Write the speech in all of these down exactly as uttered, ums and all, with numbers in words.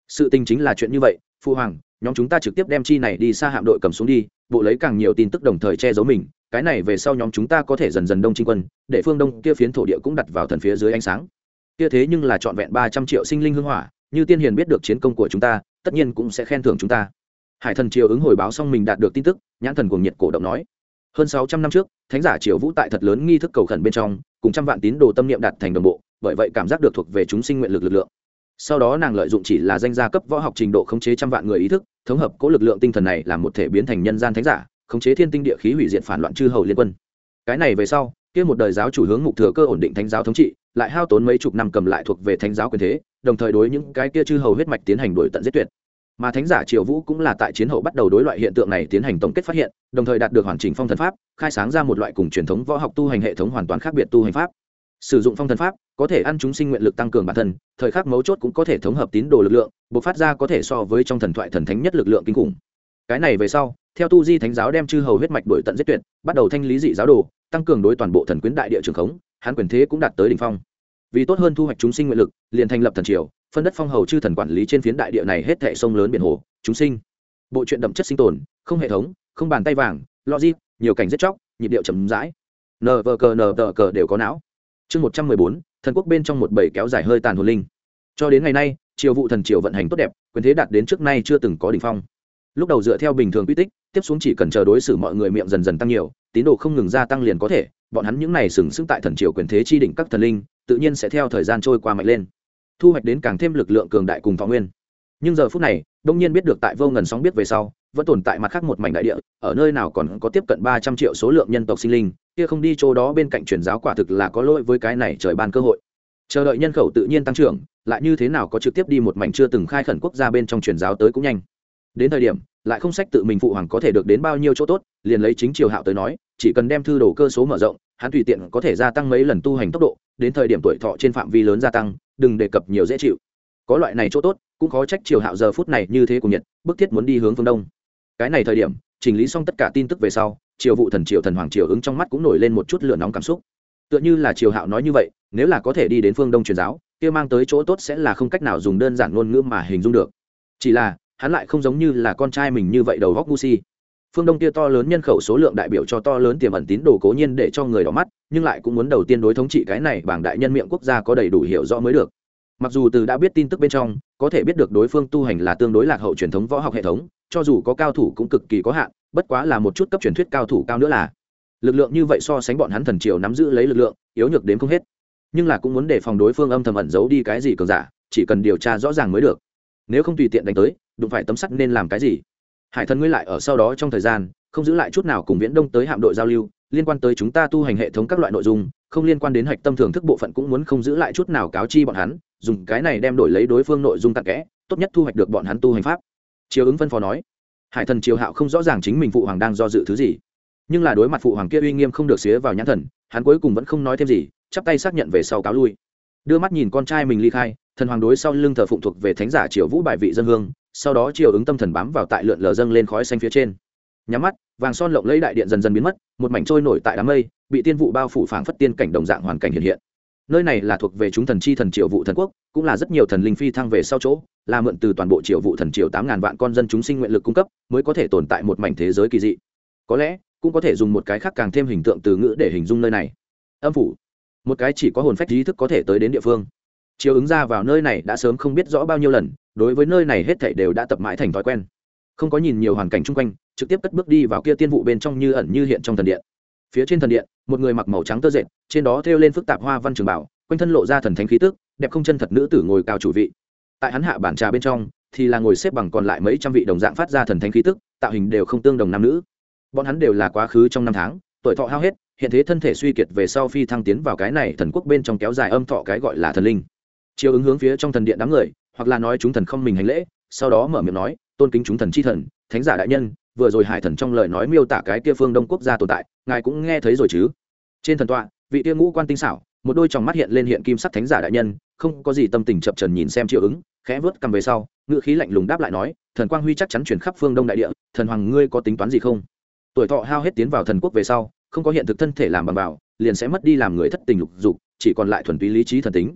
sự tình chính là chuyện như vậy phụ hoàng, nhóm chúng ta trực tiếp đem chi này đi xa hạm đội cầm xuống đi, bộ lấy càng nhiều tin tức đồng thời che giấu mình, cái này về sau nhóm chúng ta có thể dần dần đông chinh quân, để phương đông kia phiến thổ địa cũng đặt vào thần phía dưới ánh sáng. Kia thế nhưng là trọn vẹn ba trăm triệu sinh linh hương hỏa, như tiên hiền biết được chiến công của chúng ta, tất nhiên cũng sẽ khen thưởng chúng ta. Hải thần triều ứng hồi báo xong mình đạt được tin tức, nhãn thần cuồng nhiệt cổ động nói: hơn sáu trăm năm trước, thánh giả triều vũ tại thật lớn nghi thức cầu khẩn bên trong, cùng trăm vạn tín đồ tâm niệm đạt thành đồng bộ, bởi vậy cảm giác được thuộc về chúng sinh nguyện lực lực lượng. Sau đó nàng lợi dụng chỉ là danh gia cấp võ học trình độ khống chế trăm vạn người ý thức, thống hợp cố lực lượng tinh thần này làm một thể biến thành nhân gian thánh giả, khống chế thiên tinh địa khí hủy diệt phản loạn chư hầu liên quân. Cái này về sau, kia một đời giáo chủ hướng mục thừa cơ ổn định thánh giáo thống trị, lại hao tốn mấy chục năm cầm lại thuộc về thánh giáo quyền thế, đồng thời đối những cái kia chư hầu huyết mạch tiến hành đuổi tận giết tuyệt. Mà thánh giả triều vũ cũng là tại chiến hậu bắt đầu đối loại hiện tượng này tiến hành tổng kết phát hiện, đồng thời đạt được hoàn chỉnh phong thần pháp, khai sáng ra một loại cùng truyền thống võ học tu hành hệ thống hoàn toàn khác biệt tu hành pháp. Sử dụng phong thần pháp có thể ăn chúng sinh nguyện lực tăng cường bản thân, thời khắc mấu chốt cũng có thể thống hợp tín đồ lực lượng, bộc phát ra có thể so với trong thần thoại thần thánh nhất lực lượng kinh khủng. Cái này về sau, theo tu di thánh giáo đem chư hầu huyết mạch đuổi tận giết tuyệt, bắt đầu thanh lý dị giáo đồ, tăng cường đối toàn bộ thần quyến đại địa trường khống, hắn quyền thế cũng đạt tới đỉnh phong. Vì tốt hơn thu hoạch chúng sinh nguyện lực, liền thành lập thần triều, phân đất phong hầu chư thần quản lý trên phiến đại địa này hết thảy sông lớn biển hồ, chúng sinh. Bộ truyện đậm chất sinh tồn, không hệ thống, không bàn tay vàng, logic, nhiều cảnh giết chóc, nhịp điệu chậm rãi. Nờ vờ cờ nờ tờ cờ đều có não. Chương một trăm mười bốn, thần quốc bên trong một bầy kéo dài hơi tàn hồn linh. Cho đến ngày nay, triều vụ thần triều vận hành tốt đẹp, quyền thế đạt đến trước nay chưa từng có đỉnh phong. Lúc đầu dựa theo bình thường quy tích, tiếp xuống chỉ cần chờ đối xử mọi người miệng dần dần tăng nhiều, tín đồ không ngừng gia tăng liền có thể, bọn hắn những này sừng sững tại thần triều quyền thế chi đỉnh các thần linh, tự nhiên sẽ theo thời gian trôi qua mạnh lên, thu hoạch đến càng thêm lực lượng cường đại cùng thọ nguyên. Nhưng giờ phút này, đông nhiên biết được tại vô ngần sóng biết về sau, vẫn tồn tại mặt khác một mảnh đại địa, ở nơi nào còn có tiếp cận ba trăm triệu số lượng nhân tộc sinh linh, kia không đi chỗ đó bên cạnh truyền giáo quả thực là có lỗi với cái này trời ban cơ hội. Chờ đợi nhân khẩu tự nhiên tăng trưởng, lại như thế nào có trực tiếp đi một mảnh chưa từng khai khẩn quốc gia bên trong truyền giáo tới cũng nhanh. Đến thời điểm, lại không sách tự mình phụ hoàng có thể được đến bao nhiêu chỗ tốt, liền lấy chính triều Hạo tới nói, chỉ cần đem thư đồ cơ số mở rộng, hắn tùy tiện có thể gia tăng mấy lần tu hành tốc độ, đến thời điểm tuổi thọ trên phạm vi lớn gia tăng, đừng đề cập nhiều dễ chịu. Có loại này chỗ tốt, cũng khó trách triều Hạo giờ phút này như thế cùng nhiệt, bức thiết muốn đi hướng phương đông. Cái này thời điểm, chỉnh lý xong tất cả tin tức về sau, triều vụ thần triều thần hoàng triều ứng trong mắt cũng nổi lên một chút lửa nóng cảm xúc. Tựa như là triều Hạo nói như vậy, nếu là có thể đi đến phương đông truyền giáo, kia mang tới chỗ tốt sẽ là không cách nào dùng đơn giản ngôn ngữ mà hình dung được. Chỉ là, hắn lại không giống như là con trai mình như vậy đầu góc ngu si. Phương đông kia to lớn nhân khẩu số lượng đại biểu cho to lớn tiềm ẩn tín đồ cố nhiên để cho người đỏ mắt, nhưng lại cũng muốn đầu tiên đối thống trị cái này bảng đại nhân miệng quốc gia có đầy đủ hiểu rõ mới được. Mặc dù từ đã biết tin tức bên trong, có thể biết được đối phương tu hành là tương đối lạc hậu truyền thống võ học hệ thống, cho dù có cao thủ cũng cực kỳ có hạn, bất quá là một chút cấp truyền thuyết cao thủ cao nữa là. Lực lượng như vậy so sánh bọn hắn thần triều nắm giữ lấy lực lượng, yếu nhược đến không hết. Nhưng là cũng muốn đề phòng đối phương âm thầm ẩn giấu đi cái gì cường giả, chỉ cần điều tra rõ ràng mới được. Nếu không tùy tiện đánh tới, đụng phải tấm sắt nên làm cái gì? Hải thần ngươi lại ở sau đó trong thời gian, không giữ lại chút nào cùng Viễn Đông tới hạm đội giao lưu, liên quan tới chúng ta tu hành hệ thống các loại nội dung, không liên quan đến hạch tâm thưởng thức bộ phận cũng muốn không giữ lại chút nào cáo chi bọn hắn, dùng cái này đem đổi lấy đối phương nội dung cặn kẽ, tốt nhất thu hoạch được bọn hắn tu hành pháp. Triều ứng phân phó nói. Hải thần Triều Hạo không rõ ràng chính mình phụ hoàng đang do dự thứ gì, nhưng là đối mặt phụ hoàng kia uy nghiêm không được xía vào nhãn thần, hắn cuối cùng vẫn không nói thêm gì, chắp tay xác nhận về sau cáo lui. Đưa mắt nhìn con trai mình ly khai, thần hoàng đối sau lưng thờ phụng thuộc về thánh giả Triều Vũ bài vị dân hương, sau đó Triều ứng tâm thần bám vào tại lượn lờ dâng lên khói xanh phía trên. Nhắm mắt, vàng son lộng lẫy đại điện dần dần biến mất, một mảnh trôi nổi tại đám mây, bị tiên vụ bao phủ phảng phất tiên cảnh đồng dạng hoàn cảnh hiện hiện. Nơi này là thuộc về chúng thần chi thần Triều vụ thần quốc, cũng là rất nhiều thần linh phi thăng về sau chỗ, là mượn từ toàn bộ Triều vụ thần triều tám ngàn vạn con dân chúng sinh nguyện lực cung cấp, mới có thể tồn tại một mảnh thế giới kỳ dị. Có lẽ, cũng có thể dùng một cái khác càng thêm hình tượng từ ngữ để hình dung nơi này. Âm phủ, một cái chỉ có hồn phách trí thức có thể tới đến địa phương. Triều ứng ra vào nơi này đã sớm không biết rõ bao nhiêu lần, đối với nơi này hết thảy đều đã tập mãi thành thói quen. Không có nhìn nhiều hoàn cảnh chung quanh, trực tiếp cất bước đi vào kia tiên vụ bên trong như ẩn như hiện trong thần điện. Phía trên thần điện, một người mặc màu trắng tơ dệt, trên đó thêu lên phức tạp hoa văn trường bảo, quanh thân lộ ra thần thánh khí tức, đẹp không chân thật nữ tử ngồi cao chủ vị. Tại hắn hạ bản trà bên trong, thì là ngồi xếp bằng còn lại mấy trăm vị đồng dạng phát ra thần thánh khí tức, tạo hình đều không tương đồng nam nữ. Bọn hắn đều là quá khứ trong năm tháng, tuổi thọ hao hết, hiện thế thân thể suy kiệt về sau phi thăng tiến vào cái này thần quốc bên trong kéo dài âm thọ cái gọi là thần linh. Chiếu ứng hướng phía trong thần điện đám người, hoặc là nói chúng thần không mình hành lễ, sau đó mở miệng nói, tôn kính chúng thần chi thần, thánh giả đại nhân, vừa rồi hải thần trong lời nói miêu tả cái kia phương đông quốc gia tồn tại, ngài cũng nghe thấy rồi chứ? Trên thần tọa, vị kia ngũ quan tinh xảo, một đôi tròng mắt hiện lên hiện kim sắc thánh giả đại nhân, không có gì tâm tình chập trần nhìn xem Triệu ứng, khẽ vớt cầm về sau, ngữ khí lạnh lùng đáp lại nói, thần quang huy chắc chắn chuyển khắp phương đông đại địa, thần hoàng ngươi có tính toán gì không? Tuổi thọ hao hết tiến vào thần quốc về sau, không có hiện thực thân thể làm bằng vào, liền sẽ mất đi làm người thất tình lục dục, chỉ còn lại thuần túy lý trí thần tính.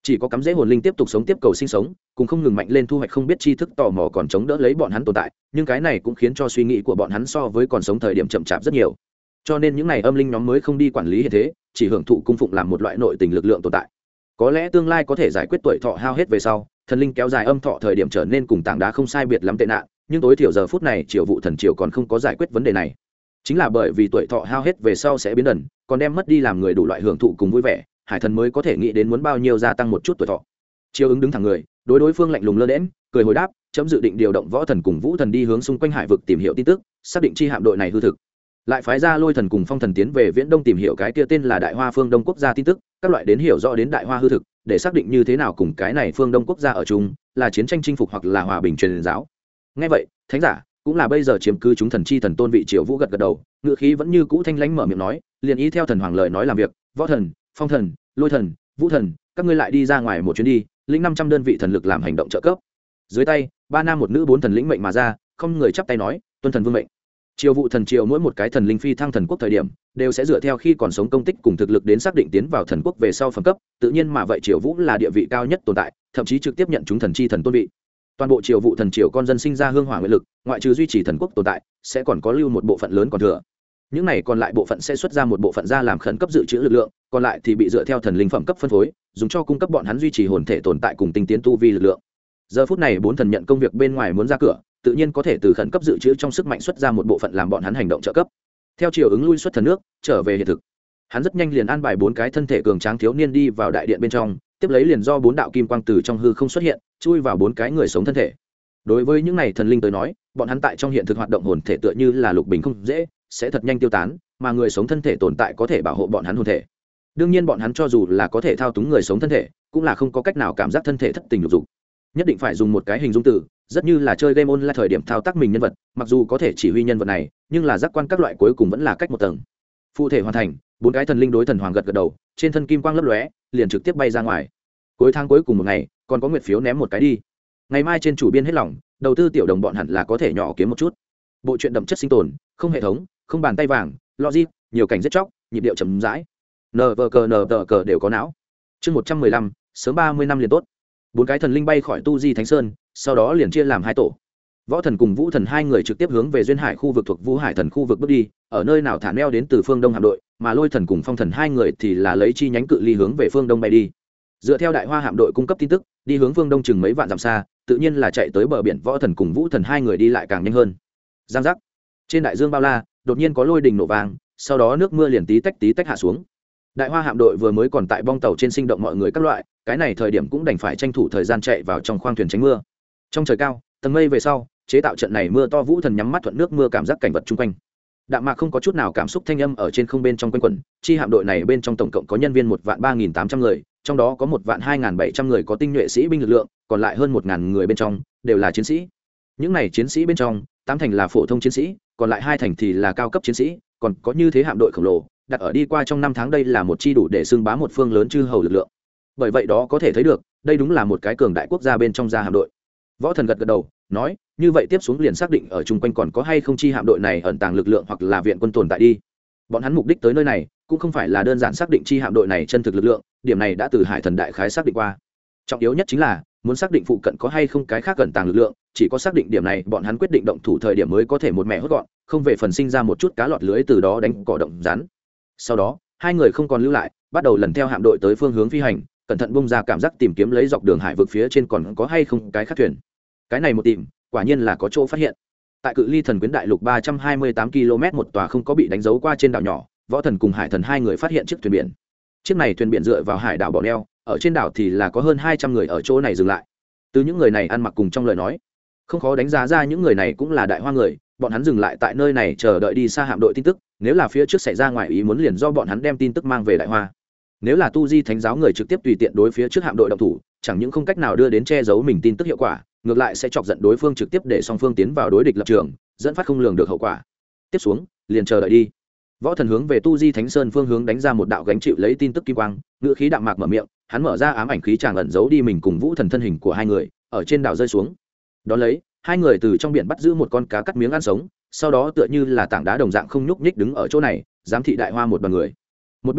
chỉ có cắm rễ hồn linh tiếp tục sống tiếp cầu sinh sống cùng không ngừng mạnh lên thu hoạch không biết tri thức tò mò còn chống đỡ lấy bọn hắn tồn tại, nhưng cái này cũng khiến cho suy nghĩ của bọn hắn so với còn sống thời điểm chậm chạp rất nhiều. Cho nên những này âm linh nhóm mới không đi quản lý hiện thế, chỉ hưởng thụ cung phụng làm một loại nội tình lực lượng tồn tại. Có lẽ tương lai có thể giải quyết tuổi thọ hao hết về sau, thần linh kéo dài âm thọ thời điểm trở nên cùng tảng đá không sai biệt lắm tệ nạn, nhưng tối thiểu giờ phút này triều vụ thần triều còn không có giải quyết vấn đề này. Chính là bởi vì tuổi thọ hao hết về sau sẽ biến đần, còn đem mất đi làm người đủ loại hưởng thụ cùng vui vẻ, hải thần mới có thể nghĩ đến muốn bao nhiêu gia tăng một chút tuổi thọ. Chiêu ứng đứng thẳng người, đối đối phương lạnh lùng lơ đễnh, cười hồi đáp, chấm dự định điều động võ thần cùng vũ thần đi hướng xung quanh hải vực tìm hiểu tin tức, xác định chi hạm đội này hư thực. Lại phái ra lôi thần cùng phong thần tiến về viễn đông tìm hiểu cái kia tên là đại hoa phương đông quốc gia tin tức, các loại đến hiểu rõ đến đại hoa hư thực, để xác định như thế nào cùng cái này phương đông quốc gia ở chung, là chiến tranh chinh phục hoặc là hòa bình truyền giáo. Nghe vậy, thánh giả cũng là bây giờ chiếm cứ chúng thần chi thần tôn vị Triệu Vũ gật gật đầu, ngữ khí vẫn như cũ thanh lãnh mở miệng nói, liền ý theo thần hoàng lời nói làm việc, võ thần, phong thần, lôi thần, vũ thần, các ngươi lại đi ra ngoài một chuyến đi, lĩnh năm trăm đơn vị thần lực làm hành động trợ cấp. Dưới tay, ba nam một nữ bốn thần lĩnh mệnh mà ra, không người chắp tay nói, tuân thần vương mệnh. Triều vụ thần triều mỗi một cái thần linh phi thăng thần quốc thời điểm, đều sẽ dựa theo khi còn sống công tích cùng thực lực đến xác định tiến vào thần quốc về sau phẩm cấp, tự nhiên mà vậy Triều Vũ là địa vị cao nhất tồn tại, thậm chí trực tiếp nhận chúng thần chi thần tôn vị. Toàn bộ triều vụ thần triều con dân sinh ra hương hỏa nguyện lực, ngoại trừ duy trì thần quốc tồn tại, sẽ còn có lưu một bộ phận lớn còn thừa. Những này còn lại bộ phận sẽ xuất ra một bộ phận ra làm khẩn cấp dự trữ lực lượng, còn lại thì bị dựa theo thần linh phẩm cấp phân phối, dùng cho cung cấp bọn hắn duy trì hồn thể tồn tại cùng tinh tiến tu vi lực lượng. Giờ phút này bốn thần nhận công việc bên ngoài muốn ra cửa, tự nhiên có thể từ khẩn cấp dự trữ trong sức mạnh xuất ra một bộ phận làm bọn hắn hành động trợ cấp. Theo chiều ứng lui xuất thần nước, trở về hiện thực. Hắn rất nhanh liền an bài bốn cái thân thể cường tráng thiếu niên đi vào đại điện bên trong, tiếp lấy liền do bốn đạo kim quang từ trong hư không xuất hiện, chui vào bốn cái người sống thân thể. Đối với những này thần linh tới nói, bọn hắn tại trong hiện thực hoạt động hồn thể tựa như là lục bình không dễ, sẽ thật nhanh tiêu tán, mà người sống thân thể tồn tại có thể bảo hộ bọn hắn hồn thể. Đương nhiên bọn hắn cho dù là có thể thao túng người sống thân thể, cũng là không có cách nào cảm giác thân thể thất tình lục dục. Nhất định phải dùng một cái hình dung từ, rất như là chơi game online thời điểm thao tác mình nhân vật, mặc dù có thể chỉ huy nhân vật này, nhưng là giác quan các loại cuối cùng vẫn là cách một tầng. Phụ thể hoàn thành, bốn cái thần linh đối thần hoàng gật gật đầu, trên thân kim quang lấp lóe, liền trực tiếp bay ra ngoài. Cuối tháng cuối cùng một ngày, còn có nguyệt phiếu ném một cái đi. Ngày mai trên chủ biên hết lòng, đầu tư tiểu đồng bọn hẳn là có thể nhỏ kiếm một chút. Bộ truyện đậm chất sinh tồn, không hệ thống, không bàn tay vàng, logic, nhiều cảnh giết chóc, nhịp điệu chậm rãi. Nờ vờ cờ nờ vờ cờ đều có não. Chương một trăm mười lăm, sớm ba mươi năm liền tốt. Bốn cái thần linh bay khỏi Tu Di Thánh Sơn, sau đó liền chia làm hai tổ. Võ thần cùng Vũ thần hai người trực tiếp hướng về duyên hải khu vực thuộc Vũ Hải thần khu vực bước đi, ở nơi nào thả neo đến từ phương đông hạm đội, mà Lôi thần cùng Phong thần hai người thì là lấy chi nhánh cự ly hướng về phương đông bay đi. Dựa theo Đại Hoa hạm đội cung cấp tin tức, đi hướng phương đông chừng mấy vạn dặm xa, tự nhiên là chạy tới bờ biển. Võ thần cùng Vũ thần hai người đi lại càng nhanh hơn. Giang giác. Trên đại dương bao la, đột nhiên có lôi đình nổ vang, sau đó nước mưa liền tí tách tí tách hạ xuống. Đại Hoa hạm đội vừa mới còn tại bong tàu trên sinh động mọi người các loại, cái này thời điểm cũng đành phải tranh thủ thời gian chạy vào trong khoang thuyền tránh mưa. Trong trời cao, tầng mây về sau, chế tạo trận này mưa to. Vũ thần nhắm mắt thuận nước mưa cảm giác cảnh vật chung quanh. Đạm mạc không có chút nào cảm xúc thanh âm ở trên không bên trong quanh quẩn. Chi hạm đội này bên trong tổng cộng có nhân viên một vạn ba nghìn tám trăm người, trong đó có một vạn hai nghìn bảy trăm người có tinh nhuệ sĩ binh lực lượng, còn lại hơn một ngàn người bên trong đều là chiến sĩ. Những này chiến sĩ bên trong, tám thành là phổ thông chiến sĩ, còn lại hai thành thì là cao cấp chiến sĩ, còn có như thế hạm đội khổng lồ, đặt ở đi qua trong năm tháng đây là một chi đủ để xưng bá một phương lớn chư hầu lực lượng. Bởi vậy đó có thể thấy được, đây đúng là một cái cường đại quốc gia bên trong gia hạm đội. Võ thần gật gật đầu, nói, như vậy tiếp xuống liền xác định ở chung quanh còn có hay không chi hạm đội này ẩn tàng lực lượng hoặc là viện quân tồn tại đi. Bọn hắn mục đích tới nơi này cũng không phải là đơn giản xác định chi hạm đội này chân thực lực lượng, điểm này đã từ Hải thần đại khái xác định qua. Trọng yếu nhất chính là muốn xác định phụ cận có hay không cái khác ẩn tàng lực lượng, chỉ có xác định điểm này bọn hắn quyết định động thủ thời điểm mới có thể một mẹ hốt gọn, không về phần sinh ra một chút cá lọt lưới từ đó đánh cỏ động rắn. Sau đó, hai người không còn lưu lại, bắt đầu lần theo hạm đội tới phương hướng phi hành, cẩn thận bung ra cảm giác tìm kiếm lấy dọc đường hải vực phía trên còn có hay không cái khác thuyền. Cái này một tìm, quả nhiên là có chỗ phát hiện. Tại cự ly thần quyến đại lục ba trăm hai mươi tám ki lô mét một tòa không có bị đánh dấu qua trên đảo nhỏ, Võ thần cùng Hải thần hai người phát hiện chiếc thuyền biển. Chiếc này thuyền biển dựa vào hải đảo bỏ neo, ở trên đảo thì là có hơn hai trăm người ở chỗ này dừng lại. Từ những người này ăn mặc cùng trong lời nói, không khó đánh giá ra những người này cũng là Đại Hoa người, bọn hắn dừng lại tại nơi này chờ đợi đi xa hạm đội tin tức, nếu là phía trước xảy ra ngoài ý muốn liền do bọn hắn đem tin tức mang về Đại Hoa. Nếu là Tu Di Thánh giáo người trực tiếp tùy tiện đối phía trước hạm đội động thủ, chẳng những không cách nào đưa đến che giấu mình tin tức hiệu quả, ngược lại sẽ chọc giận đối phương trực tiếp để song phương tiến vào đối địch lập trường, dẫn phát không lường được hậu quả. Tiếp xuống, liền chờ đợi đi. Võ thần hướng về Tu Di Thánh Sơn phương hướng đánh ra một đạo gánh chịu lấy tin tức kim quang, ngữ khí đạm mạc mở miệng, hắn mở ra ám ảnh khí tràng ẩn giấu đi mình cùng Vũ thần thân hình của hai người, ở trên đảo rơi xuống. Đón lấy, hai người từ trong biển bắt giữ một con cá cắt miếng ăn sống, sau đó tựa như là tảng đá đồng dạng không nhúc nhích đứng ở chỗ này, giám thị Đại Hoa một đoàn người. Một bên khác,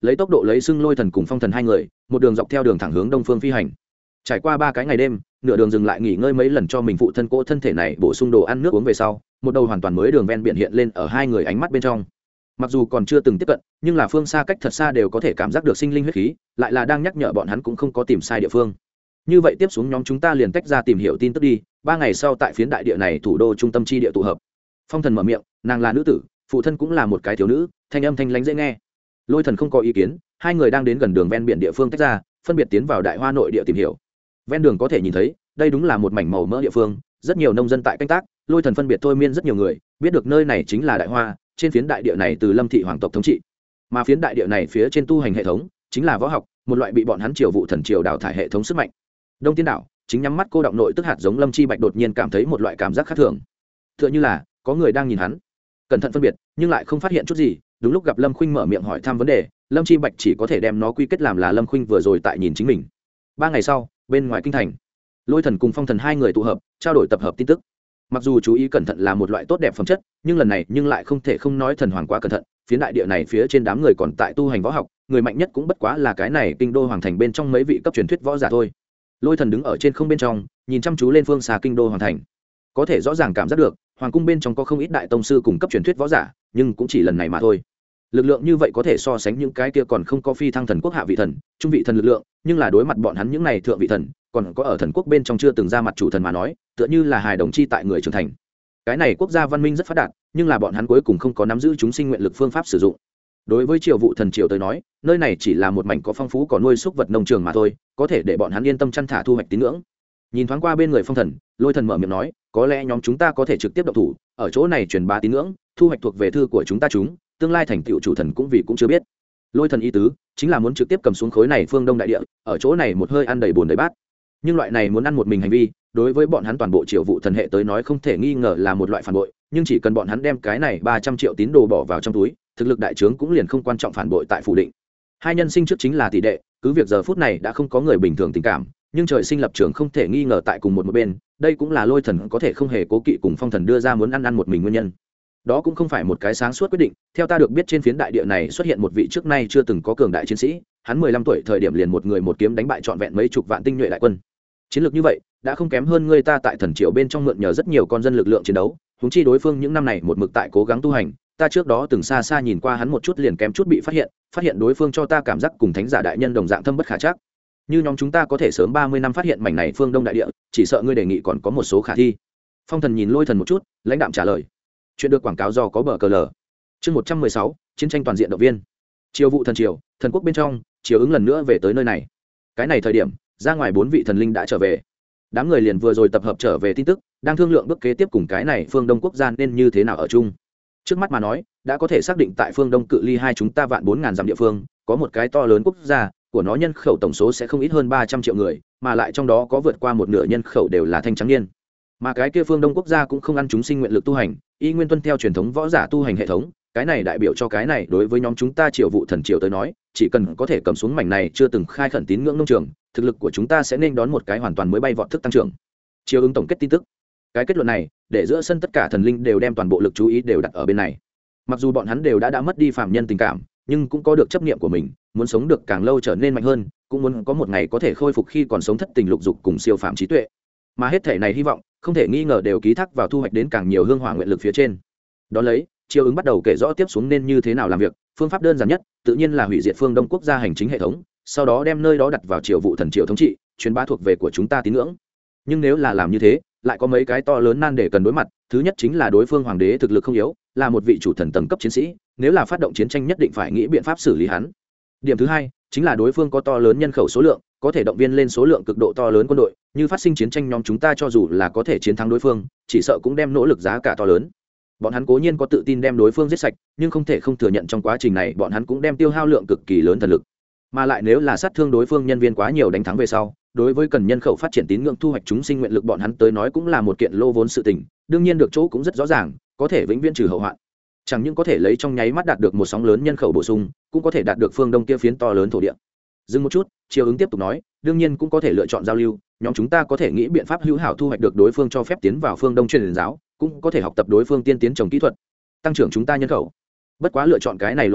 lấy tốc độ lấy xưng Lôi Thần cùng Phong Thần hai người một đường dọc theo đường thẳng hướng đông phương phi hành. Trải qua ba cái ngày đêm, nửa đường dừng lại nghỉ ngơi mấy lần cho mình phụ thân cỗ thân thể này bổ sung đồ ăn nước uống về sau, một đầu hoàn toàn mới đường ven biển hiện lên ở hai người ánh mắt bên trong. Mặc dù còn chưa từng tiếp cận, nhưng là phương xa cách thật xa đều có thể cảm giác được sinh linh huyết khí, lại là đang nhắc nhở bọn hắn cũng không có tìm sai địa phương. Như vậy tiếp xuống nhóm chúng ta liền tách ra tìm hiểu tin tức đi, ba ngày sau tại phiến đại địa này thủ đô trung tâm chi địa tụ hợp. Phong Thần mở miệng, nàng là nữ tử, phụ thân cũng là một cái thiếu nữ, thanh âm thanh lãnh dễ nghe. Lôi Thần không có ý kiến, hai người đang đến gần đường ven biển địa phương tách ra, phân biệt tiến vào Đại Hoa nội địa tìm hiểu. Ven đường có thể nhìn thấy, đây đúng là một mảnh màu mỡ địa phương, rất nhiều nông dân tại canh tác. Lôi Thần phân biệt thôi miên rất nhiều người, biết được nơi này chính là Đại Hoa, trên phiến đại địa này từ Lâm thị hoàng tộc thống trị, mà phiến đại địa này phía trên tu hành hệ thống chính là võ học, một loại bị bọn hắn triều vụ thần triều đào thải hệ thống sức mạnh. Đông Tiên đảo chính nhắm mắt cô động nội tức hạt giống Lâm Chi Bạch đột nhiên cảm thấy một loại cảm giác khác thường, tựa như là có người đang nhìn hắn. Cẩn thận phân biệt, nhưng lại không phát hiện chút gì. Đúng lúc gặp Lâm Khuynh mở miệng hỏi thăm vấn đề, Lâm Chi Bạch chỉ có thể đem nó quy kết làm là Lâm Khuynh vừa rồi tại nhìn chính mình. Ba ngày sau, bên ngoài kinh thành, Lôi Thần cùng Phong Thần hai người tụ hợp, trao đổi tập hợp tin tức. Mặc dù chú ý cẩn thận là một loại tốt đẹp phẩm chất, nhưng lần này nhưng lại không thể không nói thần hoàng quá cẩn thận. Phía đại địa này phía trên đám người còn tại tu hành võ học, người mạnh nhất cũng bất quá là cái này kinh đô hoàng thành bên trong mấy vị cấp truyền thuyết võ giả thôi. Lôi Thần đứng ở trên không bên trong, nhìn chăm chú lên phương xa kinh đô hoàng thành, có thể rõ ràng cảm giác được hoàng cung bên trong có không ít đại tông sư cùng cấp truyền thuyết võ giả, nhưng cũng chỉ lần này mà thôi. Lực lượng như vậy có thể so sánh những cái kia còn không có phi thăng thần quốc hạ vị thần, trung vị thần lực lượng, nhưng là đối mặt bọn hắn những này thượng vị thần, còn có ở thần quốc bên trong chưa từng ra mặt chủ thần mà nói, tựa như là hài đồng chi tại người trưởng thành. Cái này quốc gia văn minh rất phát đạt, nhưng là bọn hắn cuối cùng không có nắm giữ chúng sinh nguyện lực phương pháp sử dụng. Đối với triều vụ thần triều tới nói, nơi này chỉ là một mảnh có phong phú có nuôi súc vật nông trường mà thôi, có thể để bọn hắn yên tâm chăn thả thu hoạch tín ngưỡng. Nhìn thoáng qua bên người Phong Thần, Lôi Thần mở miệng nói, có lẽ nhóm chúng ta có thể trực tiếp động thủ, ở chỗ này truyền bá tín ngưỡng, thu hoạch thuộc về thư của chúng ta chúng, tương lai thành tựu chủ thần cũng vì cũng chưa biết. Lôi Thần ý tứ chính là muốn trực tiếp cầm xuống khối này phương đông đại địa, ở chỗ này một hơi ăn đầy bồn đầy bát. Nhưng loại này muốn ăn một mình hành vi, đối với bọn hắn toàn bộ triều vụ thần hệ tới nói không thể nghi ngờ là một loại phản bội, nhưng chỉ cần bọn hắn đem cái này ba trăm triệu tín đồ bỏ vào trong túi, thực lực đại trướng cũng liền không quan trọng phản bội tại phủ định. Hai nhân sinh trước chính là tỷ đệ, cứ việc giờ phút này đã không có người bình thường tình cảm, nhưng trời sinh lập trường không thể nghi ngờ tại cùng một một bên, đây cũng là Lôi Thần có thể không hề cố kỵ cùng Phong Thần đưa ra muốn ăn ăn một mình nguyên nhân. Đó cũng không phải một cái sáng suốt quyết định, theo ta được biết trên phiến đại địa này xuất hiện một vị trước nay chưa từng có cường đại chiến sĩ, hắn mười lăm tuổi thời điểm liền một người một kiếm đánh bại trọn vẹn mấy chục vạn tinh nhuệ đại quân. Chiến lược như vậy, đã không kém hơn người ta tại thần triều bên trong mượn nhờ rất nhiều con dân lực lượng chiến đấu, huống chi đối phương những năm này một mực tại cố gắng tu hành, ta trước đó từng xa xa nhìn qua hắn một chút liền kém chút bị phát hiện, phát hiện đối phương cho ta cảm giác cùng thánh giả đại nhân đồng dạng thâm bất khả trắc. Như nhóm chúng ta có thể sớm ba mươi năm phát hiện mảnh này phương đông đại địa, chỉ sợ ngươi đề nghị còn có một số khả thi. Phong Thần nhìn Lôi Thần một chút, lãnh đạm trả lời. Chuyện được quảng cáo do có bờ cờ lờ. Chương một trăm mười sáu, chiến tranh toàn diện động viên. Triều vụ thần triều, thần quốc bên trong, chiều ứng lần nữa về tới nơi này. Cái này thời điểm, ra ngoài bốn vị thần linh đã trở về. Đám người liền vừa rồi tập hợp trở về tin tức, đang thương lượng bước kế tiếp cùng cái này phương đông quốc gia nên như thế nào ở chung. Trước mắt mà nói, đã có thể xác định tại phương đông cự ly hai chúng ta vạn bốn ngàn dặm địa phương, có một cái to lớn quốc gia, của nó nhân khẩu tổng số sẽ không ít hơn ba trăm triệu người, mà lại trong đó có vượt qua một nửa nhân khẩu đều là thanh trắng niên. Mà cái kia phương đông quốc gia cũng không ăn chúng sinh nguyện lực tu hành, y nguyên tuân theo truyền thống võ giả tu hành hệ thống, cái này đại biểu cho cái này đối với nhóm chúng ta triều vụ thần triều tới nói, chỉ cần có thể cầm xuống mảnh này chưa từng khai khẩn tín ngưỡng nông trường, thực lực của chúng ta sẽ nên đón một cái hoàn toàn mới bay vọt thức tăng trưởng. Triều ứng tổng kết tin tức. Cái kết luận này, để giữa sân tất cả thần linh đều đem toàn bộ lực chú ý đều đặt ở bên này. Mặc dù bọn hắn đều đã đã mất đi phàm nhân tình cảm, nhưng cũng có được chấp niệm của mình, muốn sống được càng lâu trở nên mạnh hơn, cũng muốn có một ngày có thể khôi phục khi còn sống thất tình lục dục cùng siêu phàm trí tuệ. Mà hết thể này hy vọng, không thể nghi ngờ đều ký thác vào thu hoạch đến càng nhiều hương hỏa nguyện lực phía trên. Đó lấy, Triều ứng bắt đầu kể rõ tiếp xuống nên như thế nào làm việc, phương pháp đơn giản nhất, tự nhiên là hủy diệt phương Đông quốc gia hành chính hệ thống, sau đó đem nơi đó đặt vào triều vụ thần triều thống trị, truyền bá thuộc về của chúng ta tín ngưỡng. Nhưng nếu là làm như thế, lại có mấy cái to lớn nan để cần đối mặt. Thứ nhất chính là đối phương hoàng đế thực lực không yếu, là một vị chủ thần tầng cấp chiến sĩ, nếu là phát động chiến tranh nhất định phải nghĩ biện pháp xử lý hắn. Điểm thứ hai chính là đối phương có to lớn nhân khẩu số lượng, có thể động viên lên số lượng cực độ to lớn quân đội, như phát sinh chiến tranh nhóm chúng ta cho dù là có thể chiến thắng đối phương, chỉ sợ cũng đem nỗ lực giá cả to lớn. Bọn hắn cố nhiên có tự tin đem đối phương giết sạch, nhưng không thể không thừa nhận trong quá trình này bọn hắn cũng đem tiêu hao lượng cực kỳ lớn thần lực. Mà lại nếu là sát thương đối phương nhân viên quá nhiều đánh thắng về sau, đối với cần nhân khẩu phát triển tín ngưỡng thu hoạch chúng sinh nguyện lực bọn hắn tới nói cũng là một kiện lô vốn sự tình, đương nhiên được chỗ cũng rất rõ ràng, có thể vĩnh viễn trừ hậu hoạn. Chẳng những có thể lấy trong nháy mắt đạt được một sóng lớn nhân khẩu bổ sung, cũng có thể đạt được phương Đông kia phiến to lớn thổ địa. Dừng một chút, Triều ứng tiếp tục nói, đương nhiên cũng có thể lựa chọn giao lưu, nhóm chúng ta có thể nghĩ biện pháp hữu hảo thu hoạch được đối phương cho phép tiến vào phương Đông truyền giáo, cũng có thể học tập đối phương tiên tiến trồng kỹ thuật, tăng trưởng chúng ta nhân khẩu. Bất quá lựa chọn cái này lộ tuyến,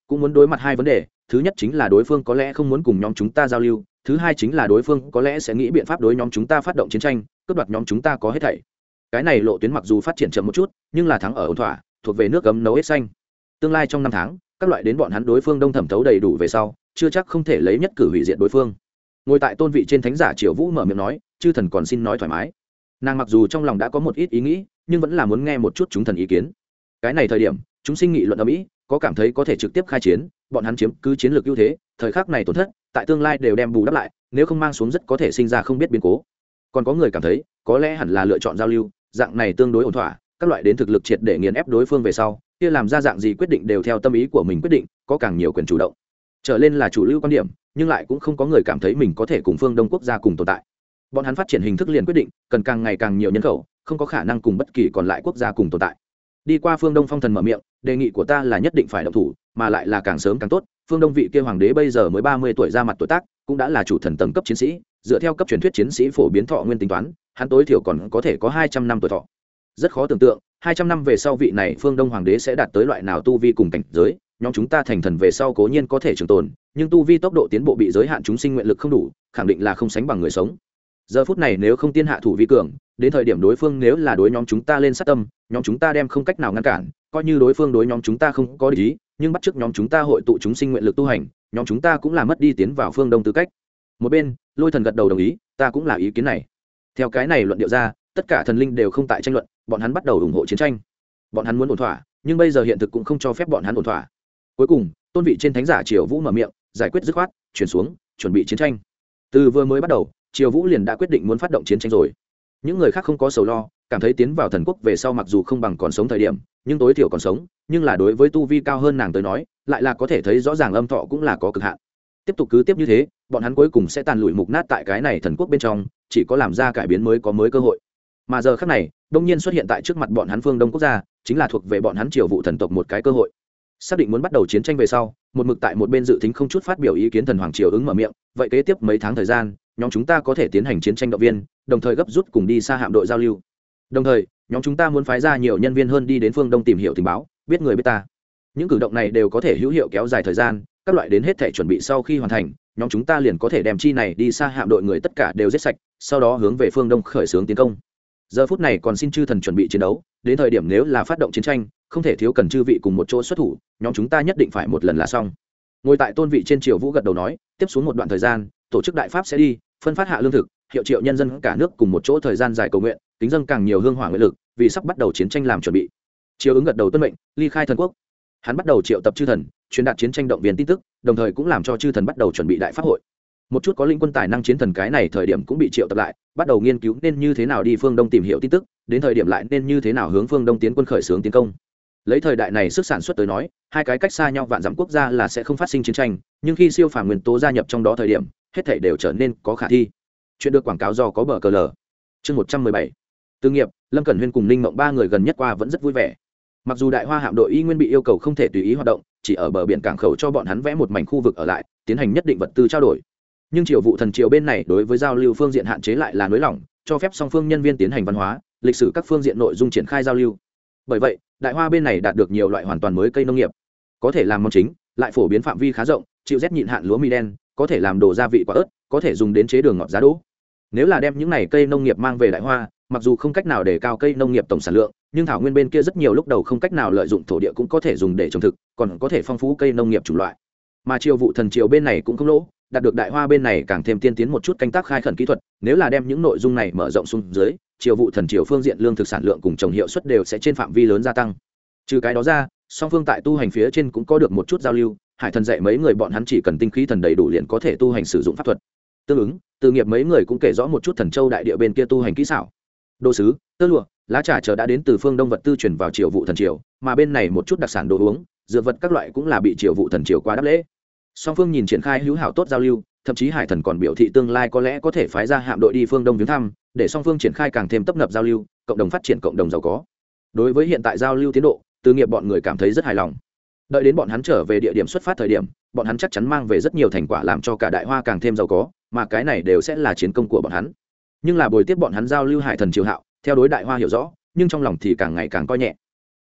cũng muốn đối mặt hai vấn đề. Thứ nhất chính là đối phương có lẽ không muốn cùng nhóm chúng ta giao lưu, thứ hai chính là đối phương có lẽ sẽ nghĩ biện pháp đối nhóm chúng ta phát động chiến tranh, cướp đoạt nhóm chúng ta có hết thảy. Cái này lộ tuyến mặc dù phát triển chậm một chút, nhưng là thắng ở ổn thỏa, thuộc về nước cấm nấu hết xanh. Tương lai trong năm tháng, các loại đến bọn hắn đối phương đông thẩm thấu đầy đủ về sau, chưa chắc không thể lấy nhất cử hủy diệt đối phương. Ngồi tại tôn vị trên thánh giả Triều Vũ mở miệng nói, chư thần còn xin nói thoải mái. Nàng mặc dù trong lòng đã có một ít ý nghĩ, nhưng vẫn là muốn nghe một chút chúng thần ý kiến. Cái này thời điểm, chúng sinh nghị luận ở mỹ, có cảm thấy có thể trực tiếp khai chiến, bọn hắn chiếm cứ chiến lược ưu thế, thời khắc này tổn thất, tại tương lai đều đem bù đắp lại, nếu không mang xuống rất có thể sinh ra không biết biến cố. Còn có người cảm thấy, có lẽ hẳn là lựa chọn giao lưu, dạng này tương đối ổn thỏa, các loại đến thực lực triệt để nghiền ép đối phương về sau, kia làm ra dạng gì quyết định đều theo tâm ý của mình quyết định, có càng nhiều quyền chủ động. Trở lên là chủ lưu quan điểm, nhưng lại cũng không có người cảm thấy mình có thể cùng phương Đông quốc gia cùng tồn tại. Bọn hắn phát triển hình thức liền quyết định, cần càng ngày càng nhiều nhân khẩu, không có khả năng cùng bất kỳ còn lại quốc gia cùng tồn tại. Đi qua phương Đông phong thần mở miệng, đề nghị của ta là nhất định phải động thủ, mà lại là càng sớm càng tốt. Phương Đông vị kia hoàng đế bây giờ mới ba mươi tuổi ra mặt tuổi tác, cũng đã là chủ thần tầng cấp chiến sĩ, dựa theo cấp truyền thuyết chiến sĩ phổ biến thọ nguyên tính toán, hắn tối thiểu còn có thể có hai trăm năm tuổi thọ. Rất khó tưởng tượng, hai trăm năm về sau vị này phương Đông hoàng đế sẽ đạt tới loại nào tu vi cùng cảnh giới. Nhóm chúng ta thành thần về sau cố nhiên có thể trường tồn, nhưng tu vi tốc độ tiến bộ bị giới hạn, chúng sinh nguyện lực không đủ, khẳng định là không sánh bằng người sống. Giờ phút này nếu không tiên hạ thủ vi cường, đến thời điểm đối phương nếu là đối nhóm chúng ta lên sát tâm, nhóm chúng ta đem không cách nào ngăn cản, coi như đối phương đối nhóm chúng ta không có ý, nhưng bắt chước nhóm chúng ta hội tụ chúng sinh nguyện lực tu hành, nhóm chúng ta cũng là mất đi tiến vào phương Đông tư cách. Một bên, Lôi Thần gật đầu đồng ý, ta cũng là ý kiến này. Theo cái này luận điệu ra, tất cả thần linh đều không tại tranh luận, bọn hắn bắt đầu ủng hộ chiến tranh. Bọn hắn muốn ổn thỏa, nhưng bây giờ hiện thực cũng không cho phép bọn hắn ổn thỏa. Cuối cùng, tôn vị trên thánh giả Triều Vũ mở miệng, giải quyết dứt khoát, chuyển xuống, chuẩn bị chiến tranh. Từ vừa mới bắt đầu, Triều Vũ liền đã quyết định muốn phát động chiến tranh rồi. Những người khác không có sầu lo, cảm thấy tiến vào thần quốc về sau mặc dù không bằng còn sống thời điểm, nhưng tối thiểu còn sống, nhưng là đối với tu vi cao hơn nàng tới nói, lại là có thể thấy rõ ràng âm thọ cũng là có cực hạn. Tiếp tục cứ tiếp như thế, bọn hắn cuối cùng sẽ tàn lụi mục nát tại cái này thần quốc bên trong, chỉ có làm ra cải biến mới có mới cơ hội. Mà giờ khắc này, đông nhiên xuất hiện tại trước mặt bọn hắn phương Đông quốc gia, chính là thuộc về bọn hắn Triều Vũ thần tộc một cái cơ hội. Xác định muốn bắt đầu chiến tranh về sau, một mực tại một bên dự tính không chút phát biểu ý kiến thần hoàng Triều ứng mở miệng, vậy kế tiếp mấy tháng thời gian, nhóm chúng ta có thể tiến hành chiến tranh động viên, đồng thời gấp rút cùng đi xa hạm đội giao lưu. Đồng thời, nhóm chúng ta muốn phái ra nhiều nhân viên hơn đi đến phương Đông tìm hiểu tình báo, biết người biết ta. Những cử động này đều có thể hữu hiệu kéo dài thời gian, các loại đến hết thể chuẩn bị sau khi hoàn thành, nhóm chúng ta liền có thể đem chi này đi xa hạm đội người tất cả đều giết sạch, sau đó hướng về phương Đông khởi xướng tiến công. Giờ phút này còn xin chư thần chuẩn bị chiến đấu, đến thời điểm nếu là phát động chiến tranh, không thể thiếu cần chư vị cùng một chỗ xuất thủ, nhóm chúng ta nhất định phải một lần là xong. Ngồi tại tôn vị trên Triều Vũ gật đầu nói, tiếp xuống một đoạn thời gian, tổ chức đại pháp sẽ đi, phân phát hạ lương thực, hiệu triệu nhân dân cả nước cùng một chỗ thời gian dài cầu nguyện, kính dâng càng nhiều hương hỏa nguyện lực, vì sắp bắt đầu chiến tranh làm chuẩn bị. Triều ứng gật đầu tuân mệnh, ly khai thần quốc. Hắn bắt đầu triệu tập chư thần, truyền đạt chiến tranh động viên tin tức, đồng thời cũng làm cho chư thần bắt đầu chuẩn bị đại pháp hội. Một chút có linh quân tài năng chiến thần cái này thời điểm cũng bị triệu tập lại, bắt đầu nghiên cứu nên như thế nào đi phương Đông tìm hiểu tin tức, đến thời điểm lại nên như thế nào hướng phương Đông tiến quân khởi xướng tiến công. Lấy thời đại này sức sản xuất tới nói, hai cái cách xa nhau vạn dặm quốc gia là sẽ không phát sinh chiến tranh, nhưng khi siêu phàm nguyên tố gia nhập trong đó thời điểm, hết thảy đều trở nên có khả thi. Chuyện được quảng cáo do có bờ cờ lờ. Chương một trăm mười bảy. Tư nghiệp, Lâm Cẩn Huyên cùng Ninh Mộng ba người gần nhất qua vẫn rất vui vẻ. Mặc dù Đại Hoa hạm đội y nguyên bị yêu cầu không thể tùy ý hoạt động, chỉ ở bờ biển cảng khẩu cho bọn hắn vẽ một mảnh khu vực ở lại, tiến hành nhất định vật tư trao đổi. Nhưng Triều Vụ thần triều bên này đối với giao lưu phương diện hạn chế lại là nới lỏng, cho phép song phương nhân viên tiến hành văn hóa, lịch sử các phương diện nội dung triển khai giao lưu. Bởi vậy, Đại Hoa bên này đạt được nhiều loại hoàn toàn mới cây nông nghiệp, có thể làm món chính, lại phổ biến phạm vi khá rộng, chịu rét nhịn hạn lúa mì đen, có thể làm đồ gia vị quả ớt, có thể dùng đến chế đường ngọt giá đỗ. Nếu là đem những này cây nông nghiệp mang về Đại Hoa, mặc dù không cách nào để cao cây nông nghiệp tổng sản lượng, nhưng thảo nguyên bên kia rất nhiều lúc đầu không cách nào lợi dụng thổ địa cũng có thể dùng để trồng thực, còn có thể phong phú cây nông nghiệp chủng loại. Mà Triều Vụ thần triều bên này cũng không lỗ, đạt được Đại Hoa bên này càng thêm tiên tiến một chút canh tác khai khẩn kỹ thuật, nếu là đem những nội dung này mở rộng xuống dưới, Triều Vụ thần triều phương diện lương thực sản lượng cùng trồng hiệu suất đều sẽ trên phạm vi lớn gia tăng. Trừ cái đó ra, song phương tại tu hành phía trên cũng có được một chút giao lưu, Hải Thần dạy mấy người bọn hắn chỉ cần tinh khí thần đầy đủ liền có thể tu hành sử dụng pháp thuật. Tương ứng, Từ Nghiệp mấy người cũng kể rõ một chút Thần Châu đại địa bên kia tu hành kỹ xảo. Đồ sứ, tơ lụa, lá trà chờ đã đến từ phương Đông vật tư chuyển vào Triều Vụ thần triều, mà bên này một chút đặc sản đồ uống, dược vật các loại cũng là bị Triều Vụ thần triều qua đáp lễ. Song phương nhìn triển khai hữu hảo tốt giao lưu, thậm chí Hải Thần còn biểu thị tương lai có lẽ có thể phái ra hạm đội đi phương Đông viếng thăm, để song phương triển khai càng thêm tấp nập giao lưu, cộng đồng phát triển cộng đồng giàu có. Đối với hiện tại giao lưu tiến độ, Từ Nghiệp bọn người cảm thấy rất hài lòng. Đợi đến bọn hắn trở về địa điểm xuất phát thời điểm, bọn hắn chắc chắn mang về rất nhiều thành quả làm cho cả Đại Hoa càng thêm giàu có, mà cái này đều sẽ là chiến công của bọn hắn. Nhưng là buổi tiếp bọn hắn giao lưu Hải Thần triều hạo, theo đối Đại Hoa hiểu rõ, nhưng trong lòng thì càng ngày càng coi nhẹ.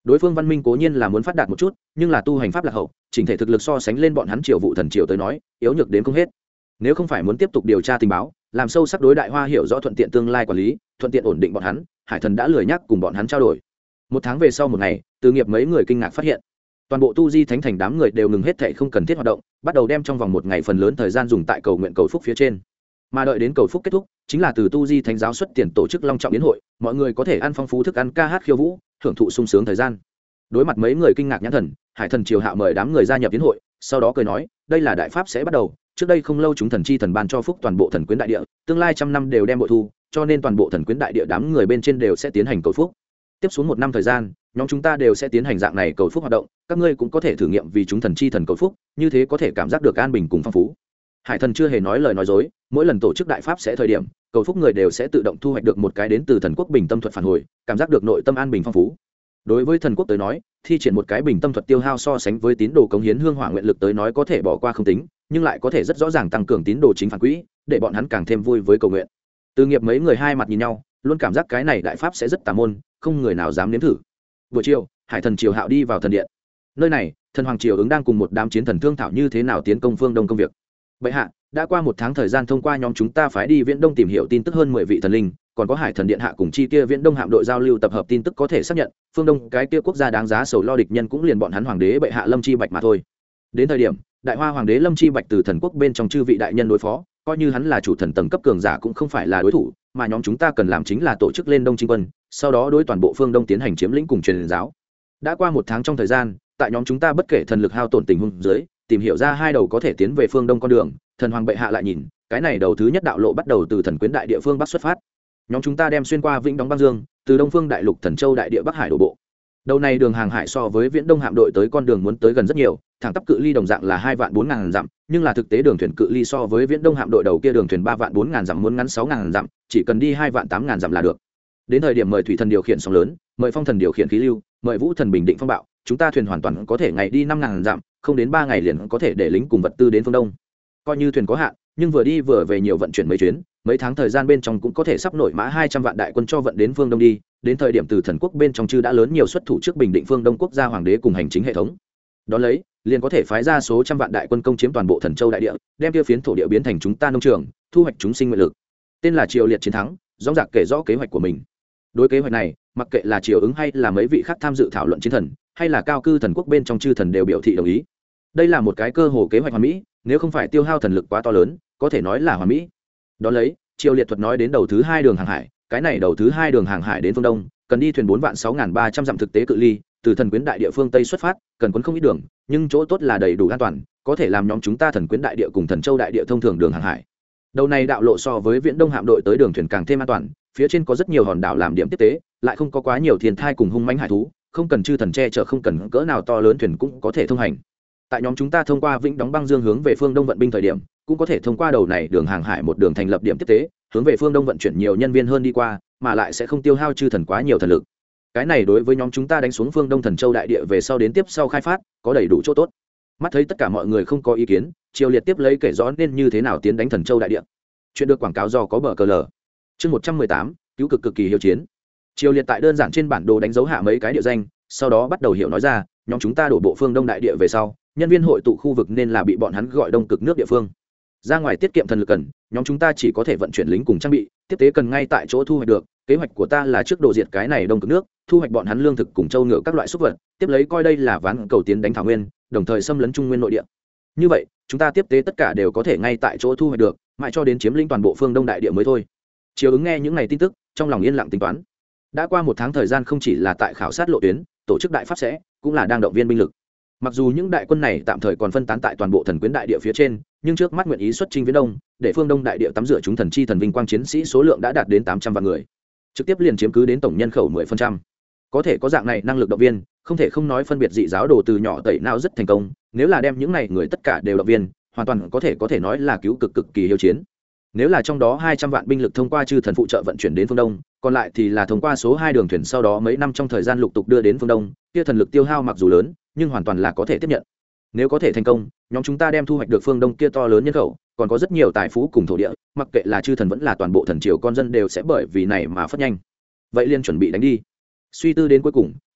đối phương văn minh cố nhiên là muốn phát đạt một chút, nhưng là tu hành pháp lạc hậu, chỉnh thể thực lực so sánh lên bọn hắn triều vụ thần triều tới nói yếu nhược đến không hết. Nếu không phải muốn tiếp tục điều tra tình báo, làm sâu sắc đối đại hoa hiểu rõ thuận tiện tương lai quản lý, thuận tiện ổn định bọn hắn, hải thần đã lười nhắc cùng bọn hắn trao đổi. Một tháng về sau một ngày, Từ Nghiệp mấy người kinh ngạc phát hiện toàn bộ tu di thánh thành đám người đều ngừng hết thảy không cần thiết hoạt động, bắt đầu đem trong vòng một ngày phần lớn thời gian dùng tại cầu nguyện cầu phúc phía trên. Mà đợi đến cầu phúc kết thúc, chính là từ tu di thánh giáo xuất tiền tổ chức long trọng yến hội, mọi người có thể ăn phong phú thức ăn, ca hát khiêu vũ, hưởng thụ sung sướng thời gian. Đối mặt mấy người kinh ngạc nhãn thần, hải thần triều hạ mời đám người gia nhập yến hội, sau đó cười nói, đây là đại pháp sẽ bắt đầu, trước đây không lâu chúng thần chi thần ban cho phúc toàn bộ thần quyến đại địa, tương lai trăm năm đều đem bội thu, cho nên toàn bộ thần quyến đại địa đám người bên trên đều sẽ tiến hành cầu phúc. Tiếp xuống một năm thời gian, nhóm chúng ta đều sẽ tiến hành dạng này cầu phúc hoạt động, các ngươi cũng có thể thử nghiệm vì chúng thần chi thần cầu phúc, như thế có thể cảm giác được an bình cùng phong phú. Hải thần chưa hề nói lời nói dối, mỗi lần tổ chức đại pháp sẽ thời điểm, cầu phúc người đều sẽ tự động thu hoạch được một cái đến từ thần quốc bình tâm thuật phản hồi, cảm giác được nội tâm an bình phong phú. Đối với thần quốc tới nói, thi triển một cái bình tâm thuật tiêu hao so sánh với tín đồ cống hiến hương hỏa nguyện lực tới nói có thể bỏ qua không tính, nhưng lại có thể rất rõ ràng tăng cường tín đồ chính phản quỹ, để bọn hắn càng thêm vui với cầu nguyện. Từ Nghiệp mấy người hai mặt nhìn nhau, luôn cảm giác cái này đại pháp sẽ rất tà môn, không người nào dám nếm thử. Buổi chiều, hải thần triều hạo đi vào thần điện. Nơi này, thần hoàng triều ứng đang cùng một đám chiến thần thương thảo như thế nào tiến công phương đông công việc. Bệ hạ, đã qua một tháng thời gian, thông qua nhóm chúng ta phái đi viễn đông tìm hiểu tin tức hơn mười vị thần linh, còn có hải thần điện hạ cùng chi kia viễn đông hạm đội giao lưu tập hợp tin tức có thể xác nhận phương đông cái kia quốc gia đáng giá sầu lo địch nhân cũng liền bọn hắn hoàng đế bệ hạ Lâm Chi Bạch mà thôi. Đến thời điểm đại hoa hoàng đế Lâm Chi Bạch từ thần quốc bên trong chư vị đại nhân đối phó, coi như hắn là chủ thần tầng cấp cường giả cũng không phải là đối thủ, mà nhóm chúng ta cần làm chính là tổ chức lên đông chinh quân, sau đó đối toàn bộ phương đông tiến hành chiếm lĩnh cùng truyền giáo. Đã qua một tháng trong thời gian, tại nhóm chúng ta bất kể thần lực hao tổn tình huống dưới, tìm hiểu ra hai đầu có thể tiến về phương đông con đường. Thần hoàng bệ hạ lại nhìn, cái này đầu thứ nhất đạo lộ bắt đầu từ thần quyến đại địa phương bắc xuất phát, nhóm chúng ta đem xuyên qua vĩnh đóng băng dương, từ đông phương đại lục thần châu đại địa bắc hải đổ bộ. Đầu này đường hàng hải so với viễn đông hạm đội tới con đường muốn tới gần rất nhiều, thẳng tắp cự ly đồng dạng là hai vạn bốn ngàn dặm, nhưng là thực tế đường thuyền cự ly so với viễn đông hạm đội đầu kia đường thuyền ba vạn bốn ngàn dặm muốn ngắn sáu ngàn dặm, chỉ cần đi hai vạn tám ngàn dặm là được. Đến thời điểm mời thủy thần điều khiển sóng lớn, mời phong thần điều khiển khí lưu, mời vũ thần bình định phong bạo, chúng ta thuyền hoàn toàn có thể ngày đi năm ngàn dặm, không đến ba ngày liền có thể để lính cùng vật tư đến phương đông. Coi như thuyền có hạn, nhưng vừa đi vừa về nhiều vận chuyển mấy chuyến, mấy tháng thời gian bên trong cũng có thể sắp nổi mã hai trăm vạn đại quân cho vận đến phương đông đi. Đến thời điểm từ thần quốc bên trong chư đã lớn nhiều xuất thủ trước bình định phương đông quốc gia hoàng đế cùng hành chính hệ thống, đó lấy liền có thể phái ra số trăm vạn đại quân công chiếm toàn bộ thần châu đại địa, đem tiêu phiến thổ địa biến thành chúng ta nông trường, thu hoạch chúng sinh nguyện lực. Tên là Triều Liệt chiến thắng, rõ ràng kể rõ kế hoạch của mình. Đối kế hoạch này, mặc kệ là Triều ứng hay là mấy vị khác tham dự thảo luận chiến thần, hay là cao cư thần quốc bên trong chư thần đều biểu thị đồng ý. Đây là một cái cơ hồ kế hoạch hoàn mỹ, nếu không phải tiêu hao thần lực quá to lớn, có thể nói là hoàn mỹ. Đó lấy Triều Liệt thuật nói đến đầu thứ hai đường hàng hải, cái này đầu thứ hai đường hàng hải đến phương đông cần đi thuyền bốn vạn sáu nghìn ba trăm dặm thực tế cự ly, từ thần quyến đại địa phương tây xuất phát, cần quấn không ít đường, nhưng chỗ tốt là đầy đủ an toàn, có thể làm nhóm chúng ta thần quyến đại địa cùng thần châu đại địa thông thường đường hàng hải. Đầu này đạo lộ so với viễn đông hạm đội tới đường thuyền càng thêm an toàn, phía trên có rất nhiều hòn đảo làm điểm tiếp tế, lại không có quá nhiều thiên thai cùng hung mãnh hải thú, không cần chư thần che chở, không cần cỡ nào to lớn thuyền cũng có thể thông hành. Tại nhóm chúng ta thông qua vĩnh đóng băng dương hướng về phương đông vận binh thời điểm, cũng có thể thông qua đầu này đường hàng hải một đường thành lập điểm tiếp tế, hướng về phương đông vận chuyển nhiều nhân viên hơn đi qua, mà lại sẽ không tiêu hao chư thần quá nhiều thần lực. Cái này đối với nhóm chúng ta đánh xuống phương đông thần châu đại địa về sau đến tiếp sau khai phát có đầy đủ chỗ tốt. Mắt thấy tất cả mọi người không có ý kiến, Triều Liệt tiếp lấy kể rõ nên như thế nào tiến đánh thần châu đại địa. Chuyện được quảng cáo do có bờ cờ lờ. Chương một trăm mười tám, cứu cực cực kỳ hiếu chiến. Triều Liệt tại đơn giản trên bản đồ đánh dấu hạ mấy cái địa danh, sau đó bắt đầu hiểu nói ra, nhóm chúng ta đổ bộ phương đông đại địa về sau, nhân viên hội tụ khu vực nên là bị bọn hắn gọi đông cực nước địa phương. Ra ngoài tiết kiệm thần lực cần, nhóm chúng ta chỉ có thể vận chuyển lính cùng trang bị, tiếp tế cần ngay tại chỗ thu hoạch được. Kế hoạch của ta là trước đồ diệt cái này đông cực nước, thu hoạch bọn hắn lương thực cùng châu ngựa các loại súc vật, tiếp lấy coi đây là ván cầu tiến đánh thảo nguyên, đồng thời xâm lấn trung nguyên nội địa. Như vậy, chúng ta tiếp tế tất cả đều có thể ngay tại chỗ thu hoạch được, mãi cho đến chiếm lĩnh toàn bộ phương đông đại địa mới thôi. Chiều ứng nghe những này tin tức, trong lòng yên lặng tính toán. Đã qua một tháng thời gian, không chỉ là tại khảo sát lộ tuyến, tổ chức đại pháp sẽ, cũng là đang động viên binh lực. Mặc dù những đại quân này tạm thời còn phân tán tại toàn bộ thần quyến đại địa phía trên, nhưng trước mắt nguyện ý xuất chinh viễn đông, để phương đông đại địa tắm rửa chúng thần chi thần vinh quang chiến sĩ số lượng đã đạt đến tám trăm vạn người, trực tiếp liền chiếm cứ đến tổng nhân khẩu mười phần trăm. Có thể có dạng này năng lực động viên, không thể không nói phân biệt dị giáo đồ từ nhỏ tẩy não rất thành công. Nếu là đem những này người tất cả đều động viên, hoàn toàn có thể có thể nói là cứu cực cực kỳ hiếu chiến. Nếu là trong đó hai trăm vạn binh lực thông qua chư thần phụ trợ vận chuyển đến phương đông, còn lại thì là thông qua số hai đường thuyền sau đó mấy năm trong thời gian lục tục đưa đến phương đông, kia thần lực tiêu hao mặc dù lớn, nhưng hoàn toàn là có thể tiếp nhận. Nếu có thể thành công, nhóm chúng ta đem thu hoạch được phương đông kia to lớn nhân khẩu, còn có rất nhiều tài phú cùng thổ địa, mặc kệ là chư thần vẫn là toàn bộ thần triều con dân đều sẽ bởi vì này mà phất nhanh. Vậy liên chuẩn bị đánh đi. Suy tư đến cuối cùng,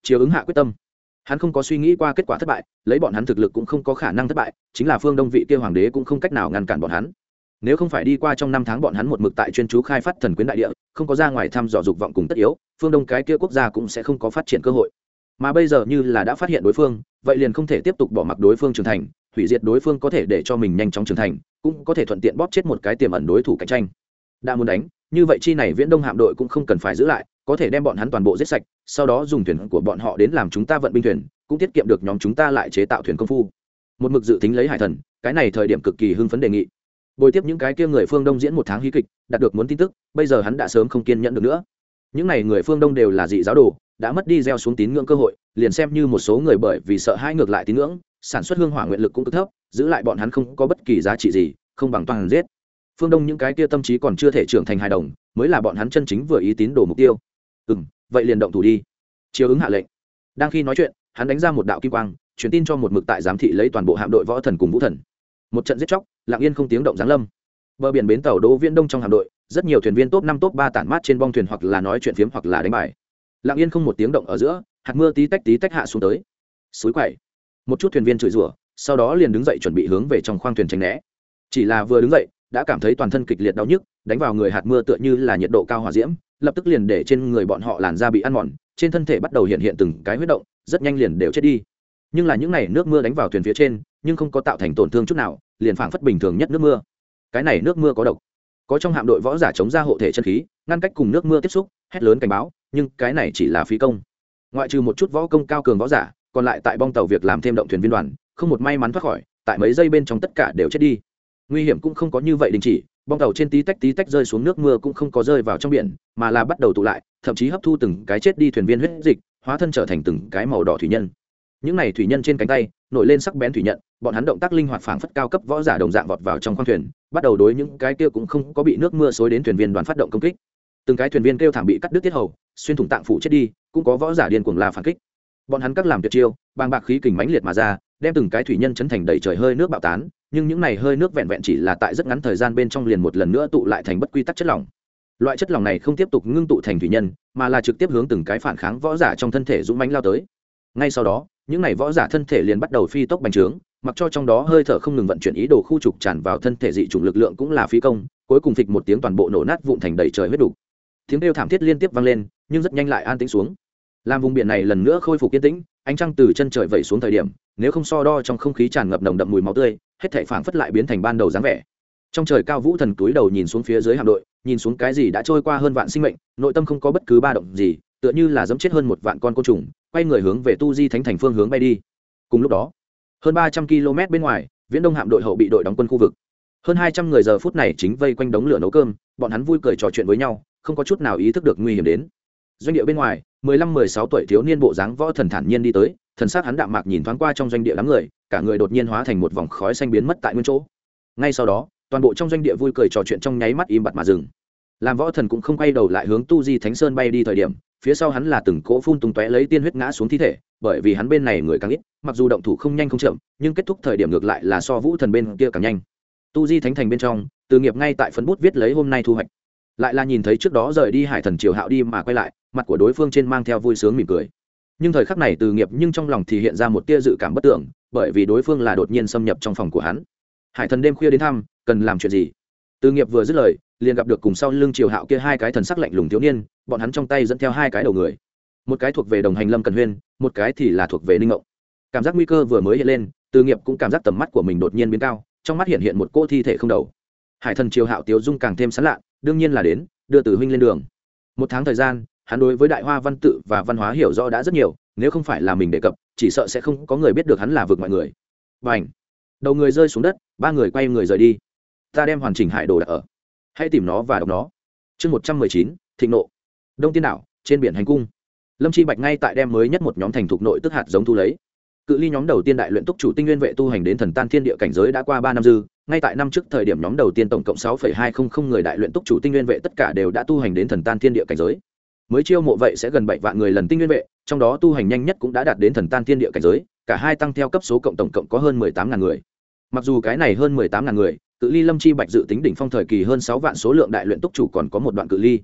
chiếu ứng hạ quyết tâm. Hắn không có suy nghĩ qua kết quả thất bại, lấy bọn hắn thực lực cũng không có khả năng thất bại, chính là phương đông vị kia hoàng đế cũng không cách nào ngăn cản bọn hắn. Nếu không phải đi qua trong năm tháng bọn hắn một mực tại chuyên chú khai phát thần quyến đại địa, không có ra ngoài thăm dò dục vọng cùng tất yếu, phương đông cái kia quốc gia cũng sẽ không có phát triển cơ hội. Mà bây giờ như là đã phát hiện đối phương, vậy liền không thể tiếp tục bỏ mặc đối phương trưởng thành, hủy diệt đối phương có thể để cho mình nhanh chóng trưởng thành, cũng có thể thuận tiện bóp chết một cái tiềm ẩn đối thủ cạnh tranh. Đã muốn đánh, như vậy chi này Viễn Đông hạm đội cũng không cần phải giữ lại, có thể đem bọn hắn toàn bộ giết sạch, sau đó dùng thuyền của bọn họ đến làm chúng ta vận binh thuyền, cũng tiết kiệm được nhóm chúng ta lại chế tạo thuyền công phu. Một mực dự tính lấy Hải Thần, cái này thời điểm cực kỳ hưng phấn đề nghị. Bồi tiếp những cái kia người phương Đông diễn một tháng hí kịch, đạt được muốn tin tức, bây giờ hắn đã sớm không kiên nhẫn được nữa. Những này người phương Đông đều là dị giáo đồ, đã mất đi gieo xuống tín ngưỡng cơ hội, liền xem như một số người bởi vì sợ hãi ngược lại tín ngưỡng, sản xuất hương hỏa nguyện lực cũng cực thấp, giữ lại bọn hắn không có bất kỳ giá trị gì, không bằng toàn giết. Phương Đông những cái kia tâm trí còn chưa thể trưởng thành hài đồng, mới là bọn hắn chân chính vừa ý tín đồ mục tiêu. Ừm, vậy liền động thủ đi. Chiếu ứng hạ lệnh. Đang khi nói chuyện, hắn đánh ra một đạo kim quang, truyền tin cho một mực tại giám thị lấy toàn bộ hạm đội võ thần cùng vũ thần. Một trận giết chóc, lặng yên không tiếng động giáng lâm. Bờ biển bến tàu Đỗ Viễn Đông trong hạm đội, rất nhiều thuyền viên top năm top ba tản mát trên bong thuyền hoặc là nói chuyện phiếm hoặc là đánh bài. Lặng yên không một tiếng động ở giữa, hạt mưa tí tách tí tách hạ xuống tới. Suối quậy. Một chút thuyền viên chửi rủa, sau đó liền đứng dậy chuẩn bị hướng về trong khoang thuyền tránh né. Chỉ là vừa đứng dậy, đã cảm thấy toàn thân kịch liệt đau nhức, đánh vào người hạt mưa tựa như là nhiệt độ cao hỏa diễm, lập tức liền để trên người bọn họ làn da bị ăn mòn, trên thân thể bắt đầu hiện hiện từng cái huyết động, rất nhanh liền đều chết đi. Nhưng là những này nước mưa đánh vào thuyền phía trên, nhưng không có tạo thành tổn thương chút nào, liền phảng phất bình thường nhất nước mưa. Cái này nước mưa có độc. Có trong hạm đội võ giả chống ra hộ thể chân khí, ngăn cách cùng nước mưa tiếp xúc, hét lớn cảnh báo, nhưng cái này chỉ là phí công. Ngoại trừ một chút võ công cao cường võ giả, còn lại tại bong tàu việc làm thêm động thuyền viên đoàn, không một may mắn thoát khỏi, tại mấy giây bên trong tất cả đều chết đi. Nguy hiểm cũng không có như vậy đình chỉ, bong tàu trên tí tách tí tách rơi xuống nước mưa cũng không có rơi vào trong biển, mà là bắt đầu tụ lại, thậm chí hấp thu từng cái chết đi thuyền viên huyết dịch, hóa thân trở thành từng cái màu đỏ thủy nhân. Những này thủy nhân trên cánh tay nổi lên sắc bén thủy nhận, bọn hắn động tác linh hoạt phảng phất cao cấp võ giả đồng dạng vọt vào trong khoang thuyền, bắt đầu đối những cái kia cũng không có bị nước mưa xối đến thuyền viên đoàn phát động công kích. Từng cái thuyền viên kêu thảm bị cắt đứt tiết hầu, xuyên thủng tạng phủ chết đi, cũng có võ giả điên cuồng la phản kích. Bọn hắn các làm tuyệt chiêu, bàng bạc khí kình mãnh liệt mà ra, đem từng cái thủy nhân chấn thành đầy trời hơi nước bạo tán, nhưng những này hơi nước vẹn vẹn chỉ là tại rất ngắn thời gian bên trong liền một lần nữa tụ lại thành bất quy tắc chất lỏng. Loại chất lỏng này không tiếp tục ngưng tụ thành thủy nhân, mà là trực tiếp hướng từng cái phản kháng võ giả trong thân thể dũng mãnh lao tới. Ngay sau đó, những này võ giả thân thể liền bắt đầu phi tốc bành trướng, mặc cho trong đó hơi thở không ngừng vận chuyển ý đồ khu trục tràn vào thân thể dị chủng lực lượng cũng là phí công, cuối cùng phịch một tiếng toàn bộ nổ nát vụn thành đầy trời huyết đủ. Tiếng kêu thảm thiết liên tiếp vang lên, nhưng rất nhanh lại an tĩnh xuống. Làm vùng biển này lần nữa khôi phục yên tĩnh, ánh trăng từ chân trời vẩy xuống thời điểm, nếu không so đo trong không khí tràn ngập nồng đậm mùi máu tươi, hết thảy phảng phất lại biến thành ban đầu dáng vẻ. Trong trời cao vũ thần túi đầu nhìn xuống phía dưới hạm đội, nhìn xuống cái gì đã trôi qua hơn vạn sinh mệnh, nội tâm không có bất cứ ba động gì, tựa như là giẫm chết hơn một vạn con côn trùng, quay người hướng về Tu Di Thánh thành phương hướng bay đi. Cùng lúc đó, hơn ba trăm ki lô mét bên ngoài, Viễn Đông hạm đội hậu bị đội đóng quân khu vực. Hơn hai trăm người giờ phút này chính vây quanh đống lửa nấu cơm, bọn hắn vui cười trò chuyện với nhau, không có chút nào ý thức được nguy hiểm đến. Doanh địa bên ngoài, mười lăm mười sáu tuổi thiếu niên bộ dáng võ thần thản nhiên đi tới, thần sắc hắn đạm mạc nhìn thoáng qua trong doanh địa đám người, cả người đột nhiên hóa thành một vòng khói xanh biến mất tại nguyên chỗ. Ngay sau đó, toàn bộ trong doanh địa vui cười trò chuyện trong nháy mắt im bặt mà dừng. Làm võ thần cũng không quay đầu lại hướng Tu Di Thánh Sơn bay đi thời điểm, phía sau hắn là từng cỗ phun tung tóe lấy tiên huyết ngã xuống thi thể, bởi vì hắn bên này người càng ít, mặc dù động thủ không nhanh không chậm, nhưng kết thúc thời điểm ngược lại là so Vũ Thần bên kia càng nhanh. Tu Di Thánh thành bên trong, Từ Nghiệp ngay tại phấn bút viết lấy hôm nay thu hoạch. Lại là nhìn thấy trước đó rời đi Hải Thần Triều Hạo đi mà quay lại, mặt của đối phương trên mang theo vui sướng mỉm cười. Nhưng thời khắc này Từ Nghiệp nhưng trong lòng thì hiện ra một tia dự cảm bất tưởng, bởi vì đối phương là đột nhiên xâm nhập trong phòng của hắn. Hải Thần đêm khuya đến thăm, cần làm chuyện gì? Từ Nghiệp vừa dứt lời, liền gặp được cùng sau lưng Triều Hạo kia hai cái thần sắc lạnh lùng thiếu niên, bọn hắn trong tay dẫn theo hai cái đầu người. Một cái thuộc về Đồng Hành Lâm Cần Huyên, một cái thì là thuộc về Ninh Ngộng. Cảm giác nguy cơ vừa mới hiện lên, Từ Nghiệp cũng cảm giác tầm mắt của mình đột nhiên biến cao, trong mắt hiện hiện một cô thi thể không đầu. Hải Thần Triều Hạo tiêu dung càng thêm sán lạ, đương nhiên là đến đưa Từ huynh lên đường. Một tháng thời gian, hắn đối với đại hoa văn tự và văn hóa hiểu rõ đã rất nhiều, nếu không phải là mình đề cập, chỉ sợ sẽ không có người biết được hắn là vực mọi người. Bành! Đầu người rơi xuống đất, ba người quay người rời đi. Ta đem hoàn chỉnh hải đồ đặt ở, hãy tìm nó và đọc nó. Chương một trăm mười chín, thịnh nộ. Đông Tiên đảo, trên biển hành cung. Lâm Chi Bạch ngay tại đem mới nhất một nhóm thành thục nội tức hạt giống thu lấy. Cự ly nhóm đầu tiên đại luyện túc chủ tinh nguyên vệ tu hành đến thần tan thiên địa cảnh giới đã qua ba năm dư, ngay tại năm trước thời điểm nhóm đầu tiên tổng cộng sáu phẩy hai không không người đại luyện túc chủ tinh nguyên vệ tất cả đều đã tu hành đến thần tan thiên địa cảnh giới. Mới chiêu mộ vậy sẽ gần bảy vạn người lần tinh nguyên vệ, trong đó tu hành nhanh nhất cũng đã đạt đến thần tan thiên địa cảnh giới, cả hai tăng theo cấp số cộng tổng cộng có hơn mười tám ngàn người. Mặc dù cái này hơn mười tám ngàn người, cự ly Lâm Chi Bạch dự tính đỉnh phong thời kỳ hơn sáu vạn số lượng đại luyện túc chủ còn có một đoạn cự ly.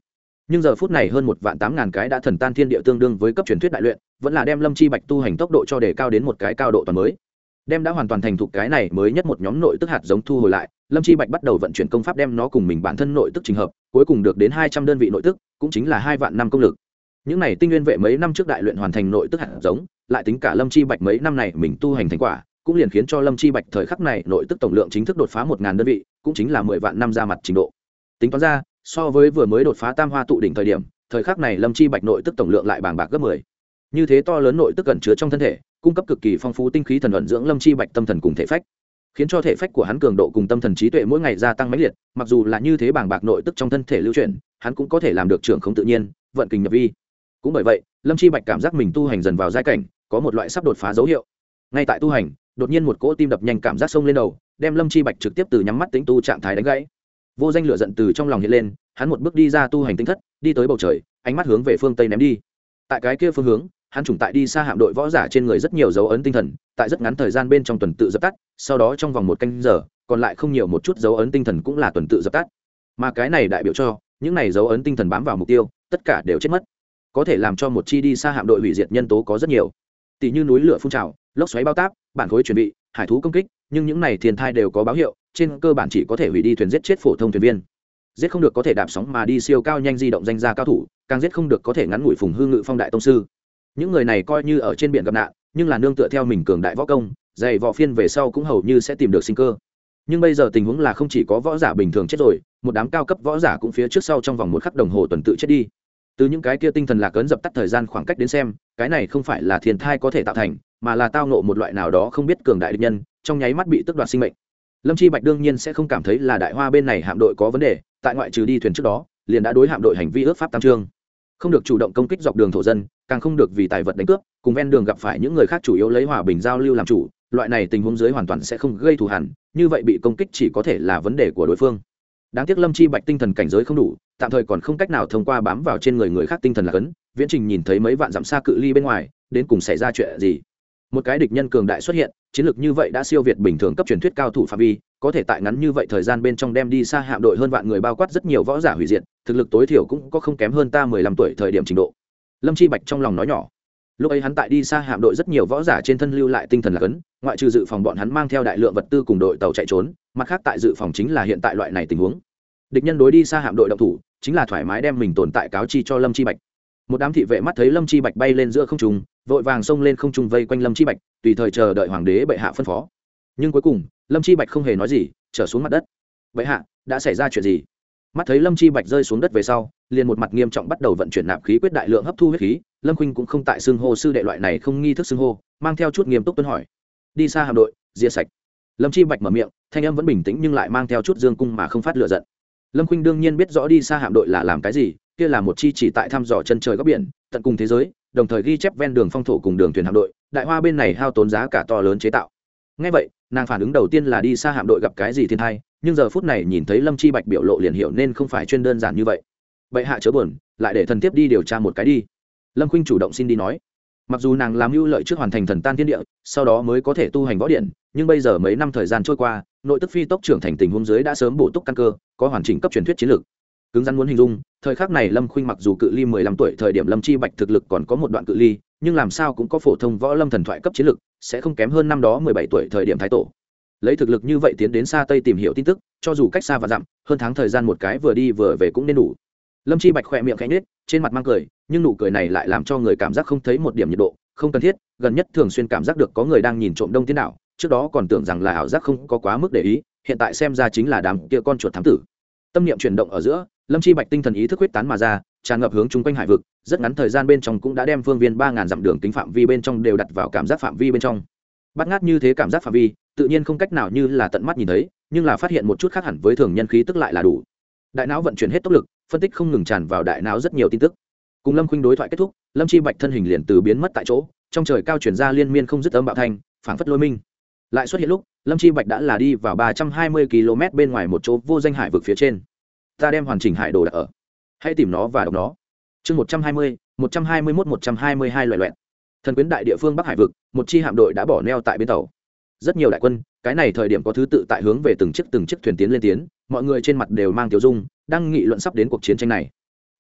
nhưng giờ phút này hơn một vạn tám ngàn cái đã thần tan thiên địa tương đương với cấp truyền thuyết đại luyện, vẫn là đem Lâm Chi Bạch tu hành tốc độ cho đề cao đến một cái cao độ toàn mới. Đem đã hoàn toàn thành thục cái này mới nhất một nhóm nội tức hạt giống thu hồi lại, Lâm Chi Bạch bắt đầu vận chuyển công pháp đem nó cùng mình bản thân nội tức trình hợp, cuối cùng được đến hai trăm đơn vị nội tức, cũng chính là hai vạn năm công lực. Những này tinh nguyên vệ mấy năm trước đại luyện hoàn thành nội tức hạt giống, lại tính cả Lâm Chi Bạch mấy năm này mình tu hành thành quả, cũng liền khiến cho Lâm Chi Bạch thời khắc này nội tức tổng lượng chính thức đột phá một ngàn đơn vị, cũng chính là mười vạn năm ra mặt trình độ. Tính toán ra, so với vừa mới đột phá tam hoa tụ đỉnh thời điểm, thời khắc này Lâm Chi Bạch nội tức tổng lượng lại bàng bạc gấp mười. Như thế to lớn nội tức ẩn chứa trong thân thể, cung cấp cực kỳ phong phú tinh khí thần ẩn dưỡng Lâm Chi Bạch tâm thần cùng thể phách, khiến cho thể phách của hắn cường độ cùng tâm thần trí tuệ mỗi ngày gia tăng mãnh liệt, mặc dù là như thế bàng bạc nội tức trong thân thể lưu chuyển, hắn cũng có thể làm được trưởng không tự nhiên, vận kình nhập vi. Cũng bởi vậy, Lâm Chi Bạch cảm giác mình tu hành dần vào giai cảnh, có một loại sắp đột phá dấu hiệu. Ngay tại tu hành, đột nhiên một cỗ tim đập nhanh cảm giác xông lên đầu, đem Lâm Chi Bạch trực tiếp từ nhắm mắt tĩnh tu trạng thái đánh gãy. Vô danh lửa giận từ trong lòng hiện lên, hắn một bước đi ra tu hành tinh thất, đi tới bầu trời, ánh mắt hướng về phương tây ném đi. Tại cái kia phương hướng, hắn trùng tại đi xa hạm đội võ giả trên người rất nhiều dấu ấn tinh thần, tại rất ngắn thời gian bên trong tuần tự dập tắt, sau đó trong vòng một canh giờ, còn lại không nhiều một chút dấu ấn tinh thần cũng là tuần tự dập tắt. Mà cái này đại biểu cho, những này dấu ấn tinh thần bám vào mục tiêu, tất cả đều chết mất. Có thể làm cho một chi đi xa hạm đội hủy diệt nhân tố có rất nhiều, tỷ như núi lửa phun trào, lốc xoáy bao táp, bản khối chuẩn bị, hải thú công kích, nhưng những này thiên thai đều có báo hiệu, trên cơ bản chỉ có thể hủy đi thuyền, giết chết phổ thông thuyền viên. Giết không được có thể đạp sóng mà đi siêu cao nhanh di động danh gia cao thủ, càng giết không được có thể ngắn ngủi phùng hư ngự phong đại tông sư. Những người này coi như ở trên biển gặp nạn, nhưng là nương tựa theo mình cường đại võ công, dày võ phiên về sau cũng hầu như sẽ tìm được sinh cơ. Nhưng bây giờ tình huống là không chỉ có võ giả bình thường chết rồi, một đám cao cấp võ giả cũng phía trước sau trong vòng một khắc đồng hồ tuần tự chết đi. Từ những cái kia tinh thần lạc ấn dập tắt thời gian khoảng cách đến xem, cái này không phải là thiên thai có thể tạo thành, mà là tao ngộ một loại nào đó không biết cường đại địch nhân, trong nháy mắt bị tước đoạt sinh mệnh. Lâm Chi Bạch đương nhiên sẽ không cảm thấy là đại hoa bên này hạm đội có vấn đề, tại ngoại trừ đi thuyền trước đó, liền đã đối hạm đội hành vi ước pháp tam trương, không được chủ động công kích dọc đường thổ dân, càng không được vì tài vật đánh cướp, cùng ven đường gặp phải những người khác chủ yếu lấy hòa bình giao lưu làm chủ, loại này tình huống dưới hoàn toàn sẽ không gây thù hằn, như vậy bị công kích chỉ có thể là vấn đề của đối phương. Đáng tiếc Lâm Chi Bạch tinh thần cảnh giới không đủ, tạm thời còn không cách nào thông qua bám vào trên người người khác tinh thần là cấn, viễn trình nhìn thấy mấy vạn dặm xa cự ly bên ngoài, đến cùng xảy ra chuyện gì. Một cái địch nhân cường đại xuất hiện, chiến lược như vậy đã siêu việt bình thường cấp truyền thuyết cao thủ phạm vi, có thể tại ngắn như vậy thời gian bên trong đem đi xa hạm đội hơn vạn người bao quát rất nhiều võ giả hủy diệt, thực lực tối thiểu cũng có không kém hơn ta mười lăm tuổi thời điểm trình độ. Lâm Chi Bạch trong lòng nói nhỏ. Lúc ấy hắn tại đi xa hạm đội rất nhiều võ giả trên thân lưu lại tinh thần là cấn, ngoại trừ dự phòng bọn hắn mang theo đại lượng vật tư cùng đội tàu chạy trốn, mặt khác tại dự phòng chính là hiện tại loại này tình huống. Địch nhân đối đi xa hạm đội động thủ, chính là thoải mái đem mình tồn tại cáo chi cho Lâm Chi Bạch. Một đám thị vệ mắt thấy Lâm Chi Bạch bay lên giữa không trung, vội vàng xông lên không trung vây quanh Lâm Chi Bạch, tùy thời chờ đợi hoàng đế bệ hạ phân phó. Nhưng cuối cùng, Lâm Chi Bạch không hề nói gì, trở xuống mặt đất. Bệ hạ, đã xảy ra chuyện gì? Mắt thấy Lâm Chi Bạch rơi xuống đất về sau, liền một mặt nghiêm trọng bắt đầu vận chuyển nạp khí quyết đại lượng hấp thu huyết khí. Lâm Khuynh cũng không tại xưng hô sư đệ loại này không nghi thức xưng hô, mang theo chút nghiêm túc tuân hỏi. Đi xa hạm đội, diệt sạch. Lâm Chi Bạch mở miệng, thanh âm vẫn bình tĩnh nhưng lại mang theo chút dương cung mà không phát lửa giận. Lâm Khuynh đương nhiên biết rõ đi xa hạm đội là làm cái gì, kia là một chi chỉ tại thăm dò chân trời góc biển, tận cùng thế giới, đồng thời ghi chép ven đường phong thổ cùng đường thuyền hạm đội, đại hoa bên này hao tốn giá cả to lớn chế tạo. Nghe vậy, nàng phản ứng đầu tiên là đi xa hạm đội gặp cái gì thiên tai, nhưng giờ phút này nhìn thấy Lâm Chi Bạch biểu lộ liền hiểu nên không phải chuyên đơn giản như vậy. Bệ hạ chớ buồn, lại để thần tiếp đi điều tra một cái đi. Lâm Khuynh chủ động xin đi nói. Mặc dù nàng làm ưu lợi trước hoàn thành thần tan thiên địa, sau đó mới có thể tu hành võ điện, nhưng bây giờ mấy năm thời gian trôi qua, nội tức phi tốc trưởng thành tình huống dưới đã sớm bổ túc căn cơ, có hoàn chỉnh cấp truyền thuyết chiến lược. Cứng rắn muốn hình dung, thời khắc này Lâm Khuynh mặc dù cự ly mười lăm tuổi thời điểm Lâm Chi Bạch thực lực còn có một đoạn cự ly, nhưng làm sao cũng có phổ thông võ lâm thần thoại cấp chiến lược, sẽ không kém hơn năm đó mười bảy tuổi thời điểm thái tổ. Lấy thực lực như vậy tiến đến xa Tây tìm hiểu tin tức, cho dù cách xa và dặm, hơn tháng thời gian một cái vừa đi vừa về cũng nên đủ. Lâm Chi Bạch khẽ miệng khẽ nhếch, trên mặt mang cười, nhưng nụ cười này lại làm cho người cảm giác không thấy một điểm nhiệt độ, không cần thiết, gần nhất thường xuyên cảm giác được có người đang nhìn trộm Đông Tiến đảo, trước đó còn tưởng rằng là ảo giác không có quá mức để ý, hiện tại xem ra chính là đám kia con chuột thám tử. Tâm niệm chuyển động ở giữa, Lâm Chi Bạch tinh thần ý thức huyết tán mà ra, tràn ngập hướng chung quanh hải vực, rất ngắn thời gian bên trong cũng đã đem phương viên ba ngàn dặm đường tính phạm vi bên trong đều đặt vào cảm giác phạm vi bên trong. Bắt ngát như thế cảm giác phạm vi, tự nhiên không cách nào như là tận mắt nhìn thấy, nhưng là phát hiện một chút khác hẳn với thường nhân khí tức lại là đủ. Đại não vận chuyển hết tốc lực, phân tích không ngừng tràn vào đại não rất nhiều tin tức. Cùng Lâm Khuynh đối thoại kết thúc, Lâm Chi Bạch thân hình liền từ biến mất tại chỗ, trong trời cao truyền ra liên miên không dứt âm bạo thanh, phảng phất lôi minh. Lại xuất hiện lúc, Lâm Chi Bạch đã là đi vào ba trăm hai mươi ki lô mét bên ngoài một chỗ vô danh hải vực phía trên. Ta đem hoàn chỉnh hải đồ đặt ở, hãy tìm nó và đọc nó. Chương một trăm hai mươi, một trăm hai mươi mốt, một trăm hai mươi hai loại loẹt. Thần quyến đại địa phương Bắc Hải vực, một chi hạm đội đã bỏ neo tại bến tàu. Rất nhiều đại quân, cái này thời điểm có thứ tự tại hướng về từng chiếc từng chiếc thuyền tiến lên tiến, mọi người trên mặt đều mang tiêu dung, đang nghị luận sắp đến cuộc chiến tranh này.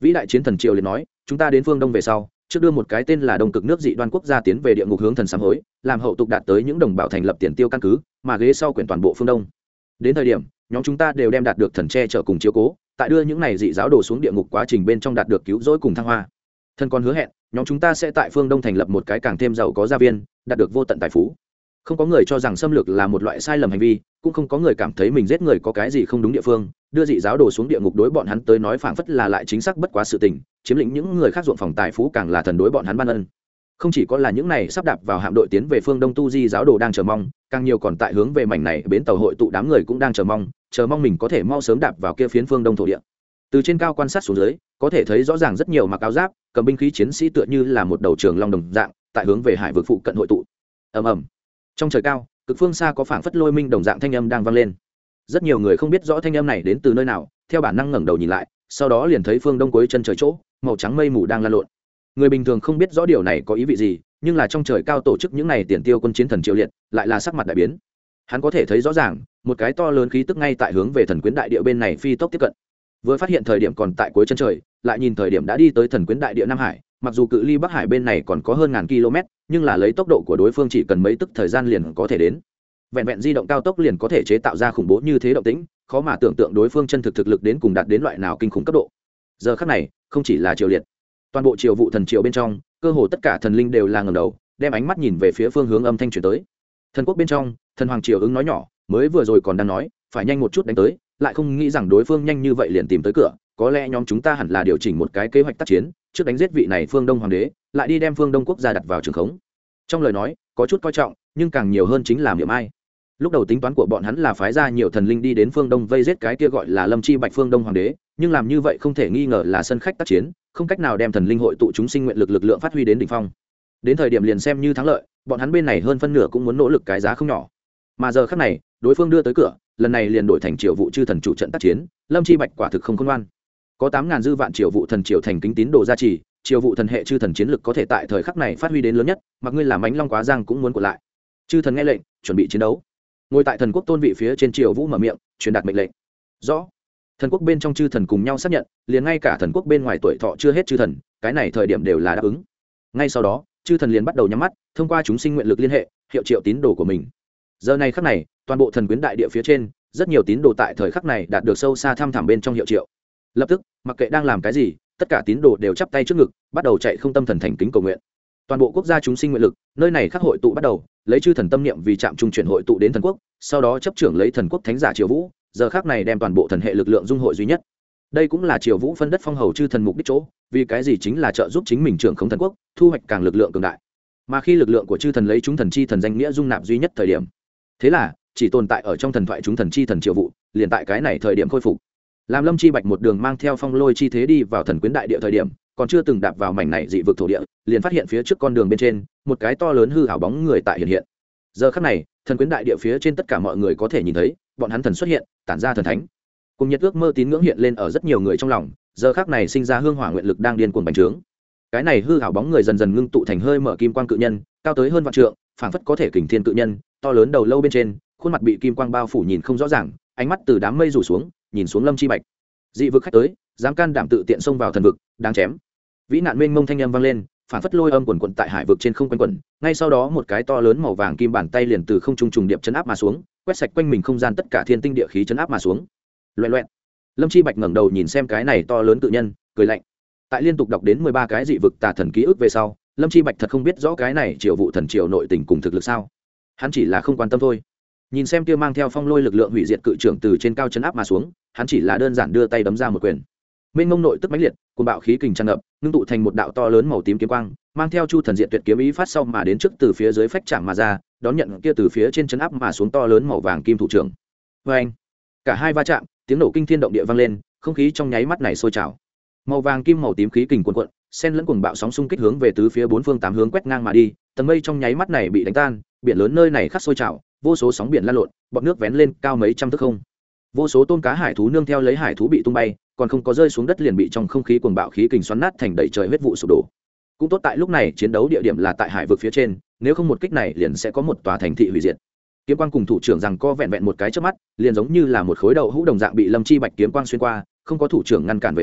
Vĩ đại chiến thần triều liền nói, chúng ta đến phương đông về sau, trước đưa một cái tên là Đông Cực nước dị đoan quốc gia tiến về địa ngục hướng thần sám hối, làm hậu tục đạt tới những đồng bào thành lập tiền tiêu căn cứ, mà ghế sau quyển toàn bộ phương đông. Đến thời điểm, nhóm chúng ta đều đem đạt được thần che chở cùng chiếu cố, tại đưa những này dị giáo đồ xuống địa ngục quá trình bên trong đạt được cứu rỗi cùng thăng hoa. Thần còn hứa hẹn, nhóm chúng ta sẽ tại phương đông thành lập một cái càng thêm giàu có gia viên, đạt được vô tận tài phú. Không có người cho rằng xâm lược là một loại sai lầm hành vi, cũng không có người cảm thấy mình giết người có cái gì không đúng địa phương, đưa dị giáo đồ xuống địa ngục đối bọn hắn tới nói phảng phất là lại chính xác bất quá sự tình, chiếm lĩnh những người khác ruộng phòng tài phú càng là thần đối bọn hắn ban ân. Không chỉ có là những này sắp đạp vào hạm đội tiến về phương đông tu di giáo đồ đang chờ mong, càng nhiều còn tại hướng về mảnh này bến tàu hội tụ đám người cũng đang chờ mong, chờ mong mình có thể mau sớm đạp vào kia phiến phương đông thổ địa. Từ trên cao quan sát xuống dưới, có thể thấy rõ ràng rất nhiều mặc áo giáp, cầm binh khí chiến sĩ tựa như là một đầu trường long đồng dạng, tại hướng về hải vực phụ cận hội tụ. Ầm ầm. Trong trời cao, cực phương xa có phảng phất lôi minh đồng dạng thanh âm đang vang lên. Rất nhiều người không biết rõ thanh âm này đến từ nơi nào, theo bản năng ngẩng đầu nhìn lại, sau đó liền thấy phương đông cuối chân trời chỗ, màu trắng mây mù đang lan lộn. Người bình thường không biết rõ điều này có ý vị gì, nhưng là trong trời cao tổ chức những này tiền tiêu quân chiến thần triều liệt, lại là sắc mặt đại biến. Hắn có thể thấy rõ ràng, một cái to lớn khí tức ngay tại hướng về thần quyến đại địa bên này phi tốc tiếp cận. Vừa phát hiện thời điểm còn tại cuối chân trời, lại nhìn thời điểm đã đi tới thần quyến đại địa Nam Hải, mặc dù cự ly Bắc Hải bên này còn có hơn ngàn km, nhưng là lấy tốc độ của đối phương chỉ cần mấy tức thời gian liền có thể đến. Vẹn vẹn di động cao tốc liền có thể chế tạo ra khủng bố như thế động tĩnh, khó mà tưởng tượng đối phương chân thực thực lực đến cùng đạt đến loại nào kinh khủng cấp độ. Giờ khắc này, không chỉ là triều liệt, toàn bộ triều vụ thần triều bên trong, cơ hồ tất cả thần linh đều là ngẩng đầu, đem ánh mắt nhìn về phía phương hướng âm thanh truyền tới. Thần quốc bên trong, thần hoàng triều ứng nói nhỏ, mới vừa rồi còn đang nói, phải nhanh một chút đánh tới, lại không nghĩ rằng đối phương nhanh như vậy liền tìm tới cửa, có lẽ nhóm chúng ta hẳn là điều chỉnh một cái kế hoạch tác chiến, trước đánh giết vị này phương đông hoàng đế, lại đi đem phương đông quốc gia đặt vào trường khống. Trong lời nói, có chút coi trọng, nhưng càng nhiều hơn chính là miệng ai. Lúc đầu tính toán của bọn hắn là phái ra nhiều thần linh đi đến phương đông vây giết cái kia gọi là Lâm Chi Bạch phương đông hoàng đế, nhưng làm như vậy không thể nghi ngờ là sân khách tác chiến, không cách nào đem thần linh hội tụ chúng sinh nguyện lực lực lượng phát huy đến đỉnh phong. Đến thời điểm liền xem như thắng lợi, bọn hắn bên này hơn phân nửa cũng muốn nỗ lực cái giá không nhỏ. Mà giờ khắc này, đối phương đưa tới cửa, lần này liền đổi thành triều vụ chư thần chủ trận tác chiến, Lâm Chi Bạch quả thực không khôn ngoan. Có tám ngàn dư vạn triều vụ thần triều thành kính tín đồ gia trì, triều vụ thần hệ chư thần chiến lực có thể tại thời khắc này phát huy đến lớn nhất, mặc ngươi làm ánh long quá giang cũng muốn của lại. Chư thần nghe lệnh, chuẩn bị chiến đấu. Ngồi tại thần quốc tôn vị phía trên triều vũ mở miệng, truyền đạt mệnh lệnh. Rõ. Thần quốc bên trong chư thần cùng nhau xác nhận, liền ngay cả thần quốc bên ngoài tuổi thọ chưa hết chư thần, cái này thời điểm đều là đáp ứng. Ngay sau đó, chư thần liền bắt đầu nhắm mắt, thông qua chúng sinh nguyện lực liên hệ, hiệu triệu tín đồ của mình. Giờ này khắc này, toàn bộ thần quyến đại địa phía trên, rất nhiều tín đồ tại thời khắc này đạt được sâu xa thăm thẳm bên trong hiệu triệu. Lập tức, mặc kệ đang làm cái gì, tất cả tín đồ đều chắp tay trước ngực, bắt đầu chạy không tâm thần thành kính cầu nguyện. Toàn bộ quốc gia chúng sinh nguyện lực, nơi này khắc hội tụ bắt đầu, lấy chư thần tâm niệm vì trạm trung chuyển hội tụ đến thần quốc, sau đó chấp trưởng lấy thần quốc thánh giả triều vũ, giờ khắc này đem toàn bộ thần hệ lực lượng dung hội duy nhất. Đây cũng là triều vũ phân đất phong hầu chư thần mục đích chỗ, vì cái gì chính là trợ giúp chính mình trưởng khống thần quốc, thu hoạch càng lực lượng cường đại. Mà khi lực lượng của chư thần lấy chúng thần chi thần danh nghĩa dung nạp duy nhất thời điểm, thế là chỉ tồn tại ở trong thần thoại chúng thần chi thần triều vụ, liền tại cái này thời điểm khôi phục. Làm Lâm Chi Bạch một đường mang theo phong lôi chi thế đi vào thần quyến đại địa thời điểm, còn chưa từng đạp vào mảnh này dị vực thổ địa, liền phát hiện phía trước con đường bên trên một cái to lớn hư ảo bóng người tại hiện hiện. Giờ khắc này, thần quyến đại địa phía trên tất cả mọi người có thể nhìn thấy, bọn hắn thần xuất hiện, tản ra thần thánh. Cùng nhiệt ước mơ tín ngưỡng hiện lên ở rất nhiều người trong lòng, giờ khắc này sinh ra hương hỏa nguyện lực đang điên cuồng bành trướng. Cái này hư ảo bóng người dần dần ngưng tụ thành hơi mở kim quang cự nhân, cao tới hơn vạn trượng, phảng phất có thể kình thiên cự nhân, to lớn đầu lâu bên trên, khuôn mặt bị kim quang bao phủ nhìn không rõ ràng, ánh mắt từ đám mây rủ xuống, nhìn xuống Lâm Chi Bạch. Dị vực khách tới, dám can đảm tự tiện xông vào thần vực, đáng chém. Vĩ nạn mênh mông thanh âm vang lên, phản phất lôi âm quần quần tại hải vực trên không quanh quẩn, ngay sau đó một cái to lớn màu vàng kim bàn tay liền từ không trung trùng điệp chấn áp mà xuống, quét sạch quanh mình không gian tất cả thiên tinh địa khí chấn áp mà xuống. Loẹt loẹt. Lâm Chi Bạch ngẩng đầu nhìn xem cái này to lớn tự nhân, cười lạnh. Tại liên tục đọc đến mười ba cái dị vực tà thần ký ức về sau, Lâm Chi Bạch thật không biết rõ cái này triều vụ thần triều nội tình cùng thực lực sao? Hắn chỉ là không quan tâm thôi. Nhìn xem kia mang theo phong lôi lực lượng hủy diệt cự trưởng từ trên cao chấn áp mà xuống, hắn chỉ là đơn giản đưa tay đấm ra một quyền. Mênh mông nội tức mãnh liệt, cuồng bạo khí kình tràn ngập, ngưng tụ thành một đạo to lớn màu tím kiếm quang, mang theo chu thần diện tuyệt kiếm ý phát sau mà đến trước từ phía dưới phách chạm mà ra, đón nhận kia từ phía trên chấn áp mà xuống to lớn màu vàng kim thủ trưởng. Oeng! Cả hai va chạm, tiếng nổ kinh thiên động địa vang lên, không khí trong nháy mắt này sôi trào. Màu vàng kim màu tím khí kình cuồn cuộn, xen lẫn cuồng bạo sóng xung kích hướng về tứ phía bốn phương tám hướng quét ngang mà đi, tầng mây trong nháy mắt này bị đánh tan, biển lớn nơi này khắc sôi trào, vô số sóng biển lan lộn, bọt nước vén lên cao mấy trăm thước không. Vô số tôm cá hải thú nương theo lấy hải thú bị tung bay, còn không có rơi xuống đất liền bị trong không khí cuồng bạo khí kình xoắn nát thành đầy trời huyết vụ sụp đổ. Cũng tốt tại lúc này chiến đấu địa điểm là tại hải vực phía trên, nếu không một kích này liền sẽ có một tòa thành thị hủy diệt. Kiếm quang cùng thủ trưởng rằng co vẹn vẹn một cái chớp mắt, liền giống như là một khối đầu hũ đồng dạng bị Lâm Chi Bạch kiếm quang xuyên qua, không có thủ trưởng ngăn cản về sau,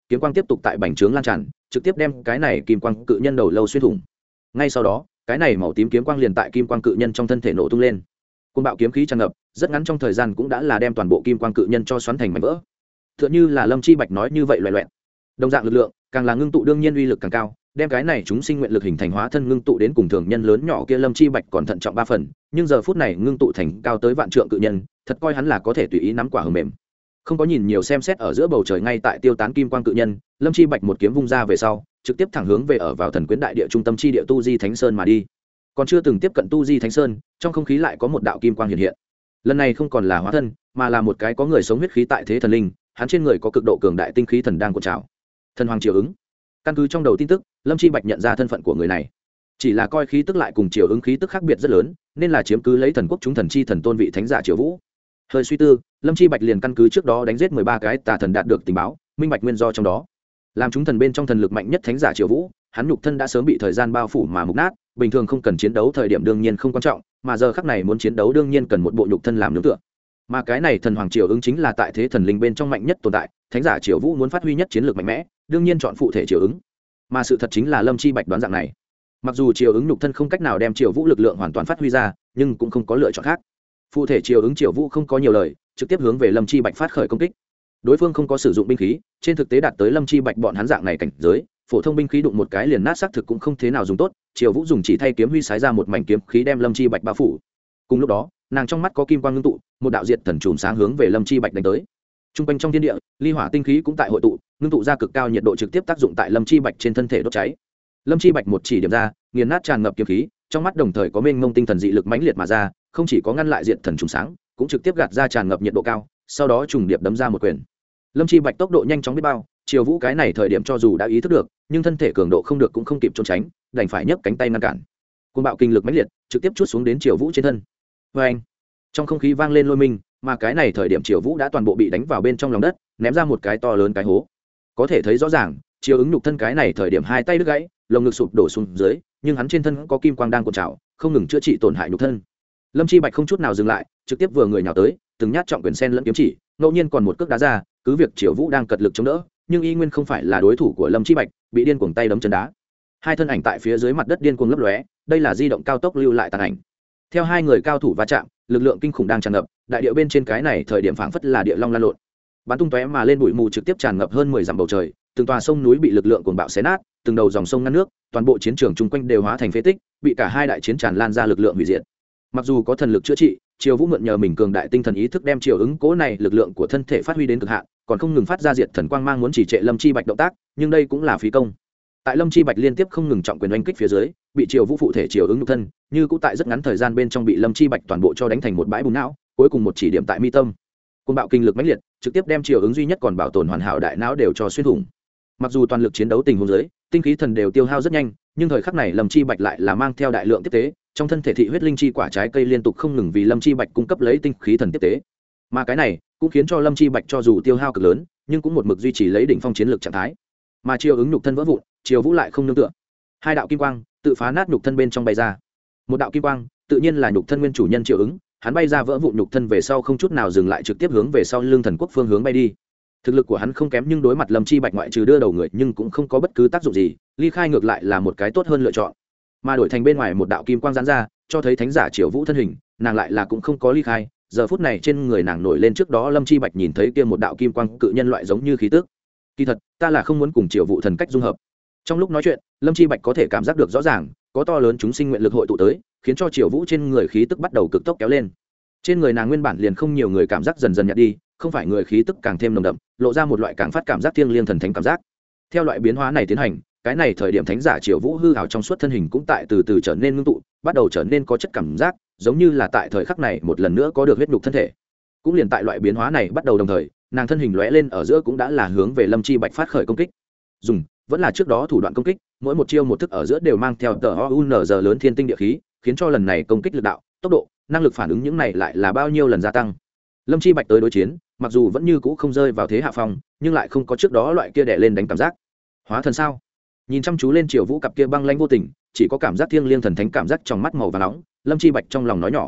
kiếm quang tiếp tục tại bành trướng lan tràn, trực tiếp đem cái này kim quang cự nhân đầu lâu xuyên thủng. Ngay sau đó cái này màu tím kiếm quang liền tại kim quang cự nhân trong thân thể nổ tung lên, côn bạo kiếm khí tràn ngập, rất ngắn trong thời gian cũng đã là đem toàn bộ kim quang cự nhân cho xoắn thành mảnh vỡ. Tựa như là Lâm Chi Bạch nói như vậy loẹt loẹt. Đồng dạng lực lượng, càng là ngưng tụ đương nhiên uy lực càng cao, đem cái này chúng sinh nguyện lực hình thành hóa thân ngưng tụ đến cùng thường nhân lớn nhỏ kia Lâm Chi Bạch còn thận trọng ba phần, nhưng giờ phút này ngưng tụ thành cao tới vạn trượng cự nhân, thật coi hắn là có thể tùy ý nắm quả hờ mềm. Không có nhìn nhiều xem xét ở giữa bầu trời ngay tại tiêu tán kim quang cự nhân, Lâm Chi Bạch một kiếm vung ra về sau, trực tiếp thẳng hướng về ở vào thần quyến đại địa trung tâm chi địa tu di thánh sơn mà đi. Còn chưa từng tiếp cận tu di thánh sơn, trong không khí lại có một đạo kim quang hiện hiện. Lần này không còn là hóa thân, mà là một cái có người sống huyết khí tại thế thần linh, hắn trên người có cực độ cường đại tinh khí thần đang cuộn trào. Thần hoàng triều ứng. Căn cứ trong đầu tin tức, Lâm Chi Bạch nhận ra thân phận của người này, chỉ là coi khí tức lại cùng triều ứng khí tức khác biệt rất lớn, nên là chiếm cứ lấy thần quốc chúng thần chi thần tôn vị thánh giả Triều Vũ. Hơi suy tư, Lâm Chi Bạch liền căn cứ trước đó đánh giết mười ba cái tà thần đạt được tình báo, minh bạch nguyên do trong đó. Làm chúng thần bên trong thần lực mạnh nhất thánh giả Triều Vũ, hắn nhục thân đã sớm bị thời gian bao phủ mà mục nát, bình thường không cần chiến đấu thời điểm đương nhiên không quan trọng, mà giờ khắc này muốn chiến đấu đương nhiên cần một bộ nhục thân làm nương tựa. Mà cái này thần hoàng triều ứng chính là tại thế thần linh bên trong mạnh nhất tồn tại, thánh giả Triều Vũ muốn phát huy nhất chiến lược mạnh mẽ, đương nhiên chọn phụ thể triều ứng. Mà sự thật chính là Lâm Chi Bạch đoán dạng này. Mặc dù triều ứng nhục thân không cách nào đem Triều Vũ lực lượng hoàn toàn phát huy ra, nhưng cũng không có lựa chọn khác. Phụ thể triều ứng Triều Vũ không có nhiều lời, trực tiếp hướng về Lâm Chi Bạch phát khởi công kích. Đối phương không có sử dụng binh khí, trên thực tế đạt tới Lâm Chi Bạch bọn hắn dạng này cảnh giới, phổ thông binh khí đụng một cái liền nát xác thực cũng không thế nào dùng tốt. Triều Vũ dùng chỉ thay kiếm huy sái ra một mảnh kiếm khí đem Lâm Chi Bạch bao phủ. Cùng lúc đó, nàng trong mắt có kim quang ngưng tụ, một đạo diệt thần chùm sáng hướng về Lâm Chi Bạch đánh tới. Trung quanh trong thiên địa, ly hỏa tinh khí cũng tại hội tụ, ngưng tụ ra cực cao nhiệt độ trực tiếp tác dụng tại Lâm Chi Bạch trên thân thể đốt cháy. Lâm Chi Bạch một chỉ điểm ra, nghiền nát tràn ngập kiếm khí, trong mắt đồng thời có mênh mông tinh thần dị lực mãnh liệt mà ra, không chỉ có ngăn lại diệt thần chùm sáng, cũng trực tiếp gạt ra tràn ngập nhiệt độ cao, sau đó trùng điệp đấm ra một quyền. Lâm Chi Bạch tốc độ nhanh chóng biết bao, Triều Vũ cái này thời điểm cho dù đã ý thức được, nhưng thân thể cường độ không được cũng không kịp trốn tránh, đành phải nhấc cánh tay ngăn cản. Cơn bạo kinh lực mãnh liệt, trực tiếp chuốt xuống đến Triều Vũ trên thân. Oeng! Trong không khí vang lên lôi minh, mà cái này thời điểm Triều Vũ đã toàn bộ bị đánh vào bên trong lòng đất, ném ra một cái to lớn cái hố. Có thể thấy rõ ràng, Triều ứng nhục thân cái này thời điểm hai tay đứt gãy, lồng ngực sụp đổ xuống dưới, nhưng hắn trên thân có kim quang đang cuộn trào, không ngừng chữa trị tổn hại nhục thân. Lâm Chi Bạch không chút nào dừng lại, trực tiếp vừa người nhào tới, từng nhát trọng quyền sen lẫn kiếm chỉ, ngẫu nhiên còn một cước đá ra, cứ việc Triều Vũ đang cật lực chống đỡ, nhưng y nguyên không phải là đối thủ của Lâm Chi Bạch, bị điên cuồng tay đấm chân đá. Hai thân ảnh tại phía dưới mặt đất điên cuồng lấp lóe, đây là di động cao tốc lưu lại tàn ảnh. Theo hai người cao thủ va chạm, lực lượng kinh khủng đang tràn ngập, đại địa bên trên cái này thời điểm phảng phất là địa long lan lộn. Bắn tung tóe mà lên bụi mù trực tiếp tràn ngập hơn mười dặm bầu trời, từng tòa sông núi bị lực lượng cuồng bạo xé nát, từng đầu dòng sông ngăn nước, toàn bộ chiến trường chung quanh đều hóa thành phế tích, bị cả hai đại chiến tràn lan ra lực lượng hủy diệt. Mặc dù có thần lực chữa trị, Triều Vũ mượn nhờ mình cường đại tinh thần ý thức đem Triều ứng cố này lực lượng của thân thể phát huy đến cực hạn, còn không ngừng phát ra diệt thần quang mang muốn chỉ trệ Lâm Chi Bạch động tác, nhưng đây cũng là phí công. Tại Lâm Chi Bạch liên tiếp không ngừng trọng quyền oanh kích phía dưới, bị Triều Vũ phụ thể Triều ứng nhục thân, như cũng tại rất ngắn thời gian bên trong bị Lâm Chi Bạch toàn bộ cho đánh thành một bãi bùn não, cuối cùng một chỉ điểm tại mi tâm. Cơn bạo kinh lực mãnh liệt, trực tiếp đem Triều ứng duy nhất còn bảo tồn hoàn hảo đại não đều cho xuyên thủng. Mặc dù toàn lực chiến đấu tình huống dưới, tinh khí thần đều tiêu hao rất nhanh, nhưng thời khắc này Lâm Chi Bạch lại là mang theo đại lượng tiếp tế, trong thân thể thị huyết linh chi quả trái cây liên tục không ngừng vì Lâm Chi Bạch cung cấp lấy tinh khí thần tiếp tế. Mà cái này cũng khiến cho Lâm Chi Bạch cho dù tiêu hao cực lớn, nhưng cũng một mực duy trì lấy đỉnh phong chiến lược trạng thái. Mà Triều ứng nhục thân vỡ vụn, Triều Vũ lại không nương tựa. Hai đạo kim quang tự phá nát nhục thân bên trong bay ra. Một đạo kim quang, tự nhiên là nhục thân nguyên chủ nhân Triều ứng, hắn bay ra vỡ vụn nhục thân về sau không chút nào dừng lại trực tiếp hướng về sau lưng thần quốc phương hướng bay đi. Thực lực của hắn không kém nhưng đối mặt Lâm Chi Bạch ngoại trừ đưa đầu người nhưng cũng không có bất cứ tác dụng gì, ly khai ngược lại là một cái tốt hơn lựa chọn. Mà đổi thành bên ngoài một đạo kim quang giãn ra, cho thấy thánh giả Triều Vũ thân hình, nàng lại là cũng không có ly khai, giờ phút này trên người nàng nổi lên trước đó Lâm Chi Bạch nhìn thấy kia một đạo kim quang cự nhân loại giống như khí tức. Kỳ thật, ta là không muốn cùng Triều Vũ thần cách dung hợp. Trong lúc nói chuyện, Lâm Chi Bạch có thể cảm giác được rõ ràng, có to lớn chúng sinh nguyện lực hội tụ tới, khiến cho Triều Vũ trên người khí tức bắt đầu cực tốc kéo lên. Trên người nàng nguyên bản liền không nhiều người cảm giác dần dần nhạt đi, không phải người khí tức càng thêm nồng đậm, lộ ra một loại càng phát cảm giác thiêng liêng thần thánh cảm giác. Theo loại biến hóa này tiến hành, cái này thời điểm thánh giả Triều Vũ hư ảo trong suốt thân hình cũng tại từ từ trở nên ngưng tụ, bắt đầu trở nên có chất cảm giác, giống như là tại thời khắc này một lần nữa có được huyết nhục thân thể. Cũng liền tại loại biến hóa này bắt đầu đồng thời, nàng thân hình lóe lên ở giữa cũng đã là hướng về Lâm Chi Bạch phát khởi công kích. Dùng vẫn là trước đó thủ đoạn công kích, mỗi một chiêu một thức ở giữa đều mang theo tờ o u n g lớn thiên tinh địa khí, khiến cho lần này công kích lực đạo, tốc độ, năng lực phản ứng những này lại là bao nhiêu lần gia tăng. Lâm Chi Bạch tới đối chiến, mặc dù vẫn như cũ không rơi vào thế hạ phong, nhưng lại không có trước đó loại kia đè lên đánh cảm giác. Hóa thần sao? Nhìn chăm chú lên Triều Vũ cặp kia băng lãnh vô tình, chỉ có cảm giác thiêng liêng thần thánh cảm giác trong mắt màu vàng nóng, Lâm Chi Bạch trong lòng nói nhỏ.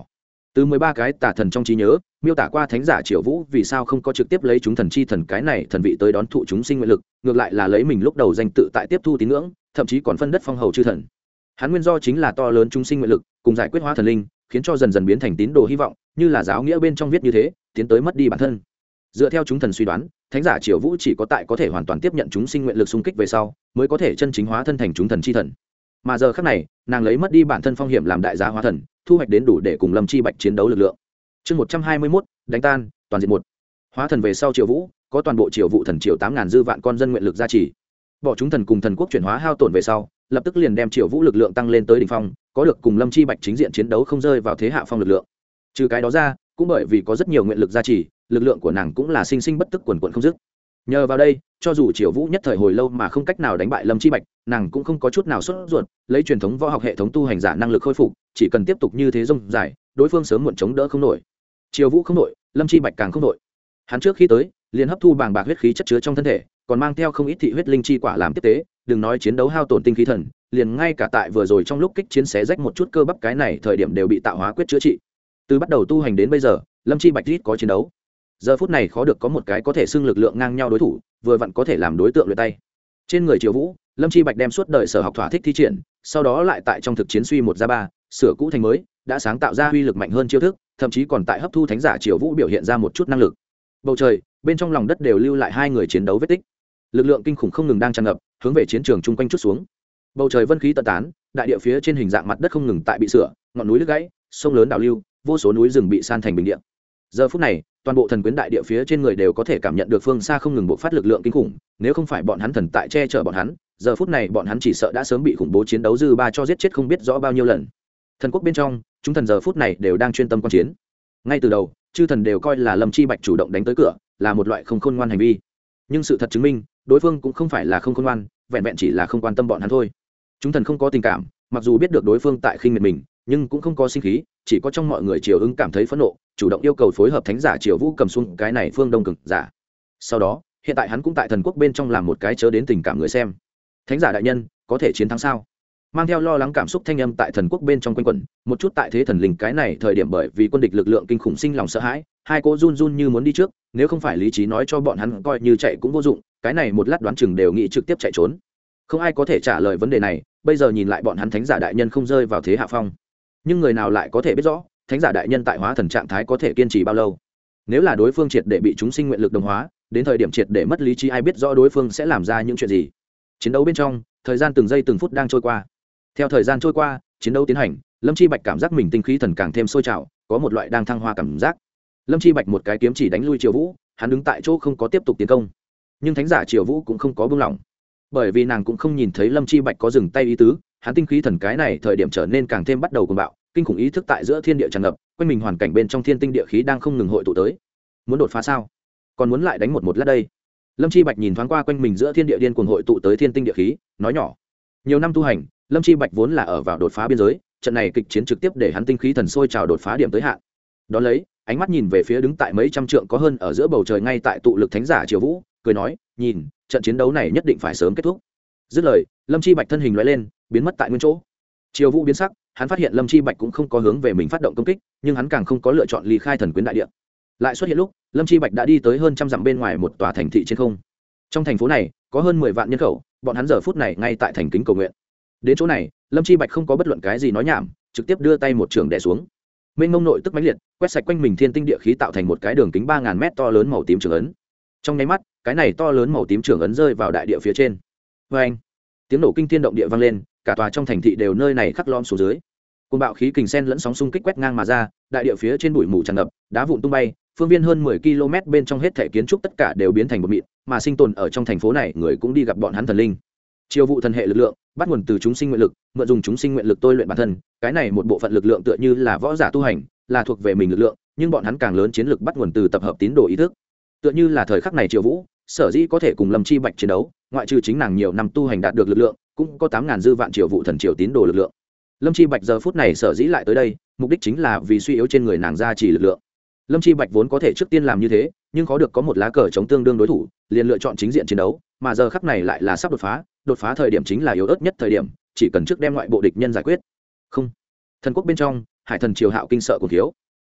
Từ mười ba cái tà thần trong trí nhớ miêu tả qua thánh giả Triều Vũ vì sao không có trực tiếp lấy chúng thần chi thần cái này thần vị tới đón thụ chúng sinh nguyện lực, ngược lại là lấy mình lúc đầu danh tự tại tiếp thu tín ngưỡng, thậm chí còn phân đất phong hầu chư thần. Hắn nguyên do chính là to lớn chúng sinh nguyện lực cùng giải quyết hóa thần linh, khiến cho dần dần biến thành tín đồ hy vọng, như là giáo nghĩa bên trong viết như thế, tiến tới mất đi bản thân. Dựa theo chúng thần suy đoán, thánh giả Triều Vũ chỉ có tại có thể hoàn toàn tiếp nhận chúng sinh nguyện lực xung kích về sau, mới có thể chân chính hóa thân thành chúng thần chi thần. Mà giờ khắc này, nàng lấy mất đi bản thân phong hiểm làm đại giá hóa thần, thu hoạch đến đủ để cùng Lâm Chi Bạch chiến đấu lực lượng. Chương một trăm hai mươi mốt, đánh tan, toàn diện một. Hóa thần về sau Triều Vũ, có toàn bộ Triều Vũ thần triều tám ngàn dư vạn con dân nguyện lực gia trì. Bỏ chúng thần cùng thần quốc chuyển hóa hao tổn về sau, lập tức liền đem Triều Vũ lực lượng tăng lên tới đỉnh phong, có được cùng Lâm Chi Bạch chính diện chiến đấu không rơi vào thế hạ phong lực lượng. Trừ cái đó ra, cũng bởi vì có rất nhiều nguyện lực gia trì, lực lượng của nàng cũng là sinh sinh bất tức quần quần không dứt. Nhờ vào đây, cho dù Triều Vũ nhất thời hồi lâu mà không cách nào đánh bại Lâm Chi Bạch, nàng cũng không có chút nào sốt ruột, lấy truyền thống võ học hệ thống tu hành giả năng lực khôi phục, chỉ cần tiếp tục như thế rông dài, đối phương sớm muộn chống đỡ không nổi. Triều Vũ không nổi, Lâm Chi Bạch càng không nổi. Hắn trước khi tới, liền hấp thu bàng bạc huyết khí chất chứa trong thân thể, còn mang theo không ít thị huyết linh chi quả làm tiếp tế, đừng nói chiến đấu hao tổn tinh khí thần, liền ngay cả tại vừa rồi trong lúc kích chiến xé rách một chút cơ bắp cái này thời điểm đều bị tạo hóa quyết chữa trị. Từ bắt đầu tu hành đến bây giờ, Lâm Chi Bạch ít có chiến đấu. Giờ phút này khó được có một cái có thể xưng lực lượng ngang nhau đối thủ, vừa vặn có thể làm đối tượng luyện tay. Trên người Triều Vũ, Lâm Chi Bạch đem suốt đời sở học thỏa thích thi triển, sau đó lại tại trong thực chiến suy một ra ba, sửa cũ thành mới, đã sáng tạo ra uy lực mạnh hơn chiêu thức, thậm chí còn tại hấp thu thánh giả Triều Vũ biểu hiện ra một chút năng lực. Bầu trời, bên trong lòng đất đều lưu lại hai người chiến đấu vết tích. Lực lượng kinh khủng không ngừng đang tràn ngập, hướng về chiến trường chung quanh chút xuống. Bầu trời vân khí tận tán, đại địa phía trên hình dạng mặt đất không ngừng tại bị sửa, ngọn núi đứt gãy, sông lớn đảo lưu, vô số núi rừng bị san thành bình địa. Giờ phút này, toàn bộ thần quyến đại địa phía trên người đều có thể cảm nhận được phương xa không ngừng bộc phát lực lượng kinh khủng, nếu không phải bọn hắn thần tại che chở bọn hắn, giờ phút này bọn hắn chỉ sợ đã sớm bị khủng bố chiến đấu dư ba cho giết chết không biết rõ bao nhiêu lần. Thần quốc bên trong, chúng thần giờ phút này đều đang chuyên tâm quan chiến. Ngay từ đầu, chư thần đều coi là Lâm Chi Bạch chủ động đánh tới cửa, là một loại không khôn ngoan hành vi. Nhưng sự thật chứng minh, đối phương cũng không phải là không khôn ngoan, vẹn vẹn chỉ là không quan tâm bọn hắn thôi. Chúng thần không có tình cảm, mặc dù biết được đối phương tại khinh miệt mình, nhưng cũng không có sinh khí, chỉ có trong mọi người Triều Ưng cảm thấy phẫn nộ, chủ động yêu cầu phối hợp thánh giả Triều Vũ cầm xuống cái này phương đông cực giả. Sau đó, hiện tại hắn cũng tại thần quốc bên trong làm một cái chớ đến tình cảm người xem. Thánh giả đại nhân, có thể chiến thắng sao? Mang theo lo lắng cảm xúc thanh âm tại thần quốc bên trong quanh quẩn, một chút tại thế thần linh cái này thời điểm bởi vì quân địch lực lượng kinh khủng sinh lòng sợ hãi, hai cô run run như muốn đi trước, nếu không phải lý trí nói cho bọn hắn coi như chạy cũng vô dụng, cái này một lát đoán chừng đều nghĩ trực tiếp chạy trốn. Không ai có thể trả lời vấn đề này, bây giờ nhìn lại bọn hắn thánh giả đại nhân không rơi vào thế hạ phong. Nhưng người nào lại có thể biết rõ, thánh giả đại nhân tại hóa thần trạng thái có thể kiên trì bao lâu? Nếu là đối phương triệt để bị chúng sinh nguyện lực đồng hóa, đến thời điểm triệt để mất lý trí ai biết rõ đối phương sẽ làm ra những chuyện gì. Chiến đấu bên trong, thời gian từng giây từng phút đang trôi qua. Theo thời gian trôi qua, chiến đấu tiến hành, Lâm Chi Bạch cảm giác mình tinh khí thần càng thêm sôi trào, có một loại đang thăng hoa cảm giác. Lâm Chi Bạch một cái kiếm chỉ đánh lui Triều Vũ, hắn đứng tại chỗ không có tiếp tục tiến công. Nhưng thánh giả Triều Vũ cũng không có buông lỏng, bởi vì nàng cũng không nhìn thấy Lâm Chi Bạch có dừng tay ý tứ, hắn tinh khí thần cái này thời điểm trở nên càng thêm bắt đầu cuồng bạo, kinh khủng ý thức tại giữa thiên địa tràn ngập, quanh mình hoàn cảnh bên trong thiên tinh địa khí đang không ngừng hội tụ tới. Muốn đột phá sao? Còn muốn lại đánh một một lát đây? Lâm Chi Bạch nhìn thoáng qua quanh mình giữa thiên địa điên cuồng hội tụ tới thiên tinh địa khí, nói nhỏ. Nhiều năm tu hành, Lâm Chi Bạch vốn là ở vào đột phá biên giới, trận này kịch chiến trực tiếp để hắn tinh khí thần sôi trào đột phá điểm tới hạn. Đó lấy, ánh mắt nhìn về phía đứng tại mấy trăm trượng có hơn ở giữa bầu trời ngay tại tụ lực thánh giả Triều Vũ, cười nói, nhìn, trận chiến đấu này nhất định phải sớm kết thúc. Dứt lời, Lâm Chi Bạch thân hình lóe lên, biến mất tại nguyên chỗ. Triều Vũ biến sắc, hắn phát hiện Lâm Chi Bạch cũng không có hướng về mình phát động công kích, nhưng hắn càng không có lựa chọn ly khai thần quyến đại địa. Lại xuất hiện lúc, Lâm Chi Bạch đã đi tới hơn trăm dặm bên ngoài một tòa thành thị trên không. Trong thành phố này, có hơn mười vạn nhân khẩu, bọn hắn giờ phút này ngay tại thành kính cầu nguyện. Đến chỗ này, Lâm Chi Bạch không có bất luận cái gì nói nhảm, trực tiếp đưa tay một trường đè xuống. Mênh mông nội tức mãnh liệt, quét sạch quanh mình thiên tinh địa khí tạo thành một cái đường kính ba ngàn mét to lớn màu tím trường ấn. Trong nháy mắt, cái này to lớn màu tím trường ấn rơi vào đại địa phía trên. Oeng! Tiếng nổ kinh thiên động địa vang lên, cả tòa trong thành thị đều nơi này khắc lom xuống dưới. Cơn bạo khí kình sen lẫn sóng xung kích quét ngang mà ra, đại địa phía trên bụi mù tràn ngập, đá vụn tung bay, phương viên hơn mười ki lô mét bên trong hết thảy kiến trúc tất cả đều biến thành một mịn, mà sinh tồn ở trong thành phố này người cũng đi gặp bọn hắn thần linh. Chiêu vụ thần hệ lực lượng, bắt nguồn từ chúng sinh nguyện lực, mượn dùng chúng sinh nguyện lực tôi luyện bản thân, cái này một bộ phận lực lượng tựa như là võ giả tu hành, là thuộc về mình lực lượng, nhưng bọn hắn càng lớn chiến lực bắt nguồn từ tập hợp tín đồ ý thức. Tựa như là thời khắc này Triều Vũ, sở dĩ có thể cùng Lâm Chi Bạch chiến đấu, ngoại trừ chính nàng nhiều năm tu hành đạt được lực lượng, cũng có tám ngàn dư vạn Triều Vụ thần triều tín đồ lực lượng. Lâm Chi Bạch giờ phút này sở dĩ lại tới đây, mục đích chính là vì suy yếu trên người nàng gia trì lực lượng. Lâm Chi Bạch vốn có thể trước tiên làm như thế, nhưng khó được có một lá cờ chống tương đương đối thủ, liền lựa chọn chính diện chiến đấu, mà giờ khắc này lại là sắp đột phá, đột phá thời điểm chính là yếu ớt nhất thời điểm, chỉ cần trước đem ngoại bộ địch nhân giải quyết. Không. Thần quốc bên trong, Hải thần triều Hạo kinh sợ cùng thiếu.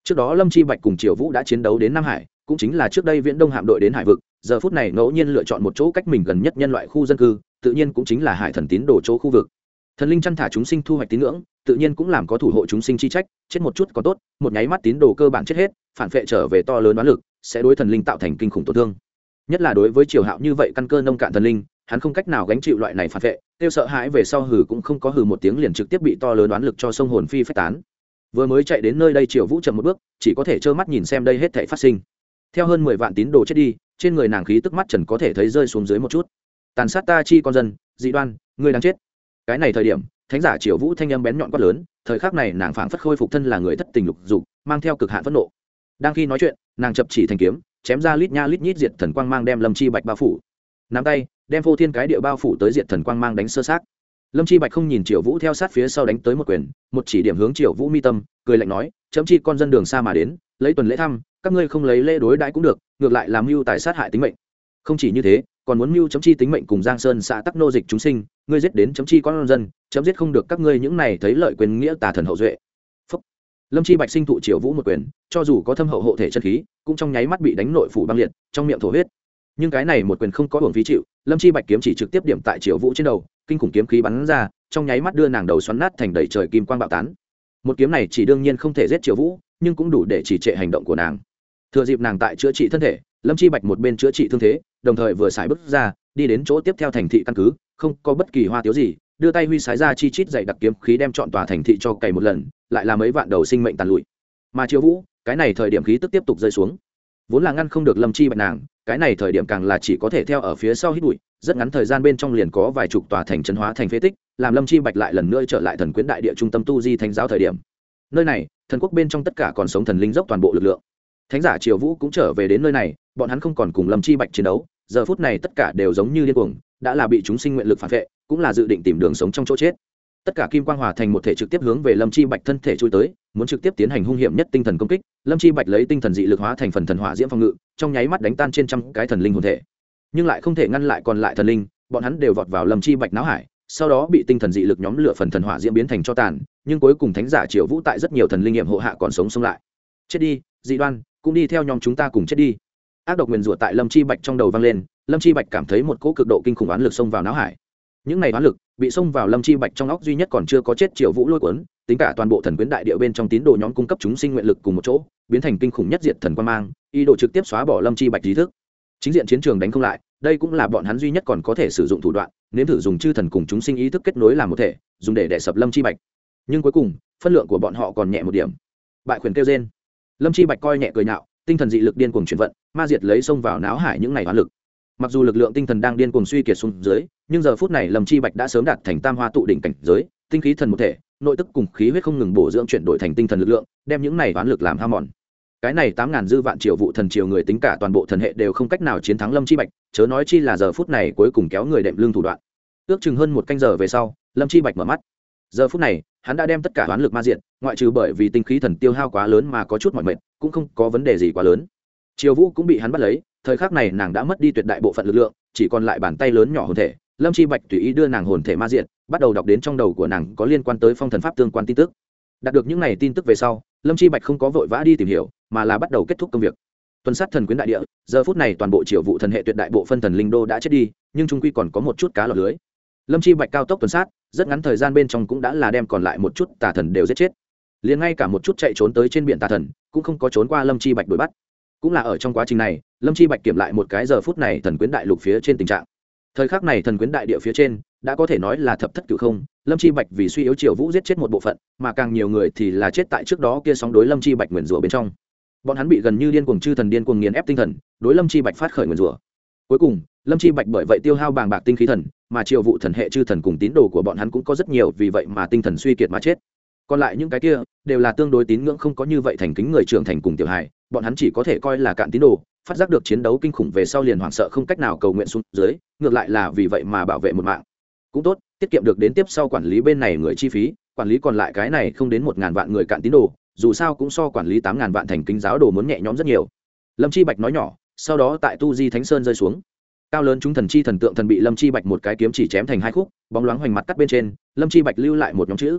Trước đó Lâm Chi Bạch cùng Triều Vũ đã chiến đấu đến Nam Hải, cũng chính là trước đây Viễn Đông hạm đội đến hải vực, giờ phút này ngẫu nhiên lựa chọn một chỗ cách mình gần nhất nhân loại khu dân cư, tự nhiên cũng chính là Hải Thần tín đồ chỗ khu vực. Thần linh chăn thả chúng sinh thu hoạch tín ngưỡng, tự nhiên cũng làm có thủ hộ chúng sinh chi trách, chết một chút còn tốt, một nháy mắt tín đồ cơ bản chết hết, phản phệ trở về to lớn oán lực, sẽ đối thần linh tạo thành kinh khủng tổn thương. Nhất là đối với Triều Hạo như vậy căn cơ nông cạn thần linh, hắn không cách nào gánh chịu loại này phản phệ, tiêu sợ hãi về sau hừ cũng không có hừ một tiếng liền trực tiếp bị to lớn oán lực cho sông hồn phi phách tán. Vừa mới chạy đến nơi đây Triều Vũ chậm một bước, chỉ có thể trơ mắt nhìn xem đây hết thảy phát sinh. Theo hơn mười vạn tín đồ chết đi, trên người nàng khí tức mắt trần có thể thấy rơi xuống dưới một chút. Tàn sát ta chi con dân, dị đoan, ngươi đang chết. Cái này thời điểm, thánh giả Triều Vũ thanh âm bén nhọn quát lớn, thời khắc này nàng phảng phất khôi phục thân là người thất tình lục dục, mang theo cực hạn phẫn nộ. Đang khi nói chuyện, nàng chập chỉ thành kiếm, chém ra lít nha lít nhít diệt thần quang mang đem Lâm Chi Bạch bao phủ. Nắm tay, đem vô thiên cái địa bao phủ tới diệt thần quang mang đánh sơ xác. Lâm Chi Bạch không nhìn Triều Vũ theo sát phía sau đánh tới một quyền, một chỉ điểm hướng Triều Vũ mi tâm, cười lạnh nói, chấm chi con dân đường xa mà đến, lấy tuần lễ thăm, các ngươi không lấy lễ đối đãi cũng được, ngược lại làm mưu tài sát hại tính mệnh. Không chỉ như thế, còn muốn mưu chấm chi tính mệnh cùng Giang Sơn xã tắc nô dịch chúng sinh, ngươi giết đến chấm chi con dân, chấm giết không được các ngươi những này thấy lợi quyền nghĩa tà thần hậu duệ. Phúc. Lâm Chi Bạch sinh thụ Triều Vũ một quyền, cho dù có thâm hậu hộ thể chân khí, cũng trong nháy mắt bị đánh nội phủ băng liệt, trong miệng thổ huyết. Nhưng cái này một quyền không có hưởng phí chịu, Lâm Chi Bạch kiếm chỉ trực tiếp điểm tại Triều Vũ trên đầu, kinh khủng kiếm khí bắn ra, trong nháy mắt đưa nàng đầu xoắn nát thành đầy trời kim quang bạo tán. Một kiếm này chỉ đương nhiên không thể giết Triều Vũ, nhưng cũng đủ để chỉ trệ hành động của nàng. Thừa dịp nàng tại chữa trị thân thể, Lâm Chi Bạch một bên chữa trị thương thế, đồng thời vừa xài bước ra, đi đến chỗ tiếp theo thành thị căn cứ, không có bất kỳ hoa tiếu gì, đưa tay huy sái ra chi chít dày đặc kiếm khí đem trọn tòa thành thị cho cày một lần, lại là mấy vạn đầu sinh mệnh tàn lụi. Mà Triều Vũ, cái này thời điểm khí tức tiếp tục rơi xuống, vốn là ngăn không được Lâm Chi Bạch nàng, cái này thời điểm càng là chỉ có thể theo ở phía sau hít bụi, rất ngắn thời gian bên trong liền có vài chục tòa thành trấn hóa thành phế tích, làm Lâm Chi Bạch lại lần nữa trở lại thần quyến đại địa trung tâm tu di thánh giáo thời điểm. Nơi này, thần quốc bên trong tất cả còn sống thần linh dốc toàn bộ lực lượng. Thánh giả Triều Vũ cũng trở về đến nơi này, bọn hắn không còn cùng Lâm Chi Bạch chiến đấu, giờ phút này tất cả đều giống như điên cuồng, đã là bị chúng sinh nguyện lực phản vệ, cũng là dự định tìm đường sống trong chỗ chết. Tất cả kim quang hòa thành một thể trực tiếp hướng về Lâm Chi Bạch thân thể chui tới, muốn trực tiếp tiến hành hung hiểm nhất tinh thần công kích. Lâm Chi Bạch lấy tinh thần dị lực hóa thành phần thần hỏa diễm phòng ngự, trong nháy mắt đánh tan trên trăm cái thần linh hồn thể, nhưng lại không thể ngăn lại còn lại thần linh, bọn hắn đều vọt vào Lâm Chi Bạch não hải, sau đó bị tinh thần dị lực nhóm lửa phần thần hỏa diễm biến thành cho tàn, nhưng cuối cùng thánh giả Triều Vũ tại rất nhiều thần linh nghiệm hộ hạ còn sống sống lại. Chết đi, dị đoan, cũng đi theo nhóm chúng ta cùng chết đi. Ác độc nguyền rủa tại Lâm Chi Bạch trong đầu vang lên, Lâm Chi Bạch cảm thấy một cỗ cực độ kinh khủng oán lực xông vào não hải. Những này oán lực bị xông vào Lâm Chi Bạch trong óc duy nhất còn chưa có chết Triều Vũ lôi cuốn, tính cả toàn bộ thần quyến đại địa bên trong tín đồ nhóm cung cấp chúng sinh nguyện lực cùng một chỗ, biến thành kinh khủng nhất diệt thần quan mang, ý đồ trực tiếp xóa bỏ Lâm Chi Bạch trí thức. Chính diện chiến trường đánh không lại, đây cũng là bọn hắn duy nhất còn có thể sử dụng thủ đoạn, nếm thử dùng chư thần cùng chúng sinh ý thức kết nối làm một thể, dùng để đè sập Lâm Chi Bạch. Nhưng cuối cùng, phân lượng của bọn họ còn nhẹ một điểm. Bại quyền kêu rên. Lâm Chi Bạch coi nhẹ cười nhạo, tinh thần dị lực điên cuồng chuyển vận, ma diệt lấy xông vào não hải những này oán lực. Mặc dù lực lượng tinh thần đang điên cuồng suy kiệt xuống dưới, nhưng giờ phút này Lâm Chi Bạch đã sớm đạt thành tam hoa tụ đỉnh cảnh giới, tinh khí thần một thể, nội tức cùng khí huyết không ngừng bổ dưỡng chuyển đổi thành tinh thần lực lượng, đem những này oán lực làm hao mòn. Cái này tám ngàn dư vạn triệu vụ thần triều người tính cả toàn bộ thần hệ đều không cách nào chiến thắng Lâm Chi Bạch, chớ nói chi là giờ phút này cuối cùng kéo người đệm lưng thủ đoạn. Ước chừng hơn một canh giờ về sau, Lâm Chi Bạch mở mắt. Giờ phút này, hắn đã đem tất cả oán lực ma diệt, ngoại trừ bởi vì tinh khí thần tiêu hao quá lớn mà có chút mỏi mệt, cũng không có vấn đề gì quá lớn. Triều Vũ cũng bị hắn bắt lấy, thời khắc này nàng đã mất đi tuyệt đại bộ phận lực lượng, chỉ còn lại bàn tay lớn nhỏ hồn thể. Lâm Chi Bạch tùy ý đưa nàng hồn thể ma diệt, bắt đầu đọc đến trong đầu của nàng có liên quan tới phong thần pháp tương quan tin tức. Đạt được những này tin tức về sau, Lâm Chi Bạch không có vội vã đi tìm hiểu, mà là bắt đầu kết thúc công việc. Tuần sát thần quyến đại địa, giờ phút này toàn bộ Triều Vũ thần hệ tuyệt đại bộ phân thần linh đô đã chết đi, nhưng trung quy còn có một chút cá lọt lưới. Lâm Chi Bạch cao tốc tuần sát, rất ngắn thời gian bên trong cũng đã là đem còn lại một chút tà thần đều giết chết. Liền ngay cả một chút chạy trốn tới trên biển tà thần, cũng không có trốn qua Lâm Chi Bạch đuổi bắt. Cũng là ở trong quá trình này, Lâm Chi Bạch kiểm lại một cái giờ phút này thần quyến đại lục phía trên tình trạng. Thời khắc này thần quyến đại địa phía trên đã có thể nói là thập thất cửu không, Lâm Chi Bạch vì suy yếu Triều Vũ giết chết một bộ phận, mà càng nhiều người thì là chết tại trước đó kia sóng đối Lâm Chi Bạch nguyền rủa bên trong. Bọn hắn bị gần như điên cuồng chư thần điên cuồng nghiền ép tinh thần, đối Lâm Chi Bạch phát khởi nguyền rủa. Cuối cùng, Lâm Chi Bạch bởi vậy tiêu hao bàng bạc tinh khí thần, mà Triều Vũ thần hệ chư thần cùng tín đồ của bọn hắn cũng có rất nhiều vì vậy mà tinh thần suy kiệt mà chết. Còn lại những cái kia đều là tương đối tín ngưỡng không có như vậy thành kính người trưởng thành cùng tiểu hài, bọn hắn chỉ có thể coi là cạn tín đồ, phát giác được chiến đấu kinh khủng về sau liền hoảng sợ không cách nào cầu nguyện xuống dưới, ngược lại là vì vậy mà bảo vệ một mạng. Cũng tốt, tiết kiệm được đến tiếp sau quản lý bên này người chi phí, quản lý còn lại cái này không đến một ngàn vạn người cạn tín đồ, dù sao cũng so quản lý tám ngàn vạn thành kính giáo đồ muốn nhẹ nhõm rất nhiều. Lâm Chi Bạch nói nhỏ, sau đó tại tu di thánh sơn rơi xuống. Cao lớn chúng thần chi thần tượng thần bị Lâm Chi Bạch một cái kiếm chỉ chém thành hai khúc, bóng loáng hoành mặt cắt bên trên, Lâm Chi Bạch lưu lại một nhóm chữ.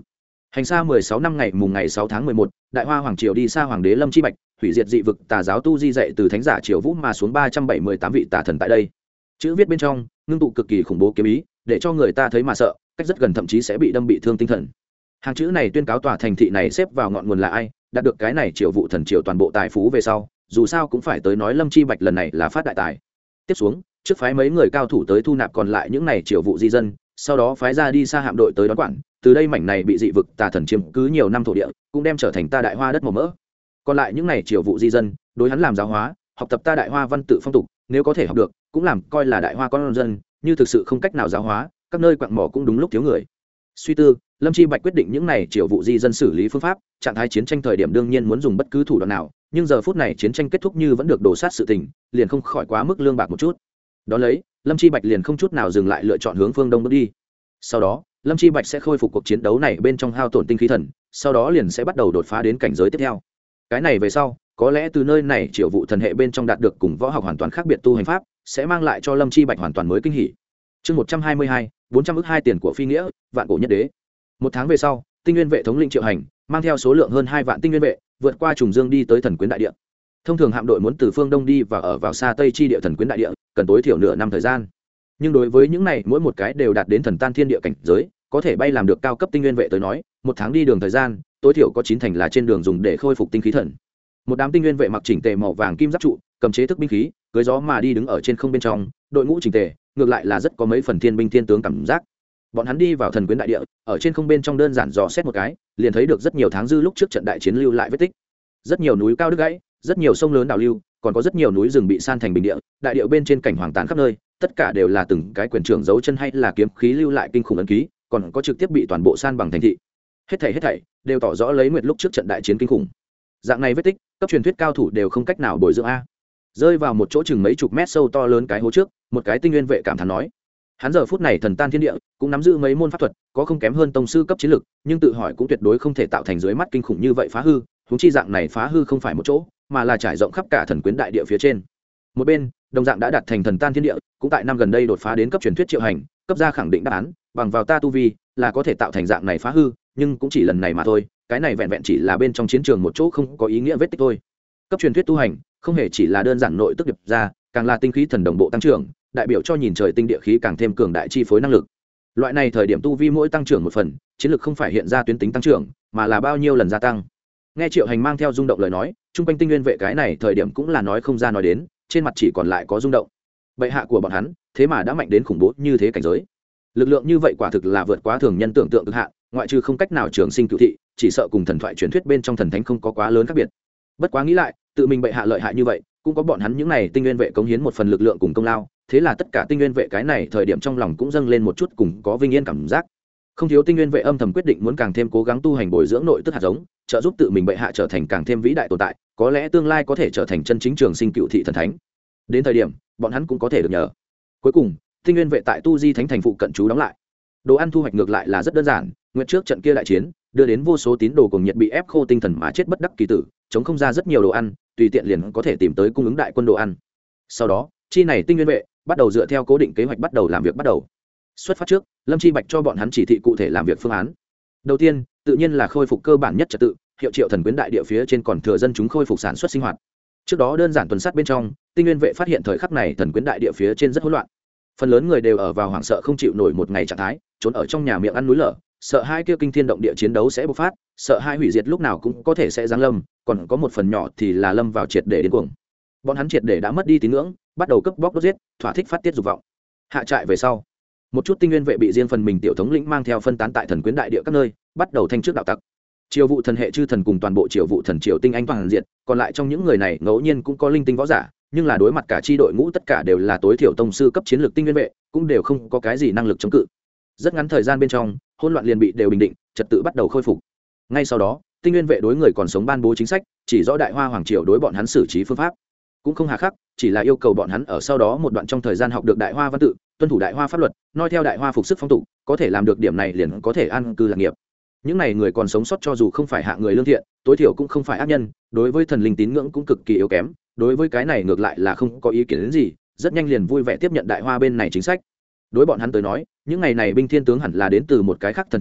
Hành xa mười sáu năm ngày mùng ngày sáu tháng mười một, đại hoa hoàng triều đi xa hoàng đế Lâm Chi Bạch, hủy diệt dị vực tà giáo tu di dạy từ thánh giả triều vũ mà xuống ba trăm bảy mươi tám vị tà thần tại đây. Chữ viết bên trong ngưng tụ cực kỳ khủng bố kiếm ý, để cho người ta thấy mà sợ, cách rất gần thậm chí sẽ bị đâm bị thương tinh thần. Hàng chữ này tuyên cáo tòa thành thị này xếp vào ngọn nguồn là ai, đạt được cái này triều vụ thần triều toàn bộ tài phú về sau, dù sao cũng phải tới nói Lâm Chi Bạch lần này là phát đại tài. Tiếp xuống, trước phái mấy người cao thủ tới thu nạp còn lại những này triều vụ di dân, sau đó phái ra đi xa hạm đội tới đón quản, từ đây mảnh này bị dị vực tà thần chiếm cứ nhiều năm thổ địa cũng đem trở thành ta đại hoa đất màu mỡ. Còn lại những này triều vụ di dân, đối hắn làm giáo hóa, học tập ta đại hoa văn tự phong tục, nếu có thể học được cũng làm coi là đại hoa con dân, như thực sự không cách nào giáo hóa, các nơi quặng mỏ cũng đúng lúc thiếu người. Suy tư, Lâm Chi Bạch quyết định những này triều vụ di dân xử lý phương pháp, trạng thái chiến tranh thời điểm đương nhiên muốn dùng bất cứ thủ đoạn nào, nhưng giờ phút này chiến tranh kết thúc như vẫn được đổ sát sự tình, liền không khỏi quá mức lương bạc một chút. Đó lấy, Lâm Chi Bạch liền không chút nào dừng lại lựa chọn hướng phương đông bước đi. Sau đó, Lâm Chi Bạch sẽ khôi phục cuộc chiến đấu này bên trong hao tổn tinh khí thần, sau đó liền sẽ bắt đầu đột phá đến cảnh giới tiếp theo. Cái này về sau, có lẽ từ nơi này triều vụ thần hệ bên trong đạt được cùng võ học hoàn toàn khác biệt tu hành pháp, sẽ mang lại cho Lâm Chi Bạch hoàn toàn mới kinh hỉ. Chương một trăm hai mươi hai, bốn trăm ức hai tiền của phi nghĩa, vạn cổ nhất đế. Một tháng về sau, tinh nguyên vệ thống lĩnh Triệu Hành mang theo số lượng hơn hai vạn tinh nguyên vệ, vượt qua trùng dương đi tới thần quyến đại địa. Thông thường hạm đội muốn từ phương đông đi và ở vào xa tây chi địa thần quyến đại địa, cần tối thiểu nửa năm thời gian. Nhưng đối với những này mỗi một cái đều đạt đến thần tan thiên địa cảnh giới, có thể bay làm được cao cấp tinh nguyên vệ tới nói, một tháng đi đường thời gian, tối thiểu có chín thành là trên đường dùng để khôi phục tinh khí thần. Một đám tinh nguyên vệ mặc chỉnh tề màu vàng kim giáp trụ, cầm chế thức binh khí, cưỡi gió mà đi đứng ở trên không bên trong, đội ngũ chỉnh tề, ngược lại là rất có mấy phần thiên binh thiên tướng cảm giác. Bọn hắn đi vào thần quyến đại địa, ở trên không bên trong đơn giản dò xét một cái, liền thấy được rất nhiều tháng dư lúc trước trận đại chiến lưu lại vết tích. Rất nhiều núi cao đứt gãy, rất nhiều sông lớn đảo lưu, còn có rất nhiều núi rừng bị san thành bình địa, đại địa bên trên cảnh hoàng tàn khắp nơi, tất cả đều là từng cái quyền trưởng dấu chân hay là kiếm khí lưu lại kinh khủng ấn ký, còn có trực tiếp bị toàn bộ san bằng thành thị. Hết thảy hết thảy đều tỏ rõ lấy nguyệt lúc trước trận đại chiến kinh khủng. Dạng này vết tích, cấp truyền thuyết cao thủ đều không cách nào bồi dưỡng a. Rơi vào một chỗ chừng mấy chục mét sâu to lớn cái hố trước, một cái tinh nguyên vệ cảm thán nói: hắn giờ phút này thần tan thiên địa, cũng nắm giữ mấy môn pháp thuật, có không kém hơn tông sư cấp chiến lực, nhưng tự hỏi cũng tuyệt đối không thể tạo thành dưới mắt kinh khủng như vậy phá hư, huống chi dạng này phá hư không phải một chỗ, mà là trải rộng khắp cả thần quyến đại địa phía trên. Một bên, đồng dạng đã đạt thành thần tan thiên địa, cũng tại năm gần đây đột phá đến cấp truyền thuyết Triệu Hành, cấp ra khẳng định đáp án, bằng vào ta tu vi, là có thể tạo thành dạng này phá hư, nhưng cũng chỉ lần này mà thôi, cái này vẹn vẹn chỉ là bên trong chiến trường một chỗ không có ý nghĩa vết tích thôi. Cấp truyền thuyết tu hành, không hề chỉ là đơn giản nội tức điệp ra, càng là tinh khí thần đồng bộ tăng trưởng, đại biểu cho nhìn trời tinh địa khí càng thêm cường đại chi phối năng lực. Loại này thời điểm tu vi mỗi tăng trưởng một phần, chiến lực không phải hiện ra tuyến tính tăng trưởng, mà là bao nhiêu lần gia tăng. Nghe Triệu Hành mang theo rung động lời nói, trung quanh tinh nguyên vệ cái này thời điểm cũng là nói không ra nói đến, trên mặt chỉ còn lại có rung động. Bệ hạ của bọn hắn, thế mà đã mạnh đến khủng bố như thế cảnh giới. Lực lượng như vậy quả thực là vượt quá thường nhân tưởng tượng cực hạn, ngoại trừ không cách nào trường sinh cửu thị, chỉ sợ cùng thần thoại truyền thuyết bên trong thần thánh không có quá lớn khác biệt. Bất quá nghĩ lại, tự mình bệ hạ lợi hại như vậy, cũng có bọn hắn những này tinh nguyên vệ cống hiến một phần lực lượng cùng công lao, thế là tất cả tinh nguyên vệ cái này thời điểm trong lòng cũng dâng lên một chút cùng có vinh yên cảm giác. Không thiếu tinh nguyên vệ âm thầm quyết định muốn càng thêm cố gắng tu hành bồi dưỡng nội tức hạt giống, trợ giúp tự mình bệ hạ trở thành càng thêm vĩ đại tồn tại, có lẽ tương lai có thể trở thành chân chính trường sinh cựu thị thần thánh. Đến thời điểm, bọn hắn cũng có thể được nhờ. Cuối cùng, tinh nguyên vệ tại tu di thánh thành phụ cận trú đóng lại. Đồ ăn thu hoạch ngược lại là rất đơn giản, nguyện trước trận kia đại chiến, đưa đến vô số tín đồ cùng nhiệt bị ép khô tinh thần mà chết bất đắc kỳ tử, chống không ra rất nhiều đồ ăn, tùy tiện liền có thể tìm tới cung ứng đại quân đồ ăn. Sau đó, chi này tinh nguyên vệ bắt đầu dựa theo cố định kế hoạch bắt đầu làm việc bắt đầu. Xuất phát trước, Lâm Chi Bạch cho bọn hắn chỉ thị cụ thể làm việc phương án. Đầu tiên, tự nhiên là khôi phục cơ bản nhất trật tự, hiệu triệu thần quyến đại địa phía trên còn thừa dân chúng khôi phục sản xuất sinh hoạt. Trước đó đơn giản tuần sát bên trong, tinh nguyên vệ phát hiện thời khắc này thần quyến đại địa phía trên rất hỗn loạn. Phần lớn người đều ở vào hoảng sợ không chịu nổi một ngày trạng thái, trốn ở trong nhà miệng ăn núi lở, sợ hai kia kinh thiên động địa chiến đấu sẽ bộc phát, sợ hai hủy diệt lúc nào cũng có thể sẽ giáng lâm, còn có một phần nhỏ thì là lâm vào triệt để đến cuồng. Bọn hắn triệt để đã mất đi tín ngưỡng, bắt đầu cướp bóc đốt giết, thỏa thích phát tiết dục vọng. Hạ trại về sau, một chút tinh nguyên vệ bị riêng phần mình tiểu thống lĩnh mang theo phân tán tại thần quyến đại địa các nơi, bắt đầu thanh trước đạo tặc. Triều vụ thần hệ chư thần cùng toàn bộ triều vụ thần triều tinh anh toàn diện, còn lại trong những người này ngẫu nhiên cũng có linh tinh võ giả, nhưng là đối mặt cả chi đội ngũ tất cả đều là tối thiểu tông sư cấp chiến lược tinh nguyên vệ, cũng đều không có cái gì năng lực chống cự. Rất ngắn thời gian bên trong, hỗn loạn liền bị đều bình định, trật tự bắt đầu khôi phục. Ngay sau đó, tinh nguyên vệ đối người còn sống ban bố chính sách, chỉ rõ đại hoa hoàng triều đối bọn hắn xử trí phương pháp, cũng không hà khắc, chỉ là yêu cầu bọn hắn ở sau đó một đoạn trong thời gian học được đại hoa văn tự, tuân thủ đại hoa pháp luật, noi theo đại hoa phục sức phong tục, có thể làm được điểm này liền có thể an cư lạc nghiệp. Những này người còn sống sót cho dù không phải hạ người lương thiện, tối thiểu cũng không phải ác nhân, đối với thần linh tín ngưỡng cũng cực kỳ yếu kém, đối với cái này ngược lại là không có ý kiến đến gì, rất nhanh liền vui vẻ tiếp nhận đại hoa bên này chính sách. Đối bọn hắn tới nói, những ngày này binh thiên tướng hẳn là đến từ một cái khác thần triều,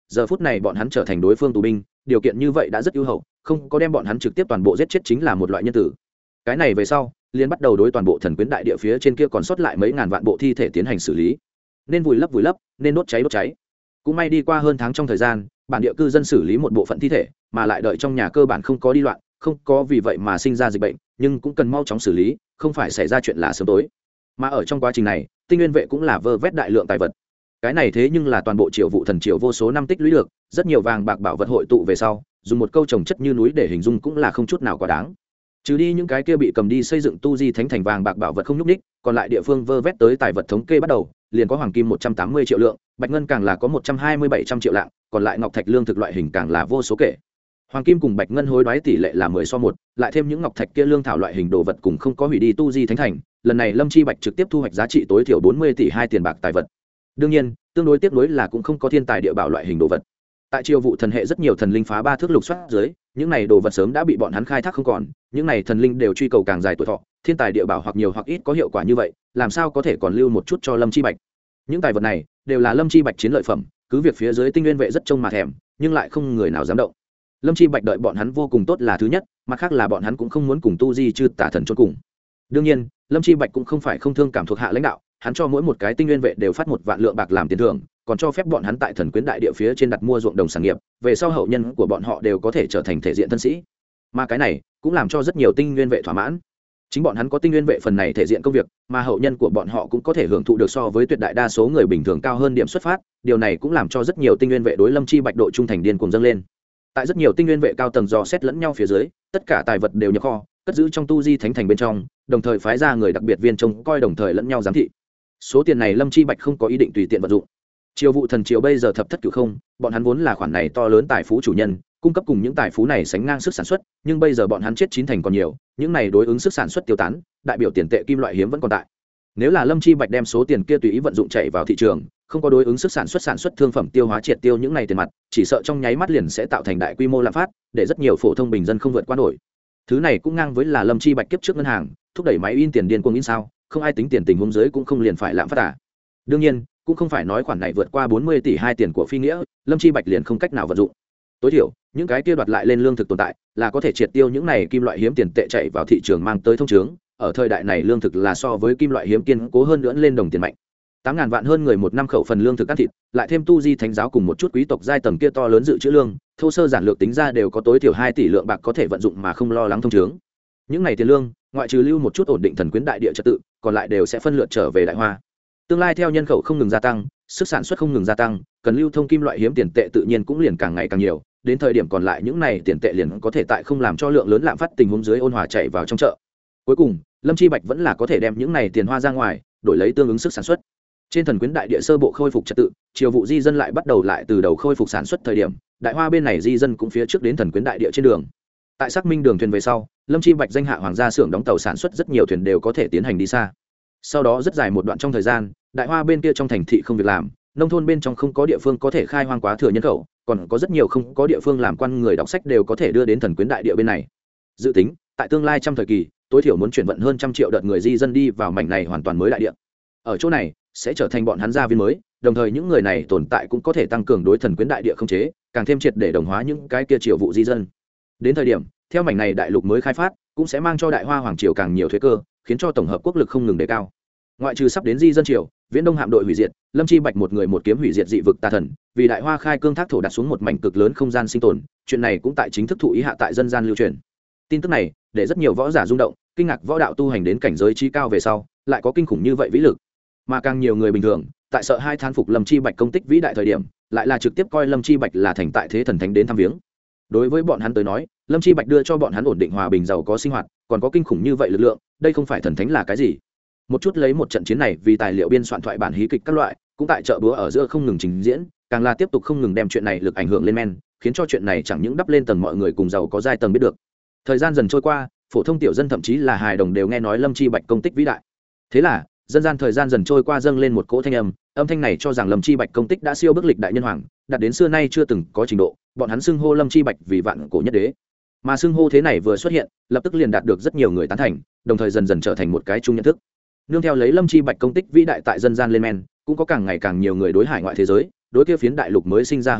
giờ phút này bọn hắn trở thành đối phương tù binh, điều kiện như vậy đã rất ưu hậu, không có đem bọn hắn trực tiếp toàn bộ giết chết chính là một loại nhân tử. Cái này về sau liền bắt đầu đối toàn bộ thần quyến đại địa phía trên kia còn sót lại mấy ngàn vạn bộ thi thể tiến hành xử lý, nên vùi lấp vùi lấp, nên đốt cháy đốt cháy. Cũng may đi qua hơn tháng trong thời gian, bản địa cư dân xử lý một bộ phận thi thể, mà lại đợi trong nhà cơ bản không có đi loạn, không có vì vậy mà sinh ra dịch bệnh, nhưng cũng cần mau chóng xử lý, không phải xảy ra chuyện là sớm tối. Mà ở trong quá trình này, tinh nguyên vệ cũng là vơ vét đại lượng tài vật. Cái này thế nhưng là toàn bộ Triệu Vụ Thần Triều vô số năm tích lũy được, rất nhiều vàng bạc bảo vật hội tụ về sau, dùng một câu trồng chất như núi để hình dung cũng là không chút nào quá đáng. Trừ đi những cái kia bị cầm đi xây dựng tu di thánh thành vàng bạc bảo vật không nhúc nhích, còn lại địa phương vơ vét tới tài vật thống kê bắt đầu, liền có hoàng kim một trăm tám mươi triệu lượng, bạch ngân càng là có một trăm hai mươi bảy trăm triệu lạng, còn lại ngọc thạch lương thực loại hình càng là vô số kể. Hoàng kim cùng bạch ngân hối đoái tỷ lệ là mười so một, lại thêm những ngọc thạch kia lương thảo loại hình đồ vật cùng không có hủy đi tu di thánh thành, lần này Lâm Chi Bạch trực tiếp thu hoạch giá trị tối thiểu bốn mươi tỷ hai tiền bạc tài vật. Đương nhiên, tương đối tiếc nuối là cũng không có thiên tài địa bảo loại hình đồ vật. Tại Triều Vụ thần hệ rất nhiều thần linh phá ba thước lục soát dưới, những này đồ vật sớm đã bị bọn hắn khai thác không còn, những này thần linh đều truy cầu càng dài tuổi thọ, thiên tài địa bảo hoặc nhiều hoặc ít có hiệu quả như vậy, làm sao có thể còn lưu một chút cho Lâm Chi Bạch. Những tài vật này đều là Lâm Chi Bạch chiến lợi phẩm, cứ việc phía dưới tinh nguyên vệ rất trông mà thèm, nhưng lại không người nào dám động. Lâm Chi Bạch đợi bọn hắn vô cùng tốt là thứ nhất, mặt khác là bọn hắn cũng không muốn cùng tu di chư tả thần chôn cùng. Đương nhiên, Lâm Chi Bạch cũng không phải không thương cảm thuộc hạ lãnh đạo, hắn cho mỗi một cái tinh nguyên vệ đều phát một vạn lượng bạc làm tiền thưởng, còn cho phép bọn hắn tại thần quyến đại địa phía trên đặt mua ruộng đồng sản nghiệp, về sau hậu nhân của bọn họ đều có thể trở thành thể diện thân sĩ. Mà cái này cũng làm cho rất nhiều tinh nguyên vệ thỏa mãn. Chính bọn hắn có tinh nguyên vệ phần này thể diện công việc, mà hậu nhân của bọn họ cũng có thể hưởng thụ được so với tuyệt đại đa số người bình thường cao hơn điểm xuất phát, điều này cũng làm cho rất nhiều tinh nguyên vệ đối Lâm Chi Bạch độ trung thành điên cuồng dâng lên. Tại rất nhiều tinh nguyên vệ cao tầng dò xét lẫn nhau phía dưới, tất cả tài vật đều nhập kho, cất giữ trong tu di thánh thành bên trong, đồng thời phái ra người đặc biệt viên trông coi đồng thời lẫn nhau giám thị. Số tiền này Lâm Chi Bạch không có ý định tùy tiện vận dụng. Triều Vụ thần triều bây giờ thập thất cửu không, bọn hắn vốn là khoản này to lớn tài phú chủ nhân, cung cấp cùng những tài phú này sánh ngang sức sản xuất, nhưng bây giờ bọn hắn chết chín thành còn nhiều, những này đối ứng sức sản xuất tiêu tán, đại biểu tiền tệ kim loại hiếm vẫn còn tại. Nếu là Lâm Chi Bạch đem số tiền kia tùy ý vận dụng chạy vào thị trường, không có đối ứng sức sản xuất sản xuất thương phẩm tiêu hóa triệt tiêu những này tiền mặt, chỉ sợ trong nháy mắt liền sẽ tạo thành đại quy mô lạm phát, để rất nhiều phổ thông bình dân không vượt qua nổi. Thứ này cũng ngang với là Lâm Chi Bạch kiếp trước ngân hàng, thúc đẩy máy in tiền điên cuồng in sao, không ai tính tiền tình huống dưới cũng không liền phải lạm phát à. Đương nhiên, cũng không phải nói khoản này vượt qua bốn mươi tỷ hai tiền của phi nghĩa, Lâm Chi Bạch liền không cách nào vận dụng. Tối thiểu, những cái kia đoạt lại lên lương thực tồn tại, là có thể triệt tiêu những này kim loại hiếm tiền tệ chạy vào thị trường mang tới thông chứng, ở thời đại này lương thực là so với kim loại hiếm kiên cố hơn nữa lên đồng tiền mạnh. tám ngàn vạn hơn người một năm khẩu phần lương thực ăn thịt, lại thêm tu di thánh giáo cùng một chút quý tộc giai tầng kia to lớn dự trữ lương, thô sơ giản lược tính ra đều có tối thiểu hai tỷ lượng bạc có thể vận dụng mà không lo lắng thông chứng. Những này tiền lương, ngoại trừ lưu một chút ổn định thần quyến đại địa trật tự, còn lại đều sẽ phân lượt trở về Đại Hoa. Tương lai theo nhân khẩu không ngừng gia tăng, sức sản xuất không ngừng gia tăng, cần lưu thông kim loại hiếm tiền tệ tự nhiên cũng liền càng ngày càng nhiều, đến thời điểm còn lại những này tiền tệ liền có thể tại không làm cho lượng lớn lạm phát tình huống dưới ôn hòa chạy vào trong chợ. Cuối cùng, Lâm Chi Bạch vẫn là có thể đem những này tiền hoa ra ngoài, đổi lấy tương ứng sức sản xuất. Trên thần quyến đại địa sơ bộ khôi phục trật tự, Triều Vụ di dân lại bắt đầu lại từ đầu khôi phục sản xuất thời điểm, Đại Hoa bên này di dân cũng phía trước đến thần quyến đại địa trên đường. Tại xác minh đường thuyền về sau, Lâm Chi Bạch danh hạ hoàng gia xưởng đóng tàu sản xuất rất nhiều thuyền đều có thể tiến hành đi xa. Sau đó rất dài một đoạn trong thời gian, Đại Hoa bên kia trong thành thị không việc làm, nông thôn bên trong không có địa phương có thể khai hoang quá thừa nhân khẩu, còn có rất nhiều không có địa phương làm quan người đọc sách đều có thể đưa đến thần quyến đại địa bên này. Dự tính, tại tương lai trăm thời kỳ, tối thiểu muốn chuyển vận hơn trăm triệu đợt người di dân đi vào mảnh này hoàn toàn mới đại địa. Ở chỗ này sẽ trở thành bọn hắn gia viên mới, đồng thời những người này tồn tại cũng có thể tăng cường đối thần quyến đại địa không chế, càng thêm triệt để đồng hóa những cái kia Triều Vụ di dân. Đến thời điểm, theo mảnh này đại lục mới khai phát, cũng sẽ mang cho Đại Hoa hoàng triều càng nhiều thuế cơ, khiến cho tổng hợp quốc lực không ngừng đề cao. Ngoại trừ sắp đến di dân triều, Viễn Đông hạm đội hủy diệt, Lâm Chi Bạch một người một kiếm hủy diệt dị vực tà thần, vì Đại Hoa khai cương thác thổ đặt xuống một mảnh cực lớn không gian sinh tồn, chuyện này cũng tại chính thức thụ ý hạ tại dân gian lưu truyền. Tin tức này để rất nhiều võ giả rung động, kinh ngạc võ đạo tu hành đến cảnh giới trí cao về sau, lại có kinh khủng như vậy vĩ lực. Mà càng nhiều người bình thường, tại sợ hai thán phục Lâm Chi Bạch công tích vĩ đại thời điểm, lại là trực tiếp coi Lâm Chi Bạch là thành tại thế thần thánh đến thăm viếng. Đối với bọn hắn tới nói, Lâm Chi Bạch đưa cho bọn hắn ổn định hòa bình giàu có sinh hoạt, còn có kinh khủng như vậy lực lượng, đây không phải thần thánh là cái gì? Một chút lấy một trận chiến này vì tài liệu biên soạn thoại bản hí kịch các loại, cũng tại chợ búa ở giữa không ngừng trình diễn, càng là tiếp tục không ngừng đem chuyện này lực ảnh hưởng lên men, khiến cho chuyện này chẳng những đắp lên tầng mọi người cùng giàu có giai tầng biết được. Thời gian dần trôi qua, phổ thông tiểu dân thậm chí là hài đồng đều nghe nói Lâm Chi Bạch công tích vĩ đại. Thế là, dân gian thời gian dần trôi qua dâng lên một cỗ thanh âm, âm thanh này cho rằng Lâm Chi Bạch công tích đã siêu bức lịch đại nhân hoàng, đạt đến xưa nay chưa từng có trình độ, bọn hắn xưng hô Lâm Chi Bạch vì vạn cổ nhất đế. Mà xưng hô thế này vừa xuất hiện, lập tức liền đạt được rất nhiều người tán thành, đồng thời dần dần trở thành một cái chung nhận thức. Nương theo lấy Lâm Chi Bạch công tích vĩ đại tại dân gian lên men, cũng có càng ngày càng nhiều người đối hải ngoại thế giới, đối kia phiến đại lục mới sinh ra hứng thú,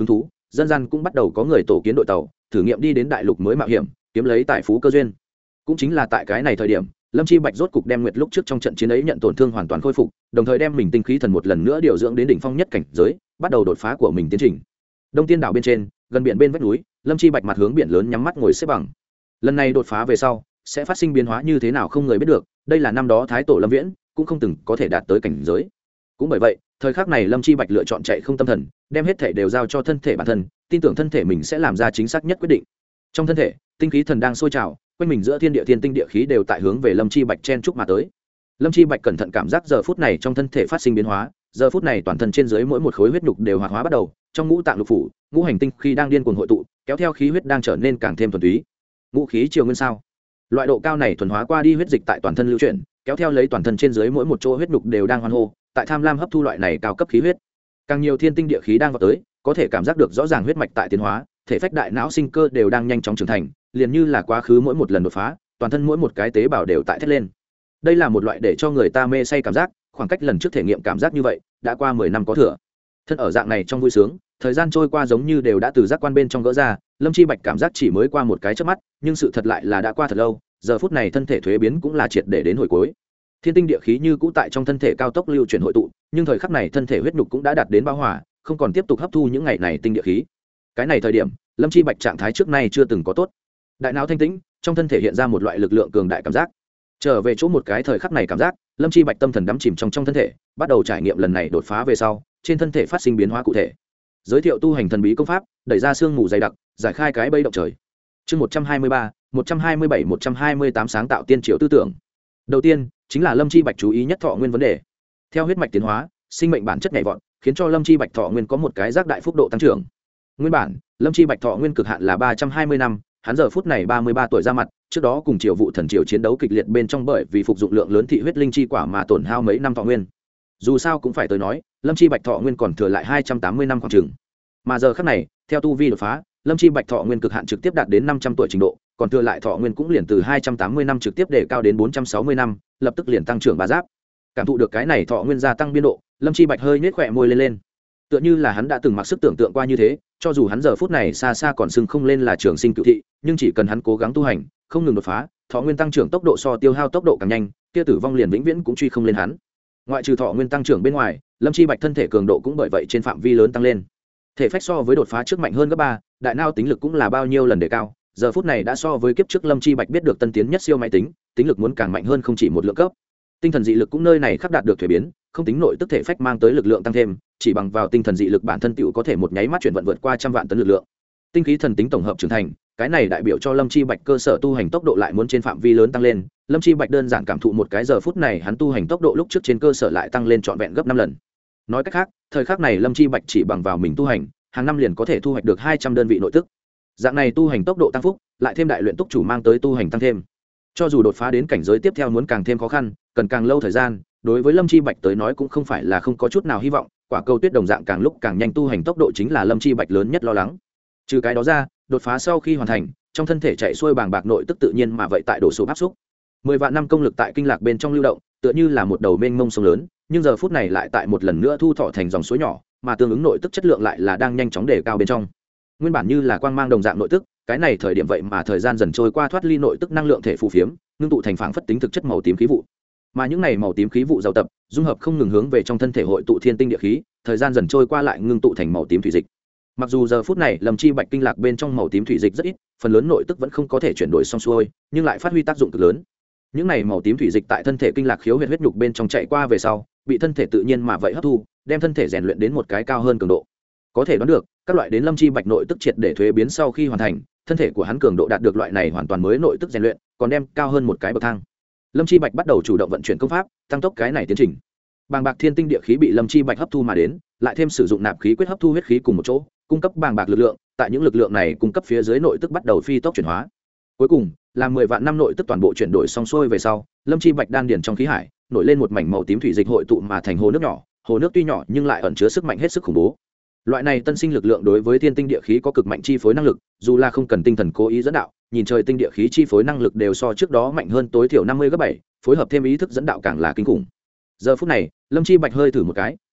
dân gian cũng bắt đầu có người tổ kiến đội tàu thử nghiệm đi đến đại lục mới mạo hiểm kiếm lấy tài phú cơ duyên. Cũng chính là tại cái này thời điểm, Lâm Chi Bạch rốt cục đem Nguyệt lúc trước trong trận chiến ấy nhận tổn thương hoàn toàn khôi phục, đồng thời đem mình tinh khí thần một lần nữa điều dưỡng đến đỉnh phong nhất cảnh giới, bắt đầu đột phá của mình tiến trình. Đông Tiên đảo bên trên, gần biển bên vách núi, Lâm Chi Bạch mặt hướng biển lớn nhắm mắt ngồi xếp bằng. Lần này đột phá về sau, sẽ phát sinh biến hóa như thế nào không người biết được, đây là năm đó Thái tổ Lâm Viễn cũng không từng có thể đạt tới cảnh giới. Cũng bởi vậy, thời khắc này Lâm Chi Bạch lựa chọn chạy không tâm thần, đem hết thể đều giao cho thân thể bản thân, tin tưởng thân thể mình sẽ làm ra chính xác nhất quyết định. Trong thân thể, tinh khí thần đang sôi trào, quanh mình giữa thiên địa thiên tinh địa khí đều tại hướng về Lâm Chi Bạch chen chúc mà tới. Lâm Chi Bạch cẩn thận cảm giác giờ phút này trong thân thể phát sinh biến hóa, giờ phút này toàn thân trên dưới mỗi một khối huyết nhục đều hoạt hóa bắt đầu, trong ngũ tạng lục phủ, ngũ hành tinh khí đang điên cuồng hội tụ, kéo theo khí huyết đang trở nên càng thêm thuần túy. Ngũ khí triều nguyên sao? Loại độ cao này thuần hóa qua đi huyết dịch tại toàn thân lưu chuyển, kéo theo lấy toàn thân trên dưới mỗi một chỗ huyết nhục đều đang hoan hô, tại tham lam hấp thu loại này cao cấp khí huyết. Càng nhiều thiên tinh địa khí đang vào tới, có thể cảm giác được rõ ràng huyết mạch tại tiến hóa, thể phách đại não sinh cơ đều đang nhanh chóng trưởng thành, liền như là quá khứ mỗi một lần đột phá, toàn thân mỗi một cái tế bào đều tại thét lên. Đây là một loại để cho người ta mê say cảm giác, khoảng cách lần trước thể nghiệm cảm giác như vậy đã qua mười năm có thừa. Thân ở dạng này trong vui sướng, thời gian trôi qua giống như đều đã từ giác quan bên trong gỡ ra, Lâm Chi Bạch cảm giác chỉ mới qua một cái chớp mắt, nhưng sự thật lại là đã qua thật lâu, giờ phút này thân thể thuế biến cũng là triệt để đến hồi cuối. Thiên tinh địa khí như cũ tại trong thân thể cao tốc lưu chuyển hội tụ, nhưng thời khắc này thân thể huyết nhục cũng đã đạt đến bão hòa, không còn tiếp tục hấp thu những ngày này tinh địa khí. Cái này thời điểm, Lâm Chi Bạch trạng thái trước nay chưa từng có tốt. Đại não thanh tĩnh, trong thân thể hiện ra một loại lực lượng cường đại cảm giác. Trở về chỗ một cái thời khắc này cảm giác, Lâm Chi Bạch tâm thần đắm chìm trong trong thân thể, bắt đầu trải nghiệm lần này đột phá về sau, trên thân thể phát sinh biến hóa cụ thể. Giới thiệu tu hành thần bí công pháp, đẩy ra xương mù dày đặc, giải khai cái bẫy động trời. Chương một trăm hai mươi ba, một trăm hai mươi bảy, một trăm hai mươi tám sáng tạo tiên triều tư tưởng. Đầu tiên, chính là Lâm Chi Bạch chú ý nhất thọ nguyên vấn đề. Theo huyết mạch tiến hóa, sinh mệnh bản chất nhảy vọt, khiến cho Lâm Chi Bạch thọ nguyên có một cái giác đại phúc độ tăng trưởng. Nguyên bản, Lâm Chi Bạch thọ nguyên cực hạn là ba trăm hai mươi năm, hắn giờ phút này ba mươi ba tuổi ra mặt, trước đó cùng Triều Vụ Thần Triều chiến đấu kịch liệt bên trong bởi vì phục dụng lượng lớn thị huyết linh chi quả mà tổn hao mấy năm thọ nguyên. Dù sao cũng phải tới nói, Lâm Chi Bạch thọ nguyên còn thừa lại hai trăm tám mươi năm khoảng chừng. Mà giờ khắc này, theo tu vi đột phá, Lâm Chi Bạch thọ nguyên cực hạn trực tiếp đạt đến năm trăm tuổi trình độ, còn thừa lại thọ nguyên cũng liền từ hai trăm tám mươi năm trực tiếp đề cao đến bốn trăm sáu mươi năm, lập tức liền tăng trưởng ba giáp. Cảm thụ được cái này thọ nguyên gia tăng biên độ, Lâm Chi Bạch hơi nhếch khóe môi lên lên. Tựa như là hắn đã từng mặc sức tưởng tượng qua như thế, cho dù hắn giờ phút này xa xa còn sưng không lên là trường sinh cựu thị, nhưng chỉ cần hắn cố gắng tu hành, không ngừng đột phá, thọ nguyên tăng trưởng tốc độ so tiêu hao tốc độ càng nhanh, kia tử vong liền vĩnh viễn cũng truy không lên hắn. Ngoại trừ thọ nguyên tăng trưởng bên ngoài, Lâm Chi Bạch thân thể cường độ cũng bởi vậy trên phạm vi lớn tăng lên. Thể phách so với đột phá trước mạnh hơn gấp ba, đại não tính lực cũng là bao nhiêu lần đề cao, giờ phút này đã so với kiếp trước Lâm Chi Bạch biết được tân tiến nhất siêu máy tính, tính lực muốn càng mạnh hơn không chỉ một lượng cấp. Tinh thần dị lực cũng nơi này khắc đạt được thuế biến, không tính nội tức thể phách mang tới lực lượng tăng thêm, chỉ bằng vào tinh thần dị lực bản thân tựu có thể một nháy mắt chuyển vận vượt qua trăm vạn tấn lực lượng. Tinh khí thần tính tổng hợp trưởng thành, cái này đại biểu cho Lâm Chi Bạch cơ sở tu hành tốc độ lại muốn trên phạm vi lớn tăng lên. Lâm Chi Bạch đơn giản cảm thụ một cái giờ phút này hắn tu hành tốc độ lúc trước trên cơ sở lại tăng lên trọn vẹn gấp năm lần. Nói cách khác, thời khắc này Lâm Chi Bạch chỉ bằng vào mình tu hành, hàng năm liền có thể thu hoạch được hai trăm đơn vị nội tức. Dạng này tu hành tốc độ tăng phúc, lại thêm đại luyện túc chủ mang tới tu hành tăng thêm. Cho dù đột phá đến cảnh giới tiếp theo muốn càng thêm khó khăn, cần càng lâu thời gian, đối với Lâm Chi Bạch tới nói cũng không phải là không có chút nào hy vọng, quả cầu tuyết đồng dạng càng lúc càng nhanh tu hành tốc độ chính là Lâm Chi Bạch lớn nhất lo lắng. Trừ cái đó ra, đột phá sau khi hoàn thành, trong thân thể chạy xuôi bàng bạc nội tức tự nhiên mà vậy tại đổ số áp xúc. Mười vạn năm công lực tại kinh lạc bên trong lưu động, tựa như là một đầu mênh mông sông lớn, nhưng giờ phút này lại tại một lần nữa thu thọ thành dòng suối nhỏ, mà tương ứng nội tức chất lượng lại là đang nhanh chóng đề cao bên trong. Nguyên bản như là quang mang đồng dạng nội tức, cái này thời điểm vậy mà thời gian dần trôi qua thoát ly nội tức năng lượng thể phù phiếm, ngưng tụ thành phảng phất tính thực chất màu tím khí vụ. Mà những này màu tím khí vụ giàu tập, dung hợp không ngừng hướng về trong thân thể hội tụ thiên tinh địa khí, thời gian dần trôi qua lại ngưng tụ thành màu tím thủy dịch. Mặc dù giờ phút này Lâm Chi Bạch kinh lạc bên trong màu tím thủy dịch rất ít, phần lớn nội tức vẫn không có thể chuyển đổi xong xuôi, nhưng lại phát huy tác dụng cực lớn. Những này màu tím thủy dịch tại thân thể kinh lạc khiếu huyệt huyết nhục bên trong chạy qua về sau, bị thân thể tự nhiên mà vậy hấp thu, đem thân thể rèn luyện đến một cái cao hơn cường độ. Có thể đoán được, các loại đến Lâm Chi Bạch nội tức triệt để thuế biến sau khi hoàn thành, thân thể của hắn cường độ đạt được loại này hoàn toàn mới nội tức rèn luyện, còn đem cao hơn một cái bậc thang. Lâm Chi Bạch bắt đầu chủ động vận chuyển công pháp, tăng tốc cái này tiến trình. Bàng bạc thiên tinh địa khí bị Lâm Chi Bạch hấp thu mà đến, lại thêm sử dụng nạp khí quyết hấp thu huyết khí cùng một chỗ, cung cấp bàng bạc lực lượng, tại những lực lượng này cung cấp phía dưới nội tức bắt đầu phi tốc chuyển hóa. Cuối cùng, là mười vạn năm nội tức toàn bộ chuyển đổi xong xuôi về sau, Lâm Chi Bạch đan điền trong khí hải, nổi lên một mảnh màu tím thủy dịch hội tụ mà thành hồ nước nhỏ, hồ nước tuy nhỏ nhưng lại ẩn chứa sức mạnh hết sức khủng bố. Loại này tân sinh lực lượng đối với thiên tinh địa khí có cực mạnh chi phối năng lực, dù là không cần tinh thần cố ý dẫn đạo, nhìn trời tinh địa khí chi phối năng lực đều so trước đó mạnh hơn tối thiểu năm mươi gấp bảy, phối hợp thêm ý thức dẫn đạo càng là kinh khủng. Giờ phút này, Lâm Chi Bạch hơi thử một cái,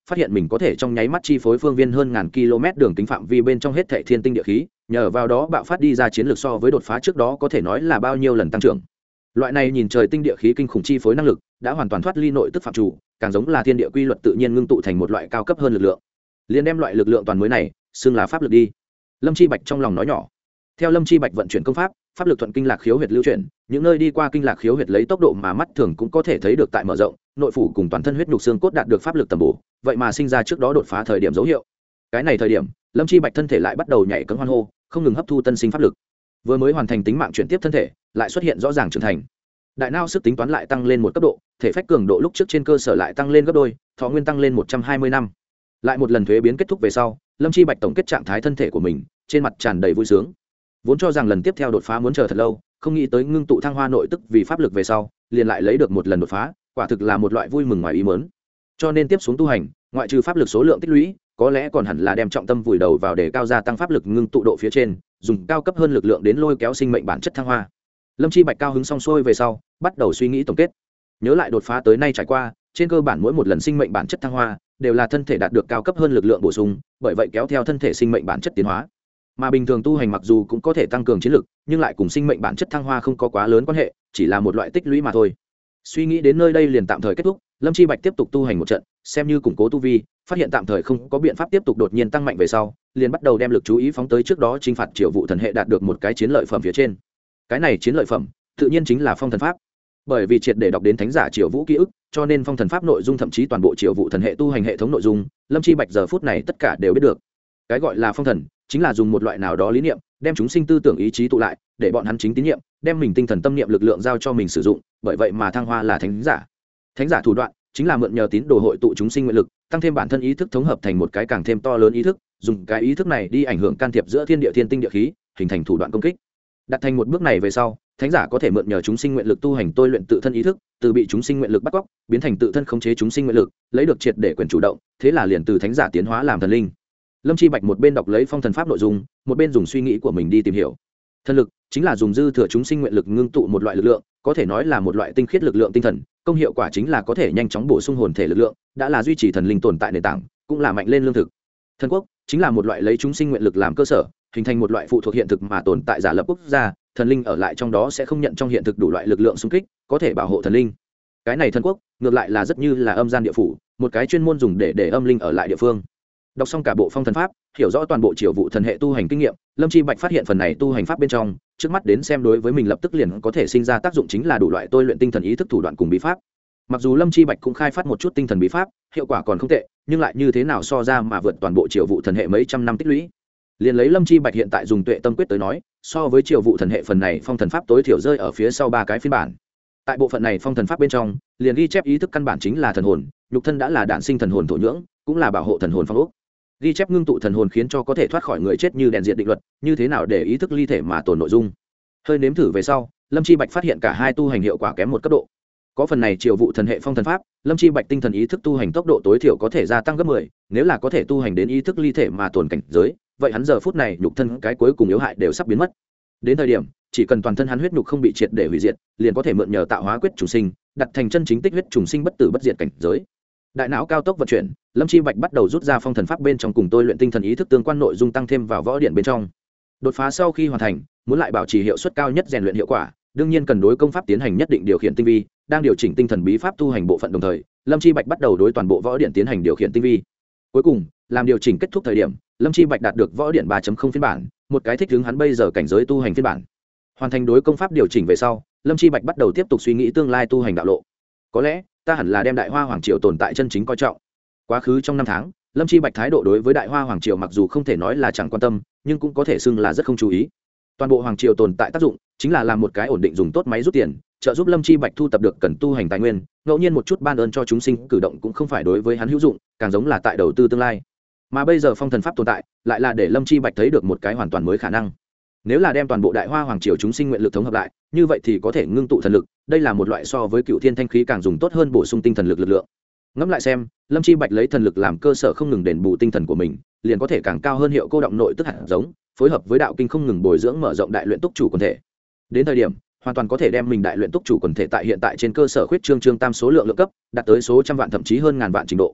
phát hiện mình có thể trong nháy mắt chi phối phương viên hơn ngàn km đường kính phạm vi bên trong hết thệ thiên tinh địa khí, nhờ vào đó bạo phát đi ra chiến lược so với đột phá trước đó có thể nói là bao nhiêu lần tăng trưởng. Loại này nhìn trời tinh địa khí kinh khủng chi phối năng lực đã hoàn toàn thoát ly nội tức phạm chủ, càng giống là thiên địa quy luật tự nhiên ngưng tụ thành một loại cao cấp hơn lực lượng. Liên đem loại lực lượng toàn mới này xưng là pháp lực đi. Lâm Chi Bạch trong lòng nói nhỏ. Theo Lâm Chi Bạch vận chuyển công pháp, pháp lực thuận kinh lạc khiếu huyệt lưu chuyển, những nơi đi qua kinh lạc khiếu huyệt lấy tốc độ mà mắt thường cũng có thể thấy được tại mở rộng, nội phủ cùng toàn thân huyết nhục xương cốt đạt được pháp lực tầm bổ, vậy mà sinh ra trước đó đột phá thời điểm dấu hiệu. Cái này thời điểm, Lâm Chi Bạch thân thể lại bắt đầu nhảy cẫng hoan hô, không ngừng hấp thu tân sinh pháp lực. Vừa mới hoàn thành tính mạng chuyển tiếp thân thể, lại xuất hiện rõ ràng trưởng thành. Đại não sức tính toán lại tăng lên một cấp độ, thể phách cường độ lúc trước trên cơ sở lại tăng lên gấp đôi, thọ nguyên tăng lên một trăm hai mươi năm. Lại một lần thuế biến kết thúc về sau, Lâm Chi Bạch tổng kết trạng thái thân thể của mình, trên mặt tràn đầy vui sướng. Vốn cho rằng lần tiếp theo đột phá muốn chờ thật lâu, không nghĩ tới ngưng tụ thăng hoa nội tức vì pháp lực về sau, liền lại lấy được một lần đột phá, quả thực là một loại vui mừng ngoài ý muốn. Cho nên tiếp xuống tu hành, ngoại trừ pháp lực số lượng tích lũy, có lẽ còn hẳn là đem trọng tâm vùi đầu vào để cao gia tăng pháp lực ngưng tụ độ phía trên, dùng cao cấp hơn lực lượng đến lôi kéo sinh mệnh bản chất thăng hoa. Lâm Chi Bạch cao hứng xong xuôi về sau, bắt đầu suy nghĩ tổng kết. Nhớ lại đột phá tới nay trải qua, trên cơ bản mỗi một lần sinh mệnh bản chất thăng hoa, đều là thân thể đạt được cao cấp hơn lực lượng bổ sung, bởi vậy kéo theo thân thể sinh mệnh bản chất tiến hóa. Mà bình thường tu hành mặc dù cũng có thể tăng cường chiến lực, nhưng lại cùng sinh mệnh bản chất thăng hoa không có quá lớn quan hệ, chỉ là một loại tích lũy mà thôi. Suy nghĩ đến nơi đây liền tạm thời kết thúc, Lâm Chi Bạch tiếp tục tu hành một trận, xem như củng cố tu vi, phát hiện tạm thời không có biện pháp tiếp tục đột nhiên tăng mạnh về sau, liền bắt đầu đem lực chú ý phóng tới trước đó chinh phạt Triệu Vụ Thần hệ đạt được một cái chiến lợi phẩm phía trên. Cái này chiến lợi phẩm, tự nhiên chính là Phong Thần Pháp. Bởi vì triệt để đọc đến thánh giả Triệu Vũ ký ức, cho nên Phong Thần Pháp nội dung thậm chí toàn bộ Triệu Vụ Thần hệ tu hành hệ thống nội dung, Lâm Chi Bạch giờ phút này tất cả đều biết được. Cái gọi là phong thần, chính là dùng một loại nào đó lý niệm, đem chúng sinh tư tưởng ý chí tụ lại, để bọn hắn chính tín nhiệm, đem mình tinh thần tâm niệm lực lượng giao cho mình sử dụng, bởi vậy mà thăng hoa là thánh giả. Thánh giả thủ đoạn chính là mượn nhờ tín đồ hội tụ chúng sinh nguyện lực, tăng thêm bản thân ý thức thống hợp thành một cái càng thêm to lớn ý thức, dùng cái ý thức này đi ảnh hưởng can thiệp giữa thiên địa thiên tinh địa khí, hình thành thủ đoạn công kích. Đặt thành một bước này về sau, thánh giả có thể mượn nhờ chúng sinh nguyện lực tu hành tôi luyện tự thân ý thức, từ bị chúng sinh nguyện lực bắt cóc, biến thành tự thân khống chế chúng sinh nguyện lực, lấy được triệt để quyền chủ động, thế là liền từ thánh giả tiến hóa làm thần linh. Lâm Chi Bạch một bên đọc lấy Phong Thần Pháp nội dung, một bên dùng suy nghĩ của mình đi tìm hiểu. Thần lực chính là dùng dư thừa chúng sinh nguyện lực ngưng tụ một loại lực lượng, có thể nói là một loại tinh khiết lực lượng tinh thần, công hiệu quả chính là có thể nhanh chóng bổ sung hồn thể lực lượng, đã là duy trì thần linh tồn tại nền tảng, cũng là mạnh lên lương thực. Thần quốc chính là một loại lấy chúng sinh nguyện lực làm cơ sở, hình thành một loại phụ thuộc hiện thực mà tồn tại giả lập quốc gia, thần linh ở lại trong đó sẽ không nhận trong hiện thực đủ loại lực lượng xung kích, có thể bảo hộ thần linh. Cái này thần quốc, ngược lại là rất như là âm gian địa phủ, một cái chuyên môn dùng để để âm linh ở lại địa phương. Đọc xong cả bộ Phong Thần Pháp, hiểu rõ toàn bộ Triệu Vụ Thần hệ tu hành kinh nghiệm, Lâm Chi Bạch phát hiện phần này tu hành pháp bên trong, trước mắt đến xem đối với mình lập tức liền có thể sinh ra tác dụng chính là đủ loại tôi luyện tinh thần ý thức thủ đoạn cùng bí pháp. Mặc dù Lâm Chi Bạch cũng khai phát một chút tinh thần bí pháp, hiệu quả còn không tệ, nhưng lại như thế nào so ra mà vượt toàn bộ Triệu Vụ Thần hệ mấy trăm năm tích lũy. Liền lấy Lâm Chi Bạch hiện tại dùng Tuệ Tâm Quyết tới nói, so với Triệu Vụ Thần hệ phần này Phong Thần Pháp tối thiểu rơi ở phía sau ba cái phiên bản. Tại bộ phận này Phong Thần Pháp bên trong, liền ghi chép ý thức căn bản chính là thần hồn, nhục thân đã là đản sinh thần hồn thổ nhưỡng, cũng là bảo hộ thần hồn phong ốc. Ghi chép ngưng tụ thần hồn khiến cho có thể thoát khỏi người chết như đèn diệt định luật, như thế nào để ý thức ly thể mà tồn nội dung. Hơi nếm thử về sau, Lâm Chi Bạch phát hiện cả hai tu hành hiệu quả kém một cấp độ. Có phần này Triệu Vụ Thần hệ Phong Thần Pháp, Lâm Chi Bạch tinh thần ý thức tu hành tốc độ tối thiểu có thể gia tăng gấp mười, nếu là có thể tu hành đến ý thức ly thể mà tồn cảnh giới, vậy hắn giờ phút này nhục thân cái cuối cùng yếu hại đều sắp biến mất. Đến thời điểm, chỉ cần toàn thân hắn huyết nhục không bị triệt để hủy diệt, liền có thể mượn nhờ tạo hóa quyết trùng sinh, đặt thành chân chính tích huyết trùng sinh bất tử bất diệt cảnh giới. Đại não cao tốc vận chuyển, Lâm Chi Bạch bắt đầu rút ra Phong Thần Pháp bên trong cùng tôi luyện tinh thần ý thức tương quan nội dung tăng thêm vào võ điện bên trong. Đột phá sau khi hoàn thành, muốn lại bảo trì hiệu suất cao nhất rèn luyện hiệu quả, đương nhiên cần đối công pháp tiến hành nhất định điều khiển tinh vi, đang điều chỉnh tinh thần bí pháp tu hành bộ phận đồng thời, Lâm Chi Bạch bắt đầu đối toàn bộ võ điện tiến hành điều khiển tinh vi. Cuối cùng, làm điều chỉnh kết thúc thời điểm, Lâm Chi Bạch đạt được võ điện ba chấm không phiên bản, một cái thích ứng hắn bây giờ cảnh giới tu hành phiên bản. Hoàn thành đối công pháp điều chỉnh về sau, Lâm Chi Bạch bắt đầu tiếp tục suy nghĩ tương lai tu hành đạo lộ. Có lẽ, ta hẳn là đem Đại Hoa Hoàng triều tồn tại chân chính coi trọng. Quá khứ trong năm tháng, Lâm Chi Bạch thái độ đối với Đại Hoa Hoàng triều mặc dù không thể nói là chẳng quan tâm, nhưng cũng có thể xưng là rất không chú ý. Toàn bộ hoàng triều tồn tại tác dụng chính là làm một cái ổn định dùng tốt máy rút tiền, trợ giúp Lâm Chi Bạch thu tập được cần tu hành tài nguyên, ngẫu nhiên một chút ban ơn cho chúng sinh cử động cũng không phải đối với hắn hữu dụng, càng giống là tại đầu tư tương lai. Mà bây giờ Phong Thần Pháp tồn tại, lại là để Lâm Chi Bạch thấy được một cái hoàn toàn mới khả năng. Nếu là đem toàn bộ Đại Hoa Hoàng triều chúng sinh nguyện lực thống hợp lại, như vậy thì có thể ngưng tụ thần lực, đây là một loại so với Cựu Thiên Thanh khí càng dùng tốt hơn bổ sung tinh thần lực lực lượng. Ngẫm lại xem, Lâm Chi Bạch lấy thần lực làm cơ sở không ngừng đền bù tinh thần của mình, liền có thể càng cao hơn hiệu cô động nội tức hạt giống, phối hợp với đạo kinh không ngừng bồi dưỡng mở rộng đại luyện túc chủ quần thể. Đến thời điểm, hoàn toàn có thể đem mình đại luyện túc chủ quần thể tại hiện tại trên cơ sở khuyết trương trương tam số lượng lượng cấp, đạt tới số trăm vạn thậm chí hơn ngàn vạn trình độ.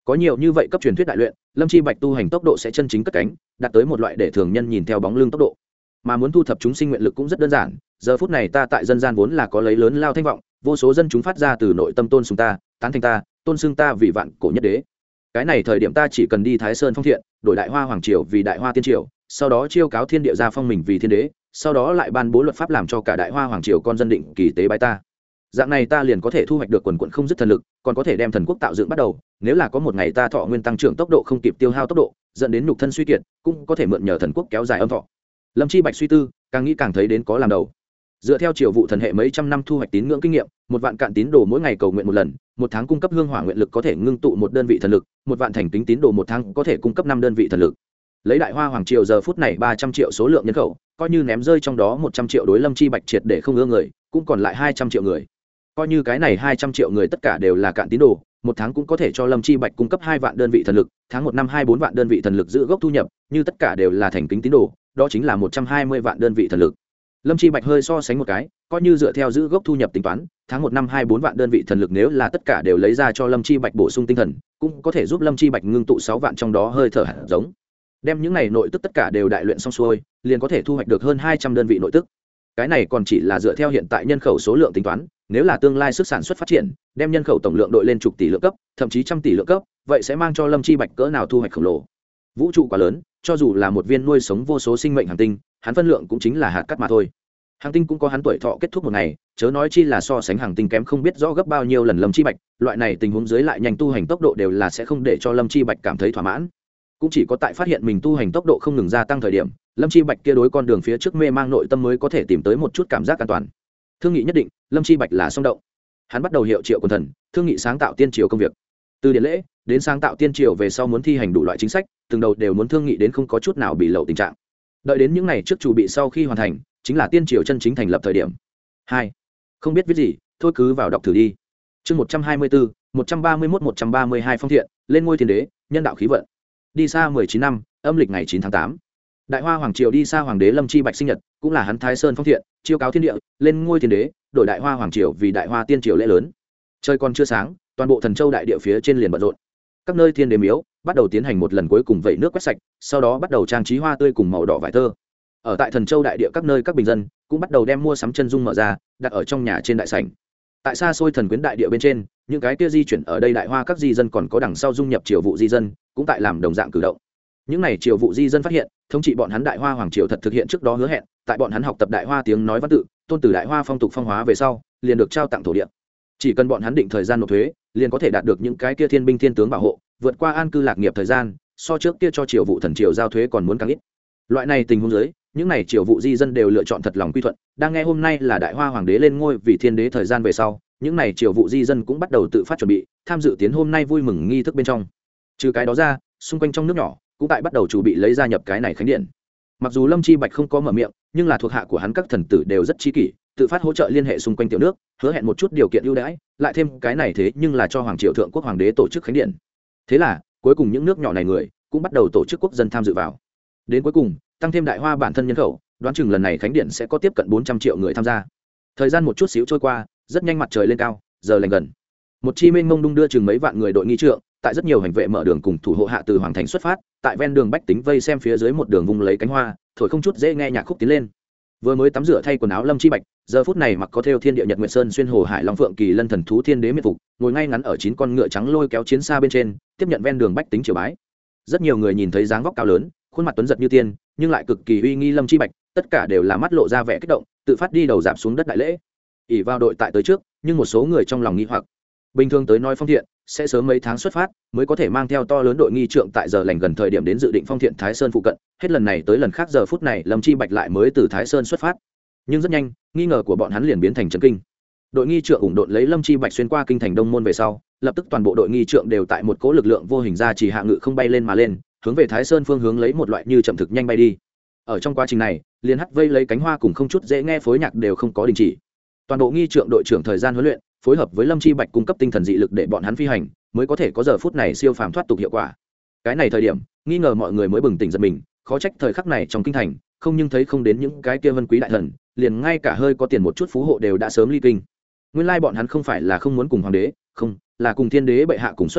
Có nhiều như vậy cấp truyền thuyết đại luyện, Lâm Chi Bạch tu hành tốc độ sẽ chân chính cất cánh, đạt tới một loại để thường nhân nhìn theo bóng lưng tốc độ. Mà muốn thu thập chúng sinh nguyện lực cũng rất đơn giản, giờ phút này ta tại dân gian vốn là có lấy lớn lao thanh vọng, vô số dân chúng phát ra từ nội tâm tôn sùng ta, tán thành ta, tôn xưng ta vì vạn cổ nhất đế. Cái này thời điểm ta chỉ cần đi Thái Sơn phong thiện, đổi Đại Hoa hoàng triều vì Đại Hoa tiên triều, sau đó chiêu cáo thiên địa gia phong mình vì thiên đế, sau đó lại ban bố luật pháp làm cho cả Đại Hoa hoàng triều con dân định kỳ tế bái ta. Dạng này ta liền có thể thu hoạch được quần quần không dứt thần lực, còn có thể đem thần quốc tạo dựng bắt đầu. Nếu là có một ngày ta thọ nguyên tăng trưởng tốc độ không kịp tiêu hao tốc độ, dẫn đến nhục thân suy kiệt, cũng có thể mượn nhờ thần quốc kéo dài âm thọ. Lâm Chi Bạch suy tư, càng nghĩ càng thấy đến có làm đầu. Dựa theo triều vụ thần hệ mấy trăm năm thu hoạch tín ngưỡng kinh nghiệm, một vạn cạn tín đồ mỗi ngày cầu nguyện một lần, một tháng cung cấp hương hỏa nguyện lực có thể ngưng tụ một đơn vị thần lực, một vạn thành kính tín đồ một tháng có thể cung cấp năm đơn vị thần lực. Lấy Đại Hoa hoàng triều giờ phút này ba trăm triệu số lượng nhân khẩu, coi như ném rơi trong đó một trăm triệu đối Lâm Chi Bạch triệt để không ưa người, cũng còn lại hai trăm triệu người. Coi như cái này hai trăm triệu người tất cả đều là cạn tín đồ, một tháng cũng có thể cho Lâm Chi Bạch cung cấp hai vạn đơn vị thần lực, tháng một năm hai bốn vạn đơn vị thần lực giữ gốc thu nhập, như tất cả đều là thành kính tín đồ, đó chính là một trăm hai mươi vạn đơn vị thần lực. Lâm Chi Bạch hơi so sánh một cái, coi như dựa theo giữ gốc thu nhập tính toán, tháng một năm hai bốn vạn đơn vị thần lực nếu là tất cả đều lấy ra cho Lâm Chi Bạch bổ sung tinh thần, cũng có thể giúp Lâm Chi Bạch ngưng tụ sáu vạn trong đó hơi thở hạt giống. Đem những này nội tức tất cả đều đại luyện xong xuôi, liền có thể thu hoạch được hơn hai trăm đơn vị nội tức. Cái này còn chỉ là dựa theo hiện tại nhân khẩu số lượng tính toán, nếu là tương lai sức sản xuất phát triển, đem nhân khẩu tổng lượng đội lên chục tỷ lượng cấp, thậm chí trăm tỷ lượng cấp, vậy sẽ mang cho Lâm Chi Bạch cỡ nào thu hoạch khổng lồ. Vũ trụ quá lớn, cho dù là một viên nuôi sống vô số sinh mệnh hành tinh, hắn phân lượng cũng chính là hạt cát mà thôi. Hành tinh cũng có hắn tuổi thọ kết thúc một ngày, chớ nói chi là so sánh hành tinh kém không biết rõ gấp bao nhiêu lần Lâm Chi Bạch, loại này tình huống dưới lại nhanh tu hành tốc độ đều là sẽ không để cho Lâm Chi Bạch cảm thấy thỏa mãn. Cũng chỉ có tại phát hiện mình tu hành tốc độ không ngừng gia tăng thời điểm, Lâm Chi Bạch kia đối con đường phía trước mê mang nội tâm mới có thể tìm tới một chút cảm giác an toàn. Thương nghị nhất định, Lâm Chi Bạch là song động. Hắn bắt đầu hiệu triệu quần thần, thương nghị sáng tạo tiên triều công việc. Từ điện lễ đến sáng tạo tiên triều về sau muốn thi hành đủ loại chính sách, từng đầu đều muốn thương nghị đến không có chút nào bị lậu tình trạng. Đợi đến những ngày trước chủ bị sau khi hoàn thành, chính là tiên triều chân chính thành lập thời điểm. Hai, không biết viết gì, thôi cứ vào đọc thử đi. Chương một trăm hai mươi bốn, một trăm ba mươi mốt, một trăm ba mươi hai phong thiện, lên ngôi thiên đế, nhân đạo khí vận. Đi xa mười chín năm, âm lịch ngày chín tháng tám. Đại Hoa hoàng triều đi xa hoàng đế Lâm Chi Bạch sinh nhật, cũng là hắn Thái Sơn phong thiện, chiêu cáo thiên địa, lên ngôi thiên đế, đổi Đại Hoa hoàng triều vì Đại Hoa tiên triều lễ lớn. Trời còn chưa sáng, toàn bộ Thần Châu đại địa phía trên liền bận rộn. Các nơi thiên đế miếu bắt đầu tiến hành một lần cuối cùng vẩy nước quét sạch, sau đó bắt đầu trang trí hoa tươi cùng màu đỏ vải tơ. Ở tại Thần Châu đại địa các nơi các bình dân cũng bắt đầu đem mua sắm chân dung mở ra, đặt ở trong nhà trên đại sảnh. Tại xa xôi thần quyến đại địa bên trên, những cái kia di chuyển ở đây Đại Hoa các di dân còn có đằng sau dung nhập triều vụ di dân, cũng tại làm đồng dạng cử động. Những này triều vụ di dân phát hiện, thống trị bọn hắn Đại Hoa hoàng triều thật thực hiện trước đó hứa hẹn, tại bọn hắn học tập Đại Hoa tiếng nói văn tự, tôn từ Đại Hoa phong tục phong hóa về sau, liền được trao tặng thổ địa. Chỉ cần bọn hắn định thời gian nộp thuế, liền có thể đạt được những cái kia thiên binh thiên tướng bảo hộ, vượt qua an cư lạc nghiệp thời gian, so trước kia cho triều vụ thần triều giao thuế còn muốn càng ít. Loại này tình huống dưới, những này triều vụ di dân đều lựa chọn thật lòng quy thuận, đang nghe hôm nay là Đại Hoa hoàng đế lên ngôi vì thiên đế thời gian về sau, những này triều vụ di dân cũng bắt đầu tự phát chuẩn bị tham dự tiến hôm nay vui mừng nghi thức bên trong. Trừ cái đó ra, xung quanh trong nước nhỏ cũng tại bắt đầu chuẩn bị lấy gia nhập cái này khánh điện. Mặc dù Lâm Chi Bạch không có mở miệng, nhưng là thuộc hạ của hắn các thần tử đều rất chi kỷ, tự phát hỗ trợ liên hệ xung quanh tiểu nước, hứa hẹn một chút điều kiện ưu đãi, lại thêm cái này thế nhưng là cho hoàng triều thượng quốc hoàng đế tổ chức khánh điện. Thế là, cuối cùng những nước nhỏ này người cũng bắt đầu tổ chức quốc dân tham dự vào. Đến cuối cùng, tăng thêm Đại Hoa bản thân nhân khẩu, đoán chừng lần này khánh điện sẽ có tiếp cận bốn trăm triệu người tham gia. Thời gian một chút xíu trôi qua, rất nhanh mặt trời lên cao, giờ lành gần. Một chi mênh mông đung đưa chừng mấy vạn người đội nghi trượng, tại rất nhiều hành vệ mở đường cùng thủ hộ hạ từ hoàng thành xuất phát, tại ven đường bách tính vây xem phía dưới một đường vùng lấy cánh hoa, thổi không chút dễ nghe nhạc khúc tiến lên. Vừa mới tắm rửa thay quần áo Lâm Chi Bạch, giờ phút này mặc có theo thiên địa nhật nguyệt sơn xuyên hồ hải long phượng kỳ lân thần thú thiên đế miệt phục, ngồi ngay ngắn ở chín con ngựa trắng lôi kéo chiến xa bên trên, tiếp nhận ven đường bách tính triều bái. Rất nhiều người nhìn thấy dáng vóc cao lớn, khuôn mặt tuấn giật như tiên, nhưng lại cực kỳ uy nghi Lâm Chi Bạch, tất cả đều là mắt lộ ra vẻ kích động, tự phát đi đầu dạp xuống đất đại lễ. ỷ vào đội tại tới trước, nhưng một số người trong lòng nghi hoặc. Bình thường tới nói phong thiện sẽ sớm mấy tháng xuất phát, mới có thể mang theo to lớn đội nghi trượng tại giờ lành gần thời điểm đến dự định phong thiện Thái Sơn phụ cận, hết lần này tới lần khác giờ phút này Lâm Chi Bạch lại mới từ Thái Sơn xuất phát. Nhưng rất nhanh, nghi ngờ của bọn hắn liền biến thành chấn kinh. Đội nghi trượng ủng độn lấy Lâm Chi Bạch xuyên qua kinh thành Đông môn về sau, lập tức toàn bộ đội nghi trượng đều tại một cỗ lực lượng vô hình ra chỉ hạ ngự không bay lên mà lên, hướng về Thái Sơn phương hướng lấy một loại như chậm thực nhanh bay đi. Ở trong quá trình này, liền hắt vây lấy cánh hoa cùng không chút dễ nghe phối nhạc đều không có đình chỉ. Toàn bộ nghi trượng đội trưởng thời gian huấn luyện, phối hợp với Lâm Chi Bạch cung cấp tinh thần dị lực để bọn hắn phi hành, mới có thể có giờ phút này siêu phàm thoát tục hiệu quả. Cái này thời điểm, nghi ngờ mọi người mới bừng tỉnh giật mình, khó trách thời khắc này trong kinh thành, không nhưng thấy không đến những cái kia vân quý đại thần, liền ngay cả hơi có tiền một chút phú hộ đều đã sớm ly kinh. Nguyên lai bọn hắn không phải là không muốn cùng hoàng đế, không, là cùng thiên đế bệ hạ cùng xuất hành,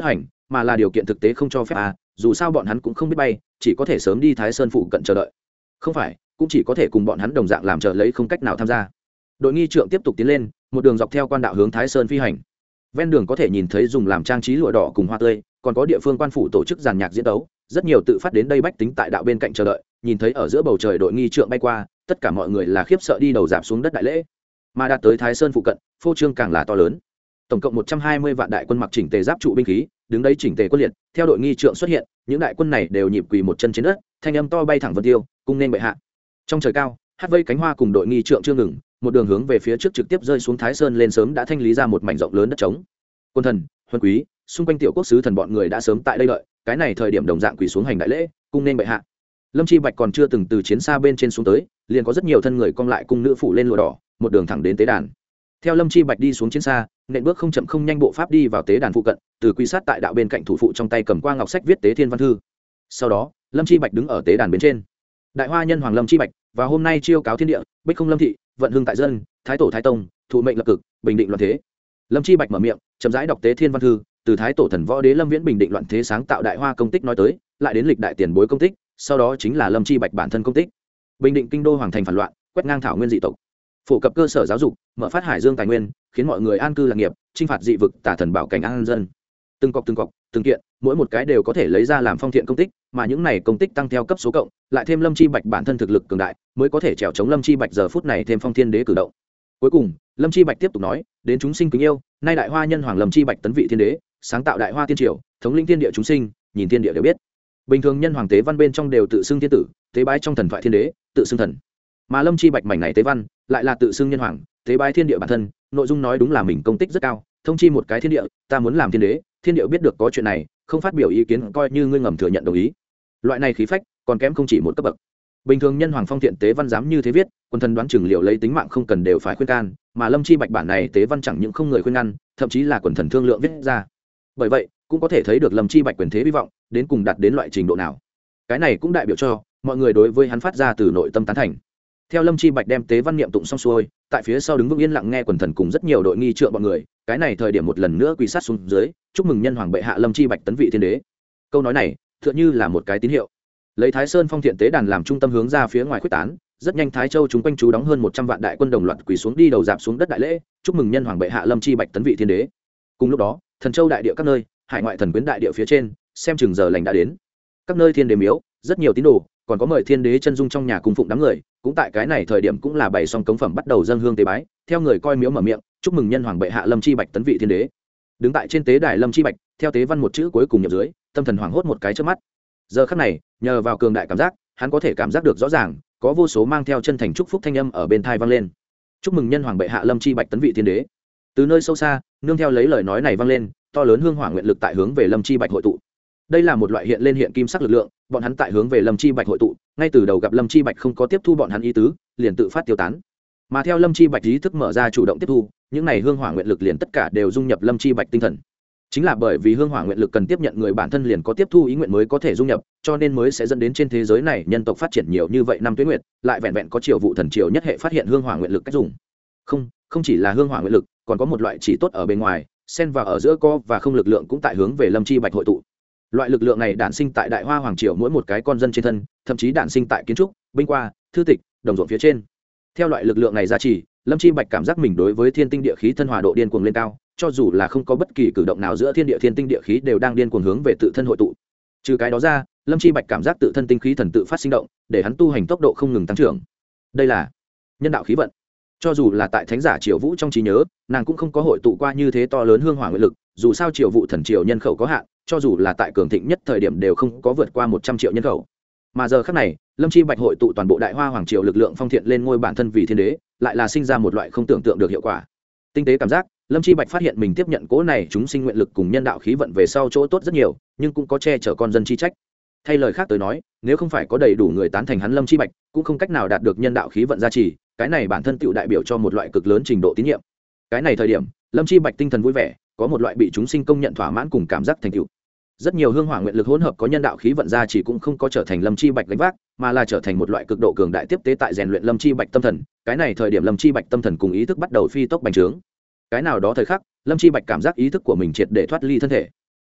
mà là điều kiện thực tế không cho phép à, dù sao bọn hắn cũng không biết bay, chỉ có thể sớm đi Thái Sơn phụ cận chờ đợi. Không phải, cũng chỉ có thể cùng bọn hắn đồng dạng làm chờ lấy, không cách nào tham gia. Đội nghi trượng tiếp tục tiến lên, một đường dọc theo quan đạo hướng Thái Sơn phi hành. Ven đường có thể nhìn thấy dùng làm trang trí lụa đỏ cùng hoa tươi, còn có địa phương quan phủ tổ chức giàn nhạc diễn tấu, rất nhiều tự phát đến đây bách tính tại đạo bên cạnh chờ đợi, nhìn thấy ở giữa bầu trời đội nghi trượng bay qua, tất cả mọi người là khiếp sợ đi đầu dạp xuống đất đại lễ. Mà đạt tới Thái Sơn phụ cận, phô trương càng là to lớn. Tổng cộng một trăm hai mươi vạn đại quân mặc chỉnh tề giáp trụ binh khí, đứng đấy chỉnh tề quân liệt, theo đội nghi trượng xuất hiện, những đại quân này đều nhịp quỳ một chân trên đất, thanh âm to bay thẳng vân tiêu, cung nên bệ hạ. Trong trời cao, hát vây cánh hoa cùng đội nghi trượng chưa ngừng, một đường hướng về phía trước trực tiếp rơi xuống Thái Sơn lên, sớm đã thanh lý ra một mảnh rộng lớn đất trống. Quân thần, huân quý, xung quanh tiểu quốc sứ thần bọn người đã sớm tại đây đợi, cái này thời điểm đồng dạng quỳ xuống hành đại lễ, cung nên bệ hạ. Lâm Chi Bạch còn chưa từng từ chiến xa bên trên xuống tới, liền có rất nhiều thân người cong lại cung nữ phủ lên lụa đỏ, một đường thẳng đến tế đàn. Theo Lâm Chi Bạch đi xuống chiến xa, nện bước không chậm không nhanh bộ pháp đi vào tế đàn phụ cận, từ quy sát tại đạo bên cạnh thủ phụ trong tay cầm qua ngọc sách viết tế thiên văn thư. Sau đó, Lâm Chi Bạch đứng ở tế đàn bên trên. Đại Hoa nhân hoàng Lâm Chi Bạch, và hôm nay chiêu cáo thiên địa, bích không lâm thị, vận hưng tại dân, thái tổ thái tông, thụ mệnh lập cực, bình định loạn thế. Lâm Chi Bạch mở miệng, chậm rãi đọc tế thiên văn thư, từ thái tổ thần võ đế Lâm Viễn bình định loạn thế sáng tạo đại hoa công tích nói tới, lại đến lịch đại tiền bối công tích, sau đó chính là Lâm Chi Bạch bản thân công tích. Bình định kinh đô hoàng thành phản loạn, quét ngang thảo nguyên dị tộc, phổ cập cơ sở giáo dục, mở phát hải dương tài nguyên, khiến mọi người an cư lạc nghiệp, chinh phạt dị vực, tả thần bảo cảnh an dân. Từng cọc từng cọc, từng kiện, mỗi một cái đều có thể lấy ra làm phong thiện công tích, mà những này công tích tăng theo cấp số cộng, lại thêm Lâm Chi Bạch bản thân thực lực cường đại, mới có thể trèo chống Lâm Chi Bạch giờ phút này thêm phong thiên đế cử động. Cuối cùng, Lâm Chi Bạch tiếp tục nói, đến chúng sinh kính yêu, nay đại hoa nhân hoàng Lâm Chi Bạch tấn vị thiên đế, sáng tạo đại hoa tiên triều, thống lĩnh thiên địa chúng sinh, nhìn thiên địa đều biết. Bình thường nhân hoàng tế văn bên trong đều tự xưng thiên tử, tế bái trong thần thoại thiên đế, tự xưng thần. Mà Lâm Chi Bạch mảnh này tế văn, lại là tự xưng nhân hoàng, tế bái thiên địa bản thân, nội dung nói đúng là mình công tích rất cao, thông chi một cái thiên địa, ta muốn làm thiên đế, thiên địa biết được có chuyện này, không phát biểu ý kiến coi như ngươi ngầm thừa nhận đồng ý. Loại này khí phách, còn kém không chỉ một cấp bậc. Bình thường nhân hoàng phong thiện tế văn dám như thế viết, quân thần đoán chừng liệu lấy tính mạng không cần đều phải khuyên can, mà Lâm Chi Bạch bản này tế văn chẳng những không người khuyên ngăn, thậm chí là quần thần thương lượng viết ra. Bởi vậy, cũng có thể thấy được Lâm Chi Bạch quyền thế vi vọng, đến cùng đạt đến loại trình độ nào. Cái này cũng đại biểu cho mọi người đối với hắn phát ra từ nội tâm tán thành. Theo Lâm Chi Bạch đem tế văn niệm tụng xong xuôi, tại phía sau đứng vững yên lặng nghe quần thần cùng rất nhiều đội nghi trượng bọn người, cái này thời điểm một lần nữa quỳ sát xuống dưới, chúc mừng nhân hoàng bệ hạ Lâm Chi Bạch tấn vị thiên đế. Câu nói này, tựa như là một cái tín hiệu. Lấy Thái Sơn phong thiện tế đàn làm trung tâm hướng ra phía ngoài khuếch tán, rất nhanh Thái Châu chúng quanh chú đóng hơn một trăm vạn đại quân đồng loạt quỳ xuống đi đầu dạp xuống đất đại lễ, chúc mừng nhân hoàng bệ hạ Lâm Chi Bạch tấn vị thiên đế. Cùng lúc đó, Thần Châu đại địa các nơi, hải ngoại thần quyến đại địa phía trên, xem chừng giờ lành đã đến. Các nơi thiên đế miếu, rất nhiều tín đồ, còn có mời thiên đế chân dung trong nhà cung phụng đám người, cũng tại cái này thời điểm cũng là bày xong cống phẩm bắt đầu dâng hương tế bái, theo người coi miếu mở miệng, chúc mừng nhân hoàng bệ hạ Lâm Chi Bạch tấn vị thiên đế. Đứng tại trên tế đài Lâm Chi Bạch, theo tế văn một chữ cuối cùng nhập dưới, tâm thần hoảng hốt một cái trước mắt. Giờ khắc này, nhờ vào cường đại cảm giác, hắn có thể cảm giác được rõ ràng, có vô số mang theo chân thành chúc phúc thanh âm ở bên tai vang lên. Chúc mừng nhân hoàng bệ hạ Lâm Chi Bạch tấn vị thiên đế. Từ nơi sâu xa, nương theo lấy lời nói này vang lên, to lớn hương hỏa nguyện lực tại hướng về Lâm Chi Bạch hội tụ. Đây là một loại hiện lên hiện kim sắc lực lượng, bọn hắn tại hướng về Lâm Chi Bạch hội tụ, ngay từ đầu gặp Lâm Chi Bạch không có tiếp thu bọn hắn ý tứ, liền tự phát tiêu tán. Mà theo Lâm Chi Bạch ý thức mở ra chủ động tiếp thu, những này hương hỏa nguyện lực liền tất cả đều dung nhập Lâm Chi Bạch tinh thần. Chính là bởi vì hương hỏa nguyện lực cần tiếp nhận người bản thân liền có tiếp thu ý nguyện mới có thể dung nhập, cho nên mới sẽ dẫn đến trên thế giới này nhân tộc phát triển nhiều như vậy năm tuế nguyệt, lại vẹn vẹn có triều vụ thần triều nhất hệ phát hiện hương hỏa nguyện lực cách dùng. Không, không chỉ là hương hỏa nguyện lực, còn có một loại chỉ tốt ở bên ngoài, xen vào ở giữa co và không lực lượng cũng tại hướng về Lâm Chi Bạch hội tụ. Loại lực lượng này đản sinh tại Đại Hoa hoàng triều mỗi một cái con dân trên thân, thậm chí đản sinh tại kiến trúc, binh qua, thư tịch, đồng ruộng phía trên. Theo loại lực lượng này gia trì, Lâm Chi Bạch cảm giác mình đối với thiên tinh địa khí thân hòa độ điên cuồng lên cao, cho dù là không có bất kỳ cử động nào giữa thiên địa thiên tinh địa khí đều đang điên cuồng hướng về tự thân hội tụ. Trừ cái đó ra, Lâm Chi Bạch cảm giác tự thân tinh khí thần tự phát sinh động, để hắn tu hành tốc độ không ngừng tăng trưởng. Đây là nhân đạo khí vận. Cho dù là tại thánh giả Triều Vũ trong trí nhớ, nàng cũng không có hội tụ qua như thế to lớn hương hỏa nguyện lực, dù sao Triều Vũ thần triều nhân khẩu có hạn, cho dù là tại cường thịnh nhất thời điểm đều không có vượt qua một trăm triệu nhân khẩu. Mà giờ khắc này, Lâm Chi Bạch hội tụ toàn bộ Đại Hoa hoàng triều lực lượng phong thiện lên ngôi bản thân vì thiên đế, lại là sinh ra một loại không tưởng tượng được hiệu quả. Tinh tế cảm giác, Lâm Chi Bạch phát hiện mình tiếp nhận cố này chúng sinh nguyện lực cùng nhân đạo khí vận về sau chỗ tốt rất nhiều, nhưng cũng có che chở con dân chi trách. Thay lời khác tới nói, nếu không phải có đầy đủ người tán thành hắn Lâm Chi Bạch, cũng không cách nào đạt được nhân đạo khí vận gia trì, cái này bản thân tựu đại biểu cho một loại cực lớn trình độ tín nhiệm. Cái này thời điểm, Lâm Chi Bạch tinh thần vui vẻ, có một loại bị chúng sinh công nhận thỏa mãn cùng cảm giác thành tựu. Rất nhiều hương hỏa nguyện lực hỗn hợp có nhân đạo khí vận gia trì cũng không có trở thành Lâm Chi Bạch gánh vác, mà là trở thành một loại cực độ cường đại tiếp tế tại rèn luyện Lâm Chi Bạch tâm thần. Cái này thời điểm Lâm Chi Bạch tâm thần cùng ý thức bắt đầu phi tốc bành trướng. Cái nào đó thời khắc, Lâm Chi Bạch cảm giác ý thức của mình triệt để thoát ly thân thể.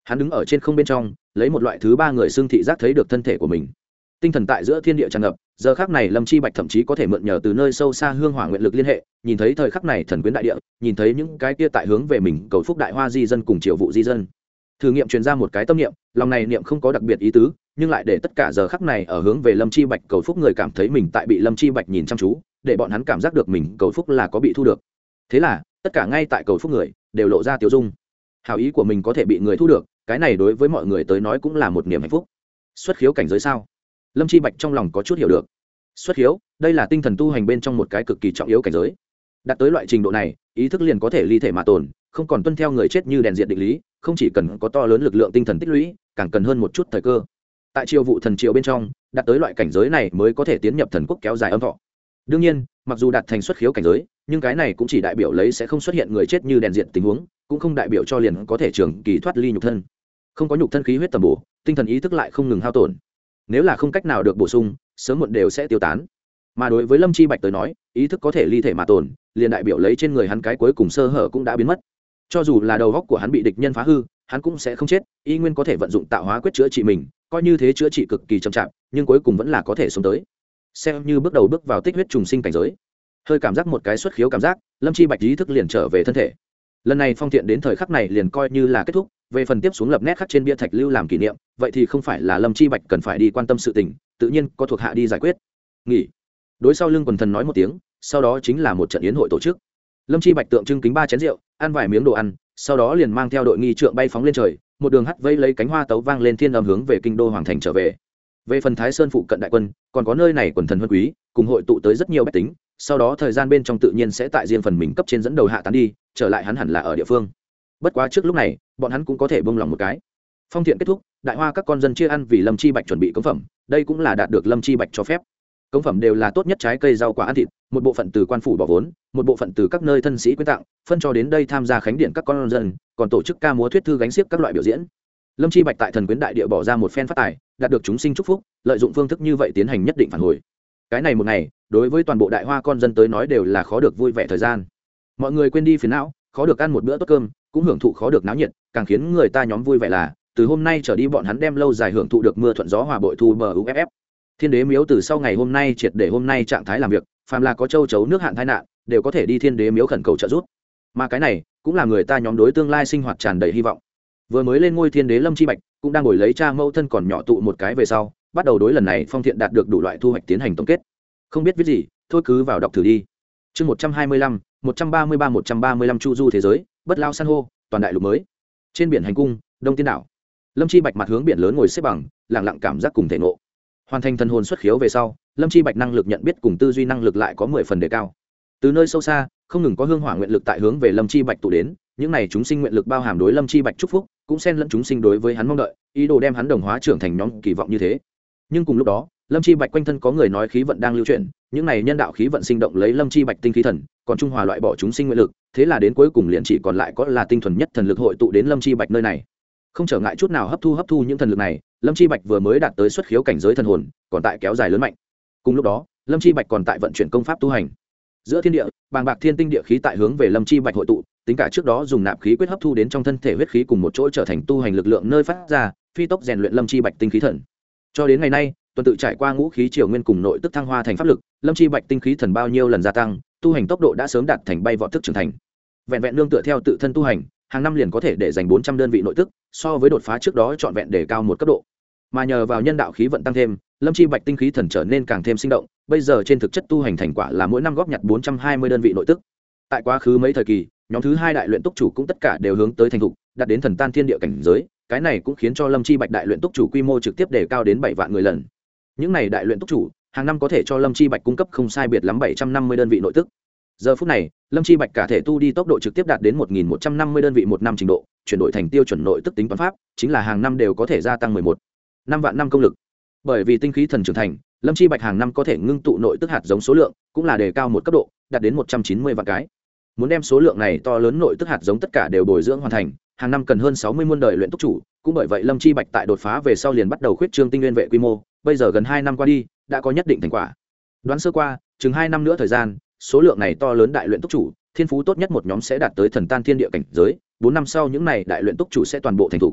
hắn đứng ở trên không bên trong, lấy một loại thứ ba người xương thị giác thấy được thân thể của mình. Tinh thần tại giữa thiên địa tràn ngập, giờ khắc này Lâm Chi Bạch thậm chí có thể mượn nhờ từ nơi sâu xa hương hỏa nguyện lực liên hệ, nhìn thấy thời khắc này thần quyến đại địa, nhìn thấy những cái kia tại hướng về mình cầu phúc đại hoa di dân cùng triều vụ di dân. Thử nghiệm truyền ra một cái tâm niệm, lòng này niệm không có đặc biệt ý tứ, nhưng lại để tất cả giờ khắc này ở hướng về Lâm Chi Bạch cầu phúc người cảm thấy mình tại bị Lâm Chi Bạch nhìn chăm chú, để bọn hắn cảm giác được mình cầu phúc là có bị thu được. Thế là, tất cả ngay tại cầu phúc người đều lộ ra tiêu dung. Hảo ý của mình có thể bị người thu được, cái này đối với mọi người tới nói cũng là một niềm hạnh phúc. Xuất khiếu cảnh giới sao? Lâm Chi Bạch trong lòng có chút hiểu được. Xuất khiếu, đây là tinh thần tu hành bên trong một cái cực kỳ trọng yếu cảnh giới. Đạt tới loại trình độ này, ý thức liền có thể ly thể mà tồn, không còn tuân theo người chết như đèn diệt định lý, không chỉ cần có to lớn lực lượng tinh thần tích lũy, càng cần hơn một chút thời cơ. Tại triều vụ thần triều bên trong, đạt tới loại cảnh giới này mới có thể tiến nhập thần quốc kéo dài âm thọ. Đương nhiên, mặc dù đạt thành xuất khiếu cảnh giới, nhưng cái này cũng chỉ đại biểu lấy sẽ không xuất hiện người chết như đèn diệt tình huống, cũng không đại biểu cho liền có thể trường kỳ thoát ly nhục thân. Không có nhục thân khí huyết tầm bổ, tinh thần ý thức lại không ngừng hao tổn. Nếu là không cách nào được bổ sung, sớm muộn đều sẽ tiêu tán. Mà đối với Lâm Chi Bạch tới nói, ý thức có thể ly thể mà tồn, liền đại biểu lấy trên người hắn cái cuối cùng sơ hở cũng đã biến mất. Cho dù là đầu óc của hắn bị địch nhân phá hư, hắn cũng sẽ không chết, y nguyên có thể vận dụng tạo hóa quyết chữa trị mình, coi như thế chữa trị cực kỳ chậm chạp, nhưng cuối cùng vẫn là có thể sống tới. Xem như bước đầu bước vào tích huyết trùng sinh cảnh giới. Hơi cảm giác một cái xuất khiếu cảm giác, Lâm Chi Bạch ý thức liền trở về thân thể. Lần này phong thiện đến thời khắc này liền coi như là kết thúc, về phần tiếp xuống lập nét khắc trên bia thạch lưu làm kỷ niệm, vậy thì không phải là Lâm Chi Bạch cần phải đi quan tâm sự tình, tự nhiên có thuộc hạ đi giải quyết. Nghỉ. Đối sau lưng quần thần nói một tiếng, sau đó chính là một trận yến hội tổ chức. Lâm Chi Bạch tượng trưng kính ba chén rượu, ăn vài miếng đồ ăn, sau đó liền mang theo đội nghi trượng bay phóng lên trời, một đường hắt vây lấy cánh hoa tấu vang lên thiên âm hướng về kinh đô hoàng thành trở về. Về phần Thái Sơn phụ cận đại quân, còn có nơi này quần thần huân quý, cùng hội tụ tới rất nhiều bách tính, sau đó thời gian bên trong tự nhiên sẽ tại riêng phần mình cấp trên dẫn đầu hạ tán đi, trở lại hắn hẳn là ở địa phương. Bất quá trước lúc này, bọn hắn cũng có thể buông lòng một cái. Phong thiện kết thúc, đại hoa các con dân chia ăn vì Lâm Chi Bạch chuẩn bị cống phẩm, đây cũng là đạt được Lâm Chi Bạch cho phép. Cống phẩm đều là tốt nhất trái cây rau quả ăn thịt, một bộ phận từ quan phủ bỏ vốn, một bộ phận từ các nơi thân sĩ quyên tặng, phân cho đến đây tham gia khánh điện các con dân, còn tổ chức ca múa thuyết thư gánh xiếc các loại biểu diễn. Lâm Chi Bạch tại thần quyến đại địa bỏ ra một phen phát tài, đạt được chúng sinh chúc phúc, lợi dụng phương thức như vậy tiến hành nhất định phản hồi. Cái này một ngày, đối với toàn bộ đại hoa con dân tới nói đều là khó được vui vẻ thời gian. Mọi người quên đi phiền não, khó được ăn một bữa tốt cơm, cũng hưởng thụ khó được náo nhiệt, càng khiến người ta nhóm vui vẻ là, từ hôm nay trở đi bọn hắn đem lâu dài hưởng thụ được mưa thuận gió hòa bội thu bờ u ép ép. Thiên đế miếu từ sau ngày hôm nay triệt để hôm nay trạng thái làm việc, phàm là có châu chấu nước hạn tai nạn, đều có thể đi thiên đế miếu khẩn cầu trợ giúp. Mà cái này, cũng là người ta nhóm đối tương lai sinh hoạt tràn đầy hy vọng. Vừa mới lên ngôi thiên đế Lâm Chi Bạch, cũng đang ngồi lấy cha mẫu thân còn nhỏ tụ một cái về sau, bắt đầu đối lần này phong thiện đạt được đủ loại thu hoạch tiến hành tổng kết. Không biết viết gì, thôi cứ vào đọc thử đi. Chương một trăm hai mươi lăm, một trăm ba mươi ba một trăm ba mươi lăm chu du thế giới, bất lao san hô, toàn đại lục mới. Trên biển hành cung, Đông Tiên đảo. Lâm Chi Bạch mặt hướng biển lớn ngồi xếp bằng, lặng lặng cảm giác cùng thể ngộ. Hoàn thành thần hồn xuất khiếu về sau, Lâm Chi Bạch năng lực nhận biết cùng tư duy năng lực lại có mười phần đề cao. Từ nơi sâu xa, không ngừng có hương hỏa nguyện lực tại hướng về Lâm Chi Bạch tụ đến, những này chúng sinh nguyện lực bao hàm đối Lâm Chi Bạch chúc phúc, cũng xen lẫn chúng sinh đối với hắn mong đợi, ý đồ đem hắn đồng hóa trưởng thành nhóm kỳ vọng như thế. Nhưng cùng lúc đó, Lâm Chi Bạch quanh thân có người nói khí vận đang lưu chuyển, những này nhân đạo khí vận sinh động lấy Lâm Chi Bạch tinh khí thần, còn trung hòa loại bỏ chúng sinh nguyện lực, thế là đến cuối cùng liền chỉ còn lại có là tinh thuần nhất thần lực hội tụ đến Lâm Chi Bạch nơi này. Không trở ngại chút nào hấp thu hấp thu những thần lực này, Lâm Chi Bạch vừa mới đạt tới xuất khiếu cảnh giới thần hồn, còn tại kéo dài lớn mạnh. Cùng lúc đó, Lâm Chi Bạch còn tại vận chuyển công pháp tu hành. Giữa thiên địa, bàng bạc thiên tinh địa khí tại hướng về Lâm Chi Bạch hội tụ, tính cả trước đó dùng nạp khí quyết hấp thu đến trong thân thể huyết khí cùng một chỗ trở thành tu hành lực lượng nơi phát ra, phi tốc rèn luyện Lâm Chi Bạch tinh khí thần. Cho đến ngày nay, tuần tự trải qua ngũ khí triều nguyên cùng nội tức thăng hoa thành pháp lực, Lâm Chi Bạch tinh khí thần bao nhiêu lần gia tăng, tu hành tốc độ đã sớm đạt thành bay vọt thức trưởng thành. Vẹn vẹn nương tựa theo tự thân tu hành, hàng năm liền có thể để dành bốn trăm đơn vị nội tức, so với đột phá trước đó trọn vẹn để cao một cấp độ. Mà nhờ vào nhân đạo khí vận tăng thêm, Lâm Chi Bạch tinh khí thần trở nên càng thêm sinh động, bây giờ trên thực chất tu hành thành quả là mỗi năm góp nhặt bốn trăm hai mươi đơn vị nội tức. Tại quá khứ mấy thời kỳ, nhóm thứ hai đại luyện túc chủ cũng tất cả đều hướng tới thành thục, đạt đến thần tan thiên địa cảnh giới, cái này cũng khiến cho Lâm Chi Bạch đại luyện túc chủ quy mô trực tiếp đề cao đến bảy vạn người lần. Những này đại luyện túc chủ, hàng năm có thể cho Lâm Chi Bạch cung cấp không sai biệt lắm bảy trăm năm mươi đơn vị nội tức. Giờ phút này, Lâm Chi Bạch cả thể tu đi tốc độ trực tiếp đạt đến một nghìn một trăm năm mươi đơn vị một năm trình độ, chuyển đổi thành tiêu chuẩn nội tức tính toán pháp, chính là hàng năm đều có thể gia tăng mười một năm vạn năm công lực. Bởi vì tinh khí thần trưởng thành, Lâm Chi Bạch hàng năm có thể ngưng tụ nội tức hạt giống số lượng, cũng là đề cao một cấp độ, đạt đến một trăm chín mươi vạn cái. Muốn đem số lượng này to lớn nội tức hạt giống tất cả đều bồi dưỡng hoàn thành, hàng năm cần hơn sáu mươi muôn đời luyện túc chủ, cũng bởi vậy Lâm Chi Bạch tại đột phá về sau liền bắt đầu khuyết trương tinh nguyên vệ quy mô, bây giờ gần hai năm qua đi, đã có nhất định thành quả. Đoán sơ qua, chừng hai năm nữa thời gian, số lượng này to lớn đại luyện túc chủ, thiên phú tốt nhất một nhóm sẽ đạt tới thần tan thiên địa cảnh giới, bốn năm sau những này đại luyện túc chủ sẽ toàn bộ thành thủ.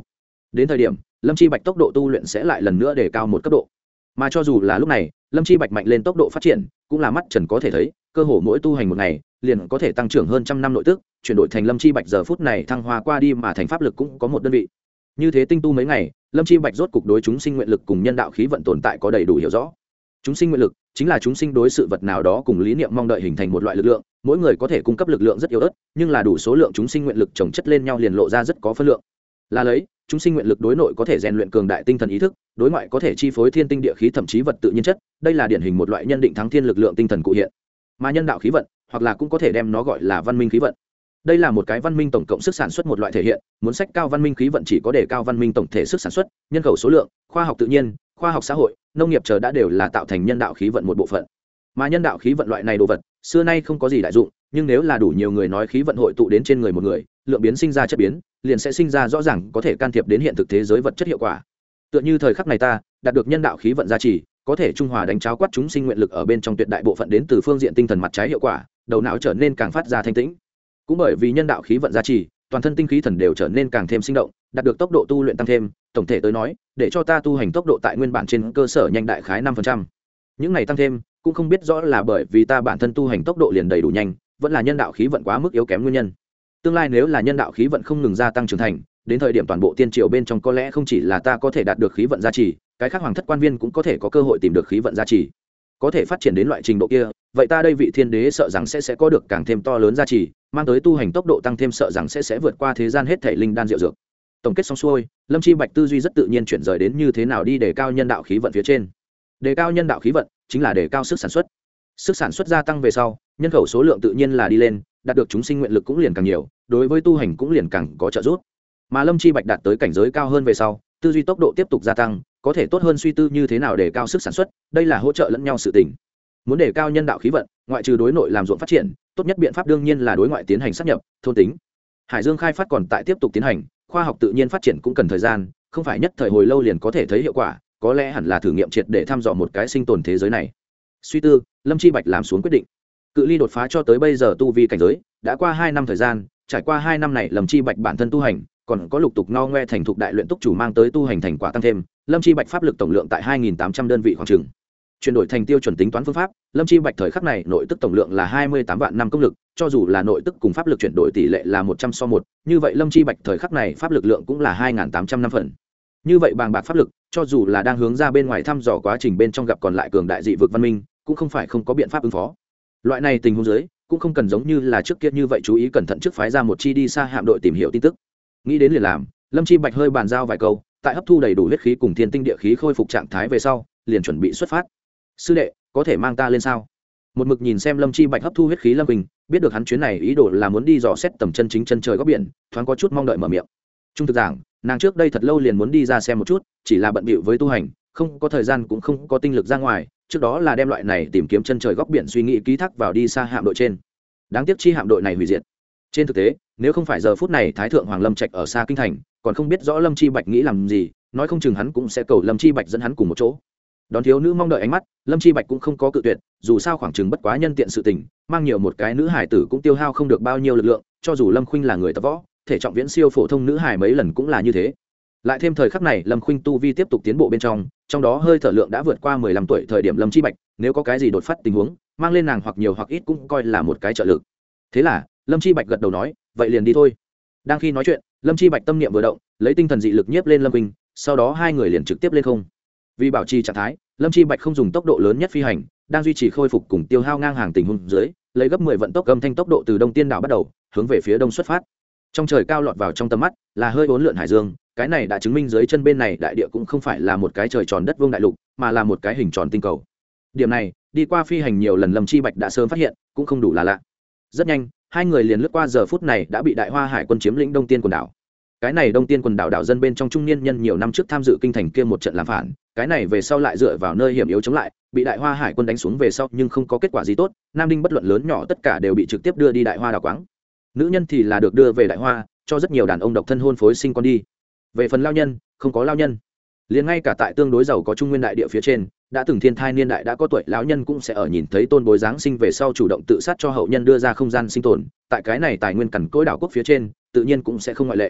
đến thời điểm lâm chi bạch tốc độ tu luyện sẽ lại lần nữa để cao một cấp độ. Mà cho dù là lúc này lâm chi bạch mạnh lên tốc độ phát triển cũng là mắt trần có thể thấy, cơ hồ mỗi tu hành một ngày liền có thể tăng trưởng hơn trăm năm nội tức, chuyển đổi thành lâm chi bạch giờ phút này thăng hoa qua đi mà thành pháp lực cũng có một đơn vị. Như thế tinh tu mấy ngày, lâm chi bạch rốt cục đối chúng sinh nguyện lực cùng nhân đạo khí vận tồn tại có đầy đủ hiểu rõ. Chúng sinh nguyện lực chính là chúng sinh đối sự vật nào đó cùng lý niệm mong đợi hình thành một loại lực lượng, mỗi người có thể cung cấp lực lượng rất yếu ớt, nhưng là đủ số lượng chúng sinh nguyện lực chồng chất lên nhau liền lộ ra rất có phân lượng. Là lấy chúng sinh nguyện lực đối nội có thể rèn luyện cường đại tinh thần ý thức, đối ngoại có thể chi phối thiên tinh địa khí thậm chí vật tự nhiên chất, đây là điển hình một loại nhân định thắng thiên lực lượng tinh thần cụ hiện. Mà nhân đạo khí vận, hoặc là cũng có thể đem nó gọi là văn minh khí vận. Đây là một cái văn minh tổng cộng sức sản xuất một loại thể hiện, muốn sách cao văn minh khí vận chỉ có để cao văn minh tổng thể sức sản xuất, nhân khẩu số lượng, khoa học tự nhiên, khoa học xã hội, nông nghiệp chờ đã đều là tạo thành nhân đạo khí vận một bộ phận. Mà nhân đạo khí vận loại này đồ vật, xưa nay không có gì đại dụng, nhưng nếu là đủ nhiều người nói khí vận hội tụ đến trên người một người, lượng biến sinh ra chất biến, liền sẽ sinh ra rõ ràng có thể can thiệp đến hiện thực thế giới vật chất hiệu quả. Tựa như thời khắc này ta đạt được nhân đạo khí vận gia trì, có thể trung hòa đánh cháo quát chúng sinh nguyện lực ở bên trong tuyệt đại bộ phận đến từ phương diện tinh thần mặt trái hiệu quả, đầu não trở nên càng phát ra thanh tĩnh. Cũng bởi vì nhân đạo khí vận gia trì, toàn thân tinh khí thần đều trở nên càng thêm sinh động, đạt được tốc độ tu luyện tăng thêm, tổng thể tới nói, để cho ta tu hành tốc độ tại nguyên bản trên cơ sở nhanh đại khái năm phần trăm. Những này tăng thêm, cũng không biết rõ là bởi vì ta bản thân tu hành tốc độ liền đầy đủ nhanh, vẫn là nhân đạo khí vận quá mức yếu kém nguyên nhân. Tương lai nếu là nhân đạo khí vận không ngừng gia tăng trưởng thành, đến thời điểm toàn bộ tiên triều bên trong có lẽ không chỉ là ta có thể đạt được khí vận gia trì, cái khác hoàng thất quan viên cũng có thể có cơ hội tìm được khí vận gia trì. Có thể phát triển đến loại trình độ kia, vậy ta đây vị thiên đế sợ rằng sẽ sẽ có được càng thêm to lớn gia trì, mang tới tu hành tốc độ tăng thêm sợ rằng sẽ sẽ vượt qua thế gian hết thảy linh đan diệu dược. Tổng kết xong xuôi, lâm chi bạch tư duy rất tự nhiên chuyển rời đến như thế nào đi để cao nhân đạo khí vận phía trên. Đề cao nhân đạo khí vận chính là đề cao sức sản xuất. Sức sản xuất gia tăng về sau, nhân khẩu số lượng tự nhiên là đi lên, đạt được chúng sinh nguyện lực cũng liền càng nhiều, đối với tu hành cũng liền càng có trợ giúp. Mà lâm chi bạch đạt tới cảnh giới cao hơn về sau, tư duy tốc độ tiếp tục gia tăng, có thể tốt hơn suy tư như thế nào để cao sức sản xuất, đây là hỗ trợ lẫn nhau sự tình. Muốn đề cao nhân đạo khí vận, ngoại trừ đối nội làm ruộng phát triển, tốt nhất biện pháp đương nhiên là đối ngoại tiến hành sát nhập, thôn tính. Hải Dương khai phát còn tại tiếp tục tiến hành, khoa học tự nhiên phát triển cũng cần thời gian, không phải nhất thời hồi lâu liền có thể thấy hiệu quả, có lẽ hẳn là thử nghiệm triệt để thăm dò một cái sinh tồn thế giới này. Suy tư, lâm chi bạch làm xuống quyết định. Cự ly đột phá cho tới bây giờ tu vi cảnh giới đã qua hai năm thời gian, trải qua hai năm này lâm chi bạch bản thân tu hành, còn có lục tục ngao ngoe thành thục đại luyện túc chủ mang tới tu hành thành quả tăng thêm, lâm chi bạch pháp lực tổng lượng tại hai nghìn tám trăm đơn vị khoảng chừng. Chuyển đổi thành tiêu chuẩn tính toán phương pháp, lâm chi bạch thời khắc này nội tức tổng lượng là hai mươi tám vạn năm công lực, cho dù là nội tức cùng pháp lực chuyển đổi tỷ lệ là một trăm so một, như vậy lâm chi bạch thời khắc này pháp lực lượng cũng là hai nghìn tám trăm năm phần. Như vậy bàng bạc pháp lực, cho dù là đang hướng ra bên ngoài thăm dò quá trình bên trong gặp còn lại cường đại dị vực văn minh, cũng không phải không có biện pháp ứng phó. Loại này tình huống dưới, cũng không cần giống như là trước kia như vậy chú ý cẩn thận trước phái ra một chi đi xa hạm đội tìm hiểu tin tức. Nghĩ đến liền làm, lâm chi bạch hơi bàn giao vài câu, tại hấp thu đầy đủ huyết khí cùng thiên tinh địa khí khôi phục trạng thái về sau, liền chuẩn bị xuất phát. Sư đệ, có thể mang ta lên sao? Một mực nhìn xem lâm chi bạch hấp thu huyết khí lâm quỳnh, biết được hắn chuyến này ý đồ là muốn đi dò xét tầm chân chính chân trời góc biển, thoáng có chút mong đợi mở miệng. Trung thực giảng, nàng trước đây thật lâu liền muốn đi ra xem một chút, chỉ là bận bịu với tu hành, không có thời gian cũng không có tinh lực ra ngoài, trước đó là đem loại này tìm kiếm chân trời góc biển suy nghĩ ký thác vào đi xa hạm đội trên. Đáng tiếc chi hạm đội này hủy diệt. Trên thực tế, nếu không phải giờ phút này thái thượng hoàng lâm trạch ở xa kinh thành, còn không biết rõ lâm chi bạch nghĩ làm gì, nói không chừng hắn cũng sẽ cầu lâm chi bạch dẫn hắn cùng một chỗ. Đón thiếu nữ mong đợi ánh mắt, lâm chi bạch cũng không có cự tuyệt, dù sao khoảng chừng bất quá nhân tiện sự tình, mang nhiều một cái nữ hải tử cũng tiêu hao không được bao nhiêu lực lượng, cho dù lâm khuynh là người tập võ, thể trọng viễn siêu phổ thông nữ hải mấy lần cũng là như thế. Lại thêm thời khắc này lâm khuynh tu vi tiếp tục tiến bộ bên trong, trong đó hơi thở lượng đã vượt qua mười lăm tuổi thời điểm lâm chi bạch, nếu có cái gì đột phát tình huống, mang lên nàng hoặc nhiều hoặc ít cũng coi là một cái trợ lực. Thế là lâm chi bạch gật đầu nói, vậy liền đi thôi. Đang khi nói chuyện, lâm chi bạch tâm niệm vừa động, lấy tinh thần dị lực nhiếp lên lâm khuynh, sau đó hai người liền trực tiếp lên không. Vì bảo trì trạng thái, lâm chi bạch không dùng tốc độ lớn nhất phi hành, đang duy trì khôi phục cùng tiêu hao ngang hàng tình huống dưới, lấy gấp mười vận tốc âm thanh tốc độ từ đông tiên đảo bắt đầu hướng về phía đông xuất phát. Trong trời cao lọt vào trong tầm mắt là hơi uốn lượn hải dương, cái này đã chứng minh dưới chân bên này đại địa cũng không phải là một cái trời tròn đất vuông đại lục, mà là một cái hình tròn tinh cầu. Điểm này đi qua phi hành nhiều lần lâm chi bạch đã sớm phát hiện, cũng không đủ là lạ. Rất nhanh hai người liền lướt qua giờ phút này đã bị đại hoa hải quân chiếm lĩnh đông tiên quần đảo. Cái này đông tiên quần đảo đảo dân bên trong trung niên nhân nhiều năm trước tham dự kinh thành kia một trận làm phản, cái này về sau lại dựa vào nơi hiểm yếu chống lại, bị đại hoa hải quân đánh xuống về sau nhưng không có kết quả gì tốt, nam đinh bất luận lớn nhỏ tất cả đều bị trực tiếp đưa đi đại hoa đảo quáng. Nữ nhân thì là được đưa về đại hoa, cho rất nhiều đàn ông độc thân hôn phối sinh con đi. Về phần lao nhân, không có lao nhân. Liền ngay cả tại tương đối giàu có trung nguyên đại địa phía trên, đã từng thiên thai niên đại đã có tuổi lão nhân cũng sẽ ở nhìn thấy tôn bối giáng sinh về sau chủ động tự sát cho hậu nhân đưa ra không gian sinh tồn, tại cái này tài nguyên cằn cỗi đảo quốc phía trên, tự nhiên cũng sẽ không ngoại lệ.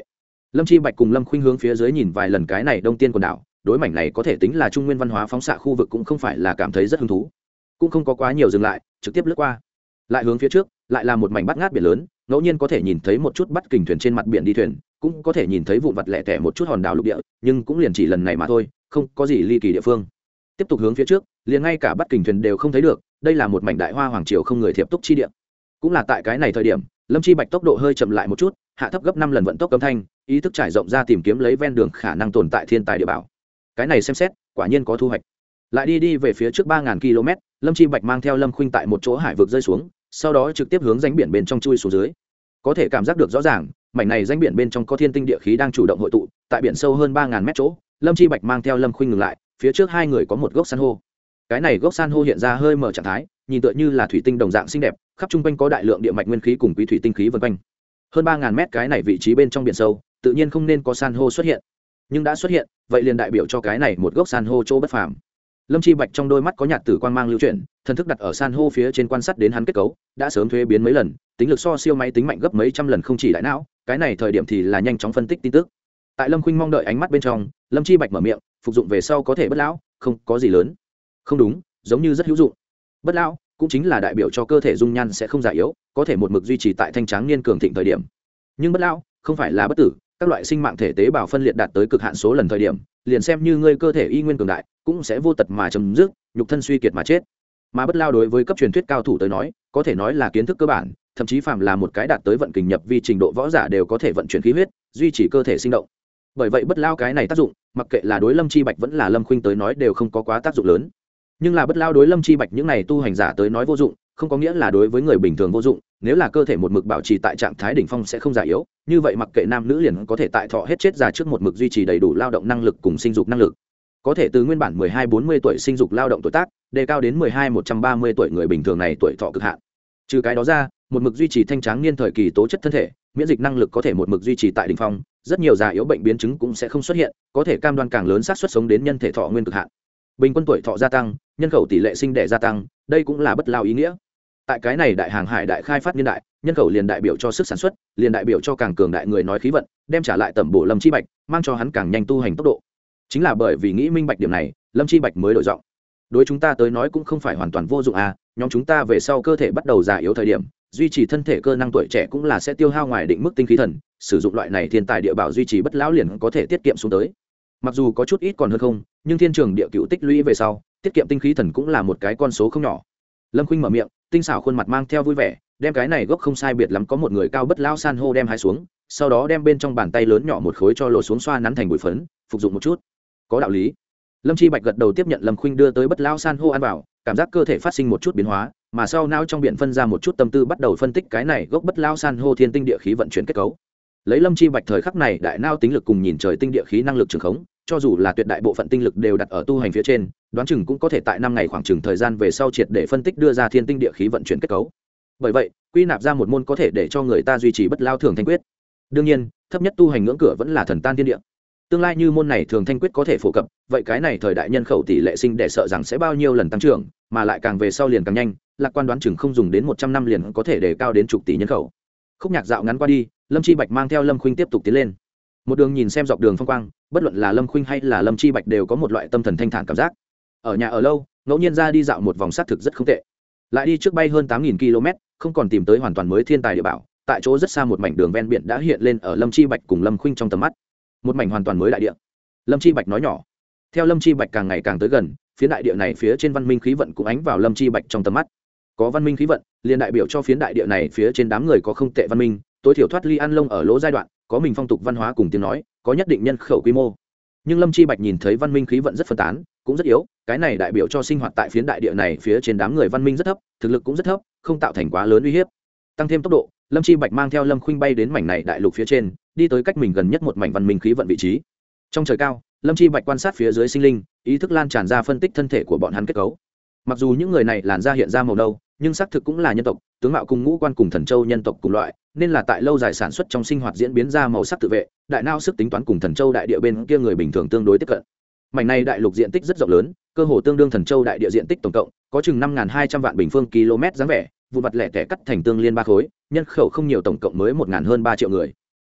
Lâm Chi Bạch cùng Lâm Khuynh hướng phía dưới nhìn vài lần cái này đông tiên quần đảo, đối mảnh này có thể tính là trung nguyên văn hóa phóng xạ khu vực cũng không phải là cảm thấy rất hứng thú, cũng không có quá nhiều dừng lại, trực tiếp lướt qua. Lại hướng phía trước, lại là một mảnh bát ngát biển lớn, ngẫu nhiên có thể nhìn thấy một chút bắt kình thuyền trên mặt biển đi thuyền, cũng có thể nhìn thấy vụn vặt lẻ tẻ một chút hòn đảo lục địa, nhưng cũng liền chỉ lần này mà thôi, không có gì ly kỳ địa phương. Tiếp tục hướng phía trước, liền ngay cả bắt kình thuyền đều không thấy được, đây là một mảnh đại hoa hoàng triều không người thiệp túc chi địa. Cũng là tại cái này thời điểm, Lâm Chi Bạch tốc độ hơi chậm lại một chút, hạ thấp gấp năm lần vận tốc âm thanh, ý thức trải rộng ra tìm kiếm lấy ven đường khả năng tồn tại thiên tài địa bảo. Cái này xem xét, quả nhiên có thu hoạch. Lại đi đi về phía trước ba nghìn ki lô mét, Lâm Chi Bạch mang theo Lâm Khuynh tại một chỗ hải vực rơi xuống, sau đó trực tiếp hướng rãnh biển bên trong chui xuống dưới. Có thể cảm giác được rõ ràng, mảnh này rãnh biển bên trong có thiên tinh địa khí đang chủ động hội tụ, tại biển sâu hơn ba nghìn mét chỗ, Lâm Chi Bạch mang theo Lâm Khuynh ngừng lại, phía trước hai người có một gốc san hô. Cái này gốc san hô hiện ra hơi mở trạng thái, nhìn tựa như là thủy tinh đồng dạng xinh đẹp, khắp trung quanh có đại lượng địa mạch nguyên khí cùng quý thủy tinh khí vần quanh. Hơn ba nghìn mét cái này vị trí bên trong biển sâu, tự nhiên không nên có san hô xuất hiện, nhưng đã xuất hiện, vậy liền đại biểu cho cái này một gốc san hô chỗ bất phàm. Lâm Chi Bạch trong đôi mắt có nhạt tử quang mang lưu chuyển, thần thức đặt ở san hô phía trên quan sát đến hắn kết cấu, đã sớm thuế biến mấy lần, tính lực so siêu máy tính mạnh gấp mấy trăm lần không chỉ đại não, cái này thời điểm thì là nhanh chóng phân tích tin tức. Tại Lâm Khuynh mong đợi ánh mắt bên trong, Lâm Chi Bạch mở miệng, phục dụng về sau có thể bất lão, không có gì lớn. Không đúng, giống như rất hữu dụng. Bất lão cũng chính là đại biểu cho cơ thể dung nhan sẽ không già yếu, có thể một mực duy trì tại thanh tráng niên cường thịnh thời điểm. Nhưng bất lão không phải là bất tử, các loại sinh mạng thể tế bào phân liệt đạt tới cực hạn số lần thời điểm, liền xem như ngươi cơ thể y nguyên cường đại, cũng sẽ vô tật mà chấm dứt, nhục thân suy kiệt mà chết. Mà bất lao đối với cấp truyền thuyết cao thủ tới nói, có thể nói là kiến thức cơ bản, thậm chí phàm là một cái đạt tới vận kình nhập vi trình độ võ giả đều có thể vận chuyển khí huyết, duy trì cơ thể sinh động. Bởi vậy bất lao cái này tác dụng, mặc kệ là đối Lâm Chi Bạch vẫn là Lâm Khuynh tới nói đều không có quá tác dụng lớn. Nhưng là bất lao đối Lâm Chi Bạch những này tu hành giả tới nói vô dụng, không có nghĩa là đối với người bình thường vô dụng. Nếu là cơ thể một mực bảo trì tại trạng thái đỉnh phong sẽ không già yếu, như vậy mặc kệ nam nữ liền có thể tại thọ hết chết già trước một mực duy trì đầy đủ lao động năng lực cùng sinh dục năng lực. Có thể từ nguyên bản mười hai bốn mươi tuổi sinh dục lao động tuổi tác, đề cao đến mười hai một trăm ba mươi tuổi người bình thường này tuổi thọ cực hạn. Trừ cái đó ra, một mực duy trì thanh tráng niên thời kỳ tố chất thân thể, miễn dịch năng lực có thể một mực duy trì tại đỉnh phong, rất nhiều già yếu bệnh biến chứng cũng sẽ không xuất hiện, có thể cam đoan càng lớn xác suất sống đến nhân thể thọ nguyên cực hạn. Bình quân tuổi thọ gia tăng, nhân khẩu tỷ lệ sinh đẻ gia tăng, đây cũng là bất lao ý nghĩa. Tại cái này đại hàng hải đại khai phát niên đại, nhân khẩu liền đại biểu cho sức sản xuất, liền đại biểu cho càng cường đại người nói khí vận, đem trả lại tẩm bổ Lâm Chi Bạch, mang cho hắn càng nhanh tu hành tốc độ. Chính là bởi vì nghĩ minh bạch điểm này, Lâm Chi Bạch mới đổi giọng. Đối chúng ta tới nói cũng không phải hoàn toàn vô dụng à, nhóm chúng ta về sau cơ thể bắt đầu già yếu thời điểm, duy trì thân thể cơ năng tuổi trẻ cũng là sẽ tiêu hao ngoài định mức tinh khí thần, sử dụng loại này thiên tài địa bảo duy trì bất lão liền có thể tiết kiệm xuống tới. Mặc dù có chút ít còn hơn không, nhưng thiên trường địa cựu tích lũy về sau, tiết kiệm tinh khí thần cũng là một cái con số không nhỏ. Lâm Khuynh mở miệng, tinh xảo khuôn mặt mang theo vui vẻ, đem cái này gốc không sai biệt lắm có một người cao bất lão san hô đem hái xuống, sau đó đem bên trong bàn tay lớn nhỏ một khối cho lột xuống xoa nắn thành bụi phấn, phục dụng một chút. Có đạo lý. Lâm Chi Bạch gật đầu tiếp nhận Lâm Khuynh đưa tới bất lão san hô ăn vào, cảm giác cơ thể phát sinh một chút biến hóa, mà sau não trong biển phân ra một chút tâm tư bắt đầu phân tích cái này gốc bất lão san hô thiên tinh địa khí vận chuyển kết cấu. Lấy Lâm Chi Bạch thời khắc này đại não tính lực cùng nhìn trời tinh địa khí năng lực trường khống, cho dù là tuyệt đại bộ phận tinh lực đều đặt ở tu hành phía trên, đoán chừng cũng có thể tại năm ngày khoảng chừng thời gian về sau triệt để phân tích đưa ra thiên tinh địa khí vận chuyển kết cấu. Bởi vậy, quy nạp ra một môn có thể để cho người ta duy trì bất lao thường thanh quyết. Đương nhiên, thấp nhất tu hành ngưỡng cửa vẫn là thần tan thiên địa. Tương lai như môn này thường thanh quyết có thể phổ cập, vậy cái này thời đại nhân khẩu tỷ lệ sinh đẻ sợ rằng sẽ bao nhiêu lần tăng trưởng, mà lại càng về sau liền càng nhanh, lạc quan đoán chừng không dùng đến một trăm năm liền có thể đề cao đến chục tỷ nhân khẩu. Khúc nhạc dạo ngắn qua đi, Lâm Chi Bạch mang theo Lâm Khuynh tiếp tục tiến lên. Một đường nhìn xem dọc đường phong quang, bất luận là Lâm Khuynh hay là Lâm Chi Bạch đều có một loại tâm thần thanh thản cảm giác. Ở nhà ở lâu, ngẫu nhiên ra đi dạo một vòng xác thực rất không tệ. Lại đi trước bay hơn tám nghìn ki lô mét, không còn tìm tới hoàn toàn mới thiên tài địa bảo, tại chỗ rất xa một mảnh đường ven biển đã hiện lên ở Lâm Chi Bạch cùng Lâm Khuynh trong tầm mắt. Một mảnh hoàn toàn mới đại địa. Lâm Chi Bạch nói nhỏ. Theo Lâm Chi Bạch càng ngày càng tới gần, phía đại địa này phía trên văn minh khí vận cũng ánh vào Lâm Chi Bạch trong tầm mắt. Có văn minh khí vận, liền đại biểu cho phiến đại địa này phía trên đám người có không tệ văn minh, tối thiểu thoát ly ăn lông ở lỗ giai đoạn, có mình phong tục văn hóa cùng tiếng nói, có nhất định nhân khẩu quy mô. Nhưng Lâm Chi Bạch nhìn thấy văn minh khí vận rất phân tán, cũng rất yếu, cái này đại biểu cho sinh hoạt tại phiến đại địa này phía trên đám người văn minh rất thấp, thực lực cũng rất thấp, không tạo thành quá lớn uy hiếp. Tăng thêm tốc độ, Lâm Chi Bạch mang theo Lâm Khuynh bay đến mảnh này đại lục phía trên, đi tới cách mình gần nhất một mảnh văn minh khí vận vị trí. Trong trời cao, Lâm Chi Bạch quan sát phía dưới sinh linh, ý thức lan tràn ra phân tích thân thể của bọn hắn kết cấu. Mặc dù những người này làn da hiện ra màu nâu, nhưng xác thực cũng là nhân tộc, tướng mạo cùng ngũ quan cùng thần châu nhân tộc cùng loại, nên là tại lâu dài sản xuất trong sinh hoạt diễn biến ra màu sắc tự vệ, đại não sức tính toán cùng thần châu đại địa bên kia người bình thường tương đối tiếp cận. Mảnh này đại lục diện tích rất rộng lớn, cơ hồ tương đương thần châu đại địa diện tích tổng cộng, có chừng năm nghìn hai trăm vạn bình phương km dáng vẻ, vụ mặt lẻ tẻ cắt thành tương liên ba khối, nhân khẩu không nhiều tổng cộng mới một nghìn hơn ba triệu người.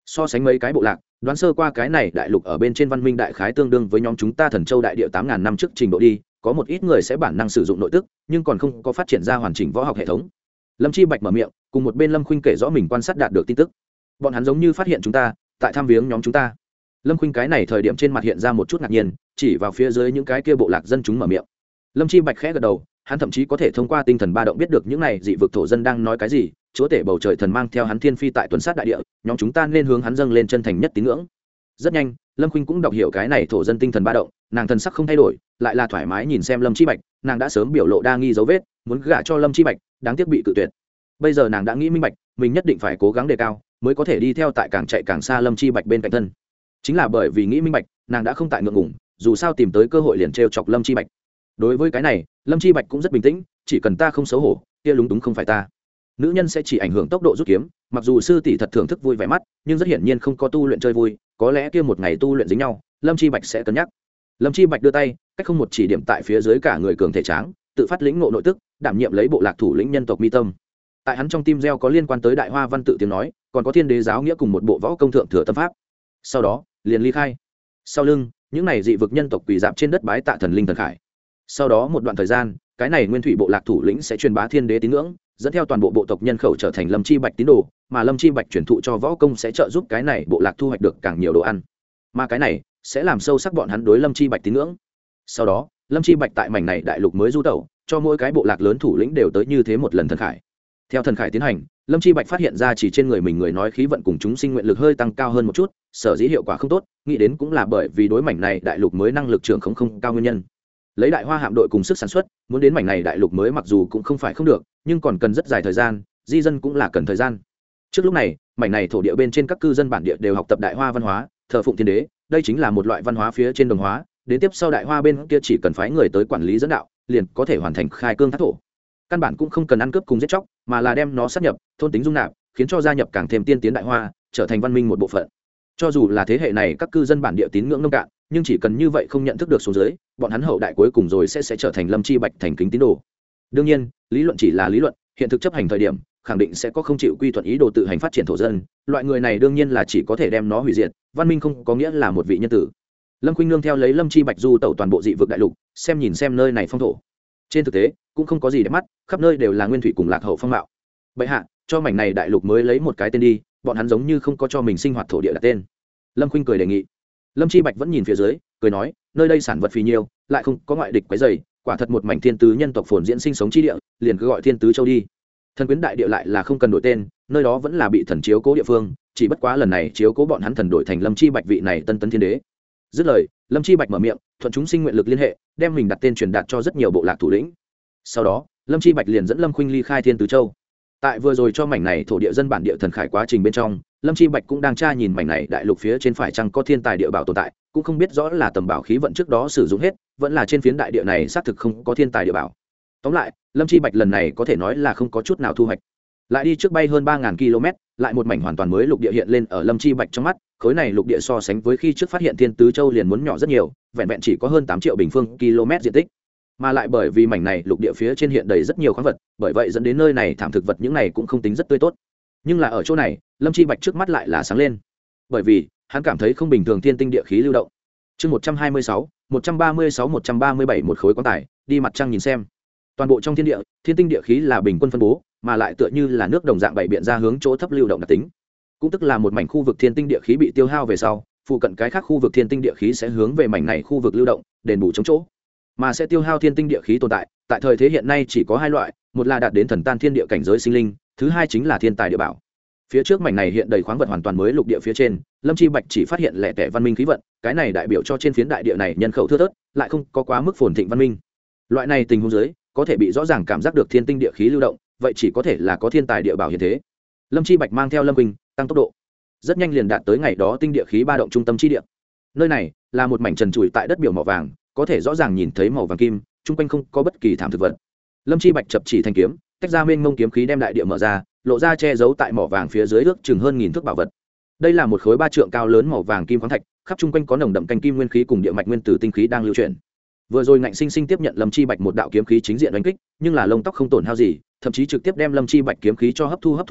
So sánh mấy cái bộ lạc, đoán sơ qua cái này đại lục ở bên trên văn minh đại khái tương đương với nhóm chúng ta Thần Châu đại địa tám ngàn năm trước trình độ đi, có một ít người sẽ bản năng sử dụng nội tức, nhưng còn không có phát triển ra hoàn chỉnh võ học hệ thống. Lâm Chi Bạch mở miệng, cùng một bên Lâm Khuynh kể rõ mình quan sát đạt được tin tức. Bọn hắn giống như phát hiện chúng ta, tại thăm viếng nhóm chúng ta. Lâm Khuynh cái này thời điểm trên mặt hiện ra một chút ngạc nhiên, chỉ vào phía dưới những cái kia bộ lạc dân chúng mở miệng. Lâm Chi Bạch khẽ gật đầu, hắn thậm chí có thể thông qua tinh thần ba động biết được những này dị vực thổ dân đang nói cái gì. Chúa tể bầu trời thần mang theo hắn thiên phi tại tuần sát đại địa, nhóm chúng ta nên hướng hắn dâng lên chân thành nhất tín ngưỡng. Rất nhanh, Lâm Khuynh cũng đọc hiểu cái này thổ dân tinh thần ba động, nàng thần sắc không thay đổi, lại là thoải mái nhìn xem Lâm Chi Bạch, nàng đã sớm biểu lộ đa nghi dấu vết, muốn gả cho Lâm Chi Bạch, đáng tiếc bị cự tuyệt. Bây giờ nàng đã nghĩ minh bạch, mình nhất định phải cố gắng đề cao, mới có thể đi theo tại càng chạy càng xa Lâm Chi Bạch bên cạnh thân. Chính là bởi vì nghĩ minh bạch, nàng đã không tại ngượng ngùng, dù sao tìm tới cơ hội liền trêu chọc Lâm Chi Bạch. Đối với cái này, Lâm Chi Bạch cũng rất bình tĩnh, chỉ cần ta không xấu hổ, kia lúng túng không phải ta. Nữ nhân sẽ chỉ ảnh hưởng tốc độ rút kiếm, mặc dù sư tỷ thật thưởng thức vui vẻ mắt, nhưng rất hiển nhiên không có tu luyện chơi vui, có lẽ kia một ngày tu luyện dính nhau, Lâm Chi Bạch sẽ cân nhắc. Lâm Chi Bạch đưa tay, cách không một chỉ điểm tại phía dưới cả người cường thể tráng, tự phát lĩnh ngộ nội tức, đảm nhiệm lấy bộ lạc thủ lĩnh nhân tộc Mi Tâm. Tại hắn trong tim gieo có liên quan tới Đại Hoa văn tự tiếng nói, còn có Thiên Đế giáo nghĩa cùng một bộ võ công thượng thừa tâm pháp. Sau đó, liền ly khai. Sau lưng, những này dị vực nhân tộc quỳ dạp trên đất bái tạ thần linh thần khải. Sau đó một đoạn thời gian, cái này nguyên thủy bộ lạc thủ lĩnh sẽ truyền bá Thiên Đế tín ngưỡng, dẫn theo toàn bộ bộ tộc nhân khẩu trở thành Lâm Chi Bạch tín đồ, mà Lâm Chi Bạch truyền thụ cho võ công sẽ trợ giúp cái này bộ lạc thu hoạch được càng nhiều đồ ăn. Mà cái này sẽ làm sâu sắc bọn hắn đối Lâm Chi Bạch tín ngưỡng. Sau đó, Lâm Chi Bạch tại mảnh này đại lục mới du tẩu, cho mỗi cái bộ lạc lớn thủ lĩnh đều tới như thế một lần thần khải. Theo thần khải tiến hành, Lâm Chi Bạch phát hiện ra chỉ trên người mình người nói khí vận cùng chúng sinh nguyện lực hơi tăng cao hơn một chút, sở dĩ hiệu quả không tốt, nghĩ đến cũng là bởi vì đối mảnh này đại lục mới năng lực trưởng không không cao nguyên nhân. Lấy Đại Hoa hạm đội cùng sức sản xuất, muốn đến mảnh này đại lục mới mặc dù cũng không phải không được, nhưng còn cần rất dài thời gian, di dân cũng là cần thời gian. Trước lúc này, mảnh này thổ địa bên trên các cư dân bản địa đều học tập Đại Hoa văn hóa, thờ phụng Thiên Đế, đây chính là một loại văn hóa phía trên đồng hóa, đến tiếp sau Đại Hoa bên kia chỉ cần phái người tới quản lý dẫn đạo, liền có thể hoàn thành khai cương thác thổ. Căn bản cũng không cần ăn cướp cùng giết chóc, mà là đem nó sát nhập, thôn tính dung nạp, khiến cho gia nhập càng thêm tiên tiến Đại Hoa, trở thành văn minh một bộ phận. Cho dù là thế hệ này các cư dân bản địa tín ngưỡng nông cạn, nhưng chỉ cần như vậy không nhận thức được xuống dưới, bọn hắn hậu đại cuối cùng rồi sẽ sẽ trở thành Lâm Chi Bạch thành kính tín đồ. Đương nhiên, lý luận chỉ là lý luận, hiện thực chấp hành thời điểm, khẳng định sẽ có không chịu quy thuận ý đồ tự hành phát triển thổ dân, loại người này đương nhiên là chỉ có thể đem nó hủy diệt, văn minh không có nghĩa là một vị nhân tử. Lâm Khuynh nương theo lấy Lâm Chi Bạch du tẩu toàn bộ dị vực đại lục, xem nhìn xem nơi này phong thổ. Trên thực tế, cũng không có gì để mắt, khắp nơi đều là nguyên thủy cùng lạc hậu phong mạo. Bệ hạ, cho mảnh này đại lục mới lấy một cái tên đi, bọn hắn giống như không có cho mình sinh hoạt thổ địa đặt tên. Lâm Khuynh cười đề nghị. Lâm Chi Bạch vẫn nhìn phía dưới, cười nói, nơi đây sản vật phì nhiêu, lại không có ngoại địch quấy rầy, quả thật một mảnh thiên tứ nhân tộc phồn diễn sinh sống chi địa, liền cứ gọi thiên tứ châu đi. Thần quyến đại địa lại là không cần đổi tên, nơi đó vẫn là bị thần chiếu cố địa phương, chỉ bất quá lần này chiếu cố bọn hắn thần đổi thành Lâm Chi Bạch vị này tân tấn thiên đế. Dứt lời, Lâm Chi Bạch mở miệng, thuận chúng sinh nguyện lực liên hệ, đem mình đặt tên truyền đạt cho rất nhiều bộ lạc thủ lĩnh. Sau đó, Lâm Chi Bạch liền dẫn Lâm Khuynh ly khai thiên tứ châu. Tại vừa rồi cho mảnh này thổ địa dân bản địa thần khải quá trình bên trong, Lâm Chi Bạch cũng đang tra nhìn mảnh này đại lục phía trên phải chăng có thiên tài địa bảo tồn tại, cũng không biết rõ là tầm bảo khí vận trước đó sử dụng hết, vẫn là trên phiến đại địa này xác thực không có thiên tài địa bảo. Tóm lại, Lâm Chi Bạch lần này có thể nói là không có chút nào thu hoạch. Lại đi trước bay hơn ba nghìn ki lô mét, lại một mảnh hoàn toàn mới lục địa hiện lên ở Lâm Chi Bạch trong mắt, khối này lục địa so sánh với khi trước phát hiện thiên tứ châu liền muốn nhỏ rất nhiều, vẹn vẹn chỉ có hơn tám triệu bình phương km diện tích. Mà lại bởi vì mảnh này lục địa phía trên hiện đầy rất nhiều khoáng vật, bởi vậy dẫn đến nơi này thảm thực vật những này cũng không tính rất tươi tốt. Nhưng là ở chỗ này, Lâm Chi Bạch trước mắt lại là sáng lên, bởi vì hắn cảm thấy không bình thường thiên tinh địa khí lưu động. Chương một trăm hai mươi sáu, một trăm ba mươi sáu, một trăm ba mươi bảy một khối quan tài, đi mặt trăng nhìn xem. Toàn bộ trong thiên địa, thiên tinh địa khí là bình quân phân bố, mà lại tựa như là nước đồng dạng bảy biện ra hướng chỗ thấp lưu động đặc tính. Cũng tức là một mảnh khu vực thiên tinh địa khí bị tiêu hao về sau, phụ cận cái khác khu vực thiên tinh địa khí sẽ hướng về mảnh này khu vực lưu động, đền bù chống chỗ. Mà sẽ tiêu hao thiên tinh địa khí tồn tại, tại thời thế hiện nay chỉ có hai loại, một là đạt đến thần tan thiên địa cảnh giới sinh linh, thứ hai chính là thiên tài địa bảo. Phía trước mảnh này hiện đầy khoáng vật hoàn toàn mới lục địa phía trên, Lâm Chi Bạch chỉ phát hiện lẻ tẻ văn minh khí vận, cái này đại biểu cho trên phiến đại địa này nhân khẩu thưa thớt, lại không có quá mức phồn thịnh văn minh. Loại này tình huống dưới, có thể bị rõ ràng cảm giác được thiên tinh địa khí lưu động, vậy chỉ có thể là có thiên tài địa bảo hiện thế. Lâm Chi Bạch mang theo Lâm Quỳnh tăng tốc độ, rất nhanh liền đạt tới ngày đó tinh địa khí ba động trung tâm chi địa. Nơi này là một mảnh trần trụi tại đất biểu màu vàng, có thể rõ ràng nhìn thấy màu vàng kim, chung quanh không có bất kỳ thảm thực vật. Lâm Chi Bạch chập chỉ thành kiếm, tách ra mênh mông kiếm khí đem đại địa mở ra, lộ ra che giấu tại mỏ vàng phía dưới ước chừng hơn nghìn thước bảo vật. Đây là một khối ba trượng cao lớn màu vàng kim khoáng thạch, khắp chung quanh có nồng đậm canh kim nguyên khí cùng địa mạch nguyên tử tinh khí đang lưu chuyển. Vừa rồi ngạnh sinh sinh tiếp nhận Lâm Chi Bạch một đạo kiếm khí chính diện đánh kích, nhưng là lông tóc không tổn hao gì, thậm chí trực tiếp đem Lâm Chi Bạch kiếm khí cho hấp thu hấp thu vào,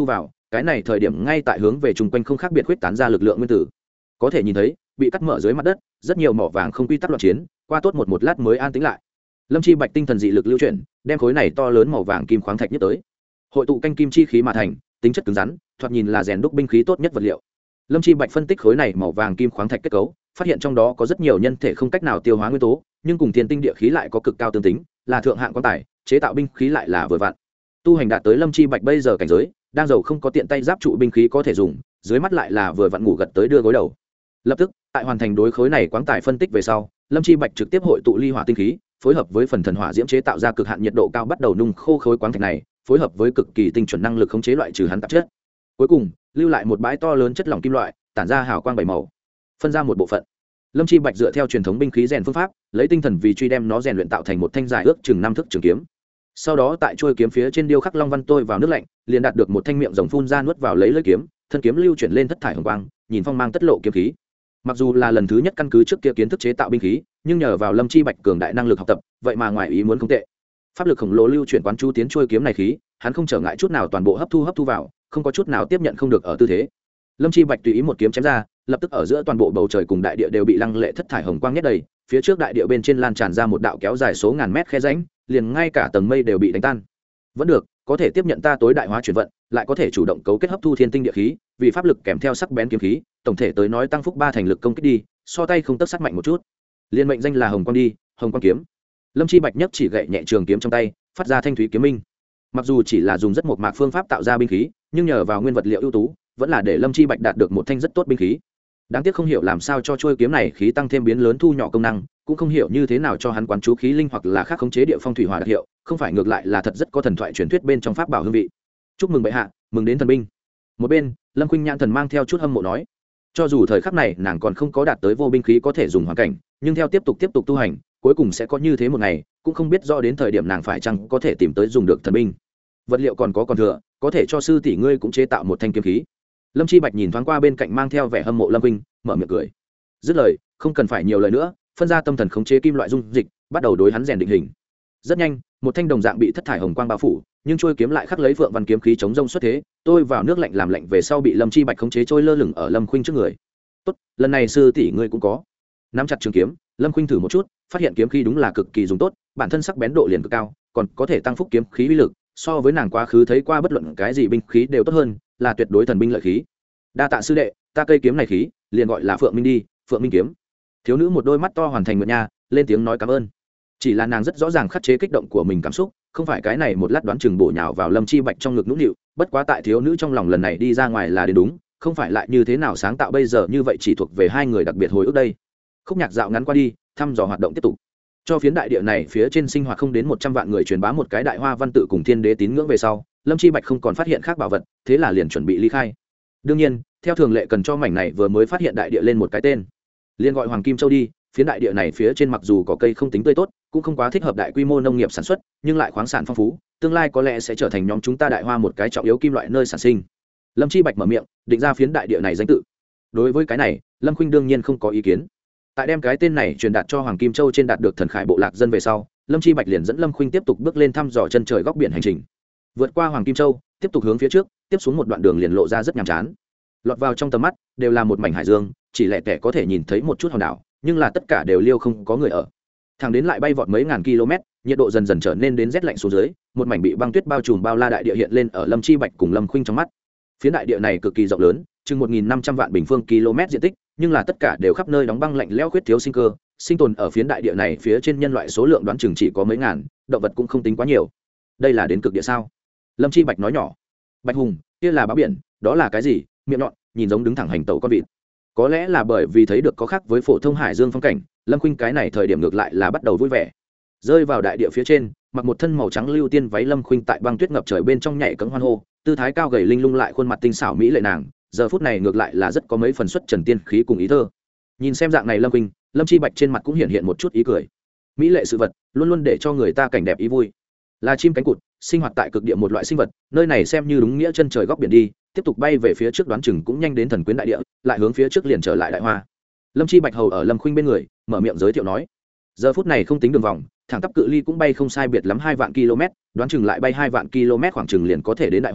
cái này thời điểm ngay tại hướng về chung quanh không khác biệt khuyết tán ra lực lượng nguyên tử. Có thể nhìn thấy bị cắt mở dưới mặt đất rất nhiều mỏ vàng không quy tắc loạn chiến, qua tốt một một lát mới an tĩnh lại. Lâm Chi Bạch tinh thần dị lực lưu chuyển, đem khối này to lớn màu vàng kim khoáng thạch nhất tới, hội tụ canh kim chi khí mà thành, tính chất cứng rắn, thoạt nhìn là rèn đúc binh khí tốt nhất vật liệu. Lâm Chi Bạch phân tích khối này màu vàng kim khoáng thạch kết cấu, phát hiện trong đó có rất nhiều nhân thể không cách nào tiêu hóa nguyên tố, nhưng cùng thiên tinh địa khí lại có cực cao tương tính, là thượng hạng quan tài, chế tạo binh khí lại là vừa vặn. Tu hành đạt tới Lâm Chi Bạch bây giờ cảnh giới, đang giàu không có tiện tay giáp trụ binh khí có thể dùng, dưới mắt lại là vừa vặn ngủ gật tới đưa gối đầu. Lập tức, tại hoàn thành đối khối này quáng tài phân tích về sau, Lâm Chi Bạch trực tiếp hội tụ ly hỏa tinh khí, phối hợp với phần thần hỏa diễm chế tạo ra cực hạn nhiệt độ cao bắt đầu nung khô khối quáng thạch này, phối hợp với cực kỳ tinh chuẩn năng lực khống chế loại trừ hắn tạp chất. Cuối cùng, lưu lại một bãi to lớn chất lỏng kim loại, tản ra hào quang bảy màu. Phân ra một bộ phận. Lâm Chi Bạch dựa theo truyền thống binh khí rèn phương pháp, lấy tinh thần vì truy đem nó rèn luyện tạo thành một thanh dài ước chừng năm thước trường kiếm. Sau đó tại chuôi kiếm phía trên điêu khắc long văn tôi vào nước lạnh, liền đạt được một thanh miệng rồng phun ra nuốt vào lấy lưỡi kiếm, thân kiếm lưu chuyển lên thất thải hồng quang, nhìn phong mang tất lộ kiếm khí. Mặc dù là lần thứ nhất căn cứ trước kia kiến thức chế tạo binh khí, nhưng nhờ vào Lâm Chi Bạch cường đại năng lực học tập, vậy mà ngoài ý muốn không tệ. Pháp lực khổng lồ lưu chuyển quán chú tiến chuôi kiếm này khí, hắn không trở ngại chút nào toàn bộ hấp thu hấp thu vào, không có chút nào tiếp nhận không được ở tư thế. Lâm Chi Bạch tùy ý một kiếm chém ra, lập tức ở giữa toàn bộ bầu trời cùng đại địa đều bị lăng lệ thất thải hồng quang nhét đầy, phía trước đại địa bên trên lan tràn ra một đạo kéo dài số ngàn mét khe rãnh, liền ngay cả tầng mây đều bị đánh tan. Vẫn được, có thể tiếp nhận ta tối đại hóa chuyển vận, lại có thể chủ động cấu kết hấp thu thiên tinh địa khí, vì pháp lực kèm theo sắc bén kiếm khí, tổng thể tới nói tăng phúc ba thành lực công kích đi, so tay không tấc sắc mạnh một chút. Liên mệnh danh là Hồng Quang đi, Hồng Quang kiếm. Lâm Chi Bạch nhấc chỉ gậy nhẹ trường kiếm trong tay, phát ra thanh thúy kiếm minh. Mặc dù chỉ là dùng rất một mạc phương pháp tạo ra binh khí, nhưng nhờ vào nguyên vật liệu ưu tú, vẫn là để Lâm Chi Bạch đạt được một thanh rất tốt binh khí. Đáng tiếc không hiểu làm sao cho chuôi kiếm này khí tăng thêm biến lớn thu nhỏ công năng, cũng không hiểu như thế nào cho hắn quán chú khí linh hoặc là khác khống chế địa phong thủy hỏa đặc hiệu, không phải ngược lại là thật rất có thần thoại truyền thuyết bên trong pháp bảo hương vị. Chúc mừng bệ hạ, mừng đến thần binh. Một bên, Lâm Khuynh Nhãn thần mang theo chút hâm mộ nói, cho dù thời khắc này nàng còn không có đạt tới vô binh khí có thể dùng hoàn cảnh, nhưng theo tiếp tục tiếp tục tu hành, cuối cùng sẽ có như thế một ngày, cũng không biết rõ đến thời điểm nàng phải chăng có thể tìm tới dùng được thần binh. Vật liệu còn có còn thừa, có thể cho sư tỷ ngươi cũng chế tạo một thanh kiếm khí. Lâm Chi Bạch nhìn thoáng qua bên cạnh mang theo vẻ hâm mộ Lâm Khuynh, mở miệng cười. Dứt lời, không cần phải nhiều lời nữa, phân ra tâm thần khống chế kim loại dung dịch, bắt đầu đối hắn rèn định hình. Rất nhanh, một thanh đồng dạng bị thất thải hồng quang bao phủ, nhưng trôi kiếm lại khắc lấy vượng văn kiếm khí chống rông xuất thế, tôi vào nước lạnh làm lạnh về sau bị Lâm Chi Bạch khống chế trôi lơ lửng ở Lâm Khuynh trước người. Tốt, lần này sư tỷ ngươi cũng có. Nắm chặt trường kiếm, Lâm Khuynh thử một chút, phát hiện kiếm khí đúng là cực kỳ dùng tốt, bản thân sắc bén độ liền cực cao, còn có thể tăng phúc kiếm khí uy lực, so với nàng quá khứ thấy qua bất luận cái gì binh khí đều tốt hơn, là tuyệt đối thần binh lợi khí. Đa tạ sư đệ, ta cây kiếm này khí, liền gọi là Phượng Minh đi, Phượng Minh kiếm. Thiếu nữ một đôi mắt to hoàn thành nguyện nha, lên tiếng nói cảm ơn. Chỉ là nàng rất rõ ràng khắc chế kích động của mình cảm xúc, không phải cái này một lát đoán chừng bổ nhào vào Lâm Chi Bạch trong ngực nũng nịu, bất quá tại thiếu nữ trong lòng lần này đi ra ngoài là đến đúng, không phải lại như thế nào sáng tạo bây giờ như vậy chỉ thuộc về hai người đặc biệt hồi ức đây. Khúc nhạc dạo ngắn qua đi, thăm dò hoạt động tiếp tục. Cho phiến đại địa này phía trên sinh hoạt không đến một trăm vạn người truyền bá một cái đại hoa văn tự cùng thiên đế tín ngưỡng về sau, Lâm Chi Bạch không còn phát hiện khác bảo vật, thế là liền chuẩn bị ly khai. Đương nhiên, theo thường lệ cần cho mảnh này vừa mới phát hiện đại địa lên một cái tên, liền gọi Hoàng Kim Châu đi. Phiến đại địa này phía trên mặc dù có cây không tính tươi tốt, cũng không quá thích hợp đại quy mô nông nghiệp sản xuất, nhưng lại khoáng sản phong phú, tương lai có lẽ sẽ trở thành nhóm chúng ta đại hoa một cái trọng yếu kim loại nơi sản sinh. Lâm Chi Bạch mở miệng, định ra phiến đại địa này danh tự. Đối với cái này, Lâm Khuynh đương nhiên không có ý kiến. Tại đem cái tên này truyền đạt cho Hoàng Kim Châu trên đạt được thần khải bộ lạc dân về sau, Lâm Chi Bạch liền dẫn Lâm Khuynh tiếp tục bước lên thăm dò chân trời góc biển hành trình. Vượt qua Hoàng Kim Châu, tiếp tục hướng phía trước, tiếp xuống một đoạn đường liền lộ ra rất nhàm chán. Lọt vào trong tầm mắt đều là một mảnh hải dương, chỉ lẻ tẻ có thể nhìn thấy một chút hòn đảo, nhưng là tất cả đều liêu không có người ở. Thằng đến lại bay vọt mấy ngàn km, nhiệt độ dần dần trở nên đến rét lạnh xuống dưới, một mảnh bị băng tuyết bao trùm bao la đại địa hiện lên ở Lâm Chi Bạch cùng Lâm Khuynh trong mắt. Phiến đại địa này cực kỳ rộng lớn, chừng một nghìn năm trăm vạn bình phương km diện tích, nhưng là tất cả đều khắp nơi đóng băng lạnh lẽo khuyết thiếu sinh cơ, sinh tồn ở phiến đại địa này phía trên nhân loại số lượng đoán chừng chỉ có mấy ngàn, động vật cũng không tính quá nhiều. Đây là đến cực địa sao? Lâm Chi Bạch nói nhỏ. Bạch Hùng, kia là báo biển, đó là cái gì? Miệng nhọn, nhìn giống đứng thẳng hành tẩu con vịt. Có lẽ là bởi vì thấy được có khác với phổ thông hải dương phong cảnh, Lâm Khuynh cái này thời điểm ngược lại là bắt đầu vui vẻ. Rơi vào đại địa phía trên, mặc một thân màu trắng lưu tiên váy Lâm Khuynh tại băng tuyết ngập trời bên trong nhảy cẫng hoan hô, tư thái cao gầy linh lung lại khuôn mặt tinh xảo mỹ lệ nàng, giờ phút này ngược lại là rất có mấy phần xuất trần tiên khí cùng ý thơ. Nhìn xem dạng này Lâm Khuynh, Lâm Chi Bạch trên mặt cũng hiện hiện một chút ý cười. Mỹ lệ sự vật, luôn luôn để cho người ta cảnh đẹp ý vui. Là chim cánh cụt, sinh hoạt tại cực địa một loại sinh vật, nơi này xem như đúng nghĩa chân trời góc biển đi, tiếp tục bay về phía trước đoán chừng cũng nhanh đến thần quyến đại địa, lại hướng phía trước liền trở lại đại hoa. Lâm Chi Bạch hầu ở Lâm Khuynh bên người, mở miệng giới thiệu nói, giờ phút này không tính đường vòng, thẳng tắp cự ly cũng bay không sai biệt lắm hai vạn km, đoán chừng lại bay hai vạn km khoảng chừng liền có thể đến đại hoa,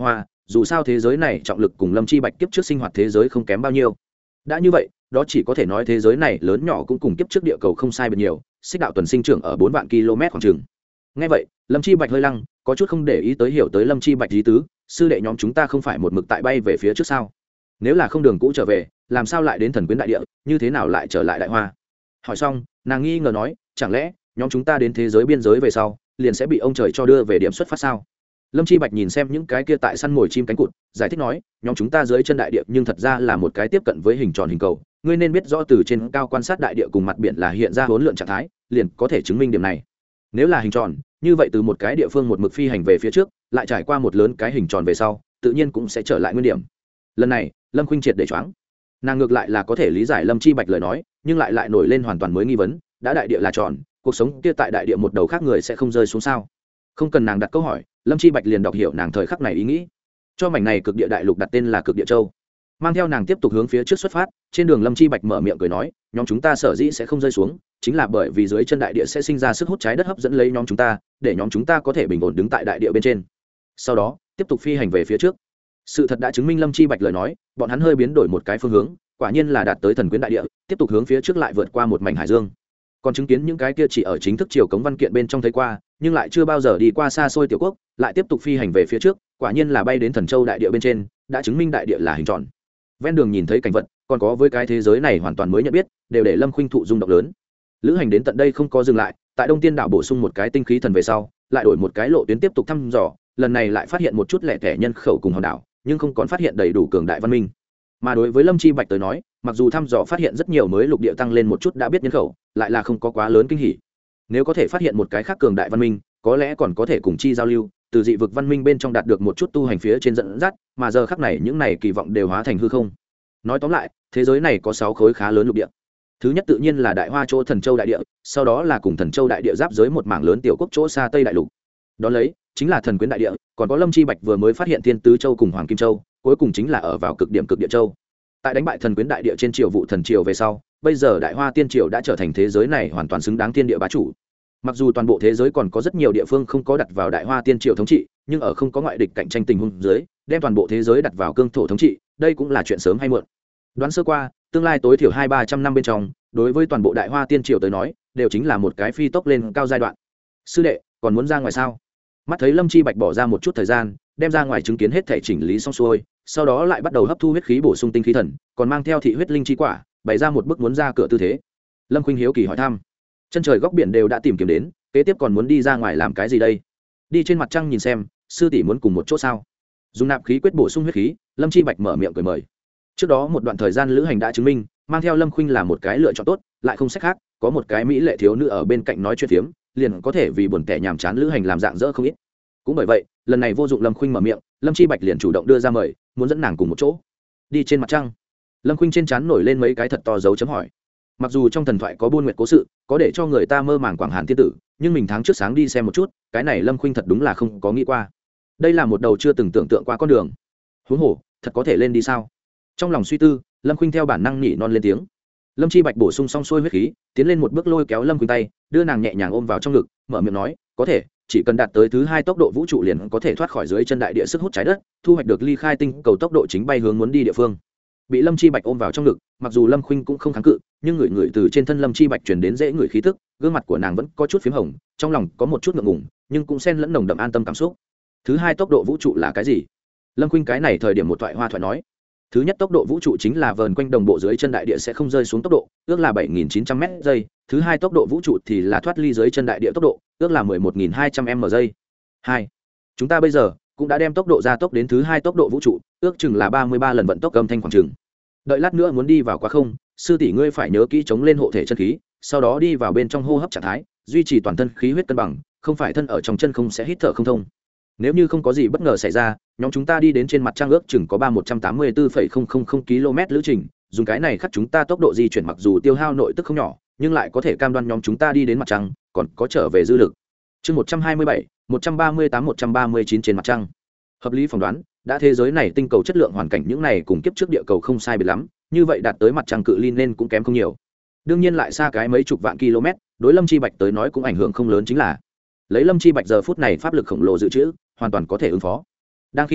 dù sao thế giới này trọng lực cùng lâm chi bạch kiếp trước sinh hoạt thế giới không kém bao nhiêu. Đã như vậy, đó chỉ có thể nói thế giới này lớn nhỏ cũng cùng kiếp trước địa cầu không sai biệt nhiều, xích đạo tuần sinh trưởng ở bốn vạn km khoảng chừng. Nghe vậy, lâm chi bạch hơi lăng, có chút không để ý tới hiểu tới lâm chi bạch ý tứ, sư đệ nhóm chúng ta không phải một mực tại bay về phía trước sao? Nếu là không đường cũ trở về, làm sao lại đến thần quyến đại địa, như thế nào lại trở lại đại hoa? Hỏi xong, nàng nghi ngờ nói, chẳng lẽ nhóm chúng ta đến thế giới biên giới về sau, liền sẽ bị ông trời cho đưa về điểm xuất phát sao? Lâm chi bạch nhìn xem những cái kia tại săn mồi chim cánh cụt, giải thích nói, nhóm chúng ta dưới chân đại địa nhưng thật ra là một cái tiếp cận với hình tròn hình cầu, ngươi nên biết rõ từ trên cao quan sát đại địa cùng mặt biển là hiện ra hỗn lượn trạng thái, liền có thể chứng minh điểm này. Nếu là hình tròn, như vậy từ một cái địa phương một mực phi hành về phía trước, lại trải qua một lớn cái hình tròn về sau, tự nhiên cũng sẽ trở lại nguyên điểm. Lần này, Lâm Khuynh triệt để choáng. Nàng ngược lại là có thể lý giải Lâm chi bạch lời nói, nhưng lại lại nổi lên hoàn toàn mới nghi vấn, đã đại địa là tròn, cuộc sống kia tại đại địa một đầu khác người sẽ không rơi xuống sao? Không cần nàng đặt câu hỏi, Lâm chi bạch liền đọc hiểu nàng thời khắc này ý nghĩ, cho mảnh này cực địa đại lục đặt tên là Cực Địa Châu. Mang theo nàng tiếp tục hướng phía trước xuất phát, trên đường Lâm chi bạch mở miệng cười nói, nhóm chúng ta sở dĩ sẽ không rơi xuống, chính là bởi vì dưới chân đại địa sẽ sinh ra sức hút trái đất hấp dẫn lấy nhóm chúng ta, để nhóm chúng ta có thể bình ổn đứng tại đại địa bên trên. Sau đó tiếp tục phi hành về phía trước. Sự thật đã chứng minh Lâm chi bạch lời nói, bọn hắn hơi biến đổi một cái phương hướng, quả nhiên là đạt tới thần quyến đại địa, tiếp tục hướng phía trước lại vượt qua một mảnh hải dương. Còn chứng kiến những cái kia chỉ ở chính thức triều cống văn kiện bên trong thấy qua, nhưng lại chưa bao giờ đi qua xa xôi tiểu quốc, lại tiếp tục phi hành về phía trước, quả nhiên là bay đến thần châu đại địa bên trên, đã chứng minh đại địa là hình tròn. Ven đường nhìn thấy cảnh vật, còn có với cái thế giới này hoàn toàn mới nhận biết, đều để Lâm Khuynh thụ rung động lớn. Lữ hành đến tận đây không có dừng lại, tại Đông Tiên đảo bổ sung một cái tinh khí thần về sau, lại đổi một cái lộ tuyến tiếp tục thăm dò, lần này lại phát hiện một chút lẻ tẻ nhân khẩu cùng hòn đảo, nhưng không còn phát hiện đầy đủ cường đại văn minh. Mà đối với Lâm chi bạch tới nói, mặc dù thăm dò phát hiện rất nhiều mới lục địa tăng lên một chút đã biết nhân khẩu, lại là không có quá lớn kinh hỉ. Nếu có thể phát hiện một cái khác cường đại văn minh, có lẽ còn có thể cùng chi giao lưu, từ dị vực văn minh bên trong đạt được một chút tu hành phía trên dẫn dắt, mà giờ khắc này những này kỳ vọng đều hóa thành hư không. Nói tóm lại, thế giới này có sáu khối khá lớn lục địa. Thứ nhất tự nhiên là Đại Hoa chỗ Thần Châu đại địa, sau đó là cùng Thần Châu đại địa giáp giới một mảng lớn tiểu quốc chỗ xa Tây đại lục. Đó lấy chính là Thần Quyến đại địa, còn có Lâm chi bạch vừa mới phát hiện Thiên Tứ Châu cùng Hoàng Kim Châu, cuối cùng chính là ở vào cực điểm Cực Địa Châu. Tại đánh bại Thần Quyến đại địa trên triều vụ thần triều về sau, bây giờ Đại Hoa tiên triều đã trở thành thế giới này hoàn toàn xứng đáng thiên địa bá chủ. Mặc dù toàn bộ thế giới còn có rất nhiều địa phương không có đặt vào Đại Hoa tiên triều thống trị, nhưng ở không có ngoại địch cạnh tranh tình huống dưới, đem toàn bộ thế giới đặt vào cương thổ thống trị, đây cũng là chuyện sớm hay muộn. Đoán sơ qua, tương lai tối thiểu hai ba trăm năm bên trong, đối với toàn bộ Đại Hoa tiên triều tới nói, đều chính là một cái phi tốc lên cao giai đoạn. Sư đệ, còn muốn ra ngoài sao? Mắt thấy Lâm chi bạch bỏ ra một chút thời gian, đem ra ngoài chứng kiến hết thể chỉnh lý xong xuôi, sau đó lại bắt đầu hấp thu huyết khí bổ sung tinh khí thần, còn mang theo thị huyết linh chi quả, bày ra một bước muốn ra cửa tư thế. Lâm Khuynh hiếu kỳ hỏi thăm, chân trời góc biển đều đã tìm kiếm đến, kế tiếp còn muốn đi ra ngoài làm cái gì đây? Đi trên mặt trăng nhìn xem, sư tỷ muốn cùng một chỗ sao? Dùng nạp khí quyết bổ sung huyết khí, Lâm chi bạch mở miệng cười mời. Trước đó một đoạn thời gian lữ hành đã chứng minh, mang theo Lâm Khuynh là một cái lựa chọn tốt, lại không sách khác, có một cái mỹ lệ thiếu nữ ở bên cạnh nói chuyện phiếm, liền có thể vì buồn tẻ nhàm chán lữ hành làm dạng dỡ không ít. Cũng bởi vậy, lần này vô dụng Lâm Khuynh mở miệng, Lâm chi bạch liền chủ động đưa ra mời, muốn dẫn nàng cùng một chỗ đi trên mặt trăng. Lâm Khuynh trên trán nổi lên mấy cái thật to dấu chấm hỏi. Mặc dù trong thần thoại có buôn nguyệt cố sự, có để cho người ta mơ màng quảng hàn tiên tử, nhưng mình tháng trước sáng đi xem một chút, cái này Lâm Khuynh thật đúng là không có nghĩ qua. Đây là một đầu chưa từng tưởng tượng qua con đường. Huống hồ, thật có thể lên đi sao? Trong lòng suy tư, Lâm Khuynh theo bản năng nhỉ non lên tiếng. Lâm chi bạch bổ sung xong xuôi huyết khí, tiến lên một bước lôi kéo Lâm Khuynh tay, đưa nàng nhẹ nhàng ôm vào trong ngực, mở miệng nói, có thể, chỉ cần đạt tới thứ hai tốc độ vũ trụ liền có thể thoát khỏi dưới chân đại địa sức hút trái đất, thu hoạch được ly khai tinh cầu tốc độ chính bay hướng muốn đi địa phương. Bị Lâm chi bạch ôm vào trong ngực, mặc dù Lâm Khuynh cũng không kháng cự, nhưng người người từ trên thân Lâm chi bạch truyền đến dễ người khí tức, gương mặt của nàng vẫn có chút phím hồng, trong lòng có một chút ngượng ngùng, nhưng cũng xen lẫn nồng đậm an tâm cảm xúc. Thứ hai tốc độ vũ trụ là cái gì? Lâm Khuynh cái này thời điểm một thoại hoa thoại nói. Thứ nhất tốc độ vũ trụ chính là vờn quanh đồng bộ dưới chân đại địa sẽ không rơi xuống tốc độ, ước là bảy nghìn chín trăm mét giây. Thứ hai tốc độ vũ trụ thì là thoát ly dưới chân đại địa tốc độ, ước là mười một nghìn hai trăm m giây. Hai, chúng ta bây giờ cũng đã đem tốc độ gia tốc đến thứ hai tốc độ vũ trụ, ước chừng là ba mươi ba lần vận tốc âm thanh khoảng chừng. Đợi lát nữa muốn đi vào quá không, sư tỷ ngươi phải nhớ kỹ chống lên hộ thể chân khí, sau đó đi vào bên trong hô hấp trạng thái, duy trì toàn thân khí huyết cân bằng, không phải thân ở trong chân không sẽ hít thở không thông. Nếu như không có gì bất ngờ xảy ra, nhóm chúng ta đi đến trên mặt trăng ước chừng có ba một trăm tám mươi tư phẩy không không không km lữ trình, dùng cái này khắc chúng ta tốc độ di chuyển mặc dù tiêu hao nội tức không nhỏ, nhưng lại có thể cam đoan nhóm chúng ta đi đến mặt trăng, còn có trở về dư lực. Chương một trăm hai mươi bảy, một trăm ba mươi tám, một trăm ba mươi chín trên mặt trăng. Hợp lý phỏng đoán, đã thế giới này tinh cầu chất lượng hoàn cảnh những này cùng kiếp trước địa cầu không sai biệt lắm, như vậy đạt tới mặt trăng cự ly nên cũng kém không nhiều. Đương nhiên lại xa cái mấy chục vạn km, đối Lâm Chi Bạch tới nói cũng ảnh hưởng không lớn chính là lấy Lâm Chi Bạch giờ phút này pháp lực khổng lồ dự trữ, hoàn toàn có thể ứng phó. Đang khi nói chuyện,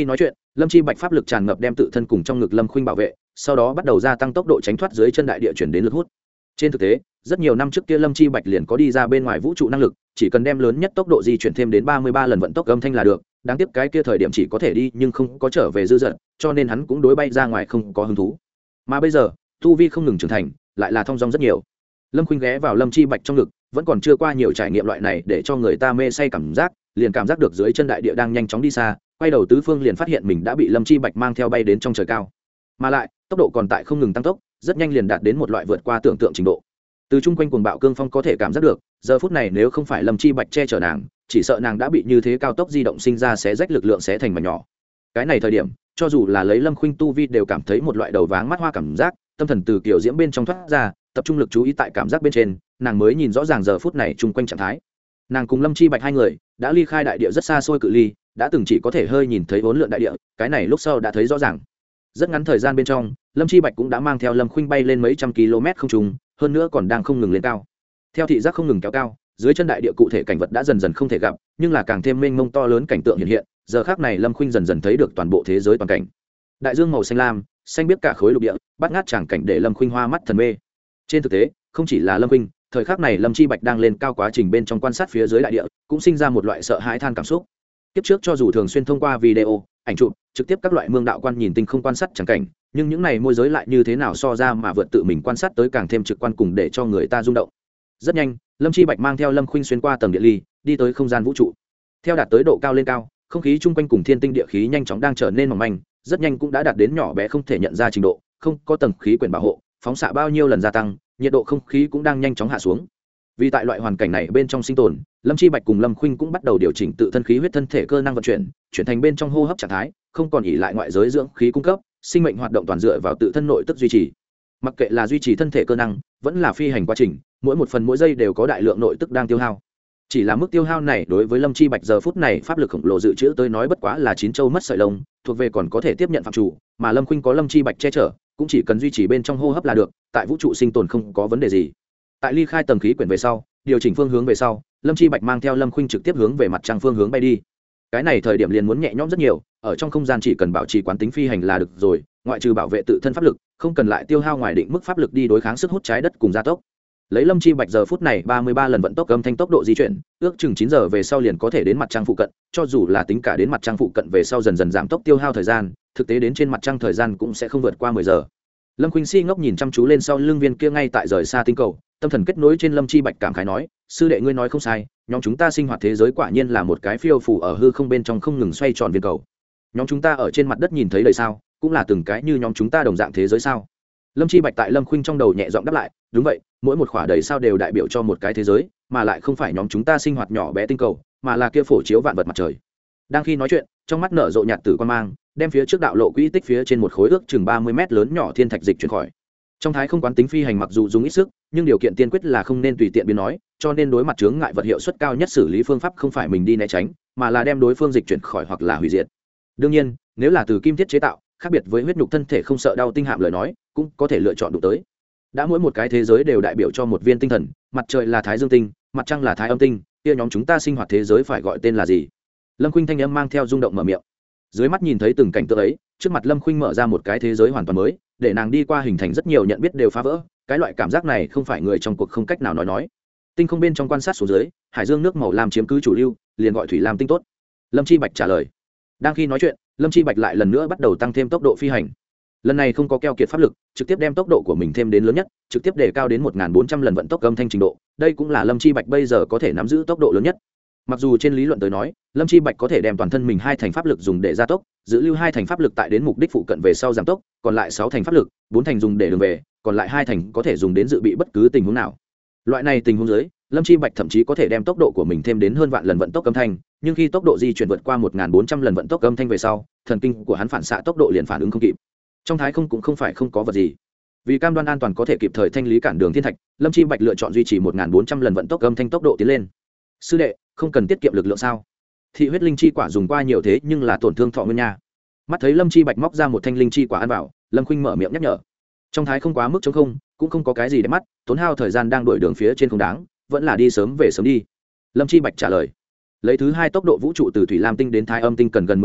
lâm chi bạch pháp lực tràn ngập đem tự thân cùng trong ngực lâm khuynh bảo vệ, sau đó bắt đầu gia tăng tốc độ tránh thoát dưới chân đại địa chuyển đến lực hút. Trên thực tế rất nhiều năm trước kia lâm chi bạch liền có đi ra bên ngoài vũ trụ năng lực, chỉ cần đem lớn nhất tốc độ di chuyển thêm đến ba mươi ba lần vận tốc âm thanh là được. Đáng tiếc cái kia thời điểm chỉ có thể đi nhưng không có trở về dư dật, cho nên hắn cũng đối bay ra ngoài không có hứng thú. Mà bây giờ tu vi không ngừng trưởng thành, lại là thong dong rất nhiều. Lâm khuynh ghé vào lâm chi bạch trong ngực, vẫn còn chưa qua nhiều trải nghiệm loại này để cho người ta mê say cảm giác, liền cảm giác được dưới chân đại địa đang nhanh chóng đi xa, quay đầu tứ phương liền phát hiện mình đã bị lâm chi bạch mang theo bay đến trong trời cao, mà lại tốc độ còn tại không ngừng tăng tốc, rất nhanh liền đạt đến một loại vượt qua tưởng tượng trình độ. Từ chung quanh cuồng bạo cương phong có thể cảm giác được, giờ phút này nếu không phải lâm chi bạch che chở nàng, chỉ sợ nàng đã bị như thế cao tốc di động sinh ra xé rách lực lượng xé thành mảnh nhỏ. Cái này thời điểm cho dù là lấy lâm khuynh tu vi đều cảm thấy một loại đầu váng mắt hoa cảm giác, tâm thần từ kiểu diễm bên trong thoát ra, tập trung lực chú ý tại cảm giác bên trên, nàng mới nhìn rõ ràng giờ phút này chung quanh trạng thái. Nàng cùng lâm chi bạch hai người đã ly khai đại địa rất xa xôi cự ly, đã từng chỉ có thể hơi nhìn thấy vốn lượn đại địa, cái này lúc sau đã thấy rõ ràng. Rất ngắn thời gian bên trong lâm chi bạch cũng đã mang theo lâm khuynh bay lên mấy trăm km không trung, hơn nữa còn đang không ngừng lên cao. Theo thị giác không ngừng kéo cao, dưới chân đại địa cụ thể cảnh vật đã dần dần không thể gặp, nhưng là càng thêm mênh mông to lớn cảnh tượng hiện hiện. Giờ khắc này lâm khuynh dần dần thấy được toàn bộ thế giới toàn cảnh. Đại dương màu xanh lam, xanh biết cả khối lục địa, bắt ngát tràng cảnh để lâm khuynh hoa mắt thần mê. Trên thực tế không chỉ là lâm khuynh, thời khắc này lâm chi bạch đang lên cao quá trình bên trong quan sát phía dưới đại địa, cũng sinh ra một loại sợ hãi than cảm xúc. Tiếp trước cho dù thường xuyên thông qua video, ảnh chụp, trực tiếp các loại mương đạo quan nhìn tinh không quan sát chẳng cảnh, nhưng những này môi giới lại như thế nào so ra mà vượt tự mình quan sát tới càng thêm trực quan cùng để cho người ta rung động. Rất nhanh lâm chi bạch mang theo lâm khuynh xuyên qua tầng địa ly, đi tới không gian vũ trụ. Theo đạt tới độ cao lên cao, không khí chung quanh cùng thiên tinh địa khí nhanh chóng đang trở nên mỏng manh, rất nhanh cũng đã đạt đến nhỏ bé không thể nhận ra trình độ, không có tầng khí quyển bảo hộ, phóng xạ bao nhiêu lần gia tăng, nhiệt độ không khí cũng đang nhanh chóng hạ xuống. Vì tại loại hoàn cảnh này bên trong sinh tồn, lâm chi bạch cùng lâm khuynh cũng bắt đầu điều chỉnh tự thân khí huyết thân thể cơ năng vận chuyển, chuyển thành bên trong hô hấp trạng thái, không còn ỉ lại ngoại giới dưỡng khí cung cấp, sinh mệnh hoạt động toàn dựa vào tự thân nội tức duy trì. Mặc kệ là duy trì thân thể cơ năng vẫn là phi hành quá trình, mỗi một phần mỗi giây đều có đại lượng nội tức đang tiêu hao. Chỉ là mức tiêu hao này đối với lâm chi bạch giờ phút này pháp lực khổng lồ dự trữ tới nói bất quá là chín châu mất sợi lông, thuộc về còn có thể tiếp nhận phạm chủ, mà lâm khuynh có lâm chi bạch che chở, cũng chỉ cần duy trì bên trong hô hấp là được, tại vũ trụ sinh tồn không có vấn đề gì. Tại ly khai tầng khí quyển về sau, điều chỉnh phương hướng về sau, lâm chi bạch mang theo lâm khuynh trực tiếp hướng về mặt trăng phương hướng bay đi. Cái này thời điểm liền muốn nhẹ nhõm rất nhiều, ở trong không gian chỉ cần bảo trì quán tính phi hành là được rồi, ngoại trừ bảo vệ tự thân pháp lực, không cần lại tiêu hao ngoài định mức pháp lực đi đối kháng sức hút trái đất cùng gia tốc. Lấy lâm chi bạch giờ phút này ba mươi ba lần vận tốc âm thanh tốc độ di chuyển, ước chừng chín giờ về sau liền có thể đến mặt trăng phụ cận, cho dù là tính cả đến mặt trăng phụ cận về sau dần dần giảm tốc tiêu hao thời gian, thực tế đến trên mặt trăng thời gian cũng sẽ không vượt qua mười giờ. Lâm khuynh si ngốc nhìn chăm chú lên sau lưng viên kia ngay tại rời xa tinh cầu, tâm thần kết nối trên lâm chi bạch cảm khái nói, sư đệ ngươi nói không sai, nhóm chúng ta sinh hoạt thế giới quả nhiên là một cái phiêu phù ở hư không bên trong không ngừng xoay tròn viên cầu. Nhóm chúng ta ở trên mặt đất nhìn thấy đời sao, cũng là từng cái như nhóm chúng ta đồng dạng thế giới sao? Lâm chi bạch tại lâm khuynh trong đầu nhẹ giọng đáp lại, đúng vậy, mỗi một khỏa đầy sao đều đại biểu cho một cái thế giới, mà lại không phải nhóm chúng ta sinh hoạt nhỏ bé tinh cầu, mà là kia phổ chiếu vạn vật mặt trời. Đang khi nói chuyện, trong mắt nở rộ nhạt tử quan mang, đem phía trước đạo lộ quỹ tích phía trên một khối ước chừng ba mươi mét lớn nhỏ thiên thạch dịch chuyển khỏi. Trong thái không quán tính phi hành mặc dù dùng ít sức, nhưng điều kiện tiên quyết là không nên tùy tiện biến nói, cho nên đối mặt chướng ngại vật hiệu suất cao nhất xử lý phương pháp không phải mình đi né tránh, mà là đem đối phương dịch chuyển khỏi hoặc là hủy diệt. Đương nhiên, nếu là từ kim thiết chế tạo, khác biệt với huyết nhục thân thể không sợ đau tinh hạm lời nói, cũng có thể lựa chọn đụng tới. Đã mỗi một cái thế giới đều đại biểu cho một viên tinh thần, mặt trời là thái dương tinh, mặt trăng là thái âm tinh, kia nhóm chúng ta sinh hoạt thế giới phải gọi tên là gì? Lâm khuynh thanh âm mang theo rung động mở miệng. Dưới mắt nhìn thấy từng cảnh tượng ấy, trước mặt lâm khuynh mở ra một cái thế giới hoàn toàn mới, để nàng đi qua hình thành rất nhiều nhận biết đều phá vỡ. Cái loại cảm giác này không phải người trong cuộc không cách nào nói nói. Tinh không bên trong quan sát xuống dưới, hải dương nước màu lam chiếm cứ chủ lưu, liền gọi thủy lam tinh tốt. Lâm chi bạch trả lời. Đang khi nói chuyện, lâm chi bạch lại lần nữa bắt đầu tăng thêm tốc độ phi hành. Lần này không có keo kiệt pháp lực, trực tiếp đem tốc độ của mình thêm đến lớn nhất, trực tiếp đề cao đến một nghìn bốn trăm lần vận tốc âm thanh trình độ. Đây cũng là lâm chi bạch bây giờ có thể nắm giữ tốc độ lớn nhất. Mặc dù trên lý luận tới nói, lâm chi bạch có thể đem toàn thân mình hai thành pháp lực dùng để gia tốc, giữ lưu hai thành pháp lực tại đến mục đích phụ cận về sau giảm tốc, còn lại sáu thành pháp lực, bốn thành dùng để đường về, còn lại hai thành có thể dùng đến dự bị bất cứ tình huống nào. Loại này tình huống dưới, lâm chi bạch thậm chí có thể đem tốc độ của mình thêm đến hơn vạn lần vận tốc âm thanh, nhưng khi tốc độ di chuyển vượt qua một nghìn bốn trăm lần vận tốc âm thanh về sau, thần kinh của hắn phản xạ tốc độ liền phản ứng không kịp. Trong thái không cũng không phải không có vật gì. Vì cam đoan an toàn có thể kịp thời thanh lý cản đường thiên thạch, lâm chi bạch lựa chọn duy trì một nghìn bốn trăm lần vận tốc âm thanh tốc độ tiến lên. Sư đệ, không cần tiết kiệm lực lượng sao? Thị huyết linh chi quả dùng qua nhiều thế nhưng là tổn thương thọ nguyên nha. Mắt thấy lâm chi bạch móc ra một thanh linh chi quả ăn vào, lâm khuynh mở miệng nhắc nhở. Trong thái không quá mức trống không, cũng không có cái gì để mắt, tốn hao thời gian đang đuổi đường phía trên không đáng, vẫn là đi sớm về sớm đi. Lâm chi bạch trả lời. Lấy thứ hai tốc độ vũ trụ từ thủy lam tinh đến thái âm tinh cần gần mười giờ,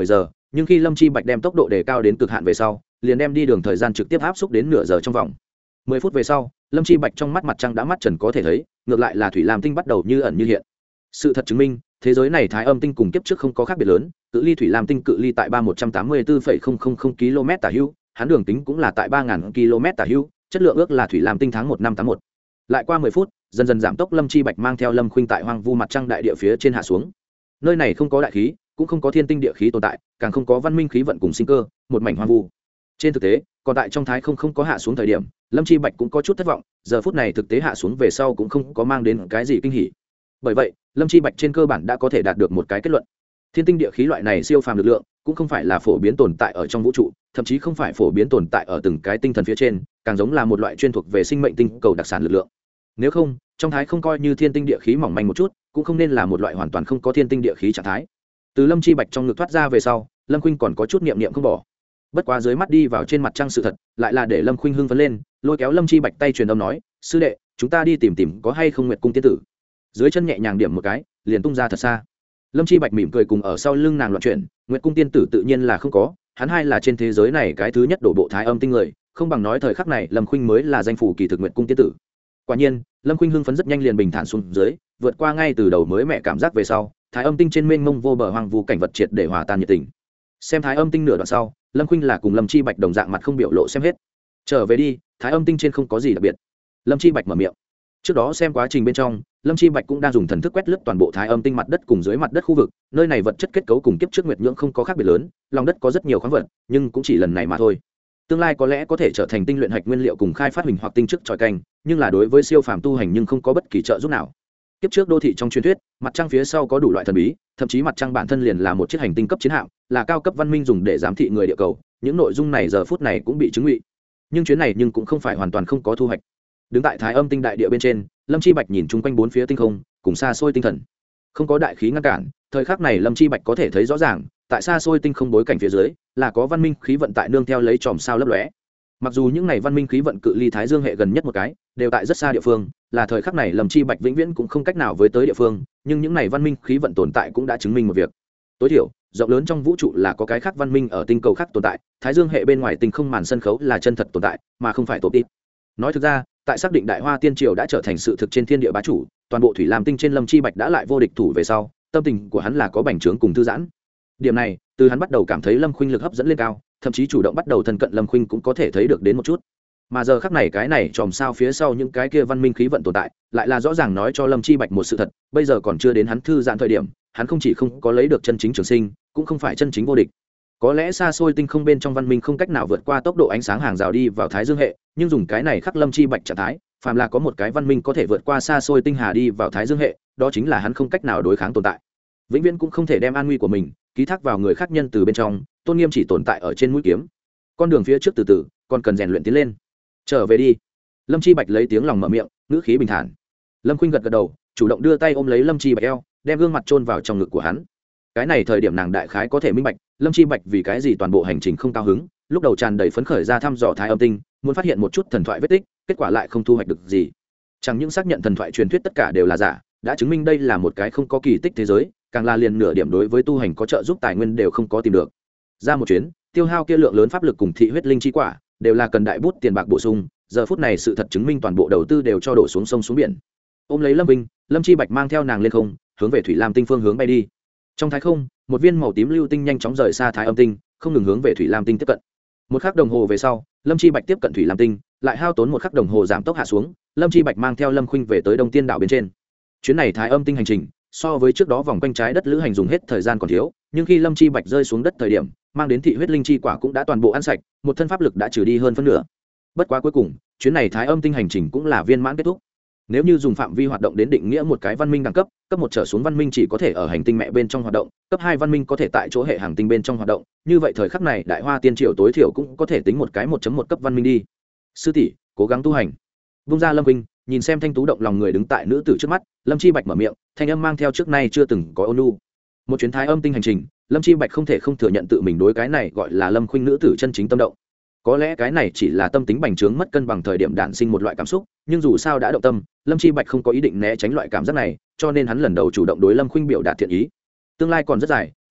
nhưng khi lâm chi bạch đem tốc độ đề cao đến cực hạn về sau liền đem đi đường thời gian trực tiếp áp xúc đến nửa giờ trong vòng. Mười phút về sau lâm chi bạch trong mắt mặt trăng đã mắt trần có thể thấy, ngược lại là thủy lam tinh bắt đầu như ẩn như hiện. Sự thật chứng minh thế giới này thái âm tinh cùng kiếp trước không có khác biệt lớn, cự ly thủy lam tinh cự ly tại ba một trăm tám mươi bốn phẩy không không không km tả hữu, hắn đường tính cũng là tại ba nghìn km tả hữu, chất lượng ước là thủy lam tinh tháng một năm tám một. Lại qua mười phút, dần dần giảm tốc, lâm chi bạch mang theo lâm khuynh tại hoang vu mặt trăng đại địa phía trên hạ xuống. Nơi này không có đại khí, cũng không có thiên tinh địa khí tồn tại, càng không có văn minh khí vận cùng sinh cơ, một mảnh hoang vu. Trên thực tế, còn tại trong thái không không có hạ xuống thời điểm, lâm chi bạch cũng có chút thất vọng, giờ phút này thực tế hạ xuống về sau cũng không có mang đến cái gì kinh hỉ. Bởi vậy lâm chi bạch trên cơ bản đã có thể đạt được một cái kết luận: thiên tinh địa khí loại này siêu phàm lực lượng cũng không phải là phổ biến tồn tại ở trong vũ trụ, thậm chí không phải phổ biến tồn tại ở từng cái tinh thần phía trên, càng giống là một loại chuyên thuộc về sinh mệnh tinh cầu đặc sản lực lượng. Nếu không, trong thái không coi như thiên tinh địa khí mỏng manh một chút, cũng không nên là một loại hoàn toàn không có thiên tinh địa khí trạng thái. Từ lâm chi bạch trong ngực thoát ra về sau, lâm khuynh còn có chút niệm niệm không bỏ. Bất quá dưới mắt đi vào trên mặt trăng sự thật lại là để lâm khuynh hưng phấn lên, lôi kéo lâm chi bạch tay truyền âm nói: sư đệ, chúng ta đi tìm tìm có hay không nguyệt cung tiên tử. Dưới chân nhẹ nhàng điểm một cái, liền tung ra thật xa. Lâm chi bạch mỉm cười cùng ở sau lưng nàng loạn chuyển, nguyệt cung tiên tử tự nhiên là không có, hắn hai là trên thế giới này cái thứ nhất đổ bộ thái âm tinh người, không bằng nói thời khắc này lâm khuynh mới là danh phủ kỳ thực nguyệt cung tiên tử. Quả nhiên lâm khuynh hưng phấn rất nhanh liền bình thản xuống dưới, vượt qua ngay từ đầu mới mẹ cảm giác về sau, thái âm tinh trên mênh mông vô bờ hoang vu cảnh vật triệt để hòa tan nhiệt tình. Xem thái âm tinh nửa đoạn sau, lâm khuynh là cùng lâm chi bạch đồng dạng mặt không biểu lộ xem hết. Trở về đi, thái âm tinh trên không có gì đặc biệt. Lâm chi bạch mở miệng. Trước đó xem quá trình bên trong, lâm chi bạch cũng đang dùng thần thức quét lướt toàn bộ thái âm tinh mặt đất cùng dưới mặt đất khu vực, nơi này vật chất kết cấu cùng kiếp trước nguyệt nhưỡng không có khác biệt lớn, lòng đất có rất nhiều khoáng vật, nhưng cũng chỉ lần này mà thôi. Tương lai có lẽ có thể trở thành tinh luyện hạch nguyên liệu cùng khai phát hình hoặc tinh chức tròi canh, nhưng là đối với siêu phàm tu hành nhưng không có bất kỳ trợ giúp nào. Kiếp trước đô thị trong truyền thuyết, mặt trăng phía sau có đủ loại thần bí, thậm chí mặt trăng bản thân liền là một chiếc hành tinh cấp chiến hạm, là cao cấp văn minh dùng để giám thị người địa cầu, những nội dung này giờ phút này cũng bị chứng ngụy. Nhưng chuyến này nhưng cũng không phải hoàn toàn không có thu hoạch. Đứng tại thái âm tinh đại địa bên trên, lâm chi bạch nhìn chung quanh bốn phía tinh không cùng xa xôi tinh thần, không có đại khí ngăn cản. Thời khắc này lâm chi bạch có thể thấy rõ ràng, tại xa xôi tinh không bối cảnh phía dưới là có văn minh khí vận tại nương theo lấy chòm sao lấp lóe. Mặc dù những này văn minh khí vận cự ly thái dương hệ gần nhất một cái đều tại rất xa địa phương, là thời khắc này lâm chi bạch vĩnh viễn cũng không cách nào với tới địa phương, nhưng những này văn minh khí vận tồn tại cũng đã chứng minh một việc: tối thiểu rộng lớn trong vũ trụ là có cái khác văn minh ở tinh cầu khác tồn tại, thái dương hệ bên ngoài tinh không màn sân khấu là chân thật tồn tại mà không phải tổ tít. Nói thực ra, tại xác định đại hoa tiên triều đã trở thành sự thực trên thiên địa bá chủ, toàn bộ thủy lam tinh trên lâm chi bạch đã lại vô địch thủ về sau, tâm tình của hắn là có bành trướng cùng thư giãn. Điểm này từ hắn bắt đầu cảm thấy lâm khuynh lực hấp dẫn lên cao, thậm chí chủ động bắt đầu thân cận lâm khuynh cũng có thể thấy được đến một chút. Mà giờ khắc này cái này chòm sao phía sau những cái kia văn minh khí vận tồn tại lại là rõ ràng nói cho lâm chi bạch một sự thật: bây giờ còn chưa đến hắn thư giãn thời điểm, hắn không chỉ không có lấy được chân chính trường sinh, cũng không phải chân chính vô địch. Có lẽ xa xôi tinh không bên trong văn minh không cách nào vượt qua tốc độ ánh sáng hàng rào đi vào thái dương hệ, nhưng dùng cái này khắc lâm chi bạch trạng thái, phàm là có một cái văn minh có thể vượt qua xa xôi tinh hà đi vào thái dương hệ, đó chính là hắn không cách nào đối kháng tồn tại. Vĩnh viễn cũng không thể đem an nguy của mình ký thác vào người khác nhân từ bên trong, tôn nghiêm chỉ tồn tại ở trên mũi kiếm. Con đường phía trước từ từ còn cần rèn luyện tiến lên. Trở về đi. Lâm chi bạch lấy tiếng lòng mở miệng, ngữ khí bình thản. Lâm khuynh gật gật đầu, chủ động đưa tay ôm lấy lâm chi bạch eo, đem gương mặt chôn vào trong ngực của hắn. Cái này thời điểm nàng đại khái có thể minh bạch lâm chi bạch vì cái gì toàn bộ hành trình không cao hứng, lúc đầu tràn đầy phấn khởi ra thăm dò thái âm tinh, muốn phát hiện một chút thần thoại vết tích, kết quả lại không thu hoạch được gì. Chẳng những xác nhận thần thoại truyền thuyết tất cả đều là giả, đã chứng minh đây là một cái không có kỳ tích thế giới, càng là liền nửa điểm đối với tu hành có trợ giúp tài nguyên đều không có tìm được. Ra một chuyến tiêu hao kia lượng lớn pháp lực cùng thị huyết linh chi quả đều là cần đại bút tiền bạc bổ sung, giờ phút này sự thật chứng minh toàn bộ đầu tư đều cho đổ xuống sông xuống biển. Ôm lấy lâm vinh, lâm chi bạch mang theo nàng lên không, hướng về thủy lam tinh phương hướng bay đi. Trong thái không, một viên màu tím lưu tinh nhanh chóng rời xa thái âm tinh, không ngừng hướng về thủy lam tinh tiếp cận. Một khắc đồng hồ về sau, lâm chi bạch tiếp cận thủy lam tinh, lại hao tốn một khắc đồng hồ giảm tốc hạ xuống. Lâm chi bạch mang theo lâm khuynh về tới đông tiên đảo bên trên. Chuyến này thái âm tinh hành trình so với trước đó vòng quanh trái đất lữ hành dùng hết thời gian còn thiếu, nhưng khi lâm chi bạch rơi xuống đất thời điểm, mang đến thị huyết linh chi quả cũng đã toàn bộ ăn sạch, một thân pháp lực đã trừ đi hơn phân nửa. Bất quá cuối cùng, chuyến này thái âm tinh hành trình cũng là viên mãn kết thúc. Nếu như dùng phạm vi hoạt động đến định nghĩa một cái văn minh đẳng cấp, cấp một trở xuống văn minh chỉ có thể ở hành tinh mẹ bên trong hoạt động, cấp hai văn minh có thể tại chỗ hệ hành tinh bên trong hoạt động, như vậy thời khắc này đại hoa tiên triều tối thiểu cũng có thể tính một cái một chấm một cấp văn minh đi. Sư tỷ, cố gắng tu hành. Vung ra lâm huynh, nhìn xem thanh tú động lòng người đứng tại nữ tử trước mắt, lâm chi bạch mở miệng, thanh âm mang theo trước nay chưa từng có ôn nhu. Một chuyến thái âm tinh hành trình, lâm chi bạch không thể không thừa nhận tự mình đối cái này gọi là lâm khuynh nữ tử chân chính tâm động. Có lẽ cái này chỉ là tâm tính bành trướng mất cân bằng thời điểm đản sinh một loại cảm xúc, nhưng dù sao đã động tâm, lâm chi bạch không có ý định né tránh loại cảm giác này, cho nên hắn lần đầu chủ động đối lâm khuynh biểu đạt thiện ý. Tương lai còn rất dài,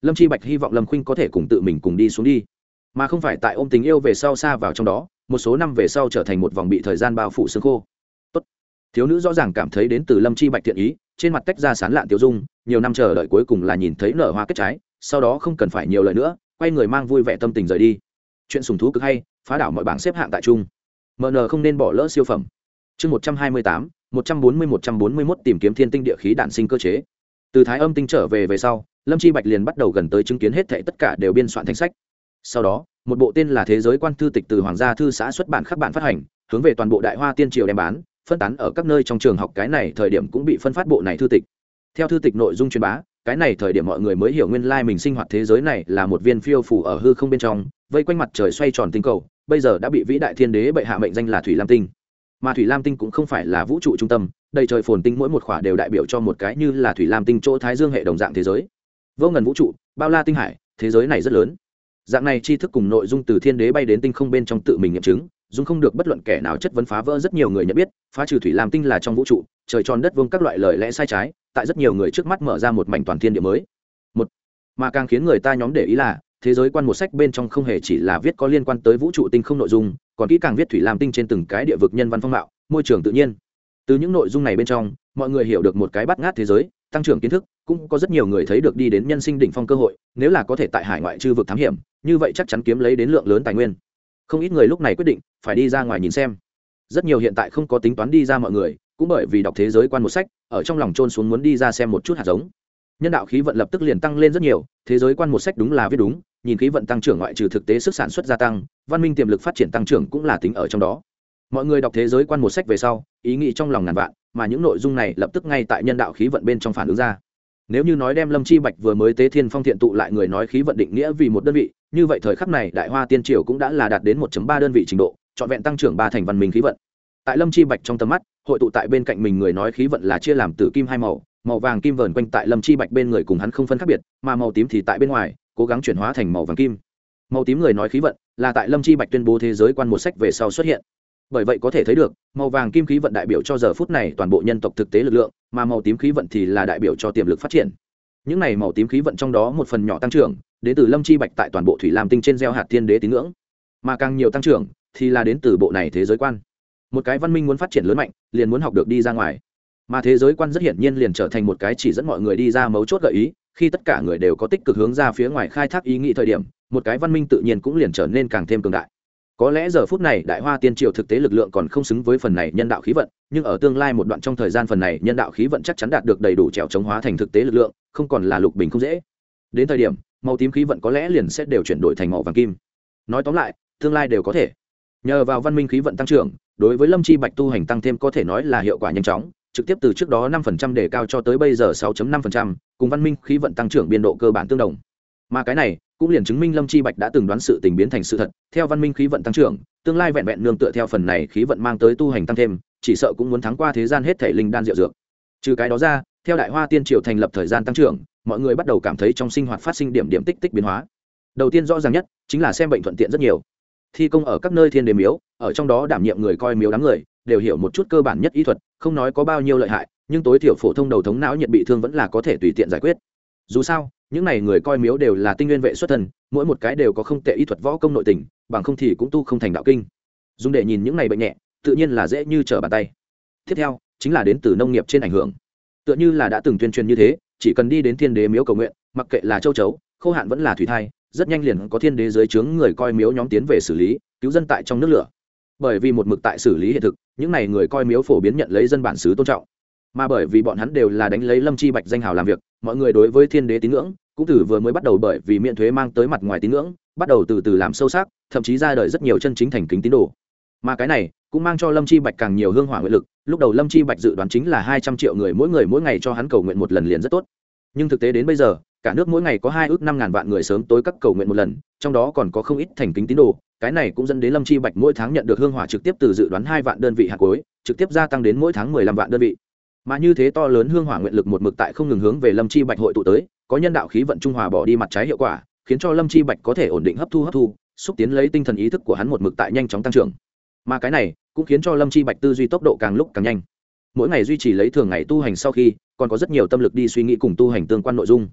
Lâm Chi Bạch hy vọng Lâm Khuynh có thể cùng tự mình cùng đi xuống đi, mà không phải tại ôm tình yêu về sau xa vào trong đó, một số năm về sau trở thành một vòng bị thời gian bao phủ xương khô. Tốt. Thiếu nữ rõ ràng cảm thấy đến từ Lâm Chi Bạch thiện ý, trên mặt tách ra sán lạn tiêu dung, nhiều năm chờ đợi cuối cùng là nhìn thấy nở hoa kết trái, sau đó không cần phải nhiều lời nữa, quay người mang vui vẻ tâm tình rời đi. Chuyện sủng thú cực hay, phá đảo mọi bảng xếp hạng tại trung. em en không nên bỏ lỡ siêu phẩm. Chương một trăm hai mươi tám, một trăm bốn mươi một trăm bốn mươi mốt tìm kiếm thiên tinh địa khí đản sinh cơ chế. Từ Thái Âm tinh trở về về sau, Lâm Chi Bạch liền bắt đầu gần tới chứng kiến hết thảy tất cả đều biên soạn thành sách. Sau đó, một bộ tên là Thế giới quan thư tịch từ Hoàng gia thư xã xuất bản khắc bản phát hành, hướng về toàn bộ Đại Hoa Tiên triều đem bán, phân tán ở các nơi trong trường học, cái này thời điểm cũng bị phân phát bộ này thư tịch. Theo thư tịch nội dung truyền bá, cái này thời điểm mọi người mới hiểu nguyên lai mình sinh hoạt thế giới này là một viên phiêu phù ở hư không bên trong, vây quanh mặt trời xoay tròn tinh cầu, bây giờ đã bị vĩ đại thiên đế bệ hạ mệnh danh là Thủy Lam tinh. Mà Thủy Lam tinh cũng không phải là vũ trụ trung tâm, đầy trời phồn tinh mỗi một khỏa đều đại biểu cho một cái như là Thủy Lam tinh chỗ Thái Dương hệ đồng dạng thế giới. Vô ngần vũ trụ, bao la tinh hải, thế giới này rất lớn. Dạng này tri thức cùng nội dung từ thiên đế bay đến tinh không bên trong tự mình nghiệm chứng, dung không được bất luận kẻ nào chất vấn phá vỡ, rất nhiều người nhận biết, phá trừ Thủy Lam tinh là trong vũ trụ, trời tròn đất vuông các loại lời lẽ sai trái, tại rất nhiều người trước mắt mở ra một mảnh toàn thiên địa mới. Một mà càng khiến người ta nhóm để ý là, thế giới quan một sách bên trong không hề chỉ là viết có liên quan tới vũ trụ tinh không nội dung, còn kỹ càng viết Thủy Lam tinh trên từng cái địa vực nhân văn phong mạo, môi trường tự nhiên. Từ những nội dung này bên trong, mọi người hiểu được một cái bắt ngát thế giới, tăng trưởng kiến thức, cũng có rất nhiều người thấy được đi đến nhân sinh đỉnh phong cơ hội, nếu là có thể tại hải ngoại chư vực thám hiểm, như vậy chắc chắn kiếm lấy đến lượng lớn tài nguyên. Không ít người lúc này quyết định phải đi ra ngoài nhìn xem. Rất nhiều hiện tại không có tính toán đi ra mọi người, cũng bởi vì đọc thế giới quan một sách, ở trong lòng trôn xuống muốn đi ra xem một chút hạt giống. Nhân đạo khí vận lập tức liền tăng lên rất nhiều, thế giới quan một sách đúng là viết đúng, nhìn khí vận tăng trưởng ngoại trừ thực tế sức sản xuất gia tăng, văn minh tiềm lực phát triển tăng trưởng cũng là tính ở trong đó. Mọi người đọc thế giới quan một sách về sau, ý nghĩ trong lòng ngàn vạn, mà những nội dung này lập tức ngay tại nhân đạo khí vận bên trong phản ứng ra. Nếu như nói đem Lâm Chi Bạch vừa mới tế thiên phong thiện tụ lại người nói khí vận định nghĩa vì một đơn vị, như vậy thời khắc này Đại Hoa Tiên triều cũng đã là đạt đến một chấm ba đơn vị trình độ, trọn vẹn tăng trưởng ba thành văn minh khí vận. Tại Lâm Chi Bạch trong tầm mắt, hội tụ tại bên cạnh mình người nói khí vận là chia làm tử kim hai màu, màu vàng kim vờn quanh tại Lâm Chi Bạch bên người cùng hắn không phân khác biệt, mà màu tím thì tại bên ngoài, cố gắng chuyển hóa thành màu vàng kim. Màu tím người nói khí vận là tại Lâm Chi Bạch tuyên bố thế giới quan một sách về sau xuất hiện. Bởi vậy có thể thấy được, màu vàng kim khí vận đại biểu cho giờ phút này toàn bộ nhân tộc thực tế lực lượng, mà màu tím khí vận thì là đại biểu cho tiềm lực phát triển. Những này màu tím khí vận trong đó một phần nhỏ tăng trưởng, đến từ Lâm Chi Bạch tại toàn bộ Thủy Lam tinh trên gieo hạt thiên đế tín ngưỡng, mà càng nhiều tăng trưởng thì là đến từ bộ này thế giới quan. Một cái văn minh muốn phát triển lớn mạnh, liền muốn học được đi ra ngoài, mà thế giới quan rất hiển nhiên liền trở thành một cái chỉ dẫn mọi người đi ra mấu chốt gợi ý. Khi tất cả người đều có tích cực hướng ra phía ngoài khai thác ý nghĩ thời điểm, một cái văn minh tự nhiên cũng liền trở nên càng thêm cường đại. Có lẽ giờ phút này Đại Hoa Tiên triều thực tế lực lượng còn không xứng với phần này nhân đạo khí vận, nhưng ở tương lai một đoạn trong thời gian phần này nhân đạo khí vận chắc chắn đạt được đầy đủ trèo chống hóa thành thực tế lực lượng, không còn là lục bình không dễ. Đến thời điểm, màu tím khí vận có lẽ liền sẽ đều chuyển đổi thành màu vàng kim. Nói tóm lại, tương lai đều có thể. Nhờ vào văn minh khí vận tăng trưởng, đối với Lâm Chi Bạch tu hành tăng thêm có thể nói là hiệu quả nhanh chóng, trực tiếp từ trước đó năm phần trăm đề cao cho tới bây giờ sáu phẩy năm phần trăm, cùng văn minh khí vận tăng trưởng biên độ cơ bản tương đồng. Mà cái này cũng liền chứng minh Lâm Chi Bạch đã từng đoán sự tình biến thành sự thật, theo văn minh khí vận tăng trưởng, tương lai vẹn vẹn nương tựa theo phần này khí vận mang tới tu hành tăng thêm, chỉ sợ cũng muốn thắng qua thế gian hết thảy linh đan diệu dược. Trừ cái đó ra, theo Đại Hoa Tiên triều thành lập thời gian tăng trưởng, mọi người bắt đầu cảm thấy trong sinh hoạt phát sinh điểm điểm tích tích biến hóa. Đầu tiên rõ ràng nhất chính là xem bệnh thuận tiện rất nhiều. Thi công ở các nơi thiên đế miếu, ở trong đó đảm nhiệm người coi miếu đám người, đều hiểu một chút cơ bản nhất y thuật, không nói có bao nhiêu lợi hại, nhưng tối thiểu phổ thông đầu thống não nhiệt bị thương vẫn là có thể tùy tiện giải quyết. Dù sao, những này người coi miếu đều là tinh nguyên vệ xuất thân, mỗi một cái đều có không tệ y thuật võ công nội tình, bằng không thì cũng tu không thành đạo kinh. Dùng để nhìn những này bệnh nhẹ, tự nhiên là dễ như trở bàn tay. Tiếp theo, chính là đến từ nông nghiệp trên ảnh hưởng. Tựa như là đã từng tuyên truyền như thế, chỉ cần đi đến thiên đế miếu cầu nguyện, mặc kệ là châu chấu, khô hạn vẫn là thủy thai, rất nhanh liền có thiên đế dưới trướng người coi miếu nhóm tiến về xử lý, cứu dân tại trong nước lửa. Bởi vì một mực tại xử lý hiện thực, những này người coi miếu phổ biến nhận lấy dân bản xứ tôn trọng, mà bởi vì bọn hắn đều là đánh lấy Lâm Chi Bạch danh hào làm việc, mọi người đối với thiên đế tín ngưỡng cũng từ vừa mới bắt đầu bởi vì miễn thuế mang tới mặt ngoài tín ngưỡng, bắt đầu từ từ làm sâu sắc, thậm chí ra đời rất nhiều chân chính thành kính tín đồ. Mà cái này cũng mang cho Lâm Chi Bạch càng nhiều hương hỏa nguyện lực. Lúc đầu Lâm Chi Bạch dự đoán chính là hai trăm triệu người mỗi người mỗi ngày cho hắn cầu nguyện một lần liền rất tốt, nhưng thực tế đến bây giờ, cả nước mỗi ngày có hai ước năm ngàn vạn người sớm tối các cầu nguyện một lần, trong đó còn có không ít thành kính tín đồ. Cái này cũng dẫn đến Lâm Chi Bạch mỗi tháng nhận được hương hỏa trực tiếp từ dự đoán hai vạn đơn vị hạt cuối, trực tiếp gia tăng đến mỗi tháng mười lăm vạn đơn vị. Mà như thế to lớn hương hỏa nguyện lực một mực tại không ngừng hướng về Lâm Chi Bạch hội tụ tới, có nhân đạo khí vận trung hòa bỏ đi mặt trái hiệu quả, khiến cho Lâm Chi Bạch có thể ổn định hấp thu hấp thu, xúc tiến lấy tinh thần ý thức của hắn một mực tại nhanh chóng tăng trưởng. Mà cái này cũng khiến cho Lâm Chi Bạch tư duy tốc độ càng lúc càng nhanh. Mỗi ngày duy trì lấy thường ngày tu hành sau khi, còn có rất nhiều tâm lực đi suy nghĩ cùng tu hành tương quan nội dung.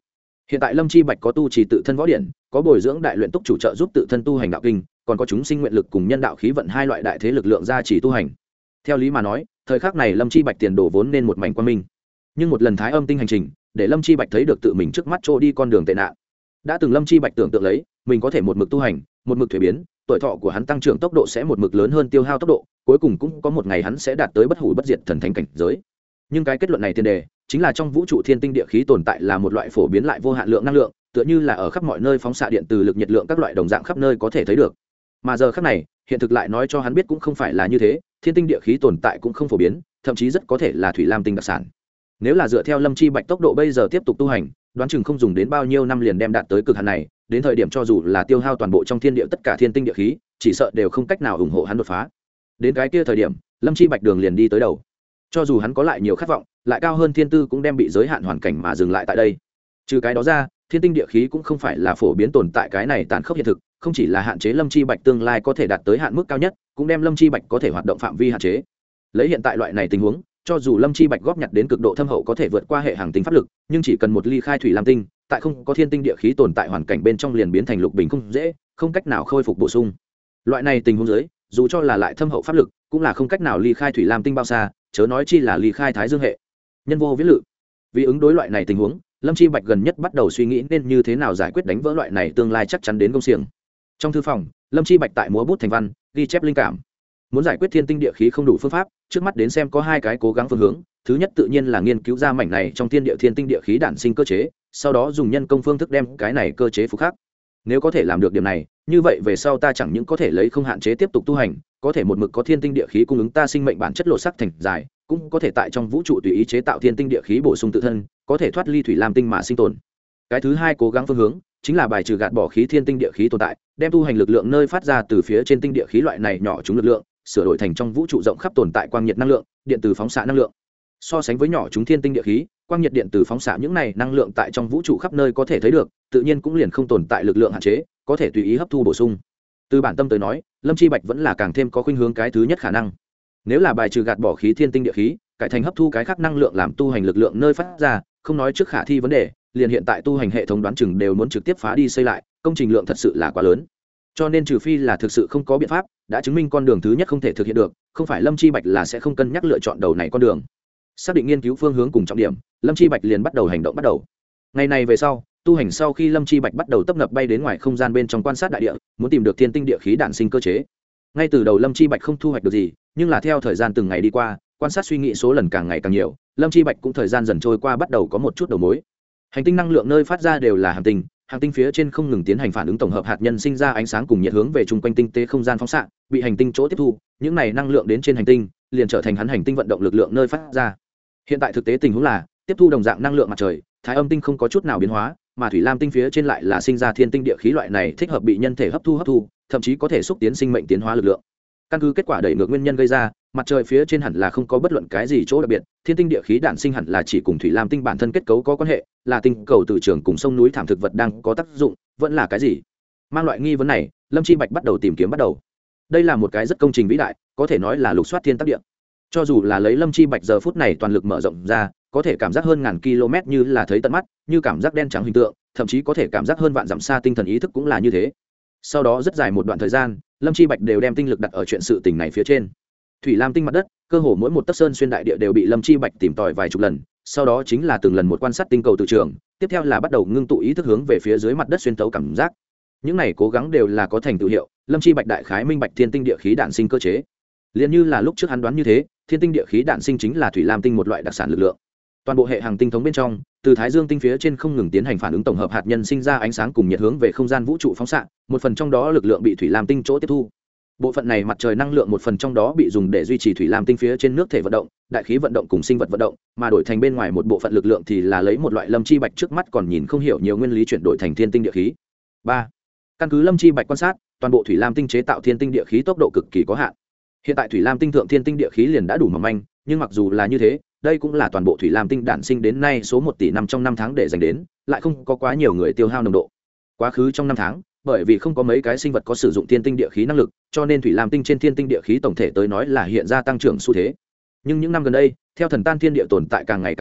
Hiện tại Lâm Chi Bạch có tu trì tự thân võ điển, có bồi dưỡng đại luyện túc chủ trợ giúp tự thân tu hành đạo kinh, còn có chúng sinh nguyện lực cùng nhân đạo khí vận hai loại đại thế lực lượng gia trì tu hành. Theo lý mà nói, thời khắc này Lâm Chi Bạch tiền đổ vốn nên một mảnh quang minh. Nhưng một lần thái âm tinh hành trình, để Lâm Chi Bạch thấy được tự mình trước mắt trôi đi con đường tệ nạn. Đã từng Lâm Chi Bạch tưởng tượng lấy, mình có thể một mực tu hành, một mực thuế biến, tuổi thọ của hắn tăng trưởng tốc độ sẽ một mực lớn hơn tiêu hao tốc độ, cuối cùng cũng có một ngày hắn sẽ đạt tới bất hủ bất diệt thần thánh cảnh giới. Nhưng cái kết luận này tiền đề chính là trong vũ trụ thiên tinh địa khí tồn tại là một loại phổ biến lại vô hạn lượng năng lượng, tựa như là ở khắp mọi nơi phóng xạ điện từ lực nhiệt lượng các loại đồng dạng khắp nơi có thể thấy được. Mà giờ khắc này, hiện thực lại nói cho hắn biết cũng không phải là như thế, thiên tinh địa khí tồn tại cũng không phổ biến, thậm chí rất có thể là thủy lam tinh đặc sản. Nếu là dựa theo Lâm Chi Bạch tốc độ bây giờ tiếp tục tu hành, đoán chừng không dùng đến bao nhiêu năm liền đem đạt tới cực hạn này, đến thời điểm cho dù là tiêu hao toàn bộ trong thiên địa tất cả thiên tinh địa khí, chỉ sợ đều không cách nào ủng hộ hắn đột phá. Đến cái kia thời điểm, Lâm Chi Bạch đường liền đi tới đầu. Cho dù hắn có lại nhiều khát vọng, lại cao hơn thiên tư cũng đem bị giới hạn hoàn cảnh mà dừng lại tại đây. Trừ cái đó ra, thiên tinh địa khí cũng không phải là phổ biến tồn tại, cái này tàn khốc hiện thực, không chỉ là hạn chế Lâm Chi Bạch tương lai có thể đạt tới hạn mức cao nhất, cũng đem Lâm Chi Bạch có thể hoạt động phạm vi hạn chế. Lấy hiện tại loại này tình huống, cho dù Lâm Chi Bạch góp nhặt đến cực độ thâm hậu có thể vượt qua hệ hành tinh pháp lực, nhưng chỉ cần một ly khai thủy lam tinh, tại không có thiên tinh địa khí tồn tại hoàn cảnh bên trong liền biến thành lục bình không dễ, không cách nào khôi phục bổ sung. Loại này tình huống dưới, dù cho là lại thâm hậu pháp lực, cũng là không cách nào ly khai thủy lam tinh bao xa, chớ nói chi là ly khai thái dương hệ. Nhân vô viễn lự. Vì ứng đối loại này tình huống, Lâm Chi Bạch gần nhất bắt đầu suy nghĩ nên như thế nào giải quyết đánh vỡ loại này tương lai chắc chắn đến công xiềng. Trong thư phòng, Lâm Chi Bạch tại múa bút thành văn, ghi chép linh cảm. Muốn giải quyết thiên tinh địa khí không đủ phương pháp, trước mắt đến xem có hai cái cố gắng phương hướng. Thứ nhất tự nhiên là nghiên cứu ra mảnh này trong thiên địa thiên tinh địa khí đản sinh cơ chế, sau đó dùng nhân công phương thức đem cái này cơ chế phục khắc. Nếu có thể làm được điểm này, như vậy về sau ta chẳng những có thể lấy không hạn chế tiếp tục tu hành, có thể một mực có thiên tinh địa khí cung ứng ta sinh mệnh bản chất lộ sắc thành dài, cũng có thể tại trong vũ trụ tùy ý chế tạo thiên tinh địa khí bổ sung tự thân, có thể thoát ly thủy lam tinh mà sinh tồn. Cái thứ hai cố gắng phương hướng chính là bài trừ gạt bỏ khí thiên tinh địa khí tồn tại, đem tu hành lực lượng nơi phát ra từ phía trên tinh địa khí loại này nhỏ chúng lực lượng, sửa đổi thành trong vũ trụ rộng khắp tồn tại quang nhiệt năng lượng, điện từ phóng xạ năng lượng. So sánh với nhỏ chúng thiên tinh địa khí, quang nhiệt điện từ phóng xạ những này năng lượng tại trong vũ trụ khắp nơi có thể thấy được, tự nhiên cũng liền không tồn tại lực lượng hạn chế, có thể tùy ý hấp thu bổ sung. Từ bản tâm tới nói, Lâm Chi Bạch vẫn là càng thêm có khuynh hướng cái thứ nhất khả năng. Nếu là bài trừ gạt bỏ khí thiên tinh địa khí, cải thành hấp thu cái khác năng lượng làm tu hành lực lượng nơi phát ra, không nói trước khả thi vấn đề, liền hiện tại tu hành hệ thống đoán chừng đều muốn trực tiếp phá đi xây lại, công trình lượng thật sự là quá lớn. Cho nên trừ phi là thực sự không có biện pháp, đã chứng minh con đường thứ nhất không thể thực hiện được, không phải Lâm Chi Bạch là sẽ không cân nhắc lựa chọn đầu này con đường. Xác định nghiên cứu phương hướng cùng trọng điểm, Lâm Chi Bạch liền bắt đầu hành động bắt đầu. Ngày này về sau, tu hành sau khi Lâm Chi Bạch bắt đầu tấp nập bay đến ngoài không gian bên trong quan sát đại địa, muốn tìm được thiên tinh địa khí đản sinh cơ chế. Ngay từ đầu Lâm Chi Bạch không thu hoạch được gì, nhưng là theo thời gian từng ngày đi qua, quan sát suy nghĩ số lần càng ngày càng nhiều, Lâm Chi Bạch cũng thời gian dần trôi qua bắt đầu có một chút đầu mối. Hành tinh năng lượng nơi phát ra đều là hành tinh, hành tinh phía trên không ngừng tiến hành phản ứng tổng hợp hạt nhân sinh ra ánh sáng cùng nhiệt hướng về chung quanh tinh tế không gian phóng xạ, bị hành tinh chỗ tiếp thu, những này năng lượng đến trên hành tinh, liền trở thành hắn hành tinh vận động lực lượng nơi phát ra. Hiện tại thực tế tình huống là, tiếp thu đồng dạng năng lượng mặt trời, thái âm tinh không có chút nào biến hóa, mà thủy lam tinh phía trên lại là sinh ra thiên tinh địa khí loại này thích hợp bị nhân thể hấp thu hấp thu, thậm chí có thể xúc tiến sinh mệnh tiến hóa lực lượng. Căn cứ kết quả đẩy ngược nguyên nhân gây ra, mặt trời phía trên hẳn là không có bất luận cái gì chỗ đặc biệt, thiên tinh địa khí đản sinh hẳn là chỉ cùng thủy lam tinh bản thân kết cấu có quan hệ, là tinh cầu từ trường cùng sông núi thảm thực vật đang có tác dụng, vẫn là cái gì? Mang loại nghi vấn này, Lâm Chi Bạch bắt đầu tìm kiếm bắt đầu. Đây là một cái rất công trình vĩ đại, có thể nói là lục soát thiên tác địa. Cho dù là lấy Lâm Chi Bạch giờ phút này toàn lực mở rộng ra, có thể cảm giác hơn ngàn km như là thấy tận mắt, như cảm giác đen trắng hình tượng, thậm chí có thể cảm giác hơn vạn dặm xa tinh thần ý thức cũng là như thế. Sau đó rất dài một đoạn thời gian, Lâm Chi Bạch đều đem tinh lực đặt ở chuyện sự tình này phía trên. Thủy lam tinh mặt đất, cơ hồ mỗi một tấc sơn xuyên đại địa đều bị Lâm Chi Bạch tìm tòi vài chục lần, sau đó chính là từng lần một quan sát tinh cầu từ trường, tiếp theo là bắt đầu ngưng tụ ý thức hướng về phía dưới mặt đất xuyên tấu cảm giác. Những này cố gắng đều là có thành tựu hiệu, Lâm Chi Bạch đại khái minh bạch thiên tinh địa khí đản sinh cơ chế. Liên như là lúc trước hắn đoán như thế, thiên tinh địa khí đản sinh chính là thủy lam tinh một loại đặc sản lực lượng. Toàn bộ hệ hành tinh thống bên trong, từ thái dương tinh phía trên không ngừng tiến hành phản ứng tổng hợp hạt nhân sinh ra ánh sáng cùng nhiệt hướng về không gian vũ trụ phóng xạ, một phần trong đó lực lượng bị thủy lam tinh chỗ tiếp thu. Bộ phận này mặt trời năng lượng một phần trong đó bị dùng để duy trì thủy lam tinh phía trên nước thể vận động, đại khí vận động cùng sinh vật vận động, mà đổi thành bên ngoài một bộ phận lực lượng thì là lấy một loại Lâm Chi Bạch trước mắt còn nhìn không hiểu nhiều nguyên lý chuyển đổi thành thiên tinh địa khí. ba. Căn cứ Lâm Chi Bạch quan sát, toàn bộ thủy lam tinh chế tạo thiên tinh địa khí tốc độ cực kỳ có hạn. Hiện tại thủy lam tinh thượng thiên tinh địa khí liền đã đủ mỏng manh, nhưng mặc dù là như thế, đây cũng là toàn bộ thủy lam tinh đản sinh đến nay số một tỷ năm trong năm tháng để dành đến, lại không có quá nhiều người tiêu hao nồng độ. Quá khứ trong năm tháng, bởi vì không có mấy cái sinh vật có sử dụng thiên tinh địa khí năng lực, cho nên thủy lam tinh trên thiên tinh địa khí tổng thể tới nói là hiện ra tăng trưởng xu thế. Nhưng những năm gần đây, theo thần tan thiên địa tồn tại càng ngày càng nhiều,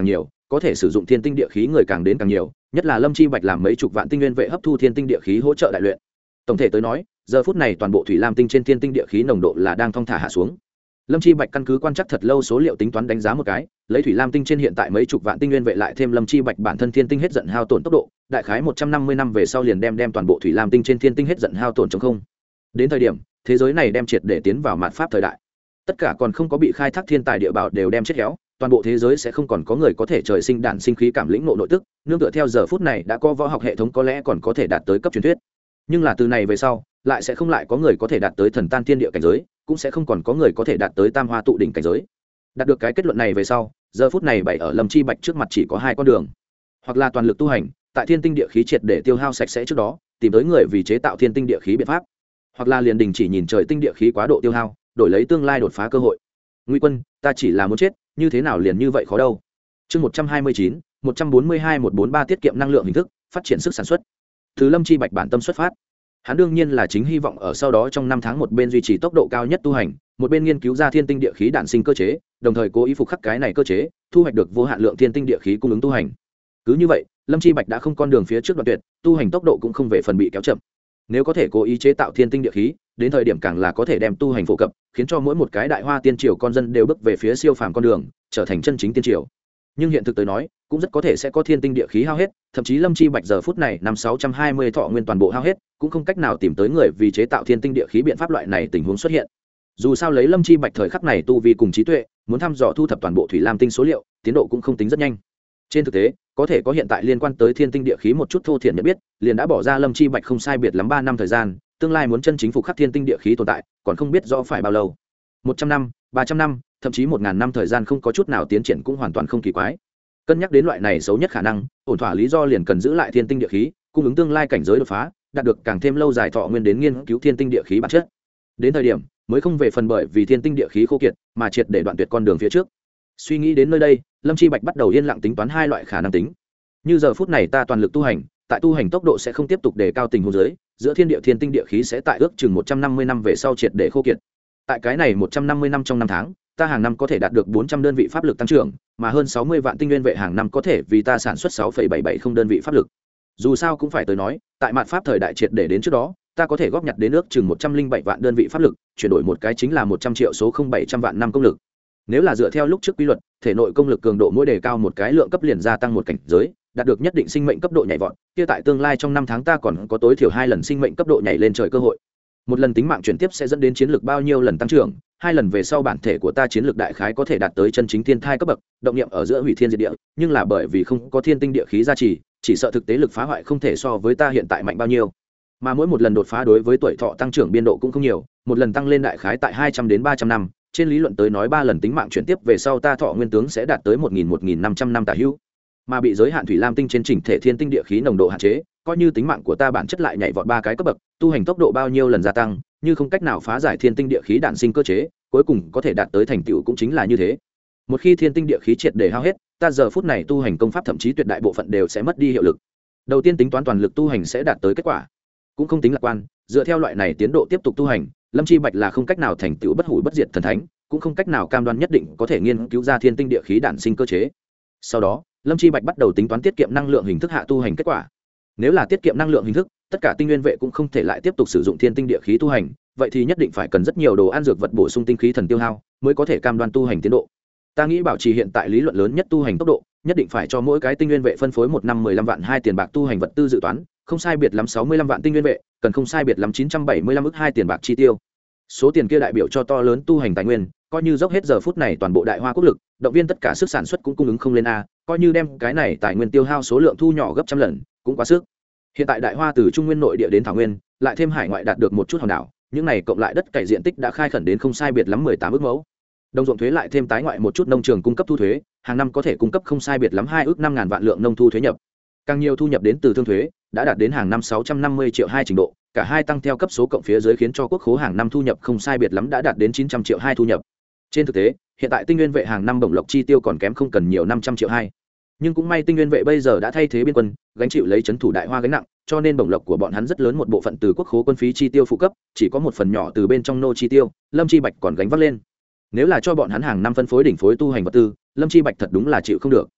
có thể sử dụng thiên tinh địa khí người càng đến càng nhiều, nhất là Lâm Chi Bạch làm mấy chục vạn tinh nguyên vệ hấp thu thiên tinh địa khí hỗ trợ đại luyện. Tổng thể tới nói, giờ phút này toàn bộ thủy lam tinh trên thiên tinh địa khí nồng độ là đang thong thả hạ xuống. Lâm Chi Bạch căn cứ quan trắc thật lâu số liệu tính toán đánh giá một cái, lấy thủy lam tinh trên hiện tại mấy chục vạn tinh nguyên vệ lại thêm Lâm Chi Bạch bản thân thiên tinh hết giận hao tổn tốc độ, đại khái một trăm năm mươi năm về sau liền đem đem toàn bộ thủy lam tinh trên thiên tinh hết giận hao tổn trống không. Đến thời điểm, thế giới này đem triệt để tiến vào mạt pháp thời đại. Tất cả còn không có bị khai thác thiên tài địa bảo đều đem chết héo, toàn bộ thế giới sẽ không còn có người có thể trời sinh đản sinh khí cảm lĩnh ngộ nội tức, nương tựa theo giờ phút này đã có võ học hệ thống có lẽ còn có thể đạt tới cấp truyền thuyết. Nhưng là từ này về sau, lại sẽ không lại có người có thể đạt tới thần tan thiên địa cảnh giới, cũng sẽ không còn có người có thể đạt tới tam hoa tụ đỉnh cảnh giới. Đạt được cái kết luận này về sau, giờ phút này bày ở Lâm Chi Bạch trước mặt chỉ có hai con đường, hoặc là toàn lực tu hành, tại thiên tinh địa khí triệt để tiêu hao sạch sẽ trước đó, tìm tới người vì chế tạo thiên tinh địa khí biện pháp, hoặc là liền đình chỉ nhìn trời tinh địa khí quá độ tiêu hao, đổi lấy tương lai đột phá cơ hội. Ngụy Quân, ta chỉ là muốn chết, như thế nào liền như vậy khó đâu. Chương một trăm hai mươi chín, một trăm bốn mươi hai một trăm bốn mươi ba tiết kiệm năng lượng hình thức, phát triển sức sản xuất. Từ Lâm Chi Bạch bản tâm xuất phát, hắn đương nhiên là chính hy vọng ở sau đó trong năm tháng một bên duy trì tốc độ cao nhất tu hành, một bên nghiên cứu ra thiên tinh địa khí đản sinh cơ chế, đồng thời cố ý phục khắc cái này cơ chế, thu hoạch được vô hạn lượng thiên tinh địa khí cung ứng tu hành. Cứ như vậy, Lâm Chi Bạch đã không con đường phía trước đoạn tuyệt, tu hành tốc độ cũng không về phần bị kéo chậm. Nếu có thể cố ý chế tạo thiên tinh địa khí, đến thời điểm càng là có thể đem tu hành phổ cập, khiến cho mỗi một cái đại hoa tiên triều con dân đều bước về phía siêu phàm con đường, trở thành chân chính tiên triều. Nhưng hiện thực tới nói, cũng rất có thể sẽ có thiên tinh địa khí hao hết, thậm chí Lâm Chi Bạch giờ phút này năm sáu trăm hai mươi thọ nguyên toàn bộ hao hết, cũng không cách nào tìm tới người vì chế tạo thiên tinh địa khí biện pháp loại này tình huống xuất hiện. Dù sao lấy Lâm Chi Bạch thời khắc này tu vi cùng trí tuệ, muốn thăm dò thu thập toàn bộ thủy lam tinh số liệu, tiến độ cũng không tính rất nhanh. Trên thực tế, có thể có hiện tại liên quan tới thiên tinh địa khí một chút thô thiển nhận biết, liền đã bỏ ra Lâm Chi Bạch không sai biệt lắm ba năm thời gian, tương lai muốn chân chính phục khắc thiên tinh địa khí tồn tại, còn không biết rõ phải bao lâu. một trăm năm, ba trăm năm, thậm chí một ngàn năm thời gian không có chút nào tiến triển cũng hoàn toàn không kỳ quái. Cân nhắc đến loại này xấu nhất khả năng, ổn thỏa lý do liền cần giữ lại thiên tinh địa khí, cung ứng tương lai cảnh giới đột phá, đạt được càng thêm lâu dài thọ nguyên đến nghiên cứu thiên tinh địa khí bản chất. Đến thời điểm, mới không về phần bởi vì thiên tinh địa khí khô kiệt, mà triệt để đoạn tuyệt con đường phía trước. Suy nghĩ đến nơi đây, Lâm Chi Bạch bắt đầu yên lặng tính toán hai loại khả năng tính. Như giờ phút này ta toàn lực tu hành, tại tu hành tốc độ sẽ không tiếp tục đề cao tình huống dưới, giữa thiên địa thiên tinh địa khí sẽ tại ước chừng một trăm năm mươi năm về sau triệt để khô kiệt. Tại cái này một trăm năm mươi năm trong năm tháng, ta hàng năm có thể đạt được bốn trăm đơn vị pháp lực tăng trưởng, mà hơn sáu mươi vạn tinh nguyên vệ hàng năm có thể vì ta sản xuất sáu phẩy bảy bảy không đơn vị pháp lực. Dù sao cũng phải tới nói, tại mạt pháp thời đại triệt để đến trước đó, ta có thể góp nhặt đến ước chừng một trăm linh bảy vạn đơn vị pháp lực, chuyển đổi một cái chính là một trăm triệu số không bảy trăm vạn năm công lực. Nếu là dựa theo lúc trước quy luật, thể nội công lực cường độ mỗi đề cao một cái lượng cấp liền gia tăng một cảnh giới, đạt được nhất định sinh mệnh cấp độ nhảy vọt, kia tại tương lai trong năm tháng ta còn có tối thiểu hai lần sinh mệnh cấp độ nhảy lên trời cơ hội. Một lần tính mạng chuyển tiếp sẽ dẫn đến chiến lược bao nhiêu lần tăng trưởng, hai lần về sau bản thể của ta chiến lược đại khái có thể đạt tới chân chính thiên thai cấp bậc, động niệm ở giữa hủy thiên diệt địa, nhưng là bởi vì không có thiên tinh địa khí gia trì, chỉ sợ thực tế lực phá hoại không thể so với ta hiện tại mạnh bao nhiêu. Mà mỗi một lần đột phá đối với tuổi thọ tăng trưởng biên độ cũng không nhiều, một lần tăng lên đại khái tại hai trăm đến ba trăm năm, trên lý luận tới nói ba lần tính mạng chuyển tiếp về sau ta thọ nguyên tướng sẽ đạt tới một nghìn một nghìn năm trăm năm tả hữu. Mà bị giới hạn thủy lam tinh trên chỉnh thể thiên tinh địa khí nồng độ hạn chế, coi như tính mạng của ta bản chất lại nhảy vọt ba cái cấp bậc, tu hành tốc độ bao nhiêu lần gia tăng, như không cách nào phá giải thiên tinh địa khí đản sinh cơ chế, cuối cùng có thể đạt tới thành tựu cũng chính là như thế. Một khi thiên tinh địa khí triệt để hao hết, ta giờ phút này tu hành công pháp thậm chí tuyệt đại bộ phận đều sẽ mất đi hiệu lực. Đầu tiên tính toán toàn lực tu hành sẽ đạt tới kết quả, cũng không tính lạc quan, dựa theo loại này tiến độ tiếp tục tu hành, Lâm Chi Bạch là không cách nào thành tựu bất hủ bất diệt thần thánh, cũng không cách nào cam đoan nhất định có thể nghiên cứu ra thiên tinh địa khí đản sinh cơ chế. Sau đó, Lâm Chi Bạch bắt đầu tính toán tiết kiệm năng lượng hình thức hạ tu hành kết quả. Nếu là tiết kiệm năng lượng hình thức, tất cả tinh nguyên vệ cũng không thể lại tiếp tục sử dụng thiên tinh địa khí tu hành, vậy thì nhất định phải cần rất nhiều đồ ăn dược vật bổ sung tinh khí thần tiêu hao, mới có thể cam đoan tu hành tiến độ. Ta nghĩ bảo trì hiện tại lý luận lớn nhất tu hành tốc độ, nhất định phải cho mỗi cái tinh nguyên vệ phân phối một năm mười lăm vạn hai tiền bạc tu hành vật tư dự toán, không sai biệt lắm sáu mươi lăm vạn tinh nguyên vệ, cần không sai biệt lắm chín trăm bảy mươi lăm ức hai tiền bạc chi tiêu. Số tiền kia đại biểu cho to lớn tu hành tài nguyên, coi như dốc hết giờ phút này toàn bộ đại hoa quốc lực, động viên tất cả sức sản xuất cũng cung ứng không lên a, coi như đem cái này tài nguyên tiêu hao số lượng thu nhỏ gấp trăm lần, cũng quá sức. Hiện tại đại hoa từ trung nguyên nội địa đến thảo nguyên, lại thêm hải ngoại đạt được một chút hòn đảo, những này cộng lại đất cày diện tích đã khai khẩn đến không sai biệt lắm mười tám ức mẫu. Đồng ruộng thuế lại thêm tái ngoại một chút nông trường cung cấp thu thuế, hàng năm có thể cung cấp không sai biệt lắm hai ước năm ngàn vạn lượng nông thu thuế nhập. Càng nhiều thu nhập đến từ thương thuế, đã đạt đến hàng năm sáu trăm năm mươi triệu hai trình độ, cả hai tăng theo cấp số cộng phía dưới khiến cho quốc khố hàng năm thu nhập không sai biệt lắm đã đạt đến chín trăm triệu hai thu nhập. Trên thực tế, hiện tại tinh nguyên vệ hàng năm bổng lộc chi tiêu còn kém không cần nhiều năm trăm triệu hai. Nhưng cũng may tinh nguyên vệ bây giờ đã thay thế biên quân, gánh chịu lấy trấn thủ đại hoa gánh nặng, cho nên bổng lộc của bọn hắn rất lớn một bộ phận từ quốc khố quân phí chi tiêu phụ cấp, chỉ có một phần nhỏ từ bên trong nô chi tiêu, Lâm Chi Bạch còn gánh vác lên. Nếu là cho bọn hắn hàng năm phân phối đỉnh phối tu hành vật tư, Lâm Chi Bạch thật đúng là chịu không được.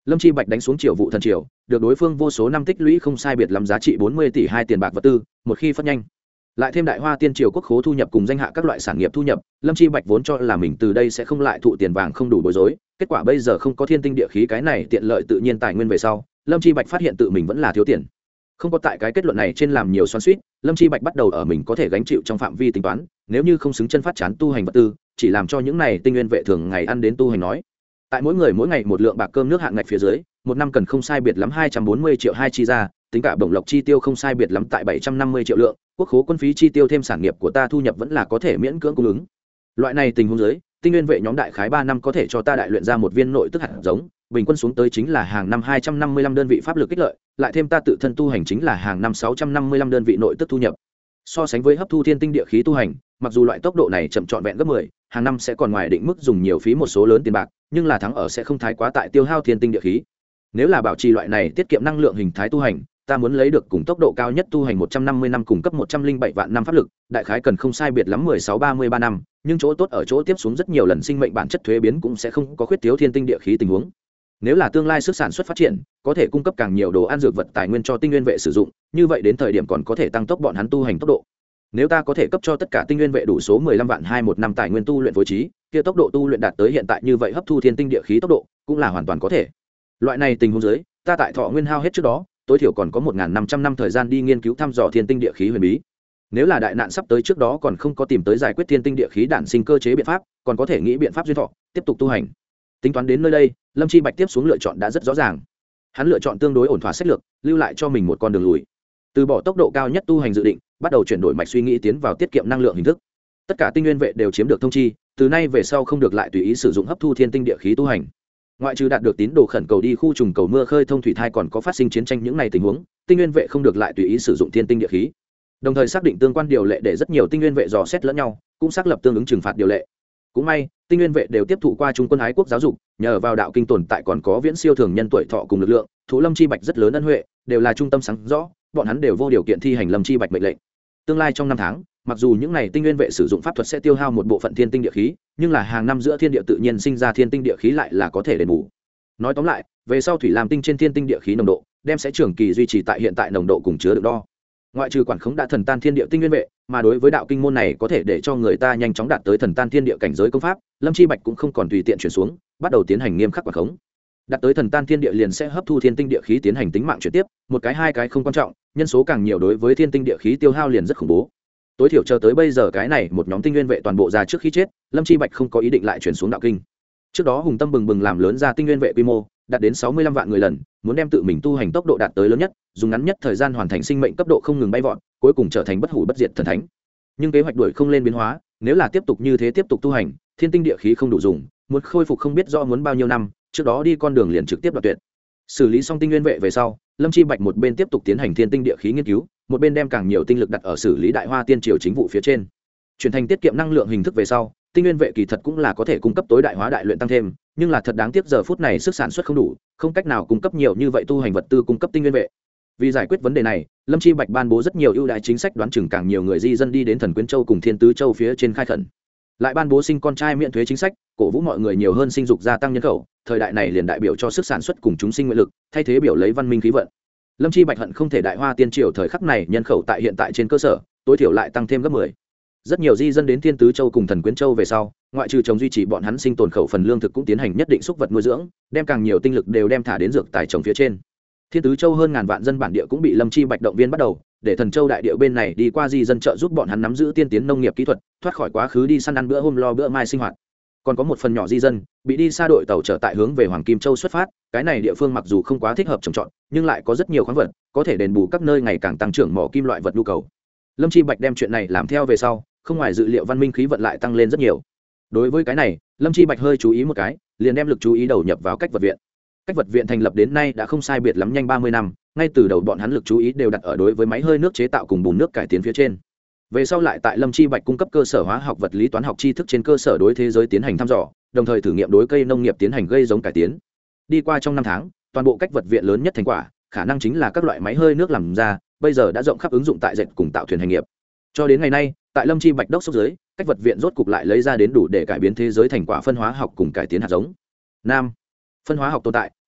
Lâm Chi Bạch đánh xuống Triều Vụ Thần Triều, được đối phương vô số năm tích lũy không sai biệt lắm giá trị bốn mươi tỷ hai tiền bạc vật tư, một khi phát nhanh, lại thêm Đại Hoa Tiên Triều quốc khố thu nhập cùng danh hạ các loại sản nghiệp thu nhập, Lâm Chi Bạch vốn cho là mình từ đây sẽ không lại thụ tiền vàng không đủ bối rối, kết quả bây giờ không có thiên tinh địa khí cái này tiện lợi tự nhiên tài nguyên về sau, Lâm Chi Bạch phát hiện tự mình vẫn là thiếu tiền. Không có tại cái kết luận này trên làm nhiều xoắn xuýt, Lâm Chi Bạch bắt đầu ở mình có thể gánh chịu trong phạm vi tính toán, nếu như không xứng chân phát chán tu hành vật tư, chỉ làm cho những này tinh nguyên vệ thường ngày ăn đến tu hành nói. Tại mỗi người mỗi ngày một lượng bạc cơm nước hạn ngạch phía dưới, một năm cần không sai biệt lắm hai trăm bốn mươi triệu hai chi ra, tính cả bổng lộc chi tiêu không sai biệt lắm tại bảy trăm năm mươi triệu lượng, quốc khố quân phí chi tiêu thêm sản nghiệp của ta thu nhập vẫn là có thể miễn cưỡng cung ứng. Loại này tình huống dưới, tinh nguyên vệ nhóm đại khái ba năm có thể cho ta đại luyện ra một viên nội tức hạt giống, bình quân xuống tới chính là hàng năm hai trăm năm mươi lăm đơn vị pháp lực kích lợi, lại thêm ta tự thân tu hành chính là hàng năm sáu trăm năm mươi lăm đơn vị nội tức thu nhập. So sánh với hấp thu thiên tinh địa khí tu hành, mặc dù loại tốc độ này chậm trọn vẹn gấp mười, hàng năm sẽ còn ngoài định mức dùng nhiều phí một số lớn tiền bạc, nhưng là thắng ở sẽ không thái quá tại tiêu hao thiên tinh địa khí. Nếu là bảo trì loại này tiết kiệm năng lượng hình thái tu hành, ta muốn lấy được cùng tốc độ cao nhất tu hành một trăm năm mươi năm cùng cấp một trăm linh bảy vạn năm pháp lực, đại khái cần không sai biệt lắm mười sáu ba mươi ba năm, nhưng chỗ tốt ở chỗ tiếp xuống rất nhiều lần sinh mệnh bản chất thuế biến cũng sẽ không có khuyết thiếu thiên tinh địa khí tình huống. Nếu là tương lai sức sản xuất phát triển, có thể cung cấp càng nhiều đồ ăn dược vật tài nguyên cho tinh nguyên vệ sử dụng, như vậy đến thời điểm còn có thể tăng tốc bọn hắn tu hành tốc độ. Nếu ta có thể cấp cho tất cả tinh nguyên vệ đủ số mười lăm vạn hai một năm tài nguyên tu luyện phối trí, kia tốc độ tu luyện đạt tới hiện tại như vậy hấp thu thiên tinh địa khí tốc độ, cũng là hoàn toàn có thể. Loại này tình huống dưới, ta tại thọ nguyên hao hết trước đó, tối thiểu còn có một nghìn năm trăm năm thời gian đi nghiên cứu thăm dò thiên tinh địa khí huyền bí. Nếu là đại nạn sắp tới trước đó còn không có tìm tới giải quyết thiên tinh địa khí đản sinh cơ chế biện pháp, còn có thể nghĩ biện pháp duyên thọ, tiếp tục tu hành. Tính toán đến nơi đây, Lâm Chi Bạch tiếp xuống lựa chọn đã rất rõ ràng. Hắn lựa chọn tương đối ổn thỏa sách lược, lưu lại cho mình một con đường lùi. Từ bỏ tốc độ cao nhất tu hành dự định, bắt đầu chuyển đổi mạch suy nghĩ tiến vào tiết kiệm năng lượng hình thức. Tất cả tinh nguyên vệ đều chiếm được thông chi, từ nay về sau không được lại tùy ý sử dụng hấp thu thiên tinh địa khí tu hành. Ngoại trừ đạt được tín đồ khẩn cầu đi khu trùng cầu mưa khơi thông thủy thai còn có phát sinh chiến tranh những này tình huống, tinh nguyên vệ không được lại tùy ý sử dụng thiên tinh địa khí. Đồng thời xác định tương quan điều lệ để rất nhiều tinh nguyên vệ dò xét lẫn nhau, cũng xác lập tương ứng trừng phạt điều lệ. Cũng may, tinh nguyên vệ đều tiếp thụ qua trung quân ái quốc giáo dục, nhờ vào đạo kinh tồn tại còn có viễn siêu thường nhân tuổi thọ cùng lực lượng, Thú Lâm Chi Bạch rất lớn ân huệ, đều là trung tâm sáng rõ, bọn hắn đều vô điều kiện thi hành Lâm Chi Bạch mệnh lệnh. Tương lai trong năm tháng, mặc dù những này tinh nguyên vệ sử dụng pháp thuật sẽ tiêu hao một bộ phận thiên tinh địa khí, nhưng là hàng năm giữa thiên địa tự nhiên sinh ra thiên tinh địa khí lại là có thể đền bù. Nói tóm lại, về sau thủy làm tinh trên thiên tinh địa khí nồng độ, đem sẽ trường kỳ duy trì tại hiện tại nồng độ cùng chứa đựng đo. Ngoại trừ quản khống đã thần tan thiên địa tinh nguyên vệ, mà đối với đạo kinh môn này có thể để cho người ta nhanh chóng đạt tới thần tan thiên địa cảnh giới công pháp, Lâm Chi Bạch cũng không còn tùy tiện chuyển xuống, bắt đầu tiến hành nghiêm khắc quản khống. Đạt tới thần tan thiên địa liền sẽ hấp thu thiên tinh địa khí tiến hành tính mạng chuyển tiếp, một cái hai cái không quan trọng, nhân số càng nhiều đối với thiên tinh địa khí tiêu hao liền rất khủng bố. Tối thiểu chờ tới bây giờ cái này một nhóm tinh nguyên vệ toàn bộ ra trước khi chết, Lâm Chi Bạch không có ý định lại chuyển xuống đạo kinh. Trước đó hùng tâm bừng bừng làm lớn ra tinh nguyên vệ quy mô, đạt đến sáu mươi lăm vạn người lần, muốn đem tự mình tu hành tốc độ đạt tới lớn nhất, dùng ngắn nhất thời gian hoàn thành sinh mệnh cấp độ không ngừng bay vọt, cuối cùng trở thành bất hủ bất diệt thần thánh. Nhưng kế hoạch đuổi không lên biến hóa, nếu là tiếp tục như thế tiếp tục tu hành, thiên tinh địa khí không đủ dùng, muốn khôi phục không biết rõ muốn bao nhiêu năm, trước đó đi con đường liền trực tiếp đoạt tuyệt. Xử lý xong tinh nguyên vệ về sau, Lâm Chi Bạch một bên tiếp tục tiến hành thiên tinh địa khí nghiên cứu, một bên đem càng nhiều tinh lực đặt ở xử lý Đại Hoa Tiên Triều chính vụ phía trên. Chuyển thành tiết kiệm năng lượng hình thức về sau, tinh nguyên vệ kỳ thật cũng là có thể cung cấp tối đại hóa đại luyện tăng thêm, nhưng là thật đáng tiếc giờ phút này sức sản xuất không đủ, không cách nào cung cấp nhiều như vậy tu hành vật tư cung cấp tinh nguyên vệ. Vì giải quyết vấn đề này, Lâm Chi Bạch ban bố rất nhiều ưu đãi chính sách, đoán chừng càng nhiều người di dân đi đến Thần Quyến Châu cùng Thiên Tứ Châu phía trên khai khẩn. Lại ban bố sinh con trai miễn thuế chính sách, cổ vũ mọi người nhiều hơn sinh dục gia tăng nhân khẩu, thời đại này liền đại biểu cho sức sản xuất cùng chúng sinh nguyện lực, thay thế biểu lấy văn minh khí vận. Lâm Chi Bạch hận không thể Đại Hoa Tiên Triều thời khắc này nhân khẩu tại hiện tại trên cơ sở, tối thiểu lại tăng thêm gấp mười. Rất nhiều di dân đến Thiên Tứ Châu cùng Thần Quyến Châu về sau, ngoại trừ trồng duy trì bọn hắn sinh tồn khẩu phần lương thực cũng tiến hành nhất định xúc vật nuôi dưỡng, đem càng nhiều tinh lực đều đem thả đến dược tài trồng phía trên. Thiên Tứ Châu hơn ngàn vạn dân bản địa cũng bị Lâm Chi Bạch động viên bắt đầu, để Thần Châu đại địa bên này đi qua di dân trợ giúp bọn hắn nắm giữ tiên tiến nông nghiệp kỹ thuật, thoát khỏi quá khứ đi săn ăn bữa hôm lo bữa mai sinh hoạt. Còn có một phần nhỏ di dân bị đi xa đội tàu trở tại hướng về Hoàng Kim Châu xuất phát, cái này địa phương mặc dù không quá thích hợp trồng trọt, nhưng lại có rất nhiều khoáng vật, có thể đền bù các nơi ngày càng tăng trưởng mỏ kim loại vật nhu cầu. Lâm Chi Bạch đem chuyện này làm theo về sau, không ngoài dự liệu văn minh khí vận lại tăng lên rất nhiều. Đối với cái này, Lâm Chi Bạch hơi chú ý một cái, liền đem lực chú ý đầu nhập vào cách vật viện. Cách vật viện thành lập đến nay đã không sai biệt lắm nhanh ba mươi năm, ngay từ đầu bọn hắn lực chú ý đều đặt ở đối với máy hơi nước chế tạo cùng bùn nước cải tiến phía trên. Về sau lại tại Lâm Chi Bạch cung cấp cơ sở hóa học vật lý toán học tri thức trên cơ sở đối thế giới tiến hành thăm dò, đồng thời thử nghiệm đối cây nông nghiệp tiến hành gây giống cải tiến. Đi qua trong năm tháng, toàn bộ cách vật viện lớn nhất thành quả, khả năng chính là các loại máy hơi nước làm ra, bây giờ đã rộng khắp ứng dụng tại dệt cùng tạo thuyền hành nghiệp. Cho đến ngày nay, tại Lâm Chi Bạch đốc xúc dưới, cách vật viện rốt cục lại lấy ra đến đủ để cải biến thế giới thành quả phân hóa học cùng cải tiến hạt giống. Nam, phân hóa học tồn tại,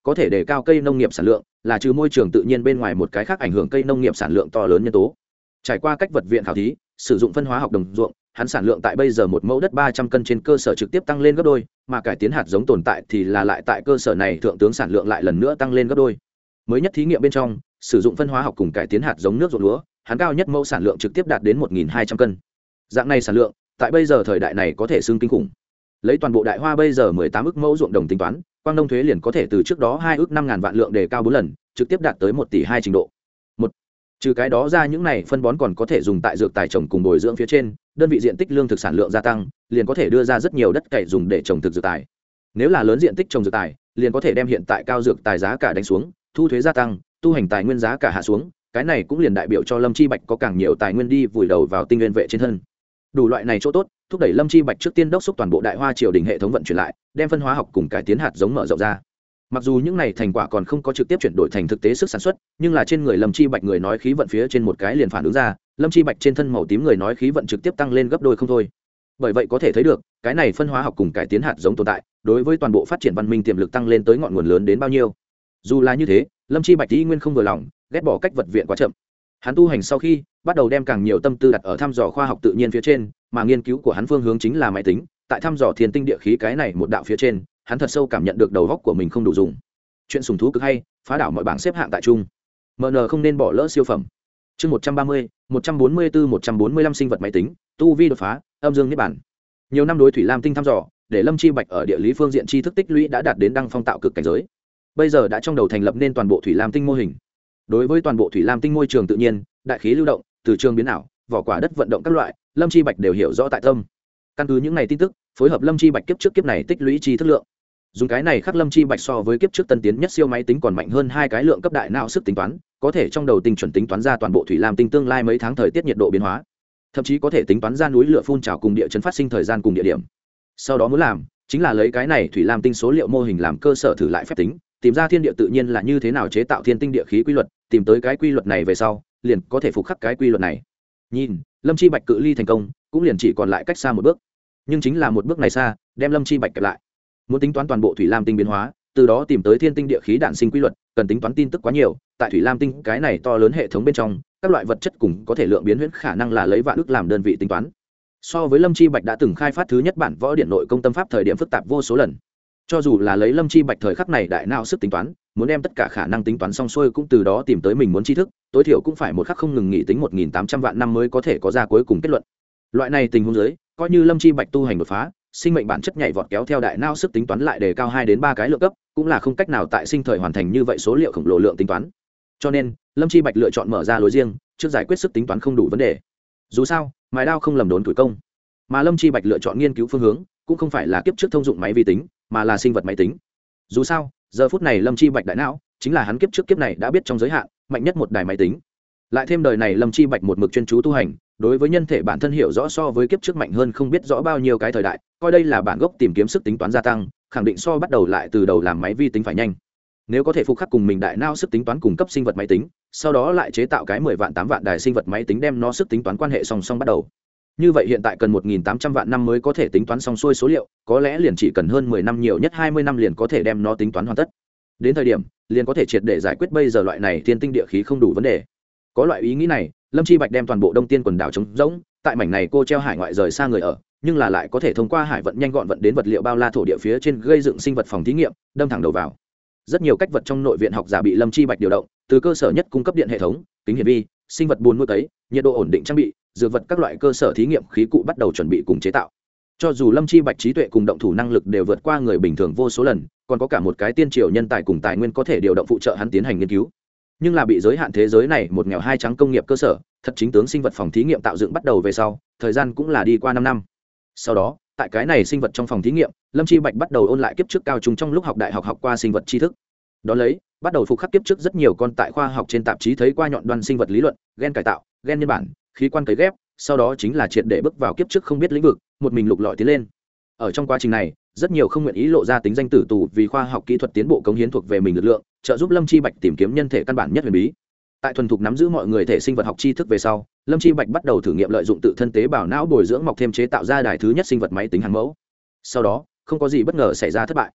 có thể đề cao cây nông nghiệp sản lượng là trừ môi trường tự nhiên bên ngoài một cái khác ảnh hưởng cây nông nghiệp sản lượng to lớn nhân tố. Trải qua cách vật viện khảo thí sử dụng phân hóa học đồng ruộng, hắn sản lượng tại bây giờ một mẫu đất ba trăm cân trên cơ sở trực tiếp tăng lên gấp đôi, mà cải tiến hạt giống tồn tại thì là lại tại cơ sở này thượng tướng sản lượng lại lần nữa tăng lên gấp đôi. Mới nhất thí nghiệm bên trong sử dụng phân hóa học cùng cải tiến hạt giống nước ruộng lúa, hắn cao nhất mẫu sản lượng trực tiếp đạt đến một nghìn hai trăm cân. Dạng này sản lượng tại bây giờ thời đại này có thể xưng kinh khủng. Lấy toàn bộ Đại Hoa bây giờ mười tám ức mẫu ruộng đồng tính toán, quang nông thuế liền có thể từ trước đó hai ước năm ngàn vạn lượng đề cao bốn lần, trực tiếp đạt tới một tỷ hai trình độ. Một, trừ cái đó ra những này phân bón còn có thể dùng tại dược tài trồng cùng bồi dưỡng phía trên, đơn vị diện tích lương thực sản lượng gia tăng, liền có thể đưa ra rất nhiều đất cày dùng để trồng thực dược tài. Nếu là lớn diện tích trồng dược tài, liền có thể đem hiện tại cao dược tài giá cả đánh xuống, thu thuế gia tăng, tu hành tài nguyên giá cả hạ xuống, cái này cũng liền đại biểu cho Lâm Chi Bạch có càng nhiều tài nguyên đi vùi đầu vào tinh nguyên vệ trên thân. Đủ loại này chỗ tốt, thúc đẩy Lâm Chi Bạch trước tiên đốc thúc toàn bộ Đại Hoa triều đình hệ thống vận chuyển lại, đem phân hóa học cùng cải tiến hạt giống mở rộng ra. Mặc dù những này thành quả còn không có trực tiếp chuyển đổi thành thực tế sức sản xuất, nhưng là trên người Lâm Chi Bạch người nói khí vận phía trên một cái liền phản ứng ra, Lâm Chi Bạch trên thân màu tím người nói khí vận trực tiếp tăng lên gấp đôi không thôi. Bởi vậy có thể thấy được, cái này phân hóa học cùng cải tiến hạt giống tồn tại, đối với toàn bộ phát triển văn minh tiềm lực tăng lên tới ngọn nguồn lớn đến bao nhiêu. Dù là như thế, Lâm Chi Bạch y nguyên không vừa lòng, ghét bỏ cách vật viện quá chậm. Hắn tu hành sau khi bắt đầu đem càng nhiều tâm tư đặt ở thăm dò khoa học tự nhiên phía trên, mà nghiên cứu của hắn phương hướng chính là máy tính. Tại thăm dò thiên tinh địa khí cái này một đạo phía trên, hắn thật sâu cảm nhận được đầu óc của mình không đủ dùng. Chuyện sùng thú cực hay, phá đảo mọi bảng xếp hạng tại trung. em en không nên bỏ lỡ siêu phẩm. Chương một trăm ba mươi, một trăm bốn mươi tư, một trăm bốn mươi lăm sinh vật máy tính, tu vi đột phá, âm dương niết bản. Nhiều năm đối thủy lam tinh thăm dò, để Lâm Chi Bạch ở địa lý phương diện tri thức tích lũy đã đạt đến đăng phong tạo cực cảnh giới. Bây giờ đã trong đầu thành lập nên toàn bộ thủy lam tinh mô hình. Đối với toàn bộ thủy lam tinh môi trường tự nhiên, đại khí lưu động, từ trường biến ảo, vỏ quả đất vận động các loại, Lâm Chi Bạch đều hiểu rõ tại tâm. Căn cứ những này tin tức, phối hợp Lâm Chi Bạch kiếp trước kiếp này tích lũy tri thức lượng, dùng cái này khắc Lâm Chi Bạch so với kiếp trước tân tiến nhất siêu máy tính còn mạnh hơn hai cái lượng cấp đại não sức tính toán, có thể trong đầu tinh chuẩn tính toán ra toàn bộ thủy lam tinh tương lai mấy tháng thời tiết nhiệt độ biến hóa, thậm chí có thể tính toán ra núi lửa phun trào cùng địa chấn phát sinh thời gian cùng địa điểm. Sau đó muốn làm chính là lấy cái này thủy lam tinh số liệu mô hình làm cơ sở thử lại phép tính, tìm ra thiên địa tự nhiên là như thế nào chế tạo thiên tinh địa khí quy luật, tìm tới cái quy luật này về sau liền có thể phục khắc cái quy luật này. Nhìn Lâm Chi Bạch cự ly thành công cũng liền chỉ còn lại cách xa một bước, nhưng chính là một bước này xa đem Lâm Chi Bạch kẹp lại. Muốn tính toán toàn bộ thủy lam tinh biến hóa, từ đó tìm tới thiên tinh địa khí đạn sinh quy luật, cần tính toán tin tức quá nhiều. Tại thủy lam tinh cái này to lớn hệ thống bên trong, các loại vật chất cùng có thể lượng biến huyễn khả năng là lấy vạn ước làm đơn vị tính toán. So với Lâm Chi Bạch đã từng khai phát thứ nhất bản võ điện nội công tâm pháp thời điểm phức tạp vô số lần. Cho dù là lấy Lâm Chi Bạch thời khắc này đại não sức tính toán, muốn đem tất cả khả năng tính toán xong xuôi cũng từ đó tìm tới mình muốn tri thức, tối thiểu cũng phải một khắc không ngừng nghỉ tính một nghìn tám trăm vạn năm mới có thể có ra cuối cùng kết luận. Loại này tình huống dưới, coi như Lâm Chi Bạch tu hành đột phá, sinh mệnh bản chất nhảy vọt kéo theo đại não sức tính toán lại đề cao hai đến ba cái lượng cấp, cũng là không cách nào tại sinh thời hoàn thành như vậy số liệu khổng lồ lượng tính toán. Cho nên, Lâm Chi Bạch lựa chọn mở ra lối riêng, trước giải quyết sức tính toán không đủ vấn đề. Dù sao, mài đao không lầm đốn tuổi công. Mà Lâm Chi Bạch lựa chọn nghiên cứu phương hướng, cũng không phải là kiếp trước thông dụng máy vi tính, mà là sinh vật máy tính. Dù sao, giờ phút này Lâm Chi Bạch đại não chính là hắn kiếp trước kiếp này đã biết trong giới hạn mạnh nhất một đài máy tính. Lại thêm đời này Lâm Chi Bạch một mực chuyên chú tu hành, đối với nhân thể bản thân hiểu rõ so với kiếp trước mạnh hơn không biết rõ bao nhiêu cái thời đại, coi đây là bản gốc tìm kiếm sức tính toán gia tăng, khẳng định so bắt đầu lại từ đầu làm máy vi tính phải nhanh. Nếu có thể phục khắc cùng mình đại não sức tính toán cung cấp sinh vật máy tính, sau đó lại chế tạo cái mười vạn tám vạn đài sinh vật máy tính đem nó sức tính toán quan hệ song song bắt đầu. Như vậy hiện tại cần một nghìn tám trăm vạn năm mới có thể tính toán xong xuôi số liệu, có lẽ liền chỉ cần hơn mười năm, nhiều nhất hai mươi năm liền có thể đem nó tính toán hoàn tất. Đến thời điểm, liền có thể triệt để giải quyết bây giờ loại này thiên tinh địa khí không đủ vấn đề. Có loại ý nghĩ này, Lâm Chi Bạch đem toàn bộ Đông Tiên quần đảo trống rỗng, tại mảnh này cô treo hải ngoại rời xa người ở, nhưng là lại có thể thông qua hải vận nhanh gọn vận đến vật liệu bao la thổ địa phía trên gây dựng sinh vật phòng thí nghiệm, đâm thẳng đầu vào. Rất nhiều cách vật trong nội viện học giả bị Lâm Chi Bạch điều động, từ cơ sở nhất cung cấp điện hệ thống, kính hiển vi, sinh vật buồn nuôi cấy, nhiệt độ ổn định trang bị, dược vật các loại cơ sở thí nghiệm khí cụ bắt đầu chuẩn bị cùng chế tạo. Cho dù Lâm Chi Bạch trí tuệ cùng động thủ năng lực đều vượt qua người bình thường vô số lần, còn có cả một cái tiên triều nhân tài cùng tài nguyên có thể điều động phụ trợ hắn tiến hành nghiên cứu. Nhưng là bị giới hạn thế giới này một nghèo hai trắng công nghiệp cơ sở, thật chính tướng sinh vật phòng thí nghiệm tạo dựng bắt đầu về sau, thời gian cũng là đi qua năm năm. Sau đó, tại cái này sinh vật trong phòng thí nghiệm, Lâm Chi Bạch bắt đầu ôn lại kiếp trước cao trung trong lúc học đại học học qua sinh vật tri thức. Đó lấy, bắt đầu phục khắc kiếp trước rất nhiều con tại khoa học trên tạp chí thấy qua nhọn đoan sinh vật lý luận, gen cải tạo, gen nhân bản, khí quan cấy ghép, sau đó chính là triệt để bước vào kiếp trước không biết lĩnh vực, một mình lục lọi tiến lên. Ở trong quá trình này, rất nhiều không nguyện ý lộ ra tính danh tử tù vì khoa học kỹ thuật tiến bộ cống hiến thuộc về mình lực lượng, trợ giúp Lâm Chi Bạch tìm kiếm nhân thể căn bản nhất huyền bí. Tại thuần thục nắm giữ mọi người thể sinh vật học tri thức về sau, Lâm Chi Bạch bắt đầu thử nghiệm lợi dụng tự thân tế bào não bồi dưỡng mọc thêm chế tạo ra đài thứ nhất sinh vật máy tính hàng mẫu. Sau đó, không có gì bất ngờ xảy ra thất bại.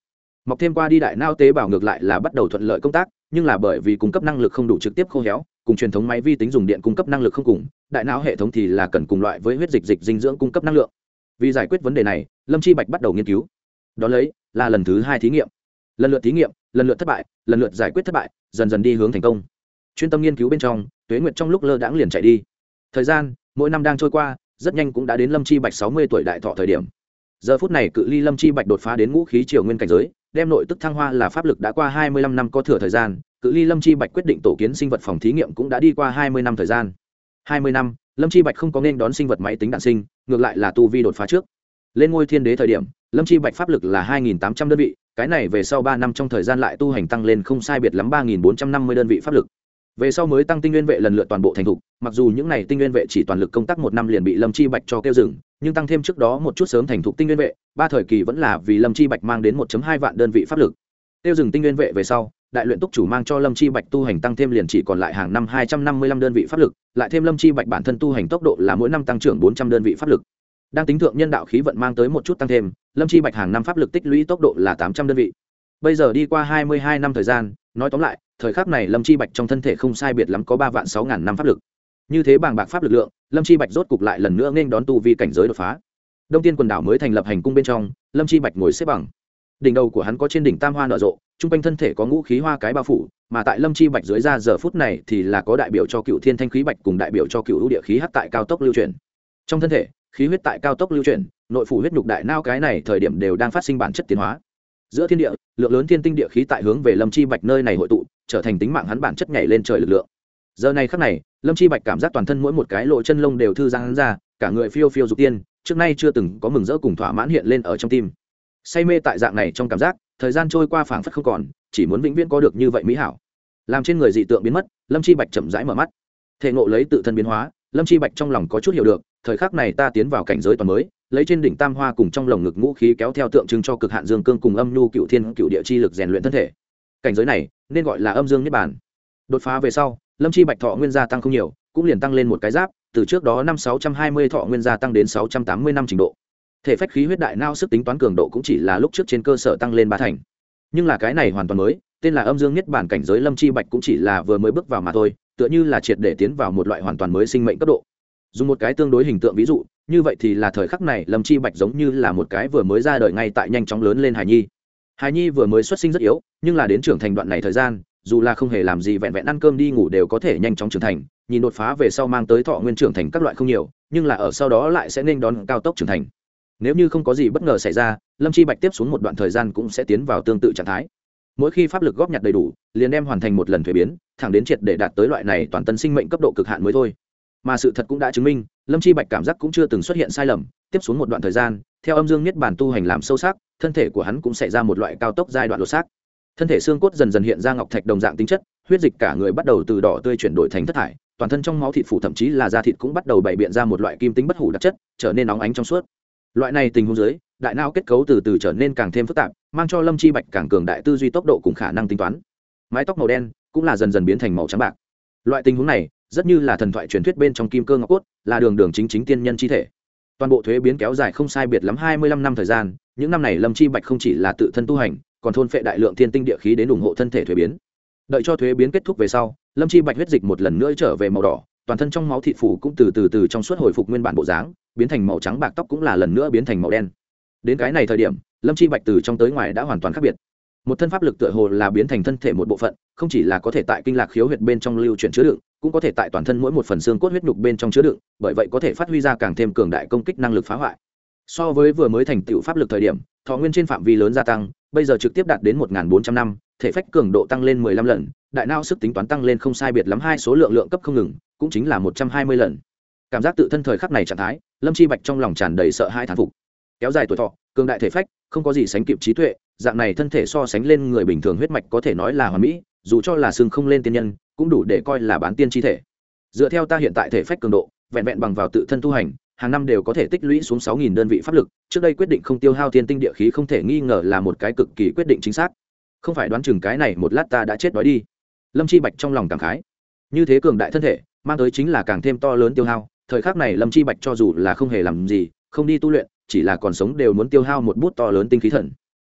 mọc thêm qua đi đại não tế bào ngược lại là bắt đầu thuận lợi công tác, nhưng là bởi vì cung cấp năng lực không đủ trực tiếp khô héo, cùng truyền thống máy vi tính dùng điện cung cấp năng lực không cùng, đại não hệ thống thì là cần cùng loại với huyết dịch dịch dinh dưỡng cung cấp năng lượng. Vì giải quyết vấn đề này, Lâm Chi Bạch bắt đầu nghiên cứu. Đó lấy là lần thứ hai thí nghiệm. Lần lượt thí nghiệm, lần lượt thất bại, lần lượt giải quyết thất bại, dần dần đi hướng thành công. Chuyên tâm nghiên cứu bên trong, tuế nguyệt trong lúc lơ đãng liền chạy đi. Thời gian mỗi năm đang trôi qua, rất nhanh cũng đã đến Lâm Chi Bạch sáu mươi tuổi đại thọ thời điểm. Giờ phút này cự ly Lâm Chi Bạch đột phá đến ngũ khí triều nguyên cảnh giới, đem nội tức thăng hoa là pháp lực đã qua hai mươi lăm năm có thừa thời gian, cự ly Lâm Chi Bạch quyết định tổ kiến sinh vật phòng thí nghiệm cũng đã đi qua hai mươi năm thời gian. hai mươi năm, Lâm Chi Bạch không có nên đón sinh vật máy tính đản sinh, ngược lại là tu vi đột phá trước. Lên ngôi thiên đế thời điểm, Lâm Chi Bạch pháp lực là hai nghìn tám trăm đơn vị, cái này về sau ba năm trong thời gian lại tu hành tăng lên không sai biệt lắm ba nghìn bốn trăm năm mươi đơn vị pháp lực. Về sau mới tăng tinh nguyên vệ lần lượt toàn bộ thành thục, mặc dù những này tinh nguyên vệ chỉ toàn lực công tác một năm liền bị Lâm Chi Bạch cho kêu dừng, nhưng tăng thêm trước đó một chút sớm thành thục tinh nguyên vệ, ba thời kỳ vẫn là vì Lâm Chi Bạch mang đến một phẩy hai vạn đơn vị pháp lực. Tiêu dừng tinh nguyên vệ về sau, đại luyện túc chủ mang cho Lâm Chi Bạch tu hành tăng thêm liền chỉ còn lại hàng năm hai trăm năm mươi lăm đơn vị pháp lực, lại thêm Lâm Chi Bạch bản thân tu hành tốc độ là mỗi năm tăng trưởng bốn trăm đơn vị pháp lực. Đang tính thượng nhân đạo khí vận mang tới một chút tăng thêm, Lâm Chi Bạch hàng năm pháp lực tích lũy tốc độ là tám trăm đơn vị. Bây giờ đi qua hai mươi hai năm thời gian, nói tóm lại, thời khắc này Lâm Chi Bạch trong thân thể không sai biệt lắm có ba vạn sáu ngàn năm pháp lực. Như thế bàng bạc pháp lực lượng, Lâm Chi Bạch rốt cục lại lần nữa nên đón tu vi cảnh giới đột phá. Đông Tiên quần đảo mới thành lập hành cung bên trong, Lâm Chi Bạch ngồi xếp bằng. Đỉnh đầu của hắn có trên đỉnh tam hoa nở rộ, trung quanh thân thể có ngũ khí hoa cái bao phủ, mà tại Lâm Chi Bạch dưới da giờ phút này thì là có đại biểu cho cựu thiên thanh khí bạch cùng đại biểu cho cựu ưu địa khí hắc tại cao tốc lưu chuyển. Trong thân thể, khí huyết tại cao tốc lưu chuyển, nội phủ huyết nhục đại não cái này thời điểm đều đang phát sinh bản chất tiến hóa. Giữa thiên địa, lượng lớn thiên tinh địa khí tại hướng về Lâm Chi Bạch nơi này hội tụ, trở thành tính mạng hắn bản chất nhảy lên trời lực lượng. Giờ này khắc này, Lâm Chi Bạch cảm giác toàn thân mỗi một cái lỗ chân lông đều thư giãn ra, cả người phiêu phiêu dục tiên, trước nay chưa từng có mừng rỡ cùng thỏa mãn hiện lên ở trong tim. Say mê tại dạng này trong cảm giác, thời gian trôi qua phảng phất không còn, chỉ muốn vĩnh viễn có được như vậy mỹ hảo. Làm trên người dị tượng biến mất, Lâm Chi Bạch chậm rãi mở mắt. Thể ngộ lấy tự thân biến hóa, Lâm Chi Bạch trong lòng có chút hiểu được, thời khắc này ta tiến vào cảnh giới toàn mới, lấy trên đỉnh tam hoa cùng trong lồng ngực ngũ khí kéo theo tượng trưng cho cực hạn dương cương cùng âm nhu cựu thiên cựu địa chi lực rèn luyện thân thể. Cảnh giới này nên gọi là âm dương niết bàn. Đột phá về sau, Lâm Chi Bạch thọ nguyên gia tăng không nhiều, cũng liền tăng lên một cái giáp, từ trước đó năm sáu trăm hai mươi thọ nguyên gia tăng đến sáu trăm tám mươi năm trình độ. Thể phách khí huyết đại não sức tính toán cường độ cũng chỉ là lúc trước trên cơ sở tăng lên ba thành. Nhưng là cái này hoàn toàn mới, tên là âm dương niết bàn cảnh giới Lâm Chi Bạch cũng chỉ là vừa mới bước vào mà thôi, tựa như là triệt để tiến vào một loại hoàn toàn mới sinh mệnh cấp độ. Dùng một cái tương đối hình tượng ví dụ, như vậy thì là thời khắc này Lâm Chi Bạch giống như là một cái vừa mới ra đời ngay tại nhanh chóng lớn lên hài nhi. Hài nhi vừa mới xuất sinh rất yếu, nhưng là đến trưởng thành đoạn này thời gian, dù là không hề làm gì vẹn vẹn ăn cơm đi ngủ đều có thể nhanh chóng trưởng thành, nhìn đột phá về sau mang tới thọ nguyên trưởng thành các loại không nhiều, nhưng là ở sau đó lại sẽ nên đón cao tốc trưởng thành. Nếu như không có gì bất ngờ xảy ra, Lâm Chi Bạch tiếp xuống một đoạn thời gian cũng sẽ tiến vào tương tự trạng thái. Mỗi khi pháp lực góp nhặt đầy đủ, liền đem hoàn thành một lần thuế biến, thẳng đến triệt để đạt tới loại này toàn tân sinh mệnh cấp độ cực hạn mới thôi. Mà sự thật cũng đã chứng minh, Lâm Chi Bạch cảm giác cũng chưa từng xuất hiện sai lầm, tiếp xuống một đoạn thời gian, theo âm dương niết bàn tu hành làm sâu sắc, thân thể của hắn cũng xảy ra một loại cao tốc giai đoạn lột xác. Thân thể xương cốt dần dần hiện ra ngọc thạch đồng dạng tính chất, huyết dịch cả người bắt đầu từ đỏ tươi chuyển đổi thành thất thải, toàn thân trong máu thịt phủ thậm chí là da thịt cũng bắt đầu bày biện ra một loại kim tính bất hủ đặc chất, trở nên óng ánh trong suốt. Loại này tình huống dưới, đại não kết cấu từ từ trở nên càng thêm phức tạp, mang cho Lâm Chi Bạch càng cường đại tư duy tốc độ cùng khả năng tính toán. Mái tóc màu đen cũng là dần dần biến thành màu trắng bạc. Loại tình huống này rất như là thần thoại truyền thuyết bên trong kim cơ ngọc cốt, là đường đường chính chính tiên nhân chi thể. Toàn bộ thuế biến kéo dài không sai biệt lắm hai mươi lăm năm thời gian, những năm này Lâm Chi Bạch không chỉ là tự thân tu hành, còn thôn phệ đại lượng thiên tinh địa khí đến ủng hộ thân thể thuế biến. Đợi cho thuế biến kết thúc về sau, Lâm Chi Bạch huyết dịch một lần nữa trở về màu đỏ, toàn thân trong máu thịt phủ cũng từ từ từ trong suốt hồi phục nguyên bản bộ dáng, biến thành màu trắng bạc, tóc cũng là lần nữa biến thành màu đen. Đến cái này thời điểm, Lâm Chi Bạch từ trong tới ngoài đã hoàn toàn khác biệt. Một thân pháp lực tựa hồ là biến thành thân thể một bộ phận, không chỉ là có thể tại kinh lạc khiếu huyệt bên trong lưu chuyển chứa đựng, cũng có thể tại toàn thân mỗi một phần xương cốt huyết nhục bên trong chứa đựng, bởi vậy có thể phát huy ra càng thêm cường đại công kích năng lực phá hoại. So với vừa mới thành tựu pháp lực thời điểm, thọ nguyên trên phạm vi lớn gia tăng, bây giờ trực tiếp đạt đến một nghìn bốn trăm năm, thể phách cường độ tăng lên mười lăm lần, đại não sức tính toán tăng lên không sai biệt lắm hai số lượng lượng cấp không ngừng, cũng chính là một trăm hai mươi lần. Cảm giác tự thân thời khắc này trạng thái, Lâm Chi Bạch trong lòng tràn đầy sợ hãi thán phục. Kéo dài tuổi thọ, cường đại thể phách, không có gì sánh kịp trí tuệ, dạng này thân thể so sánh lên người bình thường huyết mạch có thể nói là hoàn mỹ, dù cho là xương không lên tiên nhân, cũng đủ để coi là bán tiên chi thể. Dựa theo ta hiện tại thể phách cường độ, vẹn vẹn bằng vào tự thân tu hành, hàng năm đều có thể tích lũy xuống sáu nghìn đơn vị pháp lực, trước đây quyết định không tiêu hao thiên tinh địa khí không thể nghi ngờ là một cái cực kỳ quyết định chính xác. Không phải đoán chừng cái này một lát ta đã chết đói đi. Lâm Chi Bạch trong lòng cảm khái. Như thế cường đại thân thể, mang tới chính là càng thêm to lớn tiêu hao, thời khắc này Lâm Chi Bạch cho dù là không hề làm gì, không đi tu luyện, chỉ là còn sống đều muốn tiêu hao một bút to lớn tinh khí thần.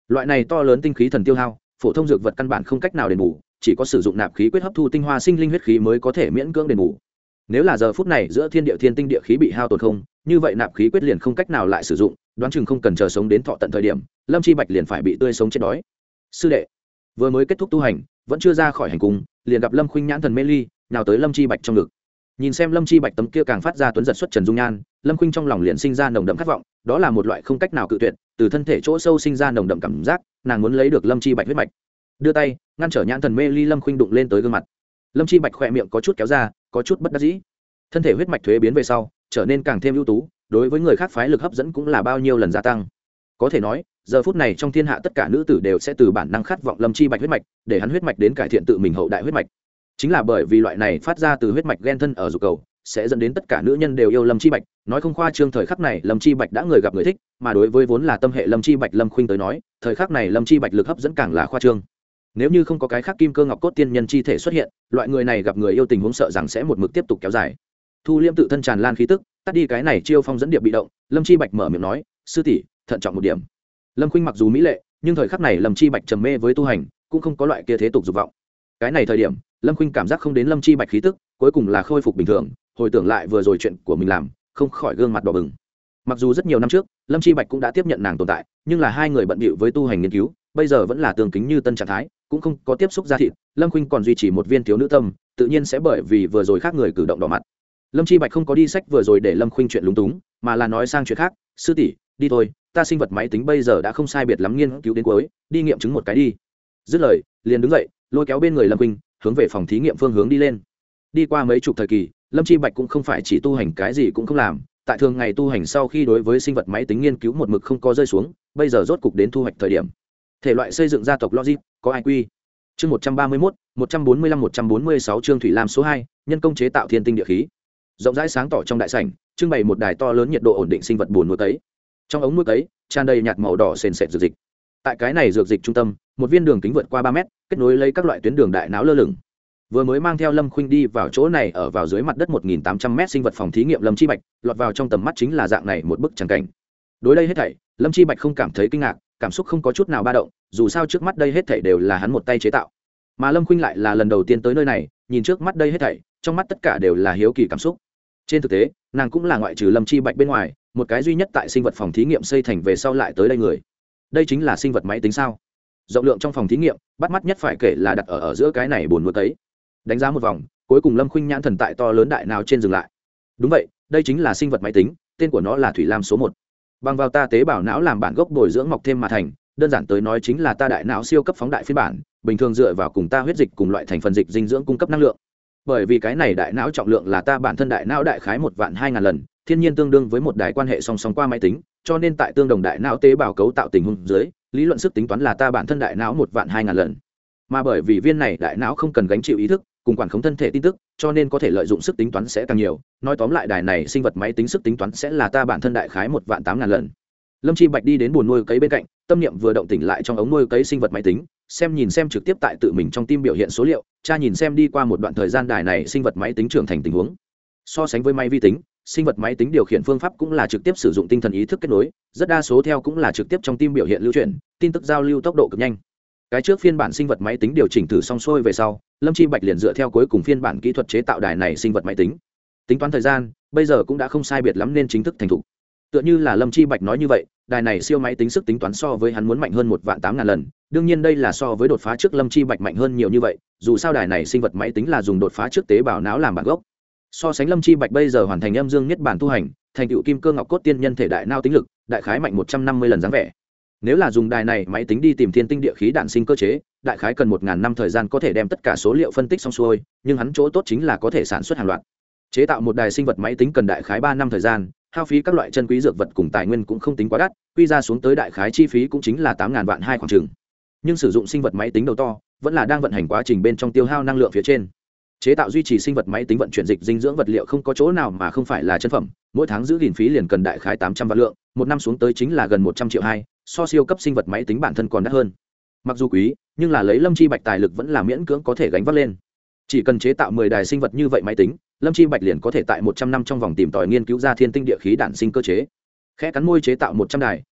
Loại này to lớn tinh khí thần tiêu hao, phổ thông dược vật căn bản không cách nào đền bù, chỉ có sử dụng nạp khí quyết hấp thu tinh hoa sinh linh huyết khí mới có thể miễn cưỡng đền bù. Nếu là giờ phút này giữa thiên địa thiên tinh địa khí bị hao tổn không, như vậy nạp khí quyết liền không cách nào lại sử dụng, đoán chừng không cần chờ sống đến thọ tận thời điểm, Lâm Chi Bạch liền phải bị tươi sống chết đói. Sư đệ vừa mới kết thúc tu hành, vẫn chưa ra khỏi hành cung, liền gặp Lâm Khuynh nhãn thần mê ly, nào tới Lâm Chi Bạch trong ngực. Nhìn xem Lâm Chi Bạch tấm kia càng phát ra tuấn giật xuất trần dung nhan, Lâm Khuynh trong lòng liền sinh ra nồng đậm khát vọng, đó là một loại không cách nào cự tuyệt, từ thân thể chỗ sâu sinh ra nồng đậm cảm giác, nàng muốn lấy được Lâm Chi Bạch huyết mạch. Đưa tay ngăn trở nhãn thần mê ly Lâm Khuynh đụng lên tới gương mặt. Lâm Chi Bạch khỏe miệng có chút kéo ra, có chút bất đắc dĩ. Thân thể huyết mạch thuế biến về sau, trở nên càng thêm ưu tú, đối với người khác phái lực hấp dẫn cũng là bao nhiêu lần gia tăng. Có thể nói, giờ phút này trong thiên hạ tất cả nữ tử đều sẽ từ bản năng khát vọng Lâm Chi Bạch huyết mạch, để hắn huyết mạch đến cải thiện tự mình hậu đại huyết mạch. Chính là bởi vì loại này phát ra từ huyết mạch gen thân ở dục cầu, sẽ dẫn đến tất cả nữ nhân đều yêu Lâm Chi Bạch, nói không khoa trương thời khắc này Lâm Chi Bạch đã người gặp người thích, mà đối với vốn là tâm hệ Lâm Chi Bạch Lâm Khuynh tới nói, thời khắc này Lâm Chi Bạch lực hấp dẫn càng là khoa trương. Nếu như không có cái khác kim cơ ngọc cốt tiên nhân chi thể xuất hiện, loại người này gặp người yêu tình huống sợ rằng sẽ một mực tiếp tục kéo dài. Thu liêm tự thân tràn lan khí tức, tắt đi cái này chiêu phong dẫn điệp bị động, Lâm Chi Bạch mở miệng nói, sư tỷ thận trọng một điểm. Lâm Khuynh mặc dù mỹ lệ, nhưng thời khắc này Lâm Chi Bạch trầm mê với tu hành, cũng không có loại kia thế tục dục vọng. Cái này thời điểm, Lâm Khuynh cảm giác không đến Lâm Chi Bạch khí tức, cuối cùng là khôi phục bình thường, hồi tưởng lại vừa rồi chuyện của mình làm, không khỏi gương mặt đỏ bừng. Mặc dù rất nhiều năm trước, Lâm Chi Bạch cũng đã tiếp nhận nàng tồn tại, nhưng là hai người bận bịu với tu hành nghiên cứu, bây giờ vẫn là tương kính như tân trạng thái, cũng không có tiếp xúc ra thịt. Lâm Khuynh còn duy trì một viên thiếu nữ tâm, tự nhiên sẽ bởi vì vừa rồi khác người cử động đỏ mặt. Lâm Chi Bạch không có đi sách vừa rồi để Lâm Khuynh chuyện lúng túng, mà là nói sang chuyện khác, sư tỷ đi thôi, ta sinh vật máy tính bây giờ đã không sai biệt lắm nghiên cứu đến cuối, đi nghiệm chứng một cái đi. Dứt lời liền đứng dậy, lôi kéo bên người Lâm Khuynh hướng về phòng thí nghiệm phương hướng đi lên. Đi qua mấy chục thời kỳ, Lâm Chi Bạch cũng không phải chỉ tu hành cái gì cũng không làm, tại thường ngày tu hành sau khi đối với sinh vật máy tính nghiên cứu một mực không có rơi xuống, bây giờ rốt cục đến thu hoạch thời điểm. Thể loại xây dựng gia tộc logic, có i quy. Chương một trăm ba mươi mốt, một trăm bốn mươi lăm một trăm bốn mươi sáu chương thủy lam số hai, nhân công chế tạo thiên tinh địa khí. Rộng rãi sáng tỏ trong đại sảnh, trưng bày một đài to lớn nhiệt độ ổn định sinh vật buồn nuôi cấy. Trong ống nuôi cấy, tràn đầy nhạt màu đỏ sền sệt dược dịch. Tại cái này dược dịch trung tâm, một viên đường kính vượt qua ba mét, kết nối lấy các loại tuyến đường đại não lơ lửng. Vừa mới mang theo Lâm Khuynh đi vào chỗ này ở vào dưới mặt đất một nghìn tám trăm mét sinh vật phòng thí nghiệm Lâm Chi Bạch, lọt vào trong tầm mắt chính là dạng này một bức tràng cảnh. Đối đây hết thảy, Lâm Chi Bạch không cảm thấy kinh ngạc, cảm xúc không có chút nào ba động, dù sao trước mắt đây hết thảy đều là hắn một tay chế tạo. Mà Lâm Khuynh lại là lần đầu tiên tới nơi này, nhìn trước mắt đây hết thảy, trong mắt tất cả đều là hiếu kỳ cảm xúc. Trên thực tế, nàng cũng là ngoại trừ Lâm Chi Bạch bên ngoài, một cái duy nhất tại sinh vật phòng thí nghiệm xây thành về sau lại tới đây người. Đây chính là sinh vật máy tính sao? Rộng lượng trong phòng thí nghiệm, bắt mắt nhất phải kể là đặt ở ở giữa cái này buồn nuôi cấy. Đánh giá một vòng, cuối cùng Lâm Khuynh nhãn thần tại to lớn đại nào trên dừng lại. Đúng vậy, đây chính là sinh vật máy tính, tên của nó là thủy lam số một. Bằng vào ta tế bào não làm bản gốc bồi dưỡng mọc thêm mà thành, đơn giản tới nói chính là ta đại não siêu cấp phóng đại phiên bản, bình thường dựa vào cùng ta huyết dịch cùng loại thành phần dịch dinh dưỡng cung cấp năng lượng. Bởi vì cái này đại não trọng lượng là ta bản thân đại não đại khái một vạn hai ngàn lần, thiên nhiên tương đương với một đài quan hệ song song qua máy tính, cho nên tại tương đồng đại não tế bào cấu tạo tình huống dưới, lý luận sức tính toán là ta bản thân đại não một vạn hai ngàn lần. Mà bởi vì viên này đại não không cần gánh chịu ý thức, cùng quản khống thân thể tin tức, cho nên có thể lợi dụng sức tính toán sẽ càng nhiều. Nói tóm lại, đài này sinh vật máy tính sức tính toán sẽ là ta bản thân đại khái một vạn tám ngàn lần. Lâm Chi Bạch đi đến buồng nuôi cấy bên cạnh, tâm niệm vừa động tỉnh lại trong ống nuôi cấy sinh vật máy tính, xem nhìn xem trực tiếp tại tự mình trong tim biểu hiện số liệu, cha nhìn xem đi qua một đoạn thời gian đài này sinh vật máy tính trưởng thành tình huống. So sánh với máy vi tính, sinh vật máy tính điều khiển phương pháp cũng là trực tiếp sử dụng tinh thần ý thức kết nối, rất đa số theo cũng là trực tiếp trong tim biểu hiện lưu chuyển, tin tức giao lưu tốc độ cực nhanh. Cái trước phiên bản sinh vật máy tính điều chỉnh thử xong xuôi về sau, Lâm Chi Bạch liền dựa theo cuối cùng phiên bản kỹ thuật chế tạo đài này sinh vật máy tính. Tính toán thời gian, bây giờ cũng đã không sai biệt lắm nên chính thức thành thục. Tựa như là Lâm Chi Bạch nói như vậy, đài này siêu máy tính sức tính toán so với hắn muốn mạnh hơn một vạn tám ngàn lần. Đương nhiên đây là so với đột phá trước Lâm Chi Bạch mạnh hơn nhiều như vậy, dù sao đài này sinh vật máy tính là dùng đột phá trước tế bào não làm bản gốc. So sánh Lâm Chi Bạch bây giờ hoàn thành âm dương niết bản tu hành, thành tựu kim cơ ngọc cốt tiên nhân thể đại não tính lực, đại khái mạnh một trăm năm mươi lần dáng vẻ. Nếu là dùng đài này máy tính đi tìm thiên tinh địa khí đạn sinh cơ chế, đại khái cần một ngàn năm thời gian có thể đem tất cả số liệu phân tích xong xuôi, nhưng hắn chỗ tốt chính là có thể sản xuất hàng loạt. Chế tạo một đài sinh vật máy tính cần đại khái ba năm thời gian, hao phí các loại chân quý dược vật cùng tài nguyên cũng không tính quá đắt, quy ra xuống tới đại khái chi phí cũng chính là tám ngàn vạn hai khoảng chừng. Nhưng sử dụng sinh vật máy tính đầu to, vẫn là đang vận hành quá trình bên trong tiêu hao năng lượng phía trên. Chế tạo duy trì sinh vật máy tính vận chuyển dịch dinh dưỡng vật liệu không có chỗ nào mà không phải là chân phẩm, mỗi tháng giữ gìn phí liền cần đại khái tám trăm vạn lượng, một năm xuống tới chính là gần một trăm triệu hai, so siêu cấp sinh vật máy tính bản thân còn đắt hơn. Mặc dù quý, nhưng là lấy Lâm Chi Bạch tài lực vẫn là miễn cưỡng có thể gánh vác lên. Chỉ cần chế tạo mười đài sinh vật như vậy máy tính, Lâm Chi Bạch liền có thể tại một trăm năm trong vòng tìm tòi nghiên cứu ra thiên tinh địa khí đản sinh cơ chế. Khẽ cắn môi chế tạo một trăm đài,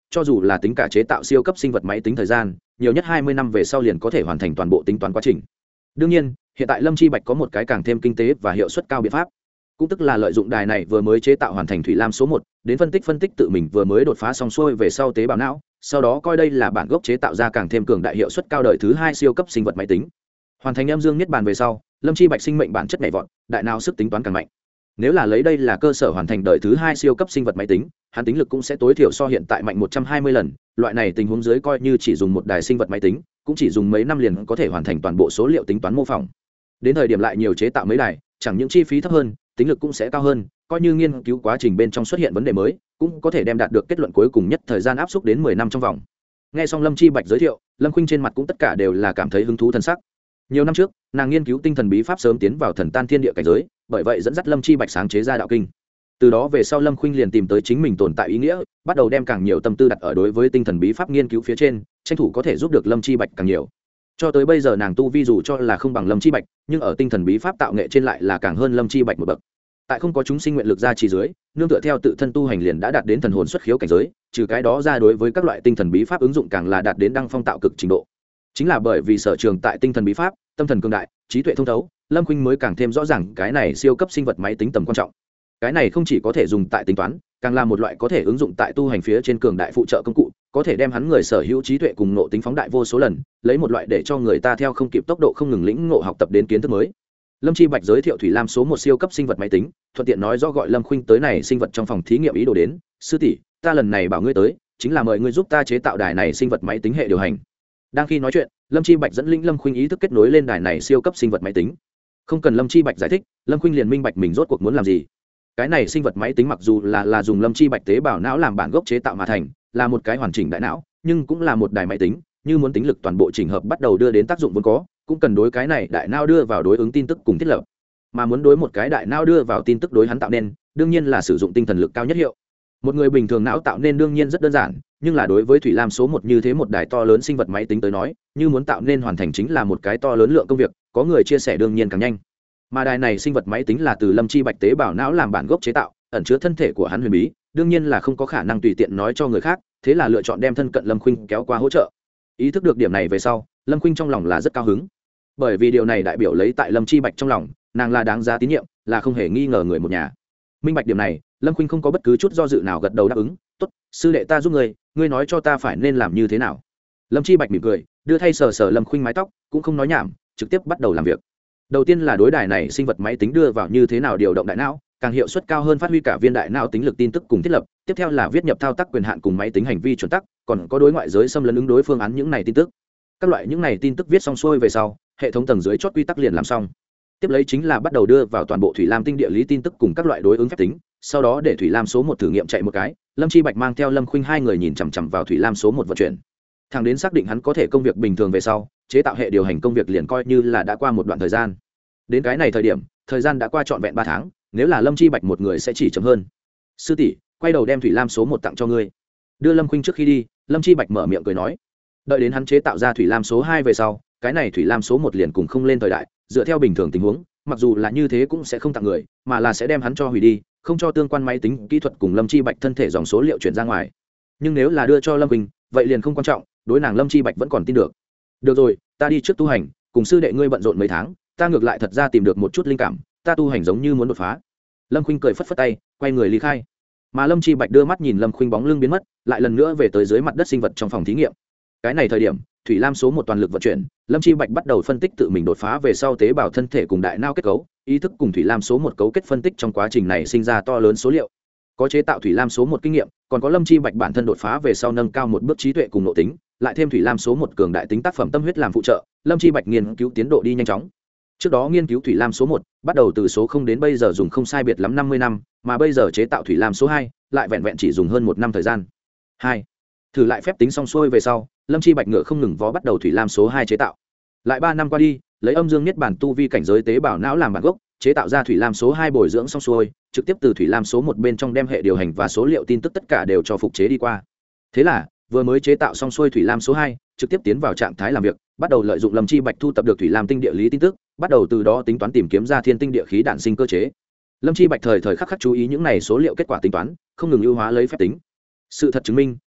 cho dù là tính cả chế tạo siêu cấp sinh vật máy tính thời gian nhiều nhất hai mươi năm về sau liền có thể hoàn thành toàn bộ tính toán quá trình. Đương nhiên hiện tại Lâm Chi Bạch có một cái càng thêm kinh tế và hiệu suất cao biện pháp, cũng tức là lợi dụng đài này vừa mới chế tạo hoàn thành thủy lam số một đến phân tích phân tích tự mình vừa mới đột phá xong xuôi về sau tế bào não, sau đó coi đây là bản gốc chế tạo ra càng thêm cường đại hiệu suất cao đời thứ hai siêu cấp sinh vật máy tính. Hoàn thành âm dương niết bàn về sau, Lâm Chi Bạch sinh mệnh bản chất nhảy vọt, đại não sức tính toán càng mạnh. Nếu là lấy đây là cơ sở hoàn thành đời thứ hai siêu cấp sinh vật máy tính, hắn tính lực cũng sẽ tối thiểu so hiện tại mạnh một trăm hai mươi lần. Loại này tình huống dưới coi như chỉ dùng một đài sinh vật máy tính, cũng chỉ dùng mấy năm liền có thể hoàn thành toàn bộ số liệu tính toán mô phỏng. Đến thời điểm lại nhiều chế tạo mấy đài, chẳng những chi phí thấp hơn, tính lực cũng sẽ cao hơn, coi như nghiên cứu quá trình bên trong xuất hiện vấn đề mới, cũng có thể đem đạt được kết luận cuối cùng nhất thời gian áp suất đến mười năm trong vòng. Nghe xong Lâm Chi Bạch giới thiệu, Lâm Khuynh trên mặt cũng tất cả đều là cảm thấy hứng thú thần sắc. Nhiều năm trước, nàng nghiên cứu tinh thần bí pháp sớm tiến vào thần tan thiên địa cảnh giới, bởi vậy dẫn dắt Lâm Chi Bạch sáng chế ra đạo kinh. Từ đó về sau Lâm Khuynh liền tìm tới chính mình tồn tại ý nghĩa, bắt đầu đem càng nhiều tâm tư đặt ở đối với tinh thần bí pháp nghiên cứu phía trên, tranh thủ có thể giúp được Lâm Chi Bạch càng nhiều. Cho tới bây giờ nàng tu vi dù cho là không bằng Lâm Chi Bạch, nhưng ở tinh thần bí pháp tạo nghệ trên lại là càng hơn Lâm Chi Bạch một bậc. Tại không có chúng sinh nguyện lực ra chỉ dưới, nương tựa theo tự thân tu hành liền đã đạt đến thần hồn xuất khiếu cảnh giới, trừ cái đó ra đối với các loại tinh thần bí pháp ứng dụng càng là đạt đến đăng phong tạo cực trình độ. Chính là bởi vì sở trường tại tinh thần bí pháp, tâm thần cường đại, trí tuệ thông thấu, Lâm Khuynh mới càng thêm rõ ràng cái này siêu cấp sinh vật máy tính tầm quan trọng. Cái này không chỉ có thể dùng tại tính toán, càng là một loại có thể ứng dụng tại tu hành phía trên cường đại phụ trợ công cụ, có thể đem hắn người sở hữu trí tuệ cùng ngộ tính phóng đại vô số lần, lấy một loại để cho người ta theo không kịp tốc độ không ngừng lĩnh ngộ học tập đến kiến thức mới. Lâm Chi Bạch giới thiệu thủy lam số một siêu cấp sinh vật máy tính, thuận tiện nói rõ gọi Lâm Khuynh tới này sinh vật trong phòng thí nghiệm ý đồ đến, sư tỷ, ta lần này bảo ngươi tới, chính là mời ngươi giúp ta chế tạo đài này sinh vật máy tính hệ điều hành. Đang khi nói chuyện, Lâm Chi Bạch dẫn linh Lâm Khuynh ý thức kết nối lên đài này siêu cấp sinh vật máy tính. Không cần Lâm Chi Bạch giải thích, Lâm Khuynh liền minh bạch mình rốt cuộc muốn làm gì. Cái này sinh vật máy tính mặc dù là là dùng Lâm Chi Bạch tế bào não làm bản gốc chế tạo mà thành, là một cái hoàn chỉnh đại não, nhưng cũng là một đài máy tính, như muốn tính lực toàn bộ chỉnh hợp bắt đầu đưa đến tác dụng vốn có, cũng cần đối cái này đại não đưa vào đối ứng tin tức cùng thiết lập. Mà muốn đối một cái đại não đưa vào tin tức đối hắn tạo nên, đương nhiên là sử dụng tinh thần lực cao nhất hiệu. Một người bình thường não tạo nên đương nhiên rất đơn giản, nhưng là đối với thủy lam số một như thế một đài to lớn sinh vật máy tính tới nói, như muốn tạo nên hoàn thành chính là một cái to lớn lượng công việc, có người chia sẻ đương nhiên càng nhanh. Mà đài này sinh vật máy tính là từ Lâm Chi Bạch tế bào não làm bản gốc chế tạo, ẩn chứa thân thể của hắn huyền bí, đương nhiên là không có khả năng tùy tiện nói cho người khác, thế là lựa chọn đem thân cận Lâm Khuynh kéo qua hỗ trợ. Ý thức được điểm này về sau, Lâm Khuynh trong lòng là rất cao hứng, bởi vì điều này đại biểu lấy tại Lâm Chi Bạch trong lòng, nàng là đáng giá tín nhiệm, là không hề nghi ngờ người một nhà. Minh bạch điểm này, Lâm Khuynh không có bất cứ chút do dự nào gật đầu đáp ứng, "Tốt, sư đệ ta giúp ngươi, ngươi nói cho ta phải nên làm như thế nào." Lâm Chi Bạch mỉm cười, đưa thay sờ sờ Lâm Khuynh mái tóc, cũng không nói nhảm, trực tiếp bắt đầu làm việc. Đầu tiên là đối đài này sinh vật máy tính đưa vào như thế nào điều động đại não, càng hiệu suất cao hơn phát huy cả viên đại não tính lực tin tức cùng thiết lập, tiếp theo là viết nhập thao tác quyền hạn cùng máy tính hành vi chuẩn tắc, còn có đối ngoại giới xâm lấn ứng đối phương án những này tin tức. Các loại những này tin tức viết xong xuôi về sau, hệ thống tầng dưới chốt quy tắc liền làm xong. Tiếp lấy chính là bắt đầu đưa vào toàn bộ thủy lam tinh địa lý tin tức cùng các loại đối ứng phép tính, sau đó để thủy lam số một thử nghiệm chạy một cái, Lâm Chi Bạch mang theo Lâm Khuynh hai người nhìn chằm chằm vào thủy lam số một vận chuyển. Thẳng đến xác định hắn có thể công việc bình thường về sau, chế tạo hệ điều hành công việc liền coi như là đã qua một đoạn thời gian. Đến cái này thời điểm, thời gian đã qua trọn vẹn ba tháng, nếu là Lâm Chi Bạch một người sẽ chỉ chậm hơn. "Sư tỷ, quay đầu đem thủy lam số một tặng cho ngươi." Đưa Lâm Khuynh trước khi đi, Lâm Chi Bạch mở miệng cười nói. Đợi đến hắn chế tạo ra thủy lam số hai về sau, cái này thủy lam số một liền cùng không lên thời đại, dựa theo bình thường tình huống, mặc dù là như thế cũng sẽ không tặng người, mà là sẽ đem hắn cho hủy đi, không cho tương quan máy tính kỹ thuật cùng Lâm Chi Bạch thân thể dòng số liệu chuyển ra ngoài. Nhưng nếu là đưa cho Lâm Khuynh, vậy liền không quan trọng, đối nàng Lâm Chi Bạch vẫn còn tin được. "Được rồi, ta đi trước tu hành, cùng sư đệ ngươi bận rộn mấy tháng, ta ngược lại thật ra tìm được một chút linh cảm, ta tu hành giống như muốn đột phá." Lâm Khuynh cười phất phất tay, quay người ly khai. Mà Lâm Chi Bạch đưa mắt nhìn Lâm Khuynh bóng lưng biến mất, lại lần nữa về tới dưới mặt đất sinh vật trong phòng thí nghiệm. Cái này thời điểm, thủy lam số một toàn lực vận chuyển, Lâm Chi Bạch bắt đầu phân tích tự mình đột phá về sau tế bào thân thể cùng đại não kết cấu, ý thức cùng thủy lam số một cấu kết phân tích trong quá trình này sinh ra to lớn số liệu. Có chế tạo thủy lam số một kinh nghiệm, còn có Lâm Chi Bạch bản thân đột phá về sau nâng cao một bước trí tuệ cùng nội tính, lại thêm thủy lam số một cường đại tính tác phẩm tâm huyết làm phụ trợ, Lâm Chi Bạch nghiên cứu tiến độ đi nhanh chóng. Trước đó nghiên cứu thủy lam số một, bắt đầu từ số không đến bây giờ dùng không sai biệt lắm năm mươi năm, mà bây giờ chế tạo thủy lam số hai, lại vẹn vẹn chỉ dùng hơn một năm thời gian. hai Thử lại phép tính xong xuôi về sau, Lâm Chi Bạch ngựa không ngừng vó bắt đầu thủy lam số hai chế tạo. Lại ba năm qua đi, lấy âm dương niết bàn tu vi cảnh giới tế bào não làm bản gốc, chế tạo ra thủy lam số hai bồi dưỡng xong xuôi, trực tiếp từ thủy lam số một bên trong đem hệ điều hành và số liệu tin tức tất cả đều cho phục chế đi qua. Thế là, vừa mới chế tạo xong xuôi thủy lam số hai, trực tiếp tiến vào trạng thái làm việc, bắt đầu lợi dụng Lâm Chi Bạch thu tập được thủy lam tinh địa lý tin tức, bắt đầu từ đó tính toán tìm kiếm ra thiên tinh địa khí đản sinh cơ chế. Lâm Chi Bạch thời thời khắc khắc chú ý những này số liệu kết quả tính toán, không ngừng ưu hóa lấy phép tính. Sự thật chứng minh,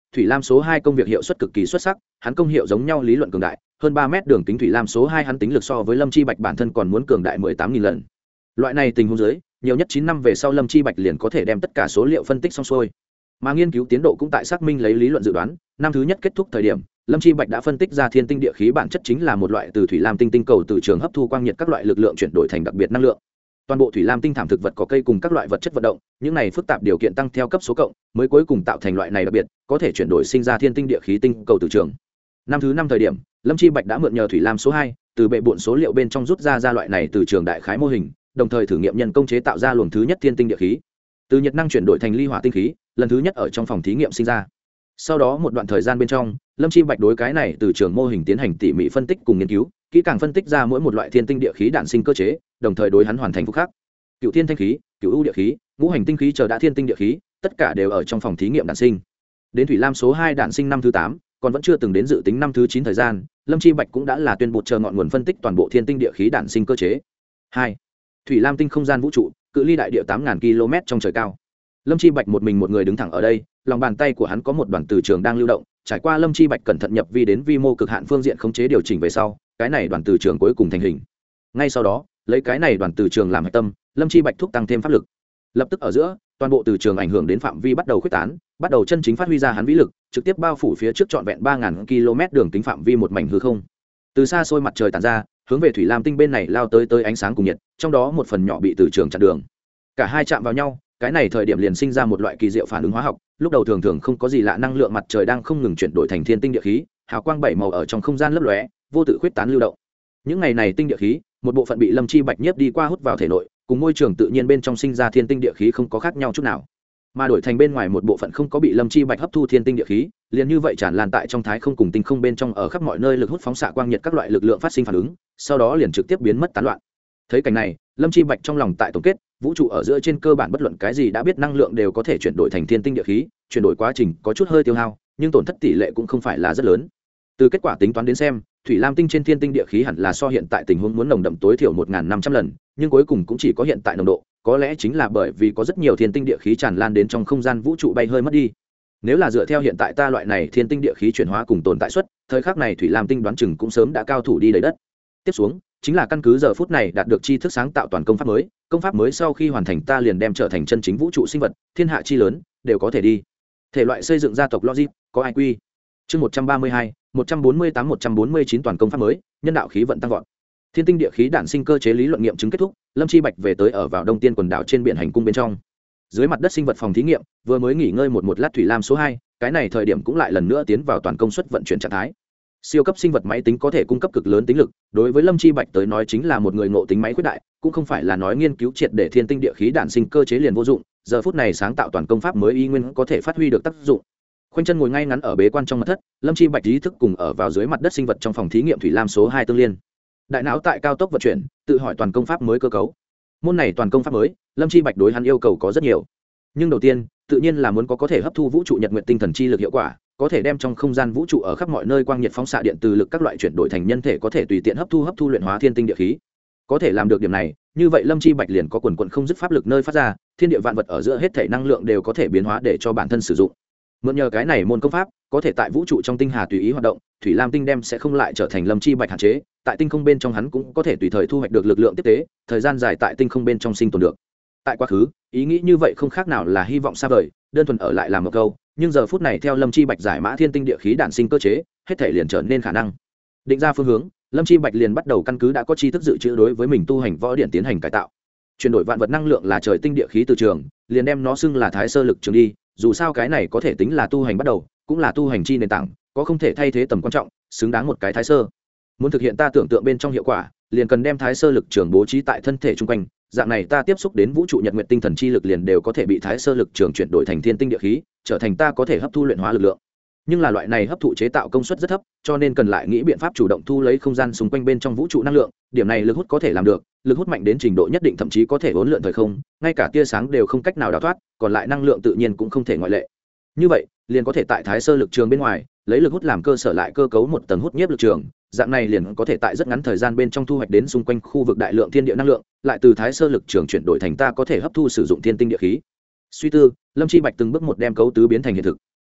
thủy lam số hai công việc hiệu suất cực kỳ xuất sắc, hắn công hiệu giống nhau lý luận cường đại, hơn ba mét đường kính thủy lam số hai hắn tính lực so với Lâm Chi Bạch bản thân còn muốn cường đại mười tám nghìn lần. Loại này tình huống dưới, nhiều nhất chín năm về sau Lâm Chi Bạch liền có thể đem tất cả số liệu phân tích xong xuôi. Mà nghiên cứu tiến độ cũng tại xác minh lấy lý luận dự đoán, năm thứ nhất kết thúc thời điểm, Lâm Chi Bạch đã phân tích ra thiên tinh địa khí bản chất chính là một loại từ thủy lam tinh tinh cầu từ trường hấp thu quang nhiệt các loại lực lượng chuyển đổi thành đặc biệt năng lượng. Toàn bộ thủy lam tinh thảm thực vật có cây cùng các loại vật chất vận động, những này phức tạp điều kiện tăng theo cấp số cộng, mới cuối cùng tạo thành loại này đặc biệt, có thể chuyển đổi sinh ra thiên tinh địa khí tinh cầu từ trường. Năm thứ năm thời điểm, Lâm Chi Bạch đã mượn nhờ thủy lam số hai, từ bệ bội số liệu bên trong rút ra ra loại này từ trường đại khái mô hình, đồng thời thử nghiệm nhân công chế tạo ra luồng thứ nhất thiên tinh địa khí. Từ nhiệt năng chuyển đổi thành ly hỏa tinh khí, lần thứ nhất ở trong phòng thí nghiệm sinh ra. Sau đó một đoạn thời gian bên trong, Lâm Chi Bạch đối cái này từ trường mô hình tiến hành tỉ mỉ phân tích cùng nghiên cứu, kỹ càng phân tích ra mỗi một loại thiên tinh địa khí đản sinh cơ chế, đồng thời đối hắn hoàn thành phúc khắc. Cựu thiên thanh khí, cựu ưu địa khí, ngũ hành tinh khí chờ đã thiên tinh địa khí, tất cả đều ở trong phòng thí nghiệm đản sinh. Đến thủy lam số hai đản sinh năm thứ tám, còn vẫn chưa từng đến dự tính năm thứ chín thời gian, Lâm Chi Bạch cũng đã là tuyên bố chờ ngọn nguồn phân tích toàn bộ thiên tinh địa khí đản sinh cơ chế. hai. Thủy lam tinh không gian vũ trụ, cự ly đại địa tám nghìn ki lô mét trong trời cao. Lâm Chi Bạch một mình một người đứng thẳng ở đây, lòng bàn tay của hắn có một đoàn từ trường đang lưu động, trải qua Lâm Chi Bạch cẩn thận nhập vi đến vi mô cực hạn phương diện khống chế điều chỉnh về sau, cái này đoàn từ trường cuối cùng thành hình. Ngay sau đó, lấy cái này đoàn từ trường làm hệ tâm, Lâm Chi Bạch thúc tăng thêm pháp lực. Lập tức ở giữa, toàn bộ từ trường ảnh hưởng đến phạm vi bắt đầu khuếch tán, bắt đầu chân chính phát huy ra hắn vĩ lực, trực tiếp bao phủ phía trước trọn vẹn ba nghìn ki lô mét đường kính phạm vi một mảnh hư không. Từ xa xôi mặt trời tản ra, hướng về thủy lam tinh bên này lao tới tới ánh sáng cùng nhiệt, trong đó một phần nhỏ bị từ trường chặn đường. Cả hai chạm vào nhau, cái này thời điểm liền sinh ra một loại kỳ diệu phản ứng hóa học, lúc đầu thường thường không có gì lạ, năng lượng mặt trời đang không ngừng chuyển đổi thành thiên tinh địa khí, hào quang bảy màu ở trong không gian lấp lóe, vô tự khuếch tán lưu động. Những ngày này tinh địa khí, một bộ phận bị Lâm Chi Bạch nhiếp đi qua hút vào thể nội, cùng môi trường tự nhiên bên trong sinh ra thiên tinh địa khí không có khác nhau chút nào. Mà đổi thành bên ngoài một bộ phận không có bị Lâm Chi Bạch hấp thu thiên tinh địa khí, liền như vậy tràn lan tại trong thái không cùng tinh không bên trong, ở khắp mọi nơi lực hút phóng xạ quang nhiệt các loại lực lượng phát sinh phản ứng, sau đó liền trực tiếp biến mất tán loạn. Thấy cảnh này, Lâm Chi Bạch trong lòng tại tổng kết, vũ trụ ở giữa trên cơ bản bất luận cái gì đã biết năng lượng đều có thể chuyển đổi thành thiên tinh địa khí, chuyển đổi quá trình có chút hơi tiêu hao, nhưng tổn thất tỷ lệ cũng không phải là rất lớn. Từ kết quả tính toán đến xem, thủy lam tinh trên thiên tinh địa khí hẳn là so hiện tại tình huống muốn nồng đậm tối thiểu một nghìn năm trăm lần, nhưng cuối cùng cũng chỉ có hiện tại nồng độ, có lẽ chính là bởi vì có rất nhiều thiên tinh địa khí tràn lan đến trong không gian vũ trụ bay hơi mất đi. Nếu là dựa theo hiện tại ta loại này thiên tinh địa khí chuyển hóa cùng tồn tại suất, thời khắc này thủy lam tinh đoán chừng cũng sớm đã cao thủ đi đầy đất. Tiếp xuống chính là căn cứ giờ phút này đạt được tri thức sáng tạo toàn công pháp mới, công pháp mới sau khi hoàn thành ta liền đem trở thành chân chính vũ trụ sinh vật, thiên hạ chi lớn đều có thể đi. Thể loại xây dựng gia tộc logic, có ai quy. Chương một trăm ba mươi hai, một trăm bốn mươi tám, một trăm bốn mươi chín toàn công pháp mới, nhân đạo khí vận tăng vọt. Thiên tinh địa khí đản sinh cơ chế lý luận nghiệm chứng kết thúc, Lâm Chi Bạch về tới ở vào Đông Tiên quần đảo trên biển hành cung bên trong. Dưới mặt đất sinh vật phòng thí nghiệm, vừa mới nghỉ ngơi một một lát thủy lam số hai, cái này thời điểm cũng lại lần nữa tiến vào toàn công suất vận chuyển trạng thái. Siêu cấp sinh vật máy tính có thể cung cấp cực lớn tính lực, đối với Lâm Chi Bạch tới nói chính là một người ngộ tính máy khuyết đại, cũng không phải là nói nghiên cứu triệt để thiên tinh địa khí đản sinh cơ chế liền vô dụng, giờ phút này sáng tạo toàn công pháp mới y nguyên có thể phát huy được tác dụng. Khoanh chân ngồi ngay ngắn ở bế quan trong mật thất, Lâm Chi Bạch ý thức cùng ở vào dưới mặt đất sinh vật trong phòng thí nghiệm thủy lam số hai tương liên. Đại não tại cao tốc vận chuyển, tự hỏi toàn công pháp mới cơ cấu. Môn này toàn công pháp mới, Lâm Chi Bạch đối hắn yêu cầu có rất nhiều. Nhưng đầu tiên, tự nhiên là muốn có có thể hấp thu vũ trụ nhật nguyệt tinh thần chi lực hiệu quả, có thể đem trong không gian vũ trụ ở khắp mọi nơi quang nhiệt phóng xạ điện từ lực các loại chuyển đổi thành nhân thể có thể tùy tiện hấp thu hấp thu luyện hóa thiên tinh địa khí. Có thể làm được điểm này, như vậy Lâm Chi Bạch liền có quần quần không dứt pháp lực nơi phát ra, thiên địa vạn vật ở giữa hết thể năng lượng đều có thể biến hóa để cho bản thân sử dụng. Mượn nhờ cái này môn công pháp, có thể tại vũ trụ trong tinh hà tùy ý hoạt động, thủy lam tinh đem sẽ không lại trở thành Lâm Chi Bạch hạn chế, tại tinh không bên trong hắn cũng có thể tùy thời thu hoạch được lực lượng tiếp tế, thời gian dài tại tinh không bên trong sinh tồn được. Tại quá khứ, ý nghĩ như vậy không khác nào là hy vọng xa vời, đơn thuần ở lại làm một câu, nhưng giờ phút này theo Lâm Chi Bạch giải mã thiên tinh địa khí đản sinh cơ chế, hết thể liền trở nên khả năng. Định ra phương hướng, Lâm Chi Bạch liền bắt đầu căn cứ đã có tri thức dự trữ đối với mình tu hành võ điện tiến hành cải tạo. Chuyển đổi vạn vật năng lượng là trời tinh địa khí từ trường, liền đem nó xưng là thái sơ lực trường đi, dù sao cái này có thể tính là tu hành bắt đầu, cũng là tu hành chi nền tảng, có không thể thay thế tầm quan trọng, xứng đáng một cái thái sơ. Muốn thực hiện ta tưởng tượng bên trong hiệu quả, liền cần đem thái sơ lực trường bố trí tại thân thể chung quanh, dạng này ta tiếp xúc đến vũ trụ nhật nguyệt tinh thần chi lực liền đều có thể bị thái sơ lực trường chuyển đổi thành thiên tinh địa khí, trở thành ta có thể hấp thu luyện hóa lực lượng. Nhưng là loại này hấp thụ chế tạo công suất rất thấp, cho nên cần lại nghĩ biện pháp chủ động thu lấy không gian xung quanh bên trong vũ trụ năng lượng, điểm này lực hút có thể làm được, lực hút mạnh đến trình độ nhất định thậm chí có thể uốn lượn thời không, ngay cả tia sáng đều không cách nào đào thoát, còn lại năng lượng tự nhiên cũng không thể ngoại lệ. Như vậy, liền có thể tại thái sơ lực trường bên ngoài, lấy lực hút làm cơ sở lại cơ cấu một tầng hút nhiếp lực trường, dạng này liền có thể tại rất ngắn thời gian bên trong thu hoạch đến xung quanh khu vực đại lượng thiên địa năng lượng, lại từ thái sơ lực trường chuyển đổi thành ta có thể hấp thu sử dụng thiên tinh địa khí. Suy tư, Lâm Chi Bạch từng bước một đem cấu tứ biến thành hiện thực.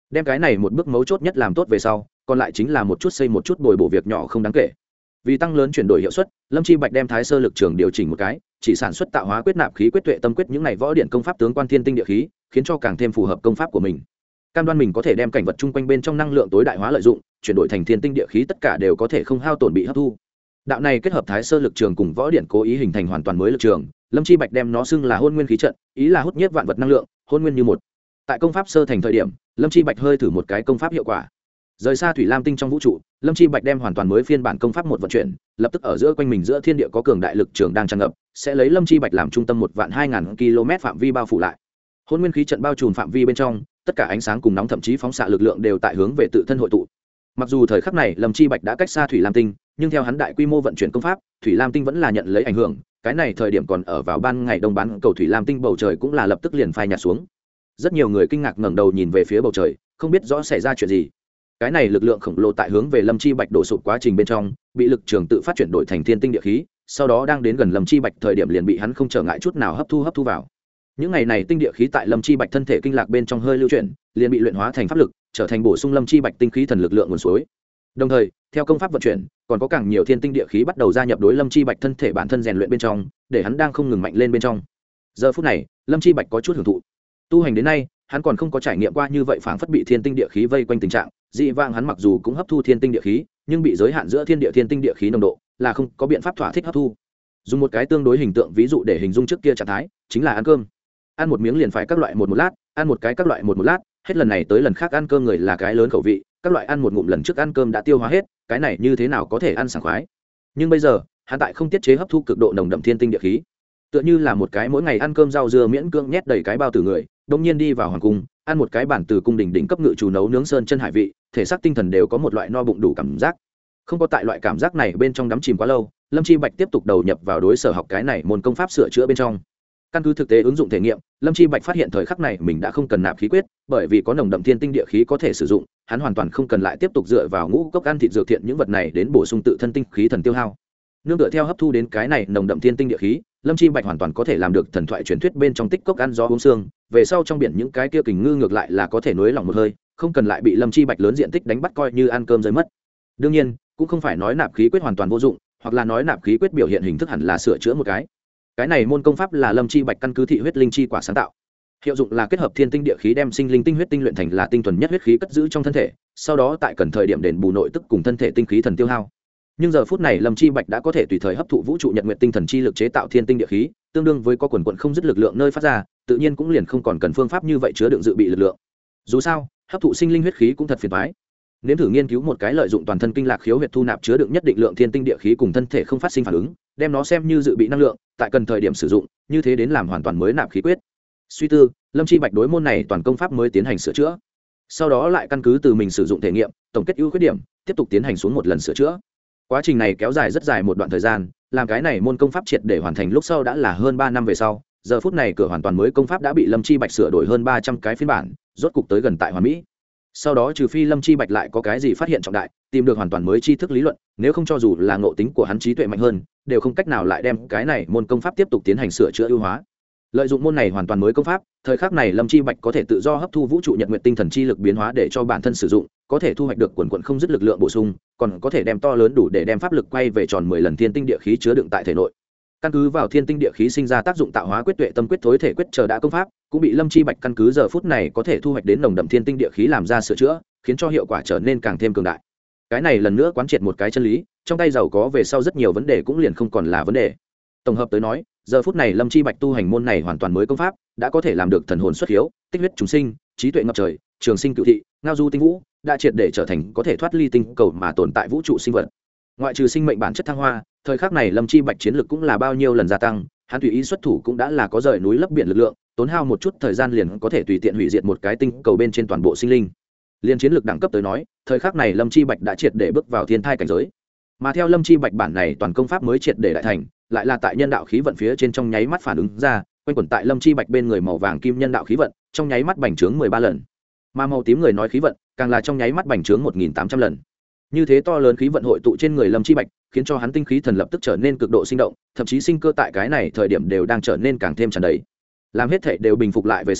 đem cái này một bước mấu chốt nhất làm tốt về sau, còn lại chính là một chút xây một chút bồi bổ việc nhỏ không đáng kể. Vì tăng lớn chuyển đổi hiệu suất, Lâm Chi Bạch đem Thái Sơ lực trường điều chỉnh một cái, chỉ sản xuất tạo hóa quyết nạp khí quyết tuệ tâm quyết những này võ điện công pháp tướng quan thiên tinh địa khí, khiến cho càng thêm phù hợp công pháp của mình. Cam đoan mình có thể đem cảnh vật chung quanh bên trong năng lượng tối đại hóa lợi dụng, chuyển đổi thành thiên tinh địa khí tất cả đều có thể không hao tổn bị hấp thu. Đạo này kết hợp Thái Sơ lực trường cùng võ điện cố ý hình thành hoàn toàn mới lực trường, Lâm Chi Bạch đem nó xưng là Hôn Nguyên khí trận, ý là hút nhiếp vạn vật năng lượng, hôn nguyên như một. Tại công pháp sơ thành thời điểm, Lâm Chi Bạch hơi thử một cái công pháp hiệu quả. Rời xa thủy lam tinh trong vũ trụ, Lâm Chi Bạch đem hoàn toàn mới phiên bản công pháp một vận chuyển, lập tức ở giữa quanh mình giữa thiên địa có cường đại lực trường đang tràn ngập, sẽ lấy Lâm Chi Bạch làm trung tâm một vạn hai ngàn km phạm vi bao phủ lại. Hôn Nguyên khí trận bao trùm phạm vi bên trong, tất cả ánh sáng cùng nóng thậm chí phóng xạ lực lượng đều tại hướng về tự thân hội tụ. Mặc dù thời khắc này Lâm Chi Bạch đã cách xa thủy lam tinh, nhưng theo hắn đại quy mô vận chuyển công pháp, thủy lam tinh vẫn là nhận lấy ảnh hưởng. Cái này thời điểm còn ở vào ban ngày đông bán cầu thủy lam tinh bầu trời cũng là lập tức liền phai nhạt xuống. Rất nhiều người kinh ngạc ngẩng đầu nhìn về phía bầu trời, không biết rõ xảy ra chuyện gì. Cái này lực lượng khổng lồ tại hướng về Lâm Chi Bạch đổ sụp quá trình bên trong, bị lực trường tự phát chuyển đổi thành thiên tinh địa khí, sau đó đang đến gần Lâm Chi Bạch thời điểm liền bị hắn không trở ngại chút nào hấp thu hấp thu vào. Những ngày này tinh địa khí tại Lâm Chi Bạch thân thể kinh lạc bên trong hơi lưu chuyển, liền bị luyện hóa thành pháp lực, trở thành bổ sung Lâm Chi Bạch tinh khí thần lực lượng nguồn suối. Đồng thời, theo công pháp vận chuyển, còn có càng nhiều thiên tinh địa khí bắt đầu gia nhập đối Lâm Chi Bạch thân thể bản thân rèn luyện bên trong, để hắn đang không ngừng mạnh lên bên trong. Giờ phút này, Lâm Chi Bạch có chút hưởng thụ. Tu hành đến nay, hắn còn không có trải nghiệm qua như vậy phảng phất bị thiên tinh địa khí vây quanh tình trạng. Dị vãng hắn mặc dù cũng hấp thu thiên tinh địa khí, nhưng bị giới hạn giữa thiên địa thiên tinh địa khí nồng độ, là không có biện pháp thỏa thích hấp thu. Dùng một cái tương đối hình tượng ví dụ để hình dung trước kia trạng thái, chính là ăn cơm. Ăn một miếng liền phải các loại một một lát, ăn một cái các loại một một lát, hết lần này tới lần khác ăn cơm người là cái lớn khẩu vị, các loại ăn một ngụm lần trước ăn cơm đã tiêu hóa hết, cái này như thế nào có thể ăn sảng khoái. Nhưng bây giờ, hắn tại không tiết chế hấp thu cực độ nồng đậm thiên tinh địa khí, tựa như là một cái mỗi ngày ăn cơm rau dưa miễn cưỡng nhét đầy cái bao tử người, đông nhiên đi vào hoàng cung, ăn một cái bản từ cung đình đỉnh cấp ngự chủ nấu nướng sơn chân hải vị, thể xác tinh thần đều có một loại no bụng đủ cảm giác. Không có tại loại cảm giác này bên trong đắm chìm quá lâu, Lâm Chi Bạch tiếp tục đầu nhập vào đối sở học cái này môn công pháp sửa chữa bên trong. Căn cứ thực tế ứng dụng thể nghiệm, Lâm Chi Bạch phát hiện thời khắc này mình đã không cần nạp khí quyết, bởi vì có nồng đậm thiên tinh địa khí có thể sử dụng, hắn hoàn toàn không cần lại tiếp tục dựa vào ngũ cốc ăn thịt dược thiện những vật này đến bổ sung tự thân tinh khí thần tiêu hao. Nương tựa theo hấp thu đến cái này nồng đậm thiên tinh địa khí, Lâm Chi Bạch hoàn toàn có thể làm được thần thoại truyền thuyết bên trong tích cốc ăn gió uống xương, về sau trong biển những cái kia kình ngư ngược lại là có thể nuối lòng một hơi, không cần lại bị Lâm Chi Bạch lớn diện tích đánh bắt coi như ăn cơm rơi mất. Đương nhiên, cũng không phải nói nạp khí quyết hoàn toàn vô dụng, hoặc là nói nạp khí quyết biểu hiện hình thức hẳn là sửa chữa một cái. Cái này môn công pháp là Lâm Chi Bạch căn cứ thị huyết linh chi quả sáng tạo. Hiệu dụng là kết hợp thiên tinh địa khí đem sinh linh tinh huyết tinh luyện thành là tinh thuần nhất huyết khí cất giữ trong thân thể, sau đó tại cần thời điểm đền bù nội tức cùng thân thể tinh khí thần tiêu hao. Nhưng giờ phút này Lâm Chi Bạch đã có thể tùy thời hấp thụ vũ trụ nhật nguyệt tinh thần chi lực chế tạo thiên tinh địa khí, tương đương với có quần quần không dứt lực lượng nơi phát ra, tự nhiên cũng liền không còn cần phương pháp như vậy chứa đựng dự bị lực lượng. Dù sao, hấp thụ sinh linh huyết khí cũng thật phiền toái. Nếm thử nghiên cứu một cái lợi dụng toàn thân kinh lạc khiếu huyệt thu nạp chứa đựng nhất định lượng thiên tinh địa khí cùng thân thể không phát sinh phản ứng, đem nó xem như dự bị năng lượng, tại cần thời điểm sử dụng, như thế đến làm hoàn toàn mới nạp khí quyết. Suy tư, Lâm Chi Bạch đối môn này toàn công pháp mới tiến hành sửa chữa. Sau đó lại căn cứ từ mình sử dụng thể nghiệm, tổng kết ưu khuyết điểm, tiếp tục tiến hành xuống một lần sửa chữa. Quá trình này kéo dài rất dài một đoạn thời gian, làm cái này môn công pháp triệt để hoàn thành lúc sau đã là hơn ba năm về sau, giờ phút này cửa hoàn toàn mới công pháp đã bị Lâm Chi Bạch sửa đổi hơn ba trăm cái phiên bản, rốt cục tới gần tại hoàn mỹ. Sau đó trừ phi Lâm Chi Bạch lại có cái gì phát hiện trọng đại, tìm được hoàn toàn mới tri thức lý luận, nếu không cho dù là ngộ tính của hắn trí tuệ mạnh hơn, đều không cách nào lại đem cái này môn công pháp tiếp tục tiến hành sửa chữa ưu hóa. Lợi dụng môn này hoàn toàn mới công pháp, thời khắc này Lâm Chi Bạch có thể tự do hấp thu vũ trụ nhật nguyệt tinh thần chi lực biến hóa để cho bản thân sử dụng, có thể thu hoạch được quần quần không dứt lực lượng bổ sung, còn có thể đem to lớn đủ để đem pháp lực quay về tròn mười lần thiên tinh địa khí chứa đựng tại thể nội. Căn cứ vào thiên tinh địa khí sinh ra tác dụng tạo hóa quyết tuệ tâm quyết thối thể quyết chờ đã công pháp, cũng bị Lâm Chi Bạch căn cứ giờ phút này có thể thu hoạch đến nồng đậm thiên tinh địa khí làm ra sửa chữa, khiến cho hiệu quả trở nên càng thêm cường đại. Cái này lần nữa quán triệt một cái chân lý, trong tay giàu có về sau rất nhiều vấn đề cũng liền không còn là vấn đề. Tổng hợp tới nói, giờ phút này Lâm Chi Bạch tu hành môn này hoàn toàn mới công pháp, đã có thể làm được thần hồn xuất hiếu, tích huyết trùng sinh, trí tuệ ngập trời, trường sinh cửu thị, ngao du tinh vũ, đã triệt để trở thành có thể thoát ly tinh cầu mà tồn tại vũ trụ sinh vật. Ngoại trừ sinh mệnh bản chất thăng hoa, thời khắc này Lâm Chi Bạch chiến lực cũng là bao nhiêu lần gia tăng, hắn tùy ý xuất thủ cũng đã là có rời núi lấp biển lực lượng, tốn hao một chút thời gian liền có thể tùy tiện hủy diệt một cái tinh cầu bên trên toàn bộ sinh linh. Liên chiến lược đẳng cấp tới nói, thời khắc này Lâm Chi Bạch đã triệt để bước vào thiên thai cảnh giới. Mà theo Lâm Chi Bạch bản này toàn công pháp mới triệt để đại thành, lại là tại nhân đạo khí vận phía trên trong nháy mắt phản ứng ra, quanh quẩn tại Lâm Chi Bạch bên người màu vàng kim nhân đạo khí vận, trong nháy mắt bành trướng mười ba lần. Mà màu tím người nói khí vận, càng là trong nháy mắt bành trướng một nghìn tám trăm lần. Như thế to lớn khí vận hội tụ trên người Lâm Chi Bạch, khiến cho hắn tinh khí thần lập tức trở nên cực độ sinh động, thậm chí sinh cơ tại cái này thời điểm đều đang trở nên càng thêm tràn đầy. Làm hết thảy đều bình phục lại về sau,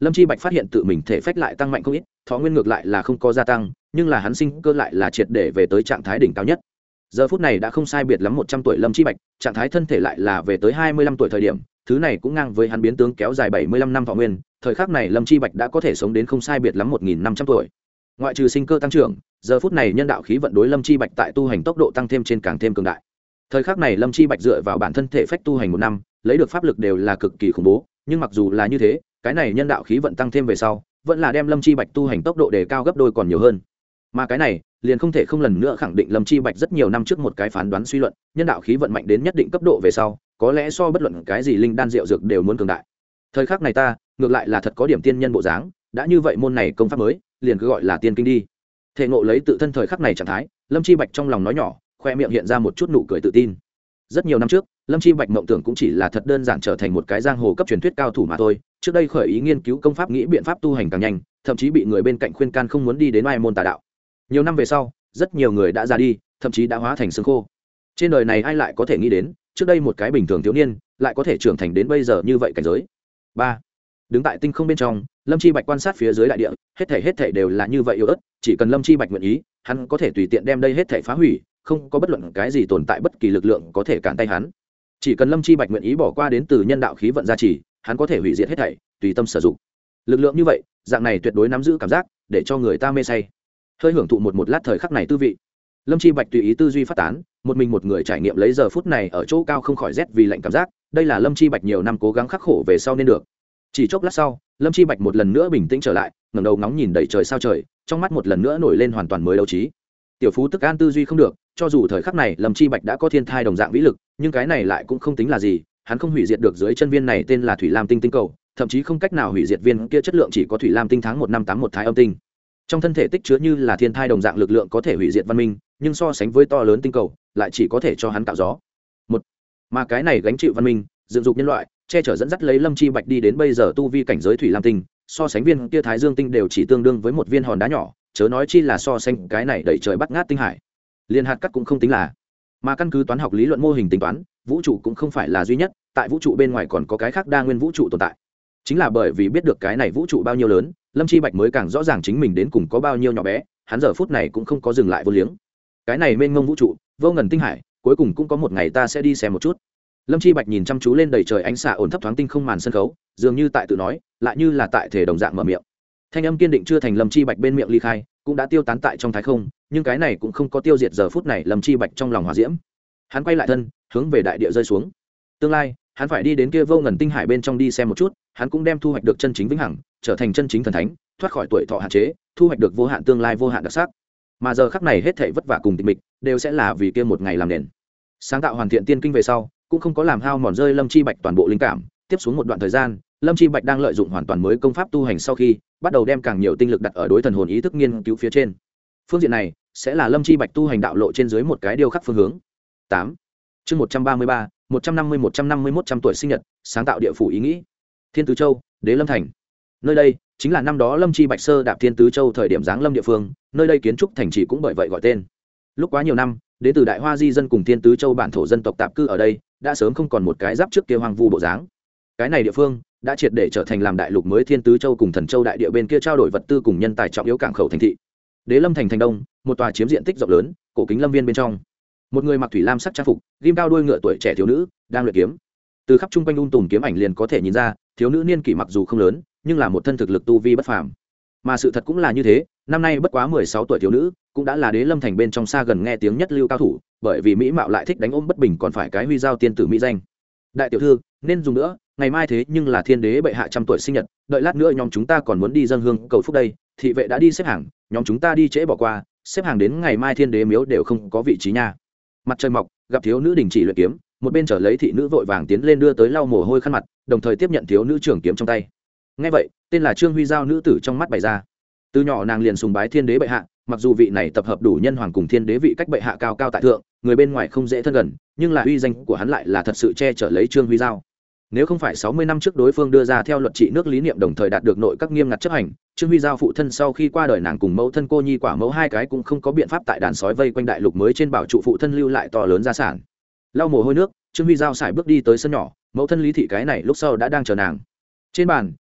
Lâm Chi Bạch phát hiện tự mình thể phách lại tăng mạnh không ít, thọ nguyên ngược lại là không có gia tăng, nhưng là hắn sinh cơ lại là triệt để về tới trạng thái đỉnh cao nhất. Giờ phút này đã không sai biệt lắm một trăm tuổi Lâm Chi Bạch, trạng thái thân thể lại là về tới hai mươi lăm tuổi thời điểm, thứ này cũng ngang với hắn biến tướng kéo dài bảy mươi lăm năm thọ nguyên, thời khắc này Lâm Chi Bạch đã có thể sống đến không sai biệt lắm một nghìn năm trăm tuổi. Ngoại trừ sinh cơ tăng trưởng, giờ phút này nhân đạo khí vận đối Lâm Chi Bạch tại tu hành tốc độ tăng thêm trên càng thêm cường đại. Thời khắc này Lâm Chi Bạch dựa vào bản thân thể phách tu hành một năm, lấy được pháp lực đều là cực kỳ khủng bố, nhưng mặc dù là như thế, cái này nhân đạo khí vận tăng thêm về sau, vẫn là đem Lâm Chi Bạch tu hành tốc độ đề cao gấp đôi còn nhiều hơn. Mà cái này, liền không thể không lần nữa khẳng định Lâm Chi Bạch rất nhiều năm trước một cái phán đoán suy luận, nhân đạo khí vận mạnh đến nhất định cấp độ về sau, có lẽ so bất luận cái gì linh đan rượu dược đều muốn cường đại. Thời khắc này ta, ngược lại là thật có điểm tiên nhân bộ dáng, đã như vậy môn này công pháp mới, liền cứ gọi là tiên kinh đi. Thể ngộ lấy tự thân thời khắc này trạng thái, Lâm Chi Bạch trong lòng nói nhỏ, khoe miệng hiện ra một chút nụ cười tự tin. Rất nhiều năm trước, Lâm Chi Bạch mộng tưởng cũng chỉ là thật đơn giản trở thành một cái giang hồ cấp truyền thuyết cao thủ mà thôi, trước đây khởi ý nghiên cứu công pháp nghĩ biện pháp tu hành càng nhanh, thậm chí bị người bên cạnh khuyên can không muốn đi đến ai môn tà đạo. Nhiều năm về sau, rất nhiều người đã ra đi, thậm chí đã hóa thành xương khô. Trên đời này ai lại có thể nghĩ đến, trước đây một cái bình thường thiếu niên, lại có thể trưởng thành đến bây giờ như vậy cảnh giới. ba Đứng tại tinh không bên trong, Lâm Chi Bạch quan sát phía dưới đại địa, hết thảy hết thảy đều là như vậy yếu ớt, chỉ cần Lâm Chi Bạch nguyện ý, hắn có thể tùy tiện đem đây hết thảy phá hủy, không có bất luận cái gì tồn tại bất kỳ lực lượng có thể cản tay hắn. Chỉ cần Lâm Chi Bạch nguyện ý bỏ qua đến từ nhân đạo khí vận gia trì, hắn có thể hủy diệt hết thảy, tùy tâm sử dụng. Lực lượng như vậy, dạng này tuyệt đối nắm giữ cảm giác, để cho người ta mê say. Hơi hưởng thụ một một lát thời khắc này tư vị, Lâm Chi Bạch tùy ý tư duy phát tán, một mình một người trải nghiệm lấy giờ phút này ở chỗ cao không khỏi rét vì lạnh cảm giác, đây là Lâm Chi Bạch nhiều năm cố gắng khắc khổ về sau nên được. Chỉ chốc lát sau, Lâm Chi Bạch một lần nữa bình tĩnh trở lại, ngẩng đầu ngóng nhìn đầy trời sao trời, trong mắt một lần nữa nổi lên hoàn toàn mới đấu trí. Tiểu Phú tức an tư duy không được, cho dù thời khắc này Lâm Chi Bạch đã có thiên thai đồng dạng vĩ lực, nhưng cái này lại cũng không tính là gì, hắn không hủy diệt được dưới chân viên này tên là Thủy Lam tinh tinh cầu, thậm chí không cách nào hủy diệt viên kia chất lượng chỉ có Thủy Lam tinh tháng một năm tám một thái âm tinh. Trong thân thể tích chứa như là thiên thai đồng dạng lực lượng có thể hủy diệt văn minh, nhưng so sánh với to lớn tinh cầu, lại chỉ có thể cho hắn tạo gió. Một, mà cái này gánh chịu văn minh, dựng dục nhân loại, che chở dẫn dắt lấy Lâm Chi Bạch đi đến bây giờ tu vi cảnh giới Thủy Lam tinh, so sánh viên kia Thái Dương tinh đều chỉ tương đương với một viên hòn đá nhỏ, chớ nói chi là so sánh cái này đẩy trời bắt ngát tinh hải. Liên hạt cắt cũng không tính là. Mà căn cứ toán học lý luận mô hình tính toán, vũ trụ cũng không phải là duy nhất, tại vũ trụ bên ngoài còn có cái khác đa nguyên vũ trụ tồn tại. Chính là bởi vì biết được cái này vũ trụ bao nhiêu lớn, Lâm Chi Bạch mới càng rõ ràng chính mình đến cùng có bao nhiêu nhỏ bé, hắn giờ phút này cũng không có dừng lại vô liếng. Cái này mênh mông vũ trụ, vô ngần tinh hải, cuối cùng cũng có một ngày ta sẽ đi xem một chút. Lâm Chi Bạch nhìn chăm chú lên đầy trời ánh xạ ổn thấp thoáng tinh không màn sân khấu, dường như tại tự nói, lại như là tại thể đồng dạng mở miệng. Thanh âm kiên định chưa thành Lâm Chi Bạch bên miệng ly khai, cũng đã tiêu tán tại trong thái không, nhưng cái này cũng không có tiêu diệt giờ phút này Lâm Chi Bạch trong lòng hỏa diễm. Hắn quay lại thân, hướng về đại địa rơi xuống. Tương lai, hắn phải đi đến kia vô ngần tinh hải bên trong đi xem một chút, hắn cũng đem thu hoạch được chân chính vĩnh hằng, trở thành chân chính thần thánh, thoát khỏi tuổi thọ hạn chế, thu hoạch được vô hạn tương lai vô hạn đặc sắc. Mà giờ khắc này hết thảy vất vả cùng tịch mịch, đều sẽ là vì kia một ngày làm nền. Sáng tạo hoàn thiện tiên kinh về sau, cũng không có làm hao mòn rơi Lâm Chi Bạch toàn bộ linh cảm, tiếp xuống một đoạn thời gian, Lâm Chi Bạch đang lợi dụng hoàn toàn mới công pháp tu hành sau khi, bắt đầu đem càng nhiều tinh lực đặt ở đối thần hồn ý thức nghiên cứu phía trên. Phương diện này sẽ là Lâm Chi Bạch tu hành đạo lộ trên dưới một cái điều khắc phương hướng. tám Chương một trăm ba mươi ba, một trăm năm mươi một trăm năm mươi mốt trăm tuổi sinh nhật, sáng tạo địa phủ ý nghĩ. Thiên Tứ Châu, Đế Lâm Thành. Nơi đây chính là năm đó Lâm Chi Bạch sơ đạp Thiên Tứ Châu thời điểm giáng lâm địa phương, nơi đây kiến trúc thành trì cũng bởi vậy gọi tên. Lúc quá nhiều năm, đến từ Đại Hoa di dân cùng Thiên Tứ Châu bản thổ dân tộc tạp cư ở đây, đã sớm không còn một cái giáp trước kia hoang vu bộ dáng. Cái này địa phương đã triệt để trở thành làm đại lục mới Thiên Tứ Châu cùng Thần Châu đại địa bên kia trao đổi vật tư cùng nhân tài trọng yếu cảng khẩu thành thị. Đế Lâm Thành thành đông, một tòa chiếm diện tích rộng lớn, cổ kính lâm viên bên trong, một người mặc thủy lam sắc trang phục, ghim cao đuôi ngựa tuổi trẻ thiếu nữ đang luyện kiếm. Từ khắp trung quanh ung tùm kiếm ảnh liền có thể nhìn ra, thiếu nữ niên kỷ mặc dù không lớn, nhưng là một thân thực lực tu vi bất phàm. Mà sự thật cũng là như thế, năm nay bất quá mười sáu tuổi thiếu nữ, cũng đã là Đế Lâm Thành bên trong xa gần nghe tiếng nhất lưu cao thủ, bởi vì mỹ mạo lại thích đánh ôm bất bình còn phải cái huy giao tiên tử mỹ danh. Đại tiểu thư, nên dùng nữa, ngày mai thế nhưng là Thiên Đế bệ hạ trăm tuổi sinh nhật, đợi lát nữa nhóm chúng ta còn muốn đi dâng hương cầu phúc đây, thị vệ đã đi xếp hàng, nhóm chúng ta đi trễ bỏ qua, xếp hàng đến ngày mai Thiên Đế miếu đều không có vị trí nha. Mặt trời mọc, gặp thiếu nữ đình chỉ luyện kiếm, một bên trở lấy thị nữ vội vàng tiến lên đưa tới lau mồ hôi khăn mặt, đồng thời tiếp nhận thiếu nữ trường kiếm trong tay. Nghe vậy, tên là Trương Huy Giao nữ tử trong mắt bày ra. Từ nhỏ nàng liền sùng bái Thiên Đế bệ hạ, mặc dù vị này tập hợp đủ nhân hoàng cùng Thiên Đế vị cách bệ hạ cao cao tại thượng, người bên ngoài không dễ thân gần, nhưng là uy danh của hắn lại là thật sự che chở lấy Trương Huy Giao. Nếu không phải sáu mươi năm trước đối phương đưa ra theo luật trị nước lý niệm đồng thời đạt được nội các nghiêm ngặt chấp hành, Trương Huy Giao phụ thân sau khi qua đời nàng cùng mẫu thân cô nhi quả mẫu hai cái cũng không có biện pháp tại đàn sói vây quanh đại lục mới trên bảo trụ phụ thân lưu lại to lớn gia sản. Lau mồ hôi nước, Trương Huy Giao xài bước đi tới sân nhỏ, mẫu thân Lý thị cái này lúc sau đã đang chờ nàng. Trên bàn,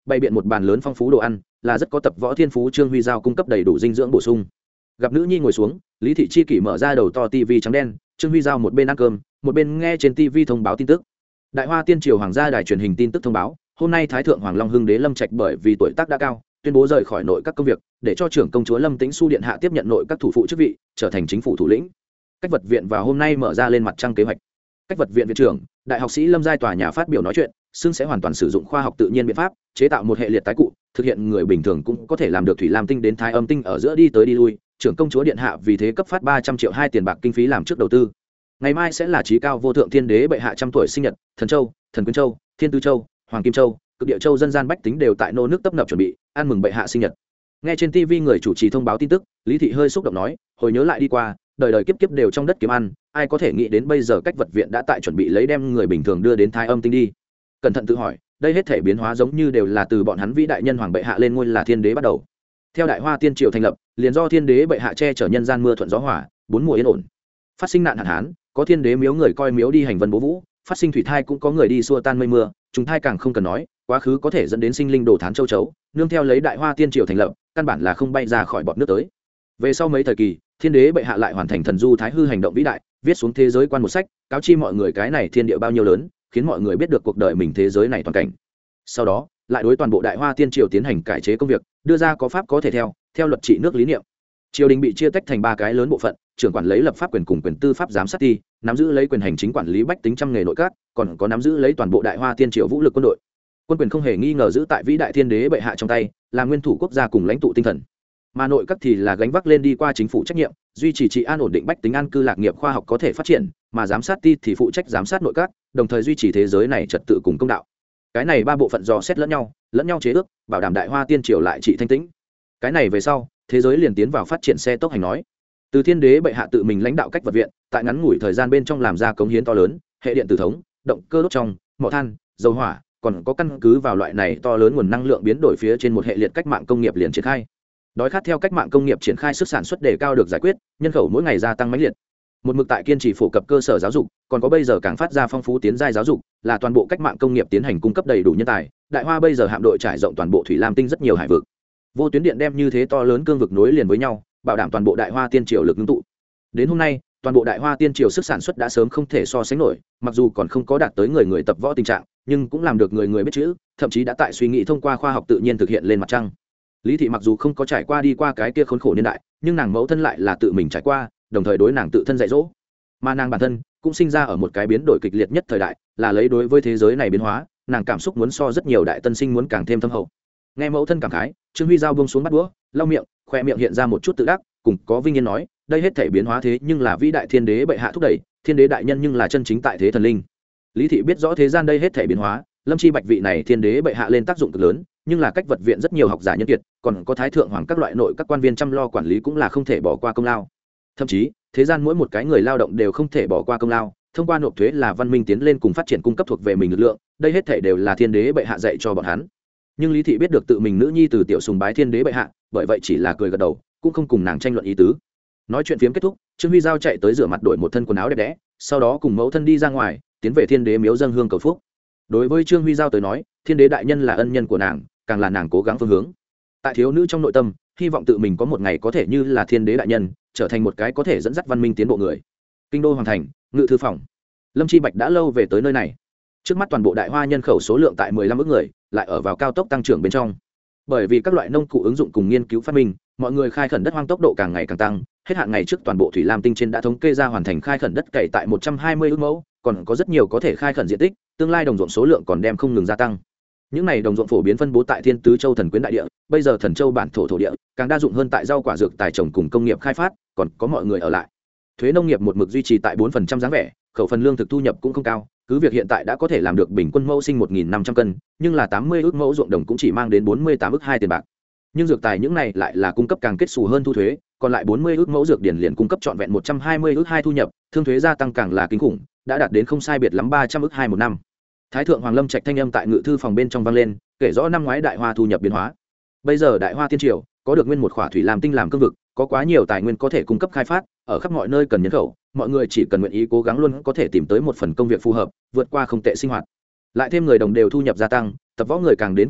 bày biện một bàn lớn phong phú đồ ăn, là rất có tập võ thiên phú Trương Huy Giao cung cấp đầy đủ dinh dưỡng bổ sung. Gặp nữ nhi ngồi xuống, Lý Thị Chi kỷ mở ra đầu to tivi trắng đen, Trương Huy Giao một bên ăn cơm, một bên nghe trên tivi thông báo tin tức. Đại Hoa Tiên Triều Hoàng gia đài truyền hình tin tức thông báo, hôm nay Thái thượng Hoàng Long Hưng Đế Lâm Trạch bởi vì tuổi tác đã cao, tuyên bố rời khỏi nội các công việc, để cho trưởng công chúa Lâm Tĩnh Xu điện hạ tiếp nhận nội các thủ phụ chức vị, trở thành chính phủ thủ lĩnh. Cách vật viện vào hôm nay mở ra lên mặt trăng kế hoạch. Cách vật viện viện trưởng, đại học sĩ Lâm Giai tòa nhà phát biểu nói chuyện, xưng sẽ hoàn toàn sử dụng khoa học tự nhiên biện pháp, chế tạo một hệ liệt tái cụ, thực hiện người bình thường cũng có thể làm được thủy lam tinh đến thái âm tinh ở giữa đi tới đi lui. Trưởng công chúa điện hạ vì thế cấp phát ba trăm triệu hai tiền bạc kinh phí làm trước đầu tư. Ngày mai sẽ là trí cao vô thượng thiên đế bệ hạ trăm tuổi sinh nhật, Thần Châu, Thần Quyến Châu, Thiên Tư Châu, Hoàng Kim Châu, Cực Địa Châu dân gian bách tính đều tại nô nước tấp nập chuẩn bị ăn mừng bệ hạ sinh nhật. Nghe trên ti vi người chủ trì thông báo tin tức, Lý Thị hơi xúc động nói, hồi nhớ lại đi qua, đời đời kiếp kiếp đều trong đất kiếm ăn, ai có thể nghĩ đến bây giờ cách vật viện đã tại chuẩn bị lấy đem người bình thường đưa đến thái âm tinh đi. Cẩn thận tự hỏi, đây hết thể biến hóa giống như đều là từ bọn hắn vĩ đại nhân hoàng bệ hạ lên ngôi là thiên đế bắt đầu. Theo Đại Hoa Tiên Triều thành lập, liền do thiên đế bệ hạ che chở nhân gian mưa thuận gió hòa, bốn mùa yên ổn. Phát sinh nạn hạn hán, có thiên đế miếu người coi miếu đi hành vân bố vũ, phát sinh thủy thai cũng có người đi xua tan mây mưa, chúng thai càng không cần nói, quá khứ có thể dẫn đến sinh linh đồ thán châu chấu, nương theo lấy Đại Hoa Tiên Triều thành lập, căn bản là không bay ra khỏi bọt nước tới. Về sau mấy thời kỳ, thiên đế bệ hạ lại hoàn thành thần du thái hư hành động vĩ đại, viết xuống thế giới quan một sách, cáo chi mọi người cái này thiên địa bao nhiêu lớn, khiến mọi người biết được cuộc đời mình thế giới này toàn cảnh. Sau đó, lại đối toàn bộ Đại Hoa Tiên Triều tiến hành cải chế công việc, đưa ra có pháp có thể theo, theo luật trị nước lý niệm. Triều đình bị chia tách thành ba cái lớn bộ phận, trưởng quản lấy lập pháp quyền cùng quyền tư pháp giám sát ti, nắm giữ lấy quyền hành chính quản lý bách tính trăm nghề nội các, còn có nắm giữ lấy toàn bộ Đại Hoa Tiên Triều vũ lực quân đội. Quân quyền không hề nghi ngờ giữ tại vĩ đại thiên đế bệ hạ trong tay, là nguyên thủ quốc gia cùng lãnh tụ tinh thần. Mà nội các thì là gánh vác lên đi qua chính phủ trách nhiệm, duy trì trị an ổn định bách tính an cư lạc nghiệp khoa học có thể phát triển, mà giám sát ti thì phụ trách giám sát nội các, đồng thời duy trì thế giới này trật tự cùng công đạo. Cái này ba bộ phận dò xét lẫn nhau, lẫn nhau chế ước, bảo đảm Đại Hoa Tiên Triều lại trị thanh tĩnh. Cái này về sau, thế giới liền tiến vào phát triển xe tốc hành nói. Từ thiên đế bệ hạ tự mình lãnh đạo cách vật viện, tại ngắn ngủi thời gian bên trong làm ra cống hiến to lớn, hệ điện tử thống, động cơ đốt trong, mỏ than, dầu hỏa, còn có căn cứ vào loại này to lớn nguồn năng lượng biến đổi phía trên một hệ liệt cách mạng công nghiệp liền triển khai. Đói khát theo cách mạng công nghiệp triển khai sức sản xuất đề cao được giải quyết, nhân khẩu mỗi ngày gia tăng mãnh liệt. Một mực tại kiên trì phổ cập cơ sở giáo dục, còn có bây giờ càng phát ra phong phú tiến giai giáo dục, là toàn bộ cách mạng công nghiệp tiến hành cung cấp đầy đủ nhân tài. Đại Hoa bây giờ hạm đội trải rộng toàn bộ thủy lam tinh rất nhiều hải vực. Vô tuyến điện đem như thế to lớn cương vực nối liền với nhau, bảo đảm toàn bộ Đại Hoa Tiên Triều lực ngưng tụ. Đến hôm nay, toàn bộ Đại Hoa Tiên Triều sức sản xuất đã sớm không thể so sánh nổi, mặc dù còn không có đạt tới người người tập võ tình trạng, nhưng cũng làm được người người biết chữ, thậm chí đã tại suy nghĩ thông qua khoa học tự nhiên thực hiện lên mặt trăng. Lý Thị mặc dù không có trải qua đi qua cái kia khốn khổ niên đại, nhưng nàng mẫu thân lại là tự mình trải qua, đồng thời đối nàng tự thân dạy dỗ. Mà nàng bản thân cũng sinh ra ở một cái biến đổi kịch liệt nhất thời đại, là lấy đối với thế giới này biến hóa, nàng cảm xúc muốn so rất nhiều đại tân sinh muốn càng thêm thâm hậu. Nghe mẫu thân cảm khái, Trương Huy Giao buông xuống bắt đũa, lau miệng, khoe miệng hiện ra một chút tự đắc, cùng có vinh yên nói, đây hết thể biến hóa thế nhưng là vĩ đại thiên đế bệ hạ thúc đẩy, thiên đế đại nhân nhưng là chân chính tại thế thần linh. Lý Thị biết rõ thế gian đây hết thể biến hóa, Lâm Chi Bạch vị này thiên đế bệ hạ lên tác dụng cực lớn, nhưng là cách vật viện rất nhiều học giả nhân kiệt, còn có thái thượng hoàng các loại nội các quan viên chăm lo quản lý cũng là không thể bỏ qua công lao. Thậm chí, thế gian mỗi một cái người lao động đều không thể bỏ qua công lao, thông qua nộp thuế là văn minh tiến lên cùng phát triển cung cấp thuộc về mình lực lượng, đây hết thể đều là thiên đế bệ hạ dạy cho bọn hắn. Nhưng Lý Thị biết được tự mình nữ nhi từ tiểu sùng bái thiên đế bệ hạ, bởi vậy chỉ là cười gật đầu, cũng không cùng nàng tranh luận ý tứ. Nói chuyện phiếm kết thúc, Trương Huy Giao chạy tới rửa mặt đổi một thân quần áo đẹp đẽ, sau đó cùng mẫu thân đi ra ngoài, tiến về thiên đế miếu dâng hương cầu phúc. Đối với Trương Huy Giao tới nói, thiên đế đại nhân là ân nhân của nàng, càng là nàng cố gắng phương hướng. Tại thiếu nữ trong nội tâm, hy vọng tự mình có một ngày có thể như là thiên đế đại nhân, trở thành một cái có thể dẫn dắt văn minh tiến bộ người. Kinh đô hoàng thành, ngự thư phòng. Lâm Chi Bạch đã lâu về tới nơi này. Trước mắt toàn bộ Đại Hoa nhân khẩu số lượng tại mười lăm ức người, lại ở vào cao tốc tăng trưởng bên trong. Bởi vì các loại nông cụ ứng dụng cùng nghiên cứu phát minh, mọi người khai khẩn đất hoang tốc độ càng ngày càng tăng, hết hạn ngày trước toàn bộ thủy lam tinh trên đã thống kê ra hoàn thành khai khẩn đất cày tại một trăm hai mươi ước mẫu, còn có rất nhiều có thể khai khẩn diện tích, tương lai đồng ruộng số lượng còn đem không ngừng gia tăng. Những này đồng ruộng phổ biến phân bố tại Thiên Tứ Châu Thần Quyến đại địa, bây giờ Thần Châu bản thổ thổ địa, càng đa dụng hơn tại rau quả dược tài trồng cùng công nghiệp khai phát, còn có mọi người ở lại. Thuế nông nghiệp một mực duy trì tại bốn phần trăm dáng vẻ, khẩu phần lương thực thu nhập cũng không cao, cứ việc hiện tại đã có thể làm được bình quân mẫu sinh một nghìn năm trăm cân, nhưng là tám mươi ước mẫu ruộng đồng cũng chỉ mang đến bốn mươi tám ước hai tiền bạc. Nhưng dược tài những này lại là cung cấp càng kết xù hơn thu thuế, còn lại bốn mươi ước mẫu dược điển liền cung cấp trọn vẹn một trăm hai mươi ước hai thu nhập, thương thuế gia tăng càng là kinh khủng, đã đạt đến không sai biệt lắm ba trăm ước hai một năm. Thái thượng Hoàng Lâm Trạch thanh âm tại ngự thư phòng bên trong vang lên, kể rõ năm ngoái Đại Hoa thu nhập biến hóa. Bây giờ Đại Hoa Tiên Triều có được nguyên một khỏa thủy làm tinh làm cương vực, có quá nhiều tài nguyên có thể cung cấp khai phát, ở khắp mọi nơi cần nhân khẩu, mọi người chỉ cần nguyện ý cố gắng luôn có thể tìm tới một phần công việc phù hợp, vượt qua không tệ sinh hoạt. Lại thêm người đồng đều thu nhập gia tăng, tập võ người càng đến càng nhiều,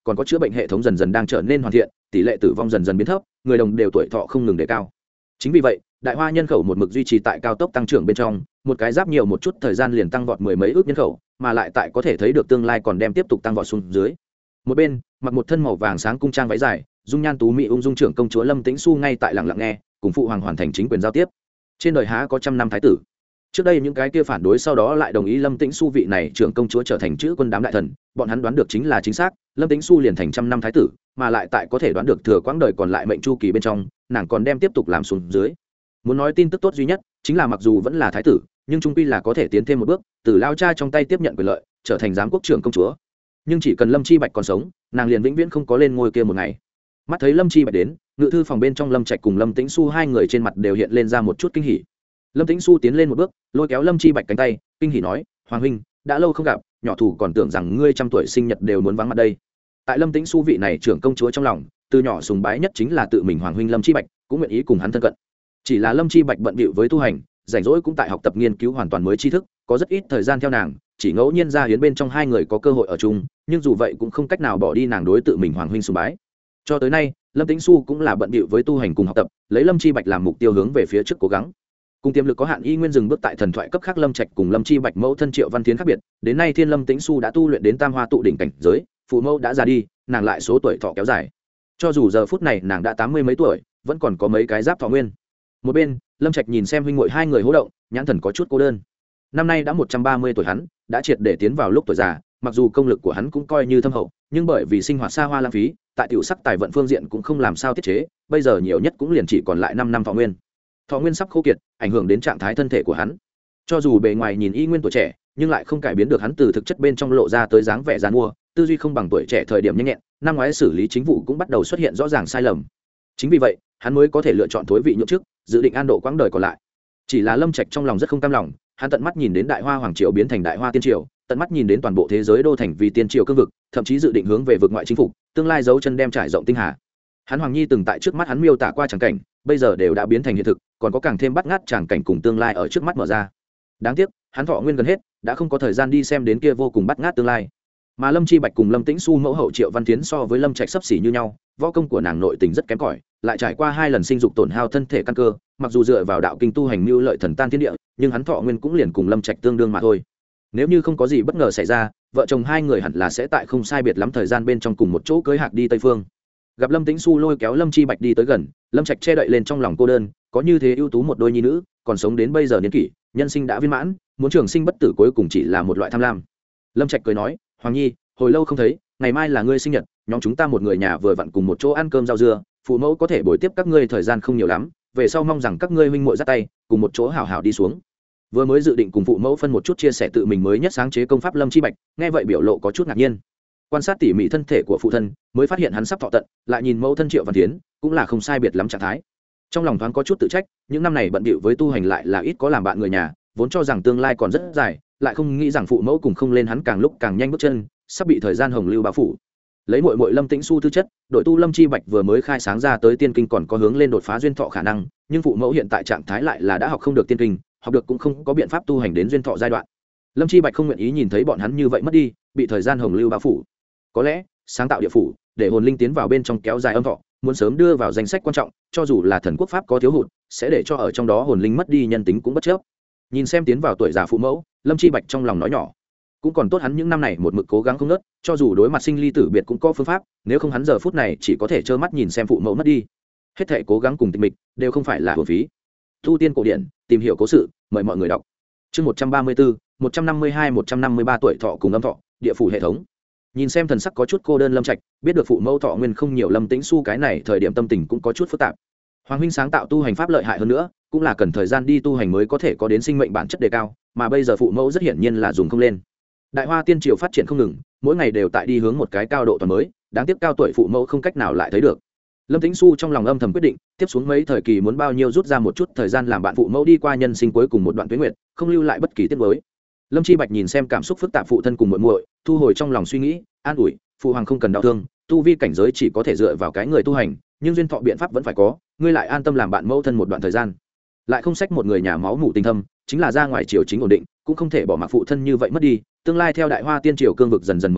còn có chữa bệnh hệ thống dần dần đang trở nên hoàn thiện, tỷ lệ tử vong dần dần biến thấp, người đồng đều tuổi thọ không ngừng đề cao. Chính vì vậy, đại hoa nhân khẩu một mực duy trì tại cao tốc tăng trưởng bên trong, một cái giáp nhiều một chút thời gian liền tăng vọt mười mấy ước nhân khẩu, mà lại tại có thể thấy được tương lai còn đem tiếp tục tăng vọt xuống dưới. Một bên, mặc một thân màu vàng sáng cung trang váy dài, dung nhan tú mỹ ung dung trưởng công chúa Lâm Tĩnh Xu ngay tại lặng lặng nghe, cùng phụ hoàng hoàn thành chính quyền giao tiếp. Trên đời há có trăm năm thái tử. Trước đây những cái kia phản đối sau đó lại đồng ý Lâm Tĩnh Xu vị này trưởng công chúa trở thành chữ quân đám đại thần, bọn hắn đoán được chính là chính xác, Lâm Tĩnh Xu liền thành trăm năm thái tử, mà lại tại có thể đoán được thừa quãng đời còn lại mệnh chu kỳ bên trong, nàng còn đem tiếp tục làm xuống dưới. Muốn nói tin tức tốt duy nhất, chính là mặc dù vẫn là thái tử, nhưng trung quy là có thể tiến thêm một bước, từ lao cha trong tay tiếp nhận quyền lợi, trở thành giám quốc trưởng công chúa. Nhưng chỉ cần Lâm Chi Bạch còn sống, nàng liền vĩnh viễn không có lên ngôi kia một ngày. Mắt thấy Lâm Chi Bạch đến, ngự thư phòng bên trong Lâm Trạch cùng Lâm Tĩnh Xu hai người trên mặt đều hiện lên ra một chút kinh hỉ. Lâm Tĩnh Xu tiến lên một bước, lôi kéo Lâm Chi Bạch cánh tay, kinh hỉ nói: "Hoàng huynh, đã lâu không gặp, nhỏ thủ còn tưởng rằng ngươi trăm tuổi sinh nhật đều muốn vắng mặt đây." Tại Lâm Tĩnh Xu vị này trưởng công chúa trong lòng, từ nhỏ sùng bái nhất chính là tự mình Hoàng huynh Lâm Chi Bạch, cũng nguyện ý cùng hắn thân cận. Chỉ là Lâm Chi Bạch bận bịu với tu hành, rảnh rỗi cũng tại học tập nghiên cứu hoàn toàn mới tri thức, có rất ít thời gian theo nàng, chỉ ngẫu nhiên ra hiến bên trong hai người có cơ hội ở chung, nhưng dù vậy cũng không cách nào bỏ đi nàng đối tự mình Hoàng huynh sùng bái. Cho tới nay, Lâm Tĩnh Xu cũng là bận bịu với tu hành cùng học tập, lấy Lâm Chi Bạch làm mục tiêu hướng về phía trước cố gắng. Cùng tiềm lực có hạn y nguyên dừng bước tại thần thoại cấp khác Lâm Trạch cùng Lâm Chi Bạch mẫu thân Triệu Văn Thiến khác biệt, đến nay Thiên Lâm Tĩnh Xu đã tu luyện đến Tam Hoa tụ đỉnh cảnh giới, phụ mẫu đã già đi, nàng lại số tuổi thọ kéo dài. Cho dù giờ phút này nàng đã tám mươi mấy tuổi, vẫn còn có mấy cái giáp thọ nguyên. Một bên, Lâm Trạch nhìn xem huynh muội hai người hô động, nhãn thần có chút cô đơn. Năm nay đã một trăm ba mươi tuổi hắn, đã triệt để tiến vào lúc tuổi già, mặc dù công lực của hắn cũng coi như thâm hậu, nhưng bởi vì sinh hoạt xa hoa lãng phí, tại tiểu sắc tài vận phương diện cũng không làm sao tiết chế, bây giờ nhiều nhất cũng liền chỉ còn lại năm năm thọ nguyên. Thọ nguyên sắp khô kiệt, ảnh hưởng đến trạng thái thân thể của hắn. Cho dù bề ngoài nhìn y nguyên tuổi trẻ, nhưng lại không cải biến được hắn từ thực chất bên trong lộ ra tới dáng vẻ giàn mua, tư duy không bằng tuổi trẻ thời điểm nhanh nhẹn, năm ngoái xử lý chính vụ cũng bắt đầu xuất hiện rõ ràng sai lầm. Chính vì vậy, hắn mới có thể lựa chọn thối vị nhượng chức, dự định an độ quãng đời còn lại. Chỉ là Lâm Trạch trong lòng rất không cam lòng, hắn tận mắt nhìn đến Đại Hoa hoàng triều biến thành Đại Hoa tiên triều, tận mắt nhìn đến toàn bộ thế giới đô thành vì tiên triều cương vực, thậm chí dự định hướng về vực ngoại chính phủ, tương lai dấu chân đem trải rộng tinh hà. Hắn Hoàng Nhi từng tại trước mắt hắn miêu tả qua tràng cảnh, bây giờ đều đã biến thành hiện thực, còn có càng thêm bắt ngát tràng cảnh cùng tương lai ở trước mắt mở ra. Đáng tiếc, hắn thọ nguyên gần hết, đã không có thời gian đi xem đến kia vô cùng bắt ngát tương lai. Mà Lâm Chi Bạch cùng Lâm Tĩnh Xu mẫu hậu Triệu Văn Thiến so với Lâm Trạch sấp xỉ như nhau, võ công của nàng nội tình rất kém cỏi, lại trải qua hai lần sinh dục tổn hao thân thể căn cơ, mặc dù dựa vào đạo kinh tu hành mưu lợi thần tan thiên địa, nhưng hắn thọ nguyên cũng liền cùng Lâm Trạch tương đương mà thôi. Nếu như không có gì bất ngờ xảy ra, vợ chồng hai người hẳn là sẽ tại không sai biệt lắm thời gian bên trong cùng một chỗ cưới hạc đi Tây Phương. Gặp Lâm Tĩnh Xu lôi kéo Lâm Chi Bạch đi tới gần, Lâm Trạch che đậy lên trong lòng cô đơn, có như thế ưu tú một đôi nhi nữ, còn sống đến bây giờ niên kỷ, nhân sinh đã viên mãn, muốn trường sinh bất tử cuối cùng chỉ là một loại tham lam. Lâm Trạch cười nói: "Hoàng Nhi, hồi lâu không thấy, ngày mai là ngươi sinh nhật, nhóm chúng ta một người nhà vừa vặn cùng một chỗ ăn cơm rau dưa, phụ mẫu có thể bồi tiếp các ngươi thời gian không nhiều lắm, về sau mong rằng các ngươi huynh muội dắt tay, cùng một chỗ hảo hảo đi xuống." Vừa mới dự định cùng phụ mẫu phân một chút chia sẻ tự mình mới nhất sáng chế công pháp Lâm Chi Bạch, nghe vậy biểu lộ có chút ngạc nhiên. Quan sát tỉ mỉ thân thể của phụ thân, mới phát hiện hắn sắp thọ tận, lại nhìn mẫu thân Triệu Văn Thiến, cũng là không sai biệt lắm trạng thái. Trong lòng thoáng có chút tự trách, những năm này bận bịu với tu hành lại là ít có làm bạn người nhà, vốn cho rằng tương lai còn rất dài, lại không nghĩ rằng phụ mẫu cùng không lên hắn càng lúc càng nhanh bước chân, sắp bị thời gian hồng lưu bao phủ. Lấy muội muội Lâm Tĩnh Xu tư chất, đội tu Lâm Chi Bạch vừa mới khai sáng ra tới tiên kinh còn có hướng lên đột phá duyên thọ khả năng, nhưng phụ mẫu hiện tại trạng thái lại là đã học không được tiên kinh, học được cũng không có biện pháp tu hành đến duyên thọ giai đoạn. Lâm Chi Bạch không nguyện ý nhìn thấy bọn hắn như vậy mất đi, bị thời gian hồng lưu bao phủ. Có lẽ, sáng tạo địa phủ, để hồn linh tiến vào bên trong kéo dài âm thọ, muốn sớm đưa vào danh sách quan trọng, cho dù là thần quốc pháp có thiếu hụt, sẽ để cho ở trong đó hồn linh mất đi nhân tính cũng bất chấp. Nhìn xem tiến vào tuổi già phụ mẫu, Lâm Chi Bạch trong lòng nói nhỏ, cũng còn tốt hắn những năm này một mực cố gắng không ngớt, cho dù đối mặt sinh ly tử biệt cũng có phương pháp, nếu không hắn giờ phút này chỉ có thể trơ mắt nhìn xem phụ mẫu mất đi. Hết thảy cố gắng cùng tịch mịch đều không phải là uổng phí. Tu tiên cổ điển, tìm hiểu cố sự, mời mọi người đọc. Chương một trăm ba mươi tư, một trăm năm mươi hai, một trăm năm mươi ba tuổi thọ cùng âm thọ, địa phủ hệ thống. Nhìn xem thần sắc có chút cô đơn Lâm Trạch, biết được phụ mẫu thọ nguyên không nhiều, Lâm Tĩnh Xu cái này thời điểm tâm tình cũng có chút phức tạp. Hoàng huynh sáng tạo tu hành pháp lợi hại hơn nữa, cũng là cần thời gian đi tu hành mới có thể có đến sinh mệnh bản chất đề cao, mà bây giờ phụ mẫu rất hiển nhiên là dùng không lên. Đại Hoa tiên triều phát triển không ngừng, mỗi ngày đều tại đi hướng một cái cao độ toàn mới, đáng tiếc cao tuổi phụ mẫu không cách nào lại thấy được. Lâm Tĩnh Xu trong lòng âm thầm quyết định, tiếp xuống mấy thời kỳ muốn bao nhiêu rút ra một chút thời gian làm bạn phụ mẫu đi qua nhân sinh cuối cùng một đoạn tuyến nguyện, không lưu lại bất kỳ tiết mới. Lâm Chi Bạch nhìn xem cảm xúc phức tạp phụ thân cùng muội muội, thu hồi trong lòng suy nghĩ, an ủi, phụ hoàng không cần đau thương, tu vi cảnh giới chỉ có thể dựa vào cái người tu hành, nhưng duyên thọ biện pháp vẫn phải có, ngươi lại an tâm làm bạn mẫu thân một đoạn thời gian. Lại không sách một người nhà máu mủ tình thâm, chính là ra ngoài triều chính ổn định, cũng không thể bỏ mặc phụ thân như vậy mất đi, tương lai theo Đại Hoa tiên triều cương vực dần dần mở rộng,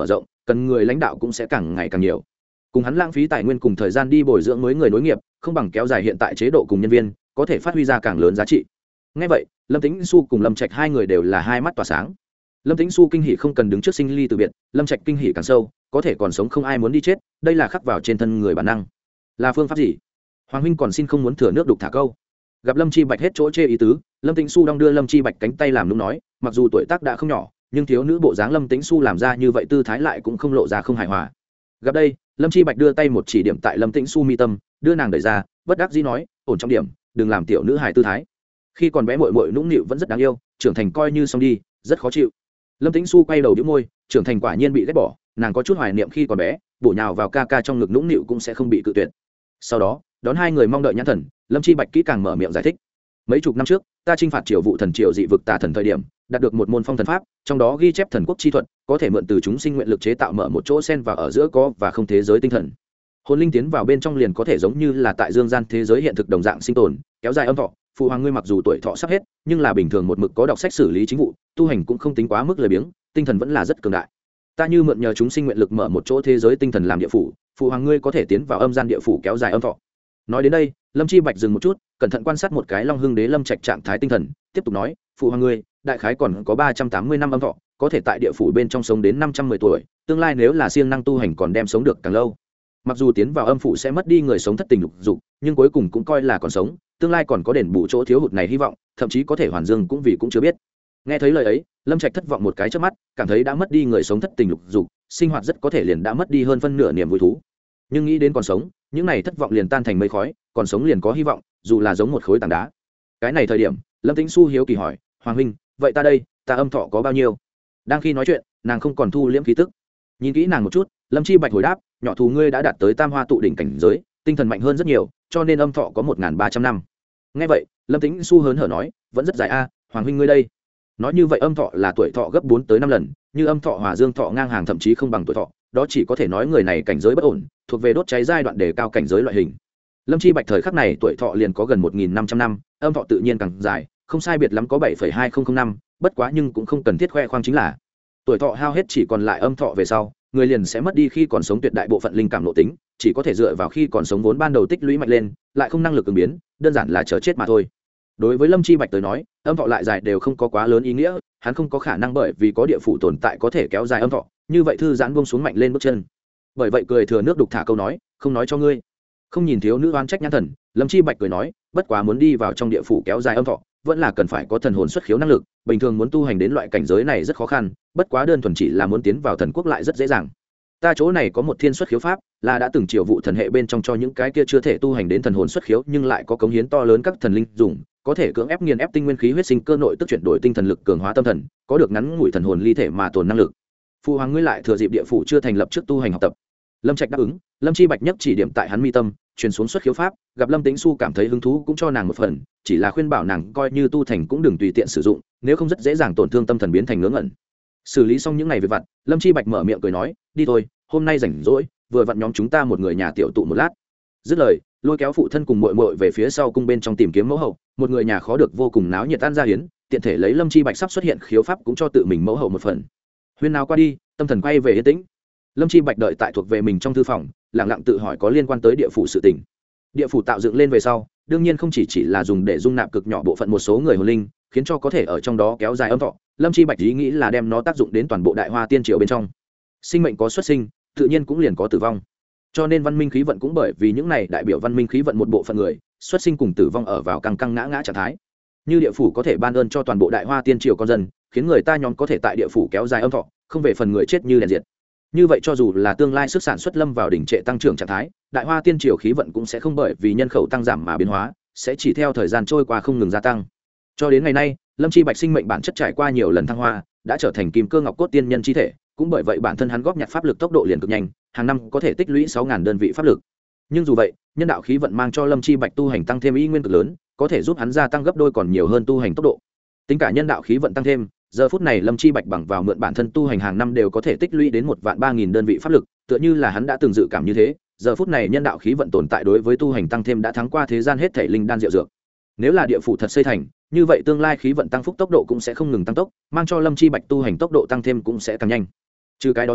cần người lãnh đạo cũng sẽ càng ngày càng nhiều. Cùng hắn lãng phí tài nguyên cùng thời gian đi bồi dưỡng mới người nối nghiệp, không bằng kéo dài hiện tại chế độ cùng nhân viên, có thể phát huy ra càng lớn giá trị. Nghe vậy, Lâm Tĩnh Xu cùng Lâm Trạch hai người đều là hai mắt tỏa sáng. Lâm Tĩnh Xu kinh hỉ không cần đứng trước sinh ly từ biệt, Lâm Trạch kinh hỉ càng sâu, có thể còn sống không ai muốn đi chết, đây là khắc vào trên thân người bản năng. Là phương pháp gì? Hoàng huynh còn xin không muốn thừa nước đục thả câu. Gặp Lâm Chi Bạch hết chỗ chê ý tứ, Lâm Tĩnh Xu đong đưa Lâm Chi Bạch cánh tay làm nũng nói, mặc dù tuổi tác đã không nhỏ, nhưng thiếu nữ bộ dáng Lâm Tĩnh Xu làm ra như vậy tư thái lại cũng không lộ ra không hài hòa. Gặp đây, Lâm Chi Bạch đưa tay một chỉ điểm tại Lâm Tĩnh Xu mi tâm, đưa nàng đẩy ra, bất đắc dĩ nói, ổn trọng điểm, đừng làm tiểu nữ hài tư thái. Khi còn bé muội muội nũng nịu vẫn rất đáng yêu, trưởng thành coi như xong đi, rất khó chịu. Lâm Tĩnh Xu quay đầu bĩu môi, trưởng thành quả nhiên bị ghét bỏ, nàng có chút hoài niệm khi còn bé, bổ nhào vào ca ca trong ngực nũng nịu cũng sẽ không bị cự tuyệt. Sau đó, đón hai người mong đợi nhãn thần, Lâm Chi Bạch kỹ càng mở miệng giải thích. Mấy chục năm trước, ta chinh phạt triều vụ thần triều dị vực tà thần thời điểm, đạt được một môn phong thần pháp, trong đó ghi chép thần quốc chi thuật, có thể mượn từ chúng sinh nguyện lực chế tạo mở một chỗ xen vào ở giữa có và không thế giới tinh thần. Hồn linh tiến vào bên trong liền có thể giống như là tại dương gian thế giới hiện thực đồng dạng sinh tồn, kéo dài âm thọ. Phụ hoàng ngươi mặc dù tuổi thọ sắp hết, nhưng là bình thường một mực có đọc sách xử lý chính vụ, tu hành cũng không tính quá mức lười biếng, tinh thần vẫn là rất cường đại. Ta như mượn nhờ chúng sinh nguyện lực mở một chỗ thế giới tinh thần làm địa phủ, phụ hoàng ngươi có thể tiến vào âm gian địa phủ kéo dài âm thọ. Nói đến đây, Lâm Chi Bạch dừng một chút, cẩn thận quan sát một cái Long Hưng Đế Lâm Trạch trạng thái tinh thần, tiếp tục nói, phụ hoàng ngươi, đại khái còn có ba trăm tám mươi năm âm thọ, có thể tại địa phủ bên trong sống đến năm trăm mười tuổi, tương lai nếu là siêng năng tu hành còn đem sống được càng lâu. Mặc dù tiến vào âm phủ sẽ mất đi người sống thất tình lục dục, nhưng cuối cùng cũng coi là còn sống, tương lai còn có đền bù chỗ thiếu hụt này hy vọng, thậm chí có thể hoàn dương cũng vì cũng chưa biết. Nghe thấy lời ấy, Lâm Trạch thất vọng một cái trước mắt, cảm thấy đã mất đi người sống thất tình lục dục, sinh hoạt rất có thể liền đã mất đi hơn phân nửa niềm vui thú. Nhưng nghĩ đến còn sống, những này thất vọng liền tan thành mây khói, còn sống liền có hy vọng, dù là giống một khối tảng đá. Cái này thời điểm, Lâm Tĩnh Xu hiếu kỳ hỏi, hoàng huynh, vậy ta đây, ta âm thọ có bao nhiêu? Đang khi nói chuyện, nàng không còn thu liễm khí tức. Nhìn kỹ nàng một chút, Lâm Chi Bạch hồi đáp, nhỏ thù ngươi đã đạt tới tam hoa tụ đỉnh cảnh giới, tinh thần mạnh hơn rất nhiều, cho nên âm thọ có một nghìn ba trăm năm. Nghe vậy, Lâm Tĩnh Xu hớn hở nói, vẫn rất dài a, hoàng huynh ngươi đây. Nói như vậy âm thọ là tuổi thọ gấp bốn tới năm lần, như âm thọ hòa dương thọ ngang hàng thậm chí không bằng tuổi thọ, đó chỉ có thể nói người này cảnh giới bất ổn, thuộc về đốt cháy giai đoạn đề cao cảnh giới loại hình. Lâm Chi Bạch thời khắc này tuổi thọ liền có gần một nghìn năm trăm năm, âm thọ tự nhiên càng dài, không sai biệt lắm có bảy phẩy hai không không năm, bất quá nhưng cũng không cần thiết khoe khoang chính là tuổi thọ hao hết chỉ còn lại âm thọ về sau, người liền sẽ mất đi khi còn sống tuyệt đại bộ phận linh cảm nội tính, chỉ có thể dựa vào khi còn sống vốn ban đầu tích lũy mạnh lên, lại không năng lực ứng biến, đơn giản là chờ chết mà thôi. Đối với Lâm Chi Bạch tới nói, âm thọ lại dài đều không có quá lớn ý nghĩa, hắn không có khả năng bởi vì có địa phủ tồn tại có thể kéo dài âm thọ, như vậy thư giãn buông xuống mạnh lên bước chân. Bởi vậy cười thừa nước đục thả câu nói, không nói cho ngươi. Không nhìn thiếu nữ oan trách nhãn thần, Lâm Chi Bạch cười nói, bất quá muốn đi vào trong địa phủ kéo dài âm thọ, vẫn là cần phải có thần hồn xuất khiếu năng lực, bình thường muốn tu hành đến loại cảnh giới này rất khó khăn, bất quá đơn thuần chỉ là muốn tiến vào thần quốc lại rất dễ dàng. Ta chỗ này có một thiên xuất khiếu pháp, là đã từng triều vụ thần hệ bên trong cho những cái kia chưa thể tu hành đến thần hồn xuất khiếu nhưng lại có cống hiến to lớn các thần linh dùng, có thể cưỡng ép nghiền ép tinh nguyên khí huyết sinh cơ nội tức chuyển đổi tinh thần lực cường hóa tâm thần, có được ngắn ngủi thần hồn ly thể mà tồn năng lực. Phụ hoàng ngươi lại thừa dịp địa phủ chưa thành lập trước tu hành học tập. Lâm Trạch đáp ứng, Lâm Chi Bạch nhất chỉ điểm tại hắn mi tâm, truyền xuống xuất khiếu pháp, gặp Lâm Tĩnh Xu cảm thấy hứng thú cũng cho nàng một phần, chỉ là khuyên bảo nàng coi như tu thành cũng đừng tùy tiện sử dụng, nếu không rất dễ dàng tổn thương tâm thần biến thành ngớ ngẩn. Xử lý xong những ngày việc vặt, Lâm Chi Bạch mở miệng cười nói, đi thôi, hôm nay rảnh rỗi, vừa vặn nhóm chúng ta một người nhà tiểu tụ một lát. Dứt lời, lôi kéo phụ thân cùng muội muội về phía sau cung bên trong tìm kiếm mẫu hậu, một người nhà khó được vô cùng náo nhiệt tan ra hiến, tiện thể lấy Lâm Chi Bạch sắp xuất hiện khiếu pháp cũng cho tự mình mẫu hậu một phần. Huyên nào qua đi, tâm thần quay về yên tĩnh. Lâm Chi Bạch đợi tại thuộc về mình trong thư phòng, lặng lặng tự hỏi có liên quan tới địa phủ sự tình. Địa phủ tạo dựng lên về sau, đương nhiên không chỉ chỉ là dùng để dung nạp cực nhỏ bộ phận một số người hồn linh, khiến cho có thể ở trong đó kéo dài âm thọ. Lâm Chi Bạch ý nghĩ là đem nó tác dụng đến toàn bộ Đại Hoa Tiên Triều bên trong. Sinh mệnh có xuất sinh, tự nhiên cũng liền có tử vong. Cho nên văn minh khí vận cũng bởi vì những này đại biểu văn minh khí vận một bộ phận người, xuất sinh cùng tử vong ở vào căng căng ngã ngã trạng thái. Như địa phủ có thể ban ơn cho toàn bộ Đại Hoa Tiên Triều con dân, khiến người ta nhóm có thể tại địa phủ kéo dài âm thọ, không về phần người chết như đèn diệt. Như vậy cho dù là tương lai sức sản xuất lâm vào đỉnh trệ tăng trưởng trạng thái, Đại Hoa Tiên Triều khí vận cũng sẽ không bởi vì nhân khẩu tăng giảm mà biến hóa, sẽ chỉ theo thời gian trôi qua không ngừng gia tăng. Cho đến ngày nay, Lâm Chi Bạch sinh mệnh bản chất trải qua nhiều lần thăng hoa, đã trở thành kim cơ ngọc cốt tiên nhân chi thể, cũng bởi vậy bản thân hắn góp nhặt pháp lực tốc độ liền cực nhanh, hàng năm có thể tích lũy sáu nghìn đơn vị pháp lực. Nhưng dù vậy, nhân đạo khí vận mang cho Lâm Chi Bạch tu hành tăng thêm ý nguyên cực lớn, có thể giúp hắn gia tăng gấp đôi còn nhiều hơn tu hành tốc độ. Tính cả nhân đạo khí vận tăng thêm, giờ phút này Lâm Chi Bạch bằng vào mượn bản thân tu hành hàng năm đều có thể tích lũy đến một vạn ba nghìn đơn vị pháp lực, tựa như là hắn đã từng dự cảm như thế, giờ phút này nhân đạo khí vận tồn tại đối với tu hành tăng thêm đã thắng qua thế gian hết thảy linh đan diệu dược. Nếu là địa phủ thật xây thành, như vậy tương lai khí vận tăng phúc tốc độ cũng sẽ không ngừng tăng tốc, mang cho Lâm Chi Bạch tu hành tốc độ tăng thêm cũng sẽ càng nhanh. Trừ cái đó ra,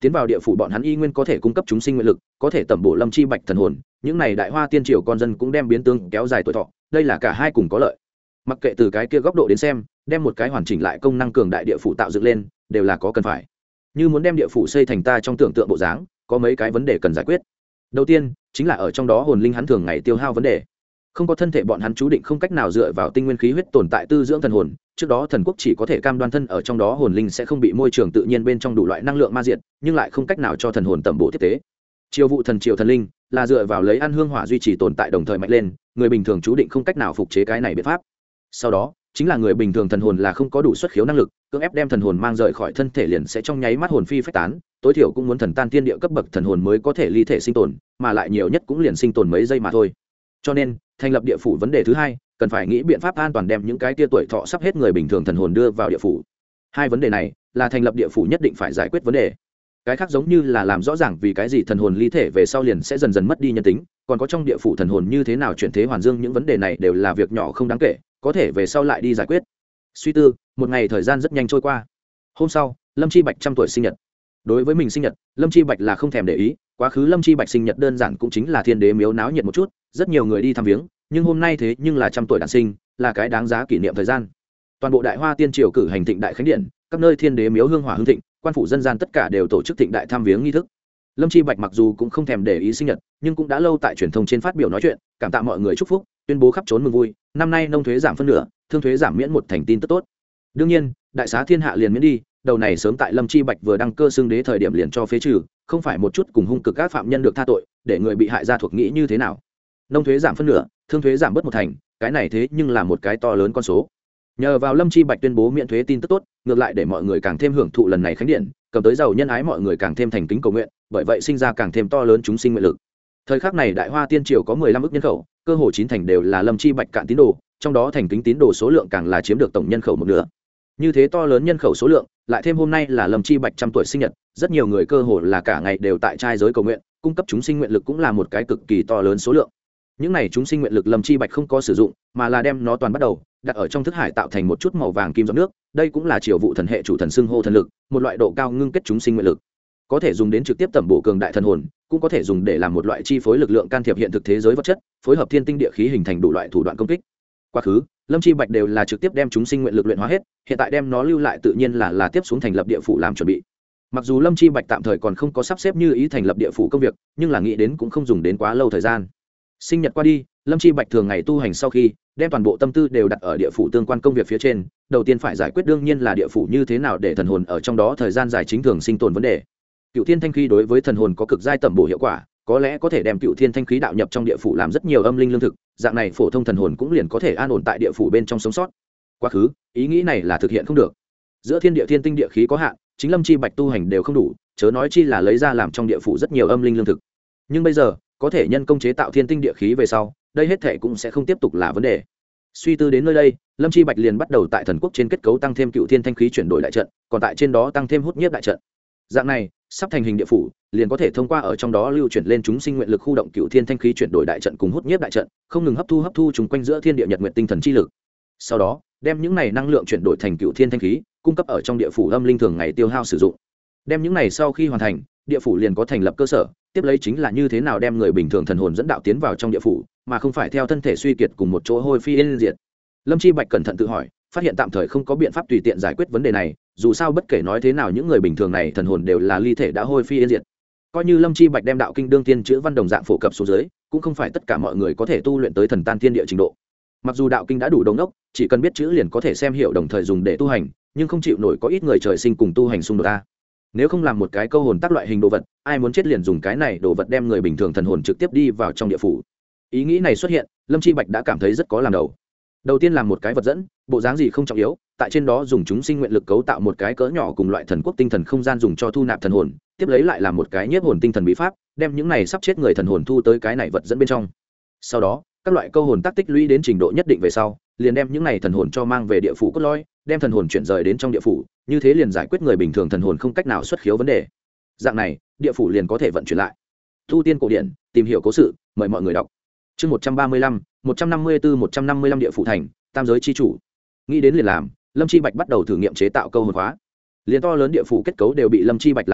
tiến vào địa phủ bọn hắn y nguyên có thể cung cấp chúng sinh nguyện lực, có thể tẩm bổ lâm chi bạch thần hồn, những này đại hoa tiên triều con dân cũng đem biến tương kéo dài tuổi thọ, đây là cả hai cùng có lợi. Mặc kệ từ cái kia góc độ đến xem, đem một cái hoàn chỉnh lại công năng cường đại địa phủ tạo dựng lên đều là có cần phải. Như muốn đem địa phủ xây thành ta trong tưởng tượng bộ dáng, có mấy cái vấn đề cần giải quyết. Đầu tiên chính là ở trong đó hồn linh hắn thường ngày tiêu hao vấn đề. Không có thân thể bọn hắn chú định không cách nào dựa vào tinh nguyên khí huyết tồn tại tư dưỡng thần hồn, trước đó thần quốc chỉ có thể cam đoan thân ở trong đó hồn linh sẽ không bị môi trường tự nhiên bên trong đủ loại năng lượng ma diệt, nhưng lại không cách nào cho thần hồn tẩm bổ tiếp tế. Triều vụ thần triều thần linh là dựa vào lấy ăn hương hỏa duy trì tồn tại đồng thời mạnh lên, người bình thường chú định không cách nào phục chế cái này biện pháp. Sau đó chính là người bình thường thần hồn là không có đủ xuất khiếu năng lực, cưỡng ép đem thần hồn mang rời khỏi thân thể liền sẽ trong nháy mắt hồn phi phách tán, tối thiểu cũng muốn thần tan thiên địa cấp bậc thần hồn mới có thể ly thể sinh tồn, mà lại nhiều nhất cũng liền sinh tồn mấy giây mà thôi. Cho nên thành lập địa phủ vấn đề thứ hai cần phải nghĩ biện pháp an toàn đem những cái tia tuổi thọ sắp hết người bình thường thần hồn đưa vào địa phủ. Hai vấn đề này là thành lập địa phủ nhất định phải giải quyết vấn đề. Cái khác giống như là làm rõ ràng vì cái gì thần hồn ly thể về sau liền sẽ dần dần mất đi nhân tính, còn có trong địa phủ thần hồn như thế nào chuyển thế hoàn dương, những vấn đề này đều là việc nhỏ không đáng kể, có thể về sau lại đi giải quyết. Suy tư một ngày thời gian rất nhanh trôi qua. Hôm sau Lâm Chi Bạch trăm tuổi sinh nhật. Đối với mình sinh nhật, Lâm Chi Bạch là không thèm để ý, quá khứ Lâm Chi Bạch sinh nhật đơn giản cũng chính là thiên đế miếu náo nhiệt một chút, rất nhiều người đi thăm viếng, nhưng hôm nay thế nhưng là trăm tuổi đản sinh, là cái đáng giá kỷ niệm thời gian. Toàn bộ đại hoa tiên triều cử hành thịnh đại khánh điện, các nơi thiên đế miếu hương hỏa hương thịnh, quan phủ dân gian tất cả đều tổ chức thịnh đại thăm viếng nghi thức. Lâm Chi Bạch mặc dù cũng không thèm để ý sinh nhật, nhưng cũng đã lâu tại truyền thông trên phát biểu nói chuyện, cảm tạ mọi người chúc phúc, tuyên bố khắp trốn mừng vui, năm nay nông thuế giảm phân nửa, thương thuế giảm miễn một thành tin tức tốt. Đương nhiên, đại xá thiên hạ liền miễn đi, đầu này sớm tại Lâm Chi Bạch vừa đăng cơ xưng đế thời điểm liền cho phế trừ, không phải một chút cùng hung cực các phạm nhân được tha tội, để người bị hại ra thuộc nghĩ như thế nào. Nông thuế giảm phân nửa, thương thuế giảm bớt một thành, cái này thế nhưng là một cái to lớn con số. Nhờ vào Lâm Chi Bạch tuyên bố miễn thuế tin tức tốt, ngược lại để mọi người càng thêm hưởng thụ lần này khánh điện, cầm tới giàu nhân ái mọi người càng thêm thành kính cầu nguyện, bởi vậy sinh ra càng thêm to lớn chúng sinh nguyện lực. Thời khắc này đại hoa tiên triều có mười lăm ức nhân khẩu, cơ hồ chín thành đều là Lâm Chi Bạch cạn tín đồ, trong đó thành kính tín đồ số lượng càng là chiếm được tổng nhân khẩu một nửa. Như thế to lớn nhân khẩu số lượng, lại thêm hôm nay là Lâm Chi Bạch trăm tuổi sinh nhật, rất nhiều người cơ hồ là cả ngày đều tại trai giới cầu nguyện, cung cấp chúng sinh nguyện lực cũng là một cái cực kỳ to lớn số lượng. Những này chúng sinh nguyện lực Lâm Chi Bạch không có sử dụng, mà là đem nó toàn bắt đầu đặt ở trong thức hải tạo thành một chút màu vàng kim giọt nước, đây cũng là triều vụ thần hệ chủ thần xưng hô thần lực, một loại độ cao ngưng kết chúng sinh nguyện lực. Có thể dùng đến trực tiếp tẩm bổ cường đại thần hồn, cũng có thể dùng để làm một loại chi phối lực lượng can thiệp hiện thực thế giới vật chất, phối hợp thiên tinh địa khí hình thành đủ loại thủ đoạn công kích. Quá khứ, Lâm Chi Bạch đều là trực tiếp đem chúng sinh nguyện lực luyện hóa hết, hiện tại đem nó lưu lại tự nhiên là là tiếp xuống thành lập địa phủ làm chuẩn bị. Mặc dù Lâm Chi Bạch tạm thời còn không có sắp xếp như ý thành lập địa phủ công việc, nhưng là nghĩ đến cũng không dùng đến quá lâu thời gian. Sinh nhật qua đi, Lâm Chi Bạch thường ngày tu hành sau khi, đem toàn bộ tâm tư đều đặt ở địa phủ tương quan công việc phía trên, đầu tiên phải giải quyết đương nhiên là địa phủ như thế nào để thần hồn ở trong đó thời gian dài chính thường sinh tồn vấn đề. Cựu Thiên Thanh khí đối với thần hồn có cực giai tẩm bổ hiệu quả, có lẽ có thể đem Cựu Thiên Thanh khí đạo nhập trong địa phủ làm rất nhiều âm linh lương thực, dạng này phổ thông thần hồn cũng liền có thể an ổn tại địa phủ bên trong sống sót. Quá khứ, ý nghĩ này là thực hiện không được. Giữa thiên địa thiên tinh địa khí có hạn, chính Lâm Chi Bạch tu hành đều không đủ, chớ nói chi là lấy ra làm trong địa phủ rất nhiều âm linh lương thực. Nhưng bây giờ, có thể nhân công chế tạo thiên tinh địa khí về sau, đây hết thể cũng sẽ không tiếp tục là vấn đề. Suy tư đến nơi đây, Lâm Chi Bạch liền bắt đầu tại thần quốc trên kết cấu tăng thêm Cựu Thiên Thanh khí chuyển đổi đại trận, còn tại trên đó tăng thêm hút nhiếp đại trận. Dạng này, sắp thành hình địa phủ, liền có thể thông qua ở trong đó lưu chuyển lên chúng sinh nguyện lực khu động Cựu Thiên Thanh khí chuyển đổi đại trận cùng hút nhiếp đại trận, không ngừng hấp thu hấp thu chúng quanh giữa thiên địa nhật nguyện tinh thần chi lực. Sau đó, đem những này năng lượng chuyển đổi thành Cựu Thiên Thanh khí, cung cấp ở trong địa phủ âm linh thường ngày tiêu hao sử dụng. Đem những này sau khi hoàn thành, địa phủ liền có thành lập cơ sở, tiếp lấy chính là như thế nào đem người bình thường thần hồn dẫn đạo tiến vào trong địa phủ, mà không phải theo thân thể suy kiệt cùng một chỗ hôi phi yên diệt. Lâm Chi Bạch cẩn thận tự hỏi, phát hiện tạm thời không có biện pháp tùy tiện giải quyết vấn đề này, dù sao bất kể nói thế nào những người bình thường này thần hồn đều là ly thể đã hôi phi yên diệt. Coi như Lâm Chi Bạch đem đạo kinh đương tiên chữ văn đồng dạng phổ cập xuống dưới, cũng không phải tất cả mọi người có thể tu luyện tới thần tan thiên địa trình độ. Mặc dù đạo kinh đã đủ đồng đốc, chỉ cần biết chữ liền có thể xem hiểu đồng thời dùng để tu hành, nhưng không chịu nổi có ít người trời sinh cùng tu hành xung đột ta. Nếu không làm một cái câu hồn tác loại hình đồ vật, ai muốn chết liền dùng cái này đồ vật đem người bình thường thần hồn trực tiếp đi vào trong địa phủ. Ý nghĩ này xuất hiện, Lâm Chi Bạch đã cảm thấy rất có làm đầu. Đầu tiên làm một cái vật dẫn, bộ dáng gì không trọng yếu, tại trên đó dùng chúng sinh nguyện lực cấu tạo một cái cỡ nhỏ cùng loại thần quốc tinh thần không gian dùng cho thu nạp thần hồn, tiếp lấy lại làm một cái nhiếp hồn tinh thần bí pháp, đem những này sắp chết người thần hồn thu tới cái này vật dẫn bên trong. Sau đó, các loại câu hồn tác tích lũy đến trình độ nhất định về sau, liền đem những này thần hồn cho mang về địa phủ cốt lõi, đem thần hồn chuyển rời đến trong địa phủ, như thế liền giải quyết người bình thường thần hồn không cách nào xuất khiếu vấn đề. Dạng này, địa phủ liền có thể vận chuyển lại. Tu tiên cổ điển, tìm hiểu cố sự, mời mọi người đọc. Chương một trăm ba mươi lăm, một trăm năm mươi tư, một trăm năm mươi lăm địa phủ thành, tam giới chi chủ. Nghĩ đến liền làm, Lâm Chi Bạch bắt đầu thử nghiệm chế tạo câu hồn khóa. Liên to lớn địa phủ kết cấu đều bị Lâm Chi Bạch làm ra,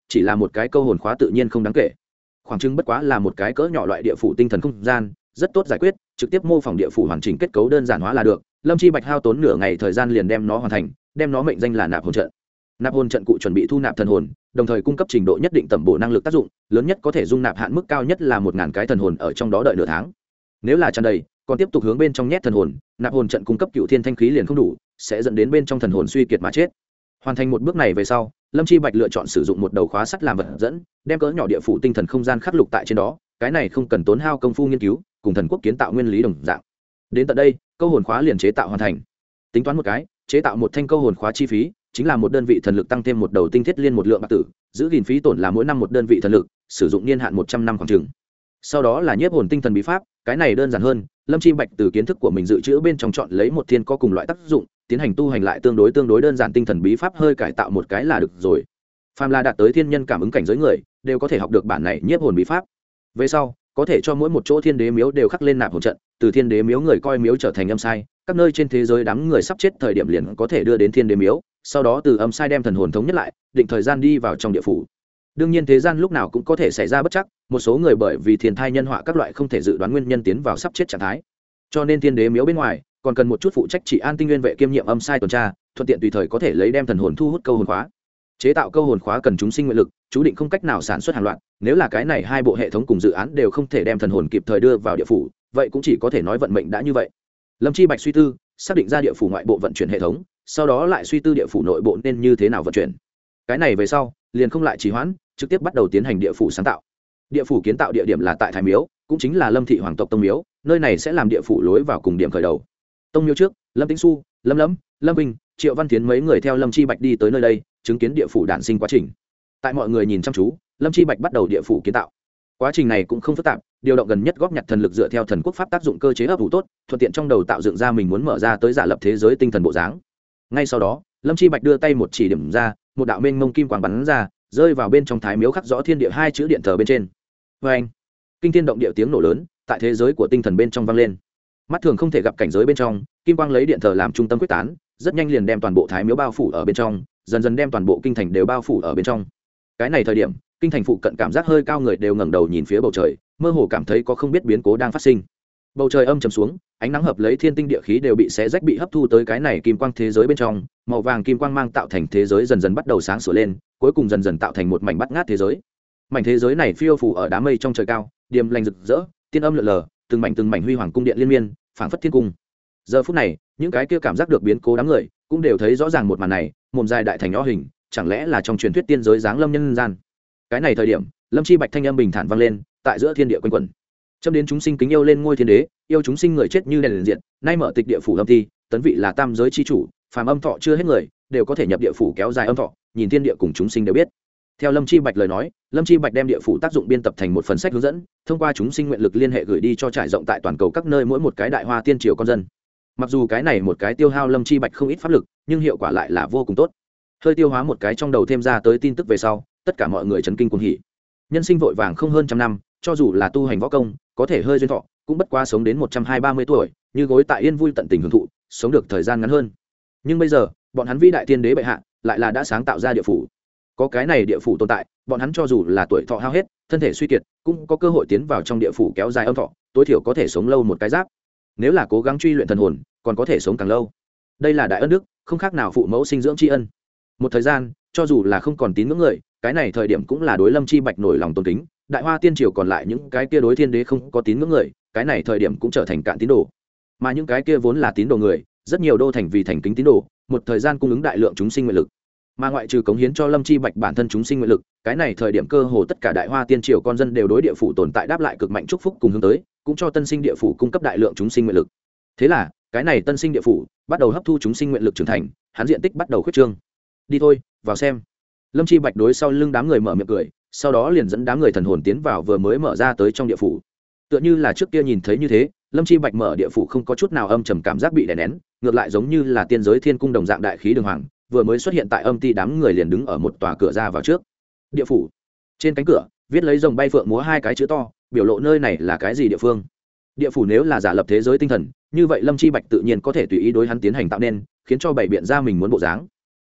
chỉ là một cái câu hồn khóa tự nhiên không đáng kể, khoảng chừng bất quá là một cái cỡ nhỏ loại địa phủ tinh thần không gian, rất tốt giải quyết, trực tiếp mô phỏng địa phủ hoàn chỉnh kết cấu đơn giản hóa là được. Lâm Chi Bạch hao tốn nửa ngày thời gian liền đem nó hoàn thành, đem nó mệnh danh là nạp hồn trận. Nạp hồn trận cụ chuẩn bị thu nạp thần hồn, đồng thời cung cấp trình độ nhất định tẩm bổ năng lực tác dụng, lớn nhất có thể dung nạp hạn mức cao nhất là một ngàn cái thần hồn ở trong đó đợi nửa tháng. Nếu là tràn đầy, còn tiếp tục hướng bên trong nhét thần hồn, nạp hồn trận cung cấp cựu thiên thanh khí liền không đủ, sẽ dẫn đến bên trong thần hồn suy kiệt mà chết. Hoàn thành một bước này về sau, Lâm Chi Bạch lựa chọn sử dụng một đầu khóa sắt làm vật dẫn, đem cỡ nhỏ địa phủ tinh thần không gian khắc lục tại trên đó, cái này không cần tốn hao công phu nghiên cứu, cùng thần quốc kiến tạo nguyên lý đồng dạng. Đến tận đây, câu hồn khóa liền chế tạo hoàn thành. Tính toán một cái, chế tạo một thanh câu hồn khóa chi phí chính là một đơn vị thần lực tăng thêm một đầu tinh thiết liên một lượng bạc tử, giữ gìn phí tổn là mỗi năm một đơn vị thần lực, sử dụng niên hạn một trăm năm khoảng chừng. Sau đó là nhiếp hồn tinh thần bí pháp, cái này đơn giản hơn, Lâm Chi Bạch từ kiến thức của mình dự trữ bên trong chọn lấy một thiên có cùng loại tác dụng, tiến hành tu hành lại tương đối tương đối đơn giản tinh thần bí pháp hơi cải tạo một cái là được rồi. Phàm là đạt tới thiên nhân cảm ứng cảnh giới người, đều có thể học được bản này nhiếp hồn bí pháp. Về sau, có thể cho mỗi một chỗ thiên đế miếu đều khắc lên nạp hồn trận, từ thiên đế miếu người coi miếu trở thành âm sai, các nơi trên thế giới đám người sắp chết thời điểm liền có thể đưa đến thiên đế miếu, sau đó từ âm sai đem thần hồn thống nhất lại, định thời gian đi vào trong địa phủ. Đương nhiên thế gian lúc nào cũng có thể xảy ra bất trắc, một số người bởi vì thiên thai nhân họa các loại không thể dự đoán nguyên nhân tiến vào sắp chết trạng thái, cho nên thiên đế miếu bên ngoài còn cần một chút phụ trách trị an tinh nguyên vệ kiêm nhiệm âm sai tuần tra, thuận tiện tùy thời có thể lấy đem thần hồn thu hút câu hồn khóa. Chế tạo câu hồn khóa cần chúng sinh nguyện lực, chú định không cách nào sản xuất hàng loạt, nếu là cái này hai bộ hệ thống cùng dự án đều không thể đem thần hồn kịp thời đưa vào địa phủ, vậy cũng chỉ có thể nói vận mệnh đã như vậy. Lâm Chi Bạch suy tư, xác định ra địa phủ ngoại bộ vận chuyển hệ thống, sau đó lại suy tư địa phủ nội bộ nên như thế nào vận chuyển. Cái này về sau, liền không lại trì hoãn, trực tiếp bắt đầu tiến hành địa phủ sáng tạo. Địa phủ kiến tạo địa điểm là tại Thái Miếu, cũng chính là Lâm thị hoàng tộc tông miếu, nơi này sẽ làm địa phủ lối vào cùng điểm khởi đầu. Tông miếu trước, Lâm Tĩnh Xu, Lâm Lẫm, Lâm Vinh, Triệu Văn Tiến mấy người theo Lâm Chi Bạch đi tới nơi đây, chứng kiến địa phủ đản sinh quá trình. Tại mọi người nhìn chăm chú, Lâm Chi Bạch bắt đầu địa phủ kiến tạo. Quá trình này cũng không phức tạp, điều động gần nhất góp nhặt thần lực dựa theo thần quốc pháp tác dụng cơ chế ấp ủ tốt, thuận tiện trong đầu tạo dựng ra mình muốn mở ra tới giả lập thế giới tinh thần bộ dáng. Ngay sau đó, Lâm Chi Bạch đưa tay một chỉ điểm ra, một đạo mênh mông kim quang bắn ra, rơi vào bên trong Thái Miếu khắc rõ thiên địa hai chữ điện thờ bên trên. Và anh, kinh thiên động địa tiếng nổ lớn tại thế giới của tinh thần bên trong vang lên. Mắt thường không thể gặp cảnh giới bên trong, kim quang lấy điện thờ làm trung tâm quyết tán, rất nhanh liền đem toàn bộ Thái Miếu bao phủ ở bên trong, dần dần đem toàn bộ kinh thành đều bao phủ ở bên trong. Cái này thời điểm, kinh thành phụ cận cảm giác hơi cao người đều ngẩng đầu nhìn phía bầu trời, mơ hồ cảm thấy có không biết biến cố đang phát sinh. Bầu trời âm trầm xuống, ánh nắng hợp lấy thiên tinh địa khí đều bị xé rách bị hấp thu tới cái này kim quang thế giới bên trong, màu vàng kim quang mang tạo thành thế giới dần dần bắt đầu sáng sủa lên, cuối cùng dần dần tạo thành một mảnh bắt ngát thế giới. Mảnh thế giới này phiêu phù ở đám mây trong trời cao, điềm lành rực rỡ, tiên âm lượn lờ, từng mảnh từng mảnh huy hoàng cung điện liên miên, phảng phất thiên cung. Giờ phút này, những cái kia cảm giác được biến cố đám người, cũng đều thấy rõ ràng một màn này, mồm dài đại thành nhỏ hình, chẳng lẽ là trong truyền thuyết tiên giới giáng lâm nhân gian. Cái này thời điểm, Lâm Chi Bạch thanh âm bình thản vang lên, tại giữa thiên địa quanh quẩn. Châm đến chúng sinh kính yêu lên ngôi thiên đế, yêu chúng sinh người chết như đèn liền diện, nay mở tịch địa phủ âm ti, tấn vị là tam giới chi chủ, phàm âm thọ chưa hết người, đều có thể nhập địa phủ kéo dài âm thọ, nhìn thiên địa cùng chúng sinh đều biết. Theo Lâm Chi Bạch lời nói, Lâm Chi Bạch đem địa phủ tác dụng biên tập thành một phần sách hướng dẫn, thông qua chúng sinh nguyện lực liên hệ gửi đi cho trải rộng tại toàn cầu các nơi mỗi một cái đại hoa tiên triều con dân. Mặc dù cái này một cái tiêu hao Lâm Chi Bạch không ít pháp lực, nhưng hiệu quả lại là vô cùng tốt. Hơi tiêu hóa một cái trong đầu thêm ra tới tin tức về sau, tất cả mọi người chấn kinh cuồng hỉ. Nhân sinh vội vàng không hơn trăm năm, cho dù là tu hành võ công, có thể hơi duyên thọ, cũng bất quá sống đến một trăm hai ba mươi tuổi, như gối tại yên vui tận tình hưởng thụ, sống được thời gian ngắn hơn. Nhưng bây giờ, bọn hắn vĩ đại tiên đế bệ hạ, lại là đã sáng tạo ra địa phủ. Có cái này địa phủ tồn tại, bọn hắn cho dù là tuổi thọ hao hết, thân thể suy kiệt, cũng có cơ hội tiến vào trong địa phủ kéo dài âm thọ, tối thiểu có thể sống lâu một cái giáp. Nếu là cố gắng truy luyện thần hồn, còn có thể sống càng lâu. Đây là đại ân đức, không khác nào phụ mẫu sinh dưỡng tri ân. Một thời gian, cho dù là không còn tín ngưỡng người, cái này thời điểm cũng là đối Lâm Chi Bạch nổi lòng tôn kính. Đại hoa tiên triều còn lại những cái kia đối thiên đế không có tín ngưỡng người, cái này thời điểm cũng trở thành cạn tín đồ. Mà những cái kia vốn là tín đồ người, rất nhiều đô thành vì thành kính tín đồ, một thời gian cung ứng đại lượng chúng sinh nguyện lực. Mà ngoại trừ cống hiến cho Lâm Chi Bạch bản thân chúng sinh nguyện lực, cái này thời điểm cơ hồ tất cả đại hoa tiên triều con dân đều đối địa phủ tồn tại đáp lại cực mạnh chúc phúc cùng hướng tới, cũng cho tân sinh địa phủ cung cấp đại lượng chúng sinh nguyện lực. Thế là, cái này tân sinh địa phủ bắt đầu hấp thu chúng sinh nguyện lực trưởng thành, hắn diện tích bắt đầu khuyết trương. Đi thôi, vào xem. Lâm Chi Bạch đối sau lưng đám người mở miệng cười, sau đó liền dẫn đám người thần hồn tiến vào vừa mới mở ra tới trong địa phủ. Tựa như là trước kia nhìn thấy như thế, Lâm Chi Bạch mở địa phủ không có chút nào âm trầm cảm giác bị đè nén, ngược lại giống như là tiên giới thiên cung đồng dạng đại khí đường hoàng, vừa mới xuất hiện tại âm ti đám người liền đứng ở một tòa cửa ra vào trước. Địa phủ. Trên cánh cửa, viết lấy rồng bay phượng múa hai cái chữ to, biểu lộ nơi này là cái gì địa phương. Địa phủ nếu là giả lập thế giới tinh thần, như vậy Lâm Chi Bạch tự nhiên có thể tùy ý đối hắn tiến hành tạo nên, khiến cho bảy biện ra mình muốn bộ dáng.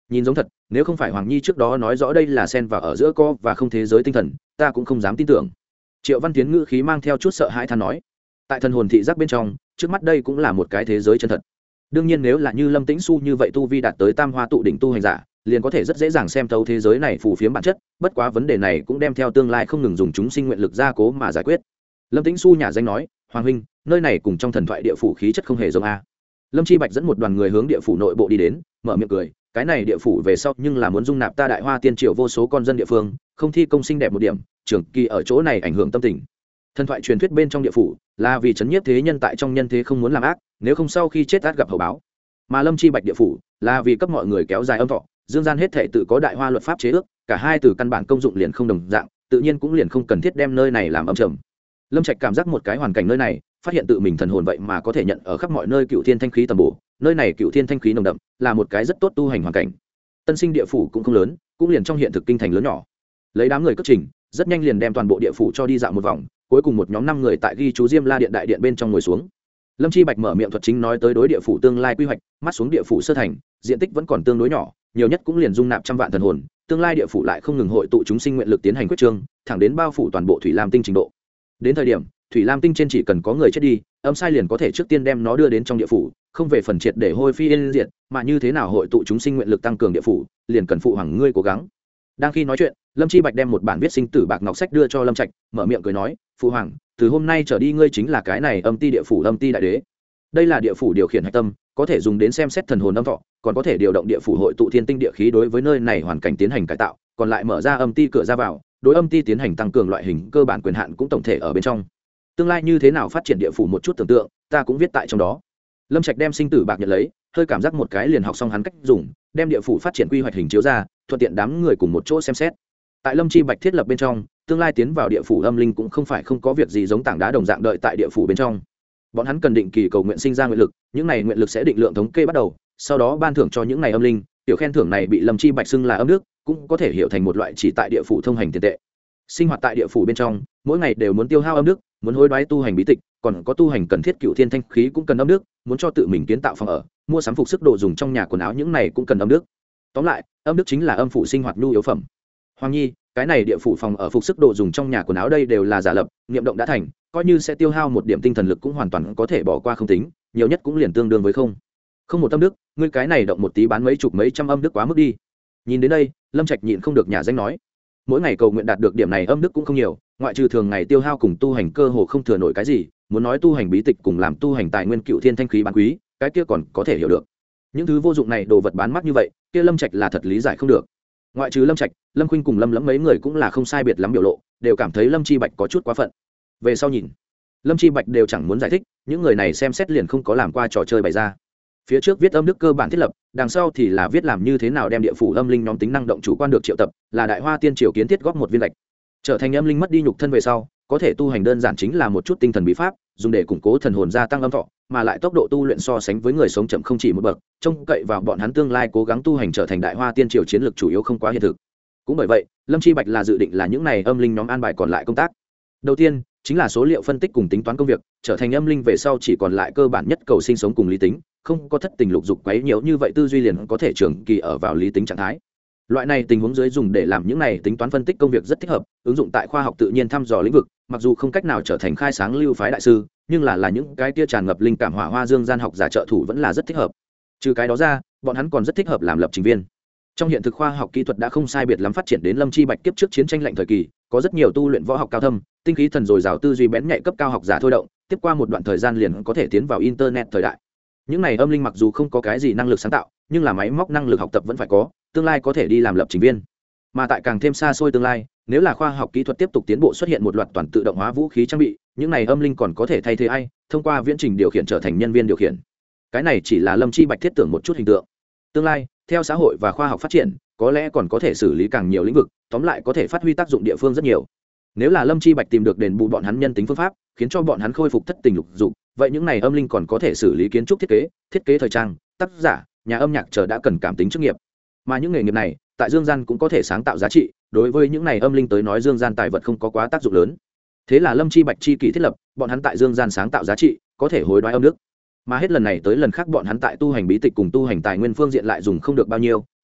nhìn giống thật, nếu không phải Hoàng Nhi trước đó nói rõ đây là xen vào ở giữa co và không thế giới tinh thần, ta cũng không dám tin tưởng. Triệu Văn Tiến ngữ khí mang theo chút sợ hãi than nói, tại thần hồn thị giác bên trong, trước mắt đây cũng là một cái thế giới chân thật. Đương nhiên nếu là như Lâm Tĩnh Xu như vậy tu vi đạt tới tam hoa tụ đỉnh tu hành giả, liền có thể rất dễ dàng xem thấu thế giới này phù phiếm bản chất, bất quá vấn đề này cũng đem theo tương lai không ngừng dùng chúng sinh nguyện lực gia cố mà giải quyết. Lâm Tĩnh Xu nhà danh nói, Hoàng huynh, nơi này cùng trong thần thoại địa phủ khí chất không hề giống a. Lâm Chi Bạch dẫn một đoàn người hướng địa phủ nội bộ đi đến, mở miệng cười, cái này địa phủ về sau nhưng là muốn dung nạp ta Đại Hoa Tiên Triều vô số con dân địa phương, không thi công xinh đẹp một điểm, trưởng kỳ ở chỗ này ảnh hưởng tâm tình. Thần thoại truyền thuyết bên trong địa phủ là vì chấn nhiếp thế nhân tại trong nhân thế không muốn làm ác, nếu không sau khi chết át gặp hậu báo. Mà Lâm Chi Bạch địa phủ là vì cấp mọi người kéo dài âm thọ, dương gian hết thảy tự có đại hoa luật pháp chế ước, cả hai từ căn bản công dụng liền không đồng dạng, tự nhiên cũng liền không cần thiết đem nơi này làm âm trầm. Lâm Trạch cảm giác một cái hoàn cảnh nơi này, phát hiện tự mình thần hồn vậy mà có thể nhận ở khắp mọi nơi cựu thiên thanh khí tầm bổ, nơi này cựu thiên thanh khí nồng đậm, là một cái rất tốt tu hành hoàn cảnh. Tân sinh địa phủ cũng không lớn, cũng liền trong hiện thực kinh thành lớn nhỏ. Lấy đám người cất trình, rất nhanh liền đem toàn bộ địa phủ cho đi dạo một vòng, cuối cùng một nhóm năm người tại ghi chú Diêm La điện đại điện bên trong ngồi xuống. Lâm Chi Bạch mở miệng thuật chính nói tới đối địa phủ tương lai quy hoạch, mắt xuống địa phủ sơ thành, diện tích vẫn còn tương đối nhỏ, nhiều nhất cũng liền dung nạp trăm vạn thần hồn, tương lai địa phủ lại không ngừng hội tụ chúng sinh nguyện lực tiến hành quyết trương, thẳng đến bao phủ toàn bộ Thủy Lam tinh trình độ. Đến thời điểm, Thủy Lam tinh trên chỉ cần có người chết đi, âm sai liền có thể trước tiên đem nó đưa đến trong địa phủ, không về phần triệt để hôi phi yên diệt, mà như thế nào hội tụ chúng sinh nguyện lực tăng cường địa phủ, liền cần phụ hoàng ngươi cố gắng. Đang khi nói chuyện, Lâm Chi Bạch đem một bản viết sinh tử bạc ngọc sách đưa cho Lâm Trạch, mở miệng cười nói, phụ hoàng, từ hôm nay trở đi ngươi chính là cái này âm ti địa phủ âm ti đại đế. Đây là địa phủ điều khiển hạch tâm, có thể dùng đến xem xét thần hồn âm thọ, còn có thể điều động địa phủ hội tụ thiên tinh địa khí đối với nơi này hoàn cảnh tiến hành cải tạo, còn lại mở ra âm ti cửa ra vào, đối âm ti tiến hành tăng cường loại hình cơ bản quyền hạn cũng tổng thể ở bên trong. Tương lai như thế nào phát triển địa phủ một chút tưởng tượng, ta cũng viết tại trong đó. Lâm Trạch đem sinh tử bạc nhận lấy, hơi cảm giác một cái liền học xong hắn cách dùng, đem địa phủ phát triển quy hoạch hình chiếu ra, thuận tiện đám người cùng một chỗ xem xét. Tại Lâm Chi Bạch thiết lập bên trong, tương lai tiến vào địa phủ âm linh cũng không phải không có việc gì giống tảng đá đồng dạng đợi tại địa phủ bên trong. Bọn hắn cần định kỳ cầu nguyện sinh ra nguyện lực, những này nguyện lực sẽ định lượng thống kê bắt đầu, sau đó ban thưởng cho những này âm linh, tiểu khen thưởng này bị Lâm Chi Bạch xưng là âm đức, cũng có thể hiểu thành một loại chỉ tại địa phủ thông hành tiền tệ. Sinh hoạt tại địa phủ bên trong, mỗi ngày đều muốn tiêu hao âm đức, muốn hối đoái tu hành bí tịch, còn có tu hành cần thiết cựu thiên thanh khí cũng cần âm đức, muốn cho tự mình kiến tạo phòng ở, mua sắm phục sức đồ dùng trong nhà quần áo những này cũng cần âm đức. Tóm lại, âm đức chính là âm phủ sinh hoạt nhu yếu phẩm. Hoàng Nhi, cái này địa phủ phòng ở phục sức đồ dùng trong nhà quần áo đây đều là giả lập, niệm động đã thành, coi như sẽ tiêu hao một điểm tinh thần lực cũng hoàn toàn có thể bỏ qua không tính, nhiều nhất cũng liền tương đương với không. Không một âm đức, ngươi cái này động một tí bán mấy chục mấy trăm âm đức quá mức đi. Nhìn đến đây, Lâm Trạch nhịn không được nhà danh nói, mỗi ngày cầu nguyện đạt được điểm này âm đức cũng không nhiều, ngoại trừ thường ngày tiêu hao cùng tu hành cơ hồ không thừa nổi cái gì, muốn nói tu hành bí tịch cùng làm tu hành tài nguyên cựu thiên thanh khí bán quý, cái kia còn có thể hiểu được. Những thứ vô dụng này đồ vật bán mắc như vậy, kia Lâm Trạch là thật lý giải không được. Ngoại trừ Lâm Trạch, Lâm Khuynh cùng Lâm Lẫm mấy người cũng là không sai biệt lắm biểu lộ, đều cảm thấy Lâm Chi Bạch có chút quá phận. Về sau nhìn, Lâm Chi Bạch đều chẳng muốn giải thích, những người này xem xét liền không có làm qua trò chơi bày ra. Phía trước viết âm đức cơ bản thiết lập, đằng sau thì là viết làm như thế nào đem địa phủ âm linh nhóm tính năng động chủ quan được triệu tập, là Đại Hoa Tiên Triều kiến thiết góp một viên lệch. Trở thành âm linh mất đi nhục thân về sau, có thể tu hành đơn giản chính là một chút tinh thần bí pháp, dùng để củng cố thần hồn gia tăng âm thọ, mà lại tốc độ tu luyện so sánh với người sống chậm không chỉ một bậc, trông cậy vào bọn hắn tương lai cố gắng tu hành trở thành Đại Hoa Tiên Triều chiến lược chủ yếu không quá hiện thực. Cũng bởi vậy, Lâm Chi Bạch là dự định là những này âm linh nhóm an bài còn lại công tác. Đầu tiên, chính là số liệu phân tích cùng tính toán công việc, trở thành âm linh về sau chỉ còn lại cơ bản nhất cầu sinh sống cùng lý tính, không có thất tình lục dục quấy nhiễu như vậy tư duy liền có thể trường kỳ ở vào lý tính trạng thái. Loại này tình huống dưới dùng để làm những này tính toán phân tích công việc rất thích hợp, ứng dụng tại khoa học tự nhiên thăm dò lĩnh vực, mặc dù không cách nào trở thành khai sáng lưu phái đại sư, nhưng là là những cái tia tràn ngập linh cảm hỏa hoa dương gian học giả trợ thủ vẫn là rất thích hợp. Trừ cái đó ra, bọn hắn còn rất thích hợp làm lập trình viên. Trong hiện thực khoa học kỹ thuật đã không sai biệt lắm phát triển đến Lâm Chi Bạch kiếp trước chiến tranh lạnh thời kỳ, có rất nhiều tu luyện võ học cao thâm, tinh khí thần dồi dào tư duy bén nhạy cấp cao học giả thôi động, tiếp qua một đoạn thời gian liền có thể tiến vào internet thời đại. Những này âm linh mặc dù không có cái gì năng lực sáng tạo, nhưng là máy móc năng lực học tập vẫn phải có, tương lai có thể đi làm lập trình viên. Mà tại càng thêm xa xôi tương lai, nếu là khoa học kỹ thuật tiếp tục tiến bộ xuất hiện một loạt toàn tự động hóa vũ khí trang bị, những này âm linh còn có thể thay thế ai, thông qua viễn trình điều khiển trở thành nhân viên điều khiển. Cái này chỉ là Lâm Chi Bạch thiết tưởng một chút hình tượng. Tương lai, theo xã hội và khoa học phát triển, có lẽ còn có thể xử lý càng nhiều lĩnh vực, tóm lại có thể phát huy tác dụng địa phương rất nhiều. Nếu là Lâm Chi Bạch tìm được đền bù bọn hắn nhân tính phương pháp, khiến cho bọn hắn khôi phục thất tình lục dục, vậy những này âm linh còn có thể xử lý kiến trúc thiết kế, thiết kế thời trang, tác giả, nhà âm nhạc chờ đã cần cảm tính chức nghiệp. Mà những nghề nghiệp này, tại dương gian cũng có thể sáng tạo giá trị, đối với những này âm linh tới nói dương gian tài vật không có quá tác dụng lớn. Thế là Lâm Chi Bạch chi kỷ thiết lập, bọn hắn tại dương gian sáng tạo giá trị, có thể hối đoái âm đức. Mà hết lần này tới lần khác bọn hắn tại tu hành bí tịch cùng tu hành tài nguyên phương diện lại dùng không được bao nhiêu,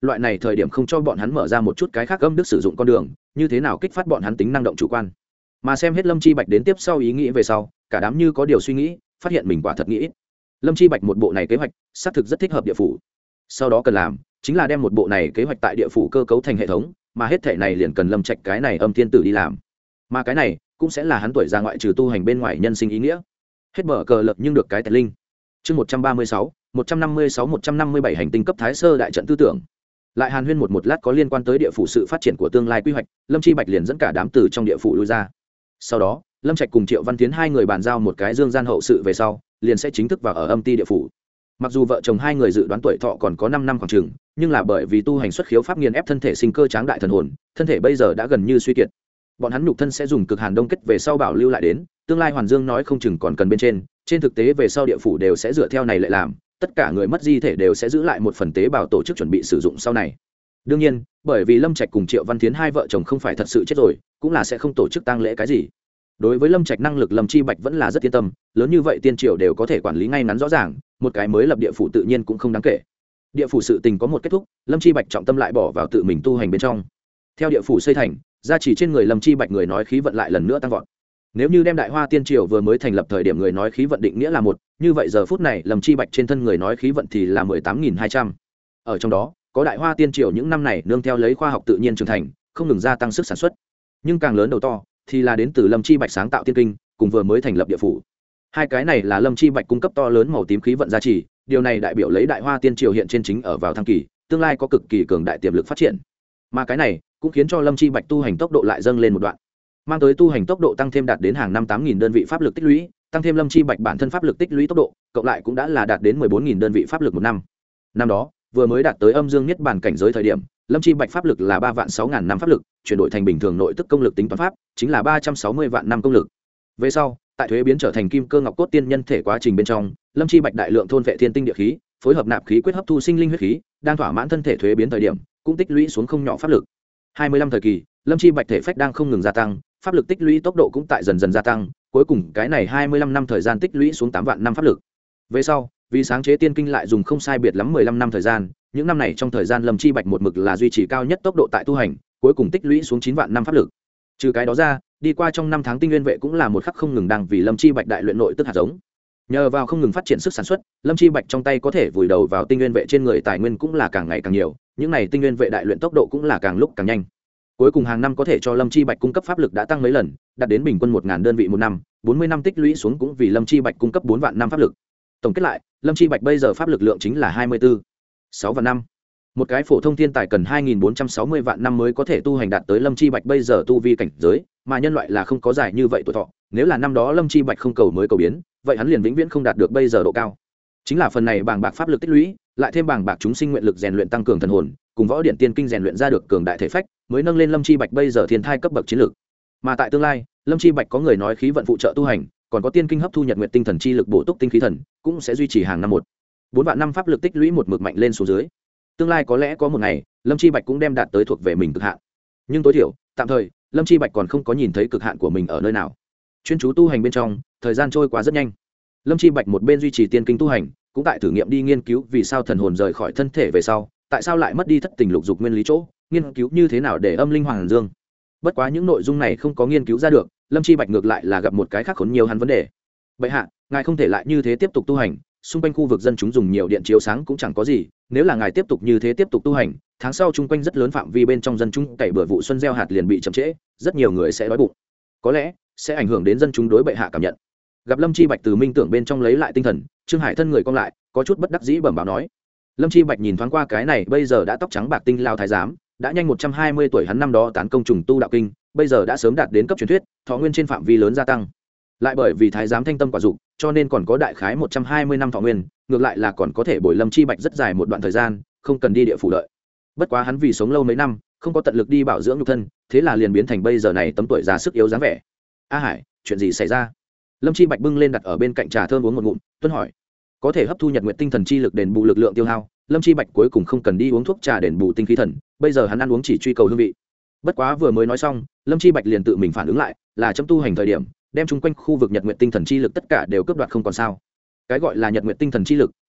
loại này thời điểm không cho bọn hắn mở ra một chút cái khác âm đức sử dụng con đường, như thế nào kích phát bọn hắn tính năng động chủ quan. Mà xem hết Lâm Chi Bạch đến tiếp sau ý nghĩ về sau, cả đám như có điều suy nghĩ, phát hiện mình quả thật nghĩ. Lâm Chi Bạch một bộ này kế hoạch, xác thực rất thích hợp địa phủ. Sau đó cần làm, chính là đem một bộ này kế hoạch tại địa phủ cơ cấu thành hệ thống, mà hết thể này liền cần Lâm Trạch cái này âm thiên tử đi làm. Mà cái này cũng sẽ là hắn tuổi ra ngoại trừ tu hành bên ngoài nhân sinh ý nghĩa. Hết bờ cờ lập nhưng được cái tẹt linh. Chương một trăm ba mươi sáu, một trăm năm mươi sáu, một trăm năm mươi bảy hành tinh cấp thái sơ đại trận tư tưởng. Lại hàn huyên một một lát có liên quan tới địa phủ sự phát triển của tương lai quy hoạch, Lâm Chi Bạch liền dẫn cả đám từ trong địa phủ lui ra. Sau đó, Lâm Trạch cùng Triệu Văn Tiến hai người bàn giao một cái dương gian hậu sự về sau, liền sẽ chính thức vào ở âm ti địa phủ. Mặc dù vợ chồng hai người dự đoán tuổi thọ còn có năm năm khoảng chừng, nhưng là bởi vì tu hành xuất khiếu pháp nghiền ép thân thể sinh cơ tráng đại thần hồn, thân thể bây giờ đã gần như suy kiệt. Bọn hắn nhục thân sẽ dùng cực hàn đông kết về sau bảo lưu lại đến, tương lai Hoàn Dương nói không chừng còn cần bên trên, trên thực tế về sau địa phủ đều sẽ dựa theo này lại làm, tất cả người mất di thể đều sẽ giữ lại một phần tế bào tổ chức chuẩn bị sử dụng sau này. Đương nhiên, bởi vì Lâm Trạch cùng Triệu Văn Tiến hai vợ chồng không phải thật sự chết rồi, cũng là sẽ không tổ chức tang lễ cái gì. Đối với Lâm Trạch năng lực Lâm Chi Bạch vẫn là rất yên tâm, lớn như vậy tiên triều đều có thể quản lý ngay ngắn rõ ràng, một cái mới lập địa phủ tự nhiên cũng không đáng kể. Địa phủ sự tình có một kết thúc, Lâm Chi Bạch trọng tâm lại bỏ vào tự mình tu hành bên trong. Theo địa phủ xây thành, gia chỉ trên người Lâm Chi Bạch người nói khí vận lại lần nữa tăng vọt. Nếu như đem Đại Hoa tiên triều vừa mới thành lập thời điểm người nói khí vận định nghĩa là một, như vậy giờ phút này Lâm Chi Bạch trên thân người nói khí vận thì là mười tám nghìn hai trăm. Ở trong đó, có Đại Hoa tiên triều những năm này nương theo lấy khoa học tự nhiên trưởng thành, không ngừng gia tăng sức sản xuất. Nhưng càng lớn đầu to thì là đến từ Lâm Chi Bạch sáng tạo tiên kinh, cùng vừa mới thành lập địa phủ. Hai cái này là Lâm Chi Bạch cung cấp to lớn màu tím khí vận gia trì, điều này đại biểu lấy Đại Hoa tiên triều hiện trên chính ở vào thăng kỳ, tương lai có cực kỳ cường đại tiềm lực phát triển. Mà cái này cũng khiến cho Lâm Chi Bạch tu hành tốc độ lại dâng lên một đoạn, mang tới tu hành tốc độ tăng thêm đạt đến hàng năm tám nghìn đơn vị pháp lực tích lũy, tăng thêm Lâm Chi Bạch bản thân pháp lực tích lũy tốc độ, cộng lại cũng đã là đạt đến mười bốn nghìn đơn vị pháp lực một năm. Năm đó, vừa mới đạt tới âm dương nhất bản cảnh giới thời điểm, Lâm Chi Bạch pháp lực là ba vạn sáu ngàn năm pháp lực, chuyển đổi thành bình thường nội tức công lực tính toán pháp, chính là ba trăm sáu mươi vạn năm công lực. Về sau, tại thuế biến trở thành kim cơ ngọc cốt tiên nhân thể quá trình bên trong, Lâm Chi Bạch đại lượng thôn vệ thiên tinh địa khí, phối hợp nạp khí quyết hấp thu sinh linh huyết khí, đang thỏa mãn thân thể thuế biến thời điểm, cũng tích lũy xuống không nhỏ pháp lực. hai mươi lăm thời kỳ, Lâm Chi Bạch thể phách đang không ngừng gia tăng, pháp lực tích lũy tốc độ cũng tại dần dần gia tăng, cuối cùng cái này hai mươi lăm năm thời gian tích lũy xuống tám vạn năm pháp lực. Về sau, vì sáng chế tiên kinh lại dùng không sai biệt lắm mười lăm năm thời gian, những năm này trong thời gian Lâm Chi Bạch một mực là duy trì cao nhất tốc độ tại tu hành, cuối cùng tích lũy xuống chín vạn năm pháp lực. Trừ cái đó ra, đi qua trong năm tháng tinh nguyên vệ cũng là một khắc không ngừng đang vì Lâm Chi Bạch đại luyện nội tức hạt giống. Nhờ vào không ngừng phát triển sức sản xuất, Lâm Chi Bạch trong tay có thể vùi đầu vào tinh nguyên vệ trên người tài nguyên cũng là càng ngày càng nhiều, những này tinh nguyên vệ đại luyện tốc độ cũng là càng lúc càng nhanh. Cuối cùng hàng năm có thể cho Lâm Chi Bạch cung cấp pháp lực đã tăng mấy lần, đạt đến bình quân một nghìn đơn vị một năm, bốn mươi năm tích lũy xuống cũng vì Lâm Chi Bạch cung cấp bốn vạn năm pháp lực. Tổng kết lại, Lâm Chi Bạch bây giờ pháp lực lượng chính là hai mươi bốn, sáu vạn năm. Một cái phổ thông thiên tài cần hai nghìn bốn trăm sáu mươi vạn năm mới có thể tu hành đạt tới Lâm Chi Bạch bây giờ tu vi cảnh giới, mà nhân loại là không có dài như vậy tuổi thọ, nếu là năm đó Lâm Chi Bạch không cầu mới cầu biến, vậy hắn liền vĩnh viễn không đạt được bây giờ độ cao. Chính là phần này bàng bạc pháp lực tích lũy, lại thêm bàng bạc chúng sinh nguyện lực rèn luyện tăng cường thần hồn, cùng võ điện tiên kinh rèn luyện ra được cường đại thể phách, mới nâng lên Lâm Chi Bạch bây giờ thiên thai cấp bậc chiến lược. Mà tại tương lai, Lâm Chi Bạch có người nói khí vận phụ trợ tu hành, còn có tiên kinh hấp thu nhật nguyệt tinh thần chi lực bổ túc tinh khí thần, cũng sẽ duy trì hàng năm một bốn vạn năm pháp lực tích lũy một mực mạnh lên xuống dưới. Tương lai có lẽ có một ngày, Lâm Chi Bạch cũng đem đạt tới thuộc về mình cực hạn. Nhưng tối thiểu, tạm thời, Lâm Chi Bạch còn không có nhìn thấy cực hạn của mình ở nơi nào. Chuyên chú tu hành bên trong, thời gian trôi qua rất nhanh. Lâm Chi Bạch một bên duy trì tiên kinh tu hành, cũng tại thử nghiệm đi nghiên cứu vì sao thần hồn rời khỏi thân thể về sau, tại sao lại mất đi thất tình lục dục nguyên lý chỗ, nghiên cứu như thế nào để âm linh hoàng dương. Bất quá những nội dung này không có nghiên cứu ra được, Lâm Chi Bạch ngược lại là gặp một cái khác khốn nhiều hắn vấn đề. Bệ hạ, ngài không thể lại như thế tiếp tục tu hành, xung quanh khu vực dân chúng dùng nhiều điện chiếu sáng cũng chẳng có gì, nếu là ngài tiếp tục như thế tiếp tục tu hành, tháng sau chung quanh rất lớn phạm vi bên trong dân chúng cày bừa vụ xuân gieo hạt liền bị chậm trễ, rất nhiều người sẽ đói bụng, có lẽ sẽ ảnh hưởng đến dân chúng đối bệ hạ cảm nhận. Gặp Lâm Chi Bạch từ minh tưởng bên trong lấy lại tinh thần, Trương Hải thân người cong lại, có chút bất đắc dĩ bẩm báo nói. Lâm Chi Bạch nhìn thoáng qua cái này bây giờ đã tóc trắng bạc tinh lao thái giám, đã nhanh một trăm hai mươi tuổi, hắn năm đó tán công trùng tu đạo kinh, bây giờ đã sớm đạt đến cấp truyền thuyết, thọ nguyên trên phạm vi lớn gia tăng. Lại bởi vì thái giám thanh tâm quả dục, cho nên còn có đại khái một trăm hai mươi năm thọ nguyên, ngược lại là còn có thể bồi Lâm Chi Bạch rất dài một đoạn thời gian, không cần đi địa phủ đợi. Bất quá hắn vì sống lâu mấy năm, không có tận lực đi bảo dưỡng nhục thân, thế là liền biến thành bây giờ này tấm tuổi già sức yếu dáng vẻ. A Hải, chuyện gì xảy ra? Lâm Chi Bạch bưng lên đặt ở bên cạnh trà thơm uống một ngụm, tuân hỏi. Có thể hấp thu nhật nguyệt tinh thần chi lực đền bù lực lượng tiêu hao, Lâm Chi Bạch cuối cùng không cần đi uống thuốc trà đền bù tinh khí thần, bây giờ hắn ăn uống chỉ truy cầu hương vị. Bất quá vừa mới nói xong, Lâm Chi Bạch liền tự mình phản ứng lại, là trong tu hành thời điểm, đem chung quanh khu vực nhật nguyệt tinh thần chi lực tất cả đều cướp đoạt không còn sao. Cái gọi là nhật nguyệt tinh thần chi lực,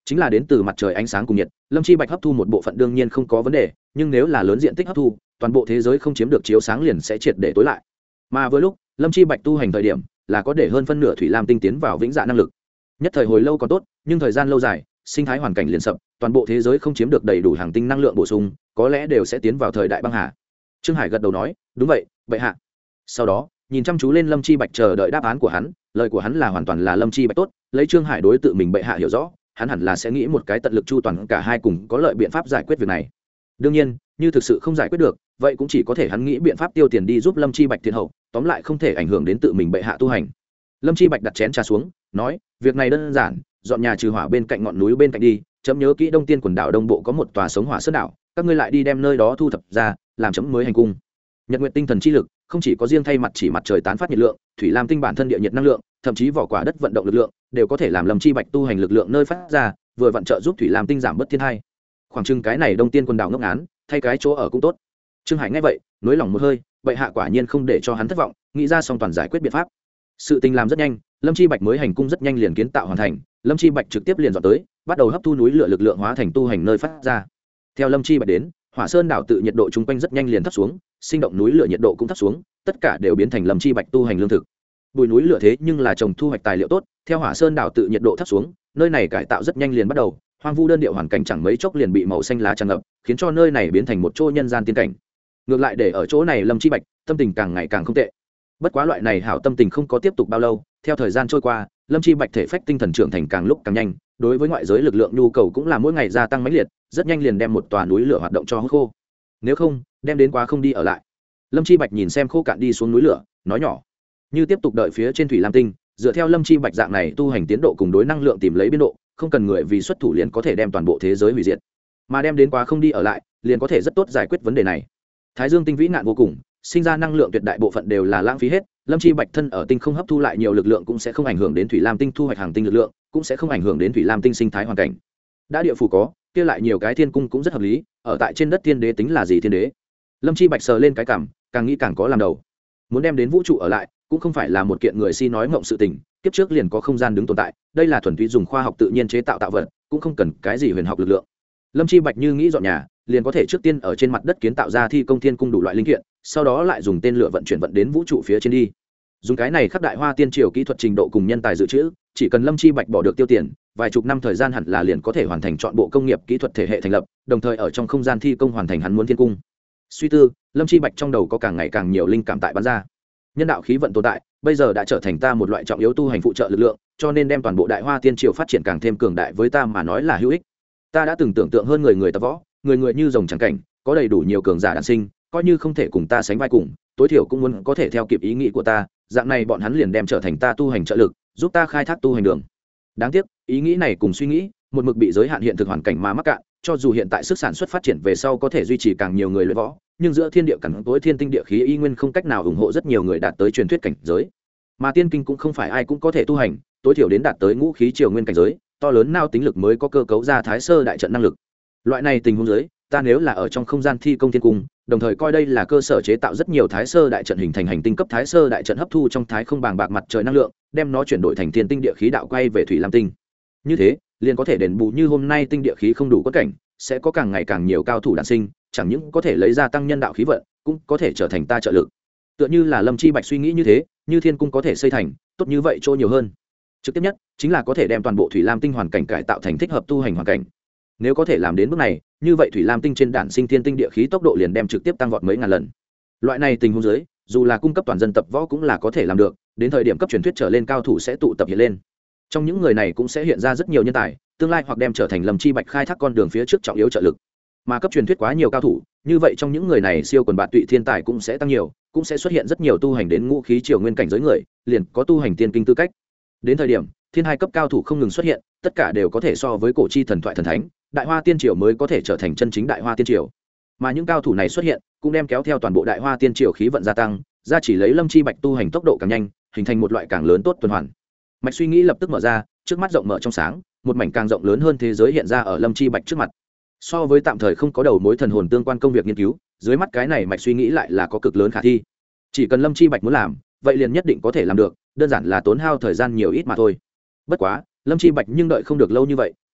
chính là đến từ mặt trời ánh sáng cùng nhiệt. Lâm Chi Bạch hấp thu một bộ phận đương nhiên không có vấn đề, nhưng nếu là lớn diện tích hấp thu, toàn bộ thế giới không chiếm được chiếu sáng liền sẽ triệt để tối lại. Mà với lúc Lâm Chi Bạch tu hành thời điểm, là có để hơn phân nửa thủy lam tinh tiến vào vĩnh dạ năng lực. Nhất thời hồi lâu còn tốt, nhưng thời gian lâu dài, sinh thái hoàn cảnh liền sập, toàn bộ thế giới không chiếm được đầy đủ hàng tinh năng lượng bổ sung, có lẽ đều sẽ tiến vào thời đại băng hà. Trương Hải gật đầu nói, đúng vậy, bệ hạ. Sau đó, nhìn chăm chú lên Lâm Chi Bạch chờ đợi đáp án của hắn, lời của hắn là hoàn toàn là Lâm Chi Bạch tốt, lấy Trương Hải đối tự mình bệ hạ hiểu rõ, hắn hẳn là sẽ nghĩ một cái tận lực chu toàn cả hai cùng có lợi biện pháp giải quyết việc này. Đương nhiên, như thực sự không giải quyết được, vậy cũng chỉ có thể hắn nghĩ biện pháp tiêu tiền đi giúp Lâm Chi Bạch thiện hậu, tóm lại không thể ảnh hưởng đến tự mình bệ hạ tu hành. Lâm Chi Bạch đặt chén trà xuống, nói, việc này đơn giản, dọn nhà trừ hỏa bên cạnh ngọn núi bên cạnh đi, chấm nhớ kỹ Đông Tiên quần đảo đông bộ có một tòa sống hỏa sơn đảo, các ngươi lại đi đem nơi đó thu thập ra, làm chấm mới hành cung. Nhật nguyện tinh thần chi lực, không chỉ có riêng thay mặt chỉ mặt trời tán phát nhiệt lượng, thủy lam tinh bản thân địa nhiệt năng lượng, thậm chí vỏ quả đất vận động lực lượng, đều có thể làm Lâm Chi Bạch tu hành lực lượng nơi phát ra, vừa vận trợ giúp thủy lam tinh giảm bớt thiên hai. Khoảng chừng cái này Đông Tiên quần đảo ngốc ngán, thay cái chỗ ở cũng tốt. Trương Hải nghe vậy, nới lòng một hơi, bệ hạ quả nhiên không để cho hắn thất vọng, nghĩ ra xong toàn giải quyết biện pháp. Sự tình làm rất nhanh, Lâm Chi Bạch mới hành cung rất nhanh liền kiến tạo hoàn thành, Lâm Chi Bạch trực tiếp liền dọn tới, bắt đầu hấp thu núi lửa lực lượng hóa thành tu hành nơi phát ra. Theo Lâm Chi Bạch đến, Hỏa Sơn đảo tự nhiệt độ chung quanh rất nhanh liền thấp xuống, sinh động núi lửa nhiệt độ cũng thấp xuống, tất cả đều biến thành Lâm Chi Bạch tu hành lương thực. Bùi núi lửa thế nhưng là trồng thu hoạch tài liệu tốt, theo Hỏa Sơn đảo tự nhiệt độ thấp xuống, nơi này cải tạo rất nhanh liền bắt đầu, hoang vu đơn điệu hoàn cảnh chẳng mấy chốc liền bị màu xanh lá tràn ngập, khiến cho nơi này biến thành một chỗ nhân gian tiên cảnh. Ngược lại để ở chỗ này Lâm Chi Bạch, tâm tình càng ngày càng không tệ. Bất quá loại này hảo tâm tình không có tiếp tục bao lâu, theo thời gian trôi qua, Lâm Chi Bạch thể phách tinh thần trưởng thành càng lúc càng nhanh, đối với ngoại giới lực lượng nhu cầu cũng là mỗi ngày gia tăng mãnh liệt, rất nhanh liền đem một tòa núi lửa hoạt động cho hút khô. Nếu không, đem đến quá không đi ở lại. Lâm Chi Bạch nhìn xem khô cạn đi xuống núi lửa, nói nhỏ, như tiếp tục đợi phía trên thủy lam tinh, dựa theo Lâm Chi Bạch dạng này tu hành tiến độ cùng đối năng lượng tìm lấy biên độ, không cần người vì xuất thủ liền có thể đem toàn bộ thế giới hủy diệt, mà đem đến quá không đi ở lại, liền có thể rất tốt giải quyết vấn đề này. Thái Dương tinh vĩ nạn vô cùng, sinh ra năng lượng tuyệt đại bộ phận đều là lãng phí hết, Lâm Chi Bạch thân ở tinh không hấp thu lại nhiều lực lượng cũng sẽ không ảnh hưởng đến thủy lam tinh thu hoạch hàng tinh lực lượng, cũng sẽ không ảnh hưởng đến thủy lam tinh sinh thái hoàn cảnh. Đã địa phủ có, kia lại nhiều cái thiên cung cũng rất hợp lý, ở tại trên đất thiên đế tính là gì thiên đế. Lâm Chi Bạch sờ lên cái cằm, càng nghĩ càng có làm đầu. Muốn đem đến vũ trụ ở lại, cũng không phải là một kiện người si nói ngọng sự tình, kiếp trước liền có không gian đứng tồn tại, đây là thuần túy dùng khoa học tự nhiên chế tạo tạo vật, cũng không cần cái gì huyền học lực lượng. Lâm Chi Bạch như nghĩ dọn nhà, liền có thể trước tiên ở trên mặt đất kiến tạo ra thi công thiên cung đủ loại linh kiện, sau đó lại dùng tên lửa vận chuyển vận đến vũ trụ phía trên đi. Dùng cái này khắc đại hoa tiên triều kỹ thuật trình độ cùng nhân tài dự trữ, chỉ cần Lâm Chi Bạch bỏ được tiêu tiền, vài chục năm thời gian hẳn là liền có thể hoàn thành chọn bộ công nghiệp kỹ thuật thể hệ thành lập, đồng thời ở trong không gian thi công hoàn thành hắn muốn thiên cung. Suy tư, Lâm Chi Bạch trong đầu có càng ngày càng nhiều linh cảm tại bắn ra. Nhân đạo khí vận tồn tại, bây giờ đã trở thành ta một loại trọng yếu tu hành phụ trợ lực lượng, cho nên đem toàn bộ đại hoa tiên triều phát triển càng thêm cường đại với ta mà nói là hữu ích. Ta đã từng tưởng tượng hơn người người tập võ, người người như rồng chẳng cảnh, có đầy đủ nhiều cường giả đản sinh, coi như không thể cùng ta sánh vai cùng, tối thiểu cũng muốn có thể theo kịp ý nghĩ của ta, dạng này bọn hắn liền đem trở thành ta tu hành trợ lực, giúp ta khai thác tu hành đường. Đáng tiếc, ý nghĩ này cùng suy nghĩ, một mực bị giới hạn hiện thực hoàn cảnh mà mắc cạn, cho dù hiện tại sức sản xuất phát triển về sau có thể duy trì càng nhiều người luyện võ, nhưng giữa thiên địa cằn tối thiên tinh địa khí y nguyên không cách nào ủng hộ rất nhiều người đạt tới truyền thuyết cảnh giới. Mà tiên kinh cũng không phải ai cũng có thể tu hành, tối thiểu đến đạt tới ngũ khí triều nguyên cảnh giới, to lớn nao tính lực mới có cơ cấu ra thái sơ đại trận năng lực. Loại này tình huống dưới, ta nếu là ở trong không gian thi công thiên cung, đồng thời coi đây là cơ sở chế tạo rất nhiều thái sơ đại trận hình thành hành tinh cấp thái sơ đại trận hấp thu trong thái không bàng bạc mặt trời năng lượng, đem nó chuyển đổi thành thiên tinh địa khí đạo quay về thủy lam tinh. Như thế, liền có thể đền bù như hôm nay tinh địa khí không đủ cốt cảnh, sẽ có càng ngày càng nhiều cao thủ đản sinh, chẳng những có thể lấy ra tăng nhân đạo khí vận, cũng có thể trở thành ta trợ lực. Tựa như là Lâm Chi Bạch suy nghĩ như thế, như thiên cung có thể xây thành, tốt như vậy chỗ nhiều hơn. Trực tiếp nhất, chính là có thể đem toàn bộ thủy lam tinh hoàn cảnh cải tạo thành thích hợp tu hành hoàn cảnh. Nếu có thể làm đến bước này, như vậy thủy lam tinh trên đản sinh thiên tinh địa khí tốc độ liền đem trực tiếp tăng vọt mấy ngàn lần. Loại này tình huống dưới, dù là cung cấp toàn dân tập võ cũng là có thể làm được, đến thời điểm cấp truyền thuyết trở lên cao thủ sẽ tụ tập hiện lên. Trong những người này cũng sẽ hiện ra rất nhiều nhân tài, tương lai hoặc đem trở thành Lâm Chi Bạch khai thác con đường phía trước trọng yếu trợ lực. Mà cấp truyền thuyết quá nhiều cao thủ, như vậy trong những người này siêu quần bạt tụy thiên tài cũng sẽ tăng nhiều, cũng sẽ xuất hiện rất nhiều tu hành đến ngũ khí triều nguyên cảnh giới người, liền có tu hành tiên kinh tư cách. Đến thời điểm, thiên hai cấp cao thủ không ngừng xuất hiện, tất cả đều có thể so với cổ chi thần thoại thần thánh, đại hoa tiên triều mới có thể trở thành chân chính đại hoa tiên triều. Mà những cao thủ này xuất hiện, cũng đem kéo theo toàn bộ đại hoa tiên triều khí vận gia tăng, ra chỉ lấy Lâm Chi Bạch tu hành tốc độ càng nhanh, hình thành một loại càng lớn tốt tuần hoàn. Mạch suy nghĩ lập tức mở ra, trước mắt rộng mở trong sáng, một mảnh càng rộng lớn hơn thế giới hiện ra ở Lâm Chi Bạch trước mặt. So với tạm thời không có đầu mối thần hồn tương quan công việc nghiên cứu, dưới mắt cái này mạch suy nghĩ lại là có cực lớn khả thi. Chỉ cần Lâm Chi Bạch muốn làm, vậy liền nhất định có thể làm được, đơn giản là tốn hao thời gian nhiều ít mà thôi. Bất quá, Lâm Chi Bạch nhưng đợi không được lâu như vậy,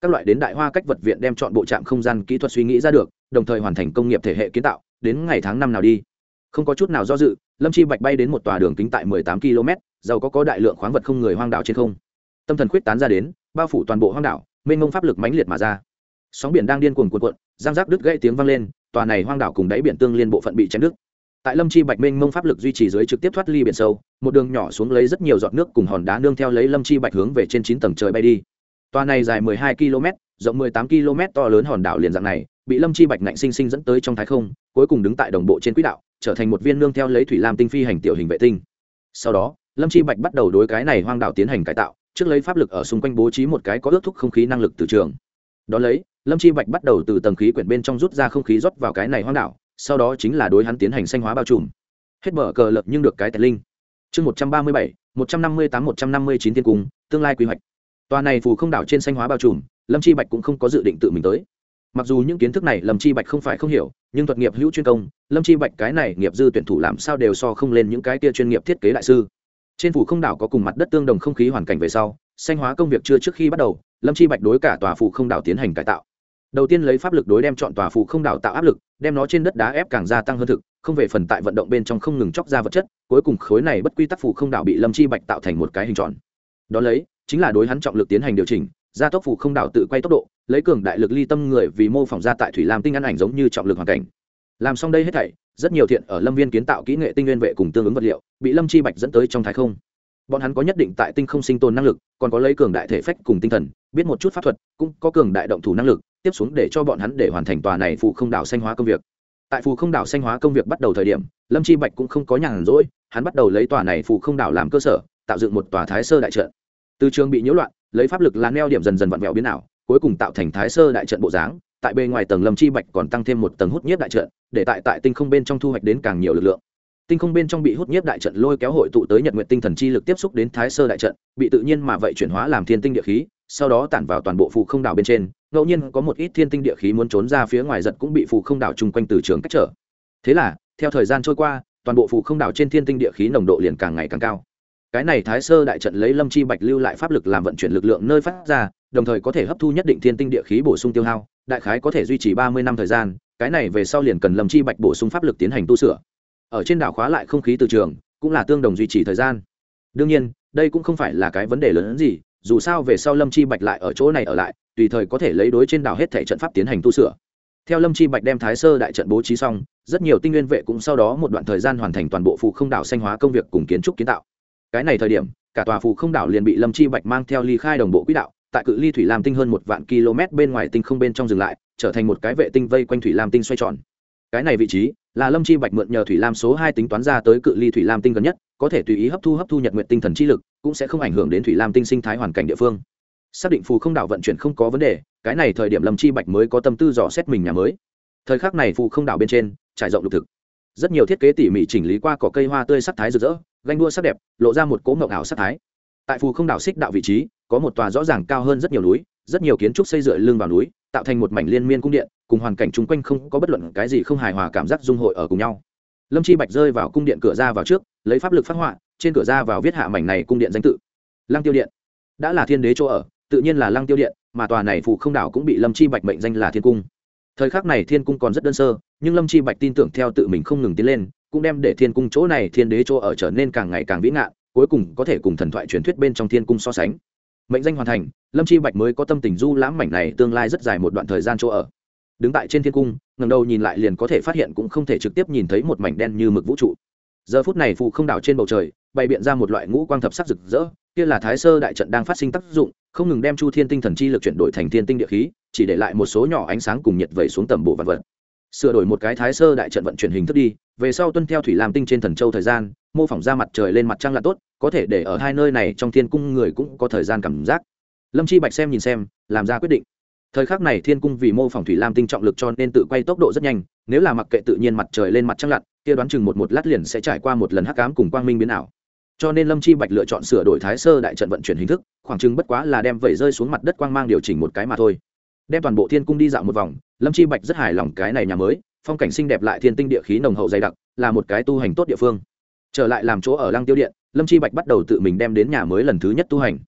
các loại đến đại hoa cách vật viện đem chọn bộ trạm không gian kỹ thuật suy nghĩ ra được, đồng thời hoàn thành công nghiệp thể hệ kiến tạo, đến ngày tháng năm nào đi. Không có chút nào do dự, Lâm Chi Bạch bay đến một tòa đường kính tại mười tám ki lô mét, giàu có có đại lượng khoáng vật không người hoang đảo trên không. Tâm thần khuyết tán ra đến, bao phủ toàn bộ hoang đảo, mênh mông pháp lực mãnh liệt mà ra. Sóng biển đang điên cuồng cuộn cuộn, giang giác đứt gãy tiếng vang lên, tòa này hoang đảo cùng đáy biển tương liên bộ phận bị chém đứt. Tại Lâm Chi Bạch mênh mông pháp lực duy trì dưới trực tiếp thoát ly biển sâu, một đường nhỏ xuống lấy rất nhiều giọt nước cùng hòn đá nương theo lấy Lâm Chi Bạch hướng về trên chín tầng trời bay đi. Tòa này dài mười hai ki lô mét, rộng mười tám ki lô mét to lớn hòn đảo liền dạng này, bị Lâm Chi Bạch ngạnh sinh sinh dẫn tới trong thái không, cuối cùng đứng tại đồng bộ trên quỹ đạo, trở thành một viên nương theo lấy thủy lam tinh phi hành tiểu hình vệ tinh. Sau đó, Lâm Chi Bạch bắt đầu đối cái này hoang đảo tiến hành cải tạo, trước lấy pháp lực ở xung quanh bố trí một cái có ước thúc không khí năng lực từ trường. Đó lấy, Lâm Chi Bạch bắt đầu từ tầng khí quyển bên trong rút ra không khí rót vào cái này hoang đảo, sau đó chính là đối hắn tiến hành xanh hóa bao trùm. Hết bờ cờ lập nhưng được cái tẹt linh. Chương một trăm ba mươi bảy, một trăm năm mươi tám, một trăm năm mươi chín tiên cung, tương lai quy hoạch. Tòa này phù không đảo trên xanh hóa bao trùm, Lâm Chi Bạch cũng không có dự định tự mình tới. Mặc dù những kiến thức này Lâm Chi Bạch không phải không hiểu, nhưng thuật nghiệp hữu chuyên công, Lâm Chi Bạch cái này nghiệp dư tuyển thủ làm sao đều so không lên những cái kia chuyên nghiệp thiết kế đại sư. Trên phù không đảo có cùng mặt đất tương đồng không khí hoàn cảnh về sau, xanh hóa công việc chưa trước khi bắt đầu, Lâm Chi Bạch đối cả tòa phù không đảo tiến hành cải tạo. Đầu tiên lấy pháp lực đối đem chọn tòa phù không đảo tạo áp lực, đem nó trên đất đá ép càng gia tăng hơn thực, không về phần tại vận động bên trong không ngừng chóc ra vật chất, cuối cùng khối này bất quy tắc phù không đảo bị Lâm Chi Bạch tạo thành một cái hình tròn. Đó lấy, chính là đối hắn trọng lực tiến hành điều chỉnh, gia tốc phù không đảo tự quay tốc độ, lấy cường đại lực ly tâm người vì mô phỏng ra tại thủy lam tinh ăn ảnh giống như trọng lực hoàn cảnh. Làm xong đây hết thảy, rất nhiều thiện ở Lâm Viên kiến tạo kỹ nghệ tinh nguyên vệ cùng tương ứng vật liệu, bị Lâm Chi Bạch dẫn tới trong thái không. Bọn hắn có nhất định tại tinh không sinh tồn năng lực, còn có lấy cường đại thể phách cùng tinh thần, biết một chút pháp thuật, cũng có cường đại động thủ năng lực, tiếp xuống để cho bọn hắn để hoàn thành tòa này phù không đảo xanh hóa công việc. Tại phù không đảo xanh hóa công việc bắt đầu thời điểm, Lâm Chi Bạch cũng không có nhàn rỗi, hắn bắt đầu lấy tòa này phù không đảo làm cơ sở, tạo dựng một tòa thái sơ đại trận. Từ trường bị nhiễu loạn, lấy pháp lực là neo điểm dần dần vặn vẹo biến ảo, cuối cùng tạo thành thái sơ đại trận bộ dáng. Tại bên ngoài tầng Lâm Chi Bạch còn tăng thêm một tầng hút nhiếp đại trận, để tại tại tinh không bên trong thu hoạch đến càng nhiều lực lượng. Tinh không bên trong bị hút nhiếp đại trận lôi kéo hội tụ tới nhật nguyệt tinh thần chi lực tiếp xúc đến thái sơ đại trận, bị tự nhiên mà vậy chuyển hóa làm thiên tinh địa khí, sau đó tản vào toàn bộ phù không đảo bên trên. Ngẫu nhiên có một ít thiên tinh địa khí muốn trốn ra phía ngoài giật cũng bị phù không đảo chung quanh từ trường cách trở. Thế là, theo thời gian trôi qua, toàn bộ phù không đảo trên thiên tinh địa khí nồng độ liền càng ngày càng cao. Cái này thái sơ đại trận lấy Lâm Chi Bạch lưu lại pháp lực làm vận chuyển lực lượng nơi phát ra, đồng thời có thể hấp thu nhất định thiên tinh địa khí bổ sung tiêu hao, đại khái có thể duy trì ba mươi năm thời gian. Cái này về sau liền cần Lâm Chi Bạch bổ sung pháp lực tiến hành tu sửa. Ở trên đảo khóa lại không khí từ trường, cũng là tương đồng duy trì thời gian. Đương nhiên, đây cũng không phải là cái vấn đề lớn hơn gì, dù sao về sau Lâm Chi Bạch lại ở chỗ này ở lại, tùy thời có thể lấy đối trên đảo hết thảy trận pháp tiến hành tu sửa. Theo Lâm Chi Bạch đem thái sơ đại trận bố trí xong, rất nhiều tinh nguyên vệ cũng sau đó một đoạn thời gian hoàn thành toàn bộ phù không đảo xanh hóa công việc cùng kiến trúc kiến tạo. Cái này thời điểm, cả tòa phù không đảo liền bị Lâm Chi Bạch mang theo ly khai đồng bộ quỹ đạo, tại cự ly thủy lam tinh hơn một vạn km bên ngoài tinh không bên trong dừng lại, trở thành một cái vệ tinh vây quanh thủy lam tinh xoay tròn. Cái này vị trí là Lâm Chi Bạch mượn nhờ thủy lam số hai tính toán ra tới cự ly thủy lam tinh gần nhất, có thể tùy ý hấp thu hấp thu nhật nguyệt tinh thần chi lực, cũng sẽ không ảnh hưởng đến thủy lam tinh sinh thái hoàn cảnh địa phương. Xác định phù không đảo vận chuyển không có vấn đề, cái này thời điểm Lâm Chi Bạch mới có tâm tư dò xét mình nhà mới. Thời khắc này phù không đảo bên trên trải rộng lục thực, rất nhiều thiết kế tỉ mỉ chỉnh lý qua cỏ cây hoa tươi sắc thái rực rỡ, ganh đua sắc đẹp, lộ ra một cỗ ngọc ảo sắc thái. Tại phù không đảo xích đạo vị trí, có một tòa rõ ràng cao hơn rất nhiều núi, rất nhiều kiến trúc xây dựa lưng vào núi, tạo thành một mảnh liên miên cung điện, cùng hoàn cảnh chung quanh không có bất luận cái gì không hài hòa cảm giác dung hội ở cùng nhau. Lâm Chi Bạch rơi vào cung điện cửa ra vào trước, lấy pháp lực phát họa, trên cửa ra vào viết hạ mảnh này cung điện danh tự. Lăng Tiêu Điện. Đã là thiên đế chỗ ở, tự nhiên là Lăng Tiêu Điện, mà tòa này phù không đảo cũng bị Lâm Chi Bạch mệnh danh là Thiên Cung. Thời khắc này Thiên Cung còn rất đơn sơ, nhưng Lâm Chi Bạch tin tưởng theo tự mình không ngừng tiến lên, cũng đem để Thiên Cung chỗ này thiên đế chỗ ở trở nên càng ngày càng vĩ ngạn, cuối cùng có thể cùng thần thoại truyền thuyết bên trong Thiên Cung so sánh. Mệnh danh hoàn thành, Lâm Chi Bạch mới có tâm tình du lãm mảnh này tương lai rất dài một đoạn thời gian chỗ ở. Đứng tại trên thiên cung, ngẩng đầu nhìn lại liền có thể phát hiện cũng không thể trực tiếp nhìn thấy một mảnh đen như mực vũ trụ. Giờ phút này phù không đảo trên bầu trời bày biện ra một loại ngũ quang thập sắc rực rỡ, kia là thái sơ đại trận đang phát sinh tác dụng, không ngừng đem chu thiên tinh thần chi lực chuyển đổi thành thiên tinh địa khí, chỉ để lại một số nhỏ ánh sáng cùng nhiệt vẩy xuống tầm bộ vạn vật. Sửa đổi một cái thái sơ đại trận vận chuyển hình thức đi, về sau tuân theo thủy lam tinh trên thần châu thời gian, mô phỏng ra mặt trời lên mặt trăng là tốt, có thể để ở hai nơi này trong thiên cung người cũng có thời gian cảm giác. Lâm Chi Bạch xem nhìn xem, làm ra quyết định. Thời khắc này thiên cung vì mô phỏng thủy lam tinh trọng lực cho nên tự quay tốc độ rất nhanh, nếu là mặc kệ tự nhiên mặt trời lên mặt trăng lặn, kia đoán chừng một một lát liền sẽ trải qua một lần hắc ám cùng quang minh biến ảo. Cho nên Lâm Chi Bạch lựa chọn sửa đổi thái sơ đại trận vận chuyển hình thức, khoảng chừng bất quá là đem vẩy rơi xuống mặt đất quang mang điều chỉnh một cái mà thôi. Đem toàn bộ thiên cung đi dạo một vòng, Lâm Chi Bạch rất hài lòng cái này nhà mới, phong cảnh xinh đẹp lại thiên tinh địa khí nồng hậu dày đặc, là một cái tu hành tốt địa phương. Trở lại làm chỗ ở Lăng Tiêu Điện, Lâm Chi Bạch bắt đầu tự mình đem đến nhà mới lần thứ nhất tu hành.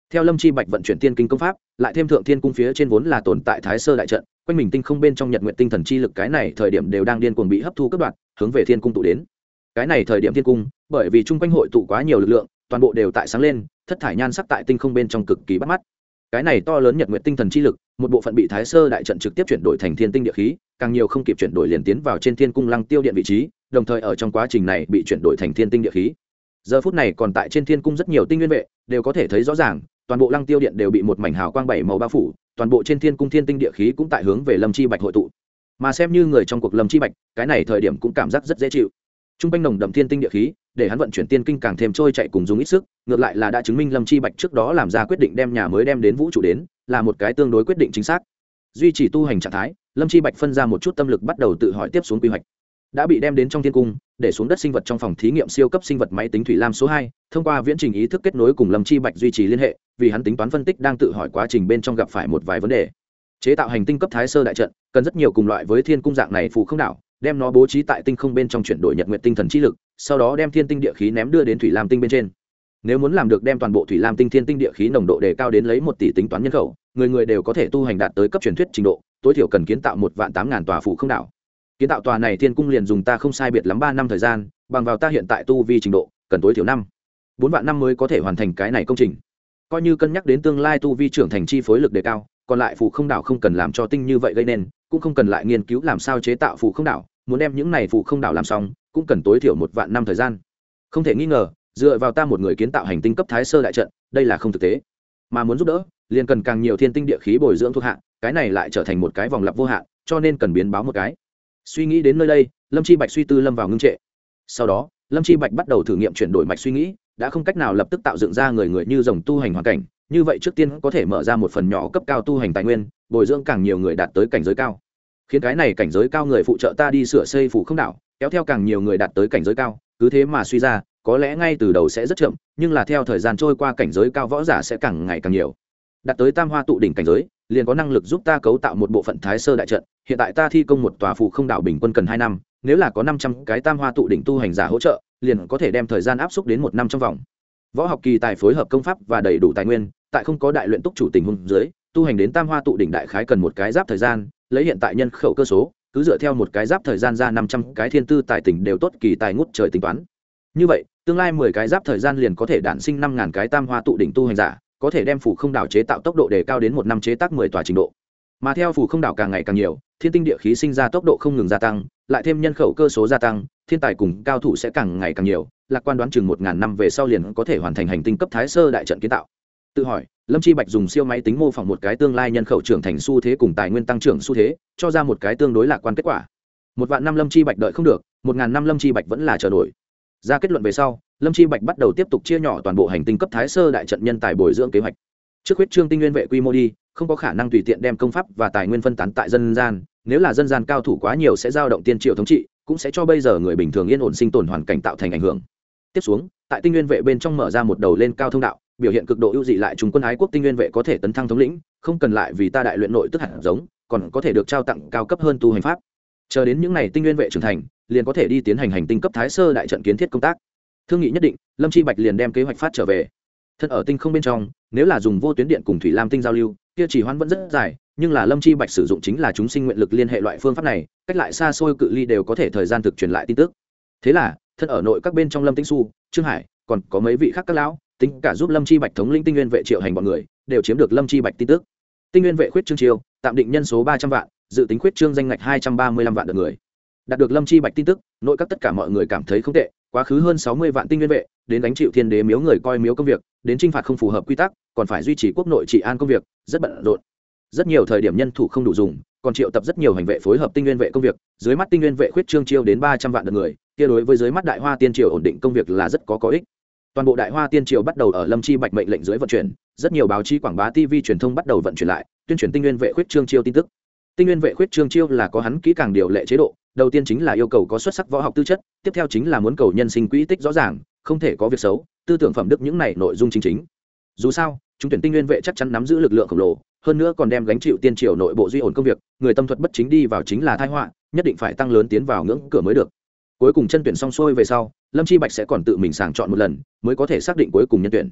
Theo Lâm Chi Bạch vận chuyển tiên kinh công pháp, lại thêm thượng thiên cung phía trên vốn là tồn tại thái sơ đại trận, quanh mình tinh không bên trong nhật nguyện tinh thần chi lực cái này thời điểm đều đang điên cuồng bị hấp thu cấp đoạn, hướng về thiên cung tụ đến. Cái này thời điểm thiên cung, bởi vì chung quanh hội tụ quá nhiều lực lượng, toàn bộ đều tại sáng lên, thất thải nhan sắc tại tinh không bên trong cực kỳ bắt mắt. Cái này to lớn nhật nguyện tinh thần chi lực, một bộ phận bị thái sơ đại trận trực tiếp chuyển đổi thành thiên tinh địa khí, càng nhiều không kịp chuyển đổi liền tiến vào trên thiên cung lăng tiêu điện vị trí, đồng thời ở trong quá trình này bị chuyển đổi thành thiên tinh địa khí. Giờ phút này còn tại trên thiên cung rất nhiều tinh nguyên vệ đều có thể thấy rõ ràng, toàn bộ lăng tiêu điện đều bị một mảnh hào quang bảy màu bao phủ, toàn bộ trên thiên cung thiên tinh địa khí cũng tại hướng về Lâm Chi Bạch hội tụ. Mà xem như người trong cuộc Lâm Chi Bạch, cái này thời điểm cũng cảm giác rất dễ chịu. Trung quanh nồng đậm thiên tinh địa khí, để hắn vận chuyển tiên kinh càng thêm trôi chạy cùng dùng ít sức, ngược lại là đã chứng minh Lâm Chi Bạch trước đó làm ra quyết định đem nhà mới đem đến vũ trụ đến, là một cái tương đối quyết định chính xác. Duy trì tu hành trạng thái, Lâm Chi Bạch phân ra một chút tâm lực bắt đầu tự hỏi tiếp xuống quy hoạch. Đã bị đem đến trong thiên cung, để xuống đất sinh vật trong phòng thí nghiệm siêu cấp sinh vật máy tính thủy lam số hai, thông qua viễn trình ý thức kết nối cùng Lâm Chi Bạch duy trì liên hệ, vì hắn tính toán phân tích đang tự hỏi quá trình bên trong gặp phải một vài vấn đề. Chế tạo hành tinh cấp thái sơ đại trận, cần rất nhiều cùng loại với thiên cung dạng này phù không đảo, đem nó bố trí tại tinh không bên trong chuyển đổi nhật nguyệt tinh thần chi lực, sau đó đem thiên tinh địa khí ném đưa đến thủy lam tinh bên trên. Nếu muốn làm được đem toàn bộ thủy lam tinh thiên tinh địa khí nồng độ đề cao đến lấy một tỷ tính toán nhân khẩu, người người đều có thể tu hành đạt tới cấp truyền thuyết trình độ, tối thiểu cần kiến tạo một vạn tám ngàn tòa phù không đảo. Kiến tạo tòa này thiên cung liền dùng ta không sai biệt lắm ba năm thời gian, bằng vào ta hiện tại tu vi trình độ, cần tối thiểu năm bốn vạn năm mới có thể hoàn thành cái này công trình. Coi như cân nhắc đến tương lai tu vi trưởng thành chi phối lực đề cao, còn lại phù không đảo không cần làm cho tinh như vậy gây nên, cũng không cần lại nghiên cứu làm sao chế tạo phù không đảo, muốn đem những này phù không đảo làm xong, cũng cần tối thiểu một vạn năm thời gian. Không thể nghi ngờ, dựa vào ta một người kiến tạo hành tinh cấp thái sơ đại trận, đây là không thực tế. Mà muốn giúp đỡ, liền cần càng nhiều thiên tinh địa khí bồi dưỡng thuộc hạ, cái này lại trở thành một cái vòng lặp vô hạn, cho nên cần biến báo một cái. Suy nghĩ đến nơi đây, Lâm Chi Bạch suy tư lâm vào ngưng trệ. Sau đó, Lâm Chi Bạch bắt đầu thử nghiệm chuyển đổi mạch suy nghĩ, đã không cách nào lập tức tạo dựng ra người người như rồng tu hành hoàn cảnh, như vậy trước tiên có thể mở ra một phần nhỏ cấp cao tu hành tài nguyên, bồi dưỡng càng nhiều người đạt tới cảnh giới cao. Khiến cái này cảnh giới cao người phụ trợ ta đi sửa xây phủ không đảo, kéo theo càng nhiều người đạt tới cảnh giới cao, cứ thế mà suy ra, có lẽ ngay từ đầu sẽ rất chậm, nhưng là theo thời gian trôi qua cảnh giới cao võ giả sẽ càng ngày càng nhiều. Đạt tới tam hoa tụ đỉnh cảnh giới, liền có năng lực giúp ta cấu tạo một bộ phận thái sơ đại trận. Hiện tại ta thi công một tòa phủ không đảo bình quân cần hai năm, nếu là có năm trăm cái tam hoa tụ đỉnh tu hành giả hỗ trợ, liền có thể đem thời gian áp xúc đến một năm trong vòng. Võ học kỳ tài phối hợp công pháp và đầy đủ tài nguyên, tại không có đại luyện túc chủ tình huống dưới, tu hành đến tam hoa tụ đỉnh đại khái cần một cái giáp thời gian, lấy hiện tại nhân khẩu cơ số, cứ dựa theo một cái giáp thời gian ra năm trăm cái thiên tư tài tình đều tốt kỳ tài ngút trời tính toán. Như vậy, tương lai mười cái giáp thời gian liền có thể đản sinh năm ngàn cái tam hoa tụ đỉnh tu hành giả, có thể đem phủ không đảo chế tạo tốc độ đề cao đến một năm chế tác mười tòa trình độ. Mà theo phủ không đảo càng ngày càng nhiều, thiên tinh địa khí sinh ra tốc độ không ngừng gia tăng, lại thêm nhân khẩu cơ số gia tăng, thiên tài cùng cao thủ sẽ càng ngày càng nhiều, lạc quan đoán chừng một ngàn năm về sau liền có thể hoàn thành hành tinh cấp thái sơ đại trận kiến tạo. Tự hỏi, Lâm Chi Bạch dùng siêu máy tính mô phỏng một cái tương lai nhân khẩu trưởng thành xu thế cùng tài nguyên tăng trưởng xu thế, cho ra một cái tương đối lạc quan kết quả. Một vạn năm Lâm Chi Bạch đợi không được, một ngàn năm Lâm Chi Bạch vẫn là chờ nổi. Ra kết luận về sau, Lâm Chi Bạch bắt đầu tiếp tục chia nhỏ toàn bộ hành tinh cấp thái sơ đại trận nhân tài bồi dưỡng kế hoạch. Trước huyết trương tinh nguyên vệ quy mô đi, không có khả năng tùy tiện đem công pháp và tài nguyên phân tán tại dân gian, nếu là dân gian cao thủ quá nhiều sẽ dao động tiên triệu thống trị, cũng sẽ cho bây giờ người bình thường yên ổn sinh tồn hoàn cảnh tạo thành ảnh hưởng. Tiếp xuống, tại tinh nguyên vệ bên trong mở ra một đầu lên cao thông đạo, biểu hiện cực độ ưu dị lại chúng quân ái quốc tinh nguyên vệ có thể tấn thăng thống lĩnh, không cần lại vì ta đại luyện nội tức hạt giống, còn có thể được trao tặng cao cấp hơn tu hành pháp. Chờ đến những ngày tinh nguyên vệ trưởng thành, liền có thể đi tiến hành hành tinh cấp thái sơ đại trận kiến thiết công tác. Thương nghị nhất định, Lâm Chi Bạch liền đem kế hoạch phát trở về. Thân ở tinh không bên trong, nếu là dùng vô tuyến điện cùng thủy lam tinh giao lưu, kia chỉ hoãn vẫn rất dài, nhưng là Lâm Chi Bạch sử dụng chính là chúng sinh nguyện lực liên hệ loại phương pháp này, cách lại xa xôi cự ly đều có thể thời gian thực truyền lại tin tức. Thế là, thân ở nội các bên trong Lâm Tĩnh Xu, Trương Hải, còn có mấy vị khác các lão, tính cả giúp Lâm Chi Bạch thống lĩnh tinh nguyên vệ triệu hành bọn người, đều chiếm được Lâm Chi Bạch tin tức. Tinh nguyên vệ khuyết trương chiêu, tạm định nhân số ba trăm vạn, dự tính khuyết trương danh ngạch hai trăm ba mươi lăm vạn lượt người. Đạt được Lâm Chi Bạch tin tức, nội các tất cả mọi người cảm thấy không tệ, quá khứ hơn sáu mươi vạn tinh nguyên vệ, đến đánh chịu thiên đế miếu người coi miếu công việc, đến trinh phạt không phù hợp quy tắc, còn phải duy trì quốc nội trị an công việc, rất bận rộn. Rất nhiều thời điểm nhân thủ không đủ dùng, còn triệu tập rất nhiều hành vệ phối hợp tinh nguyên vệ công việc, dưới mắt tinh nguyên vệ khuyết trương chiêu đến ba trăm vạn lượt người, kia đối với dưới mắt Đại Hoa Tiên Triều ổn định công việc là rất có có ích. Toàn bộ Đại Hoa Tiên Triều bắt đầu ở Lâm Chi Bạch mệnh lệnh dưới vận chuyển, rất nhiều báo chí quảng bá ti vi truyền thông bắt đầu vận chuyển lại, tuyên truyền tinh nguyên vệ khuyết trương chiêu tin tức. Tinh nguyên vệ khuyết trương chiêu là có hắn kỹ càng điều lệ chế độ, đầu tiên chính là yêu cầu có xuất sắc võ học tư chất, tiếp theo chính là muốn cầu nhân sinh quỹ tích rõ ràng, không thể có việc xấu, tư tưởng phẩm đức những này nội dung chính chính. Dù sao, chúng tuyển tinh nguyên vệ chắc chắn nắm giữ lực lượng khổng lồ, hơn nữa còn đem gánh chịu tiên triều nội bộ duy ổn công việc, người tâm thuật bất chính đi vào chính là tai họa, nhất định phải tăng lớn tiến vào ngưỡng cửa mới được. Cuối cùng chân tuyển xong xuôi về sau, Lâm Chi Bạch sẽ còn tự mình sàng chọn một lần, mới có thể xác định cuối cùng nhân tuyển.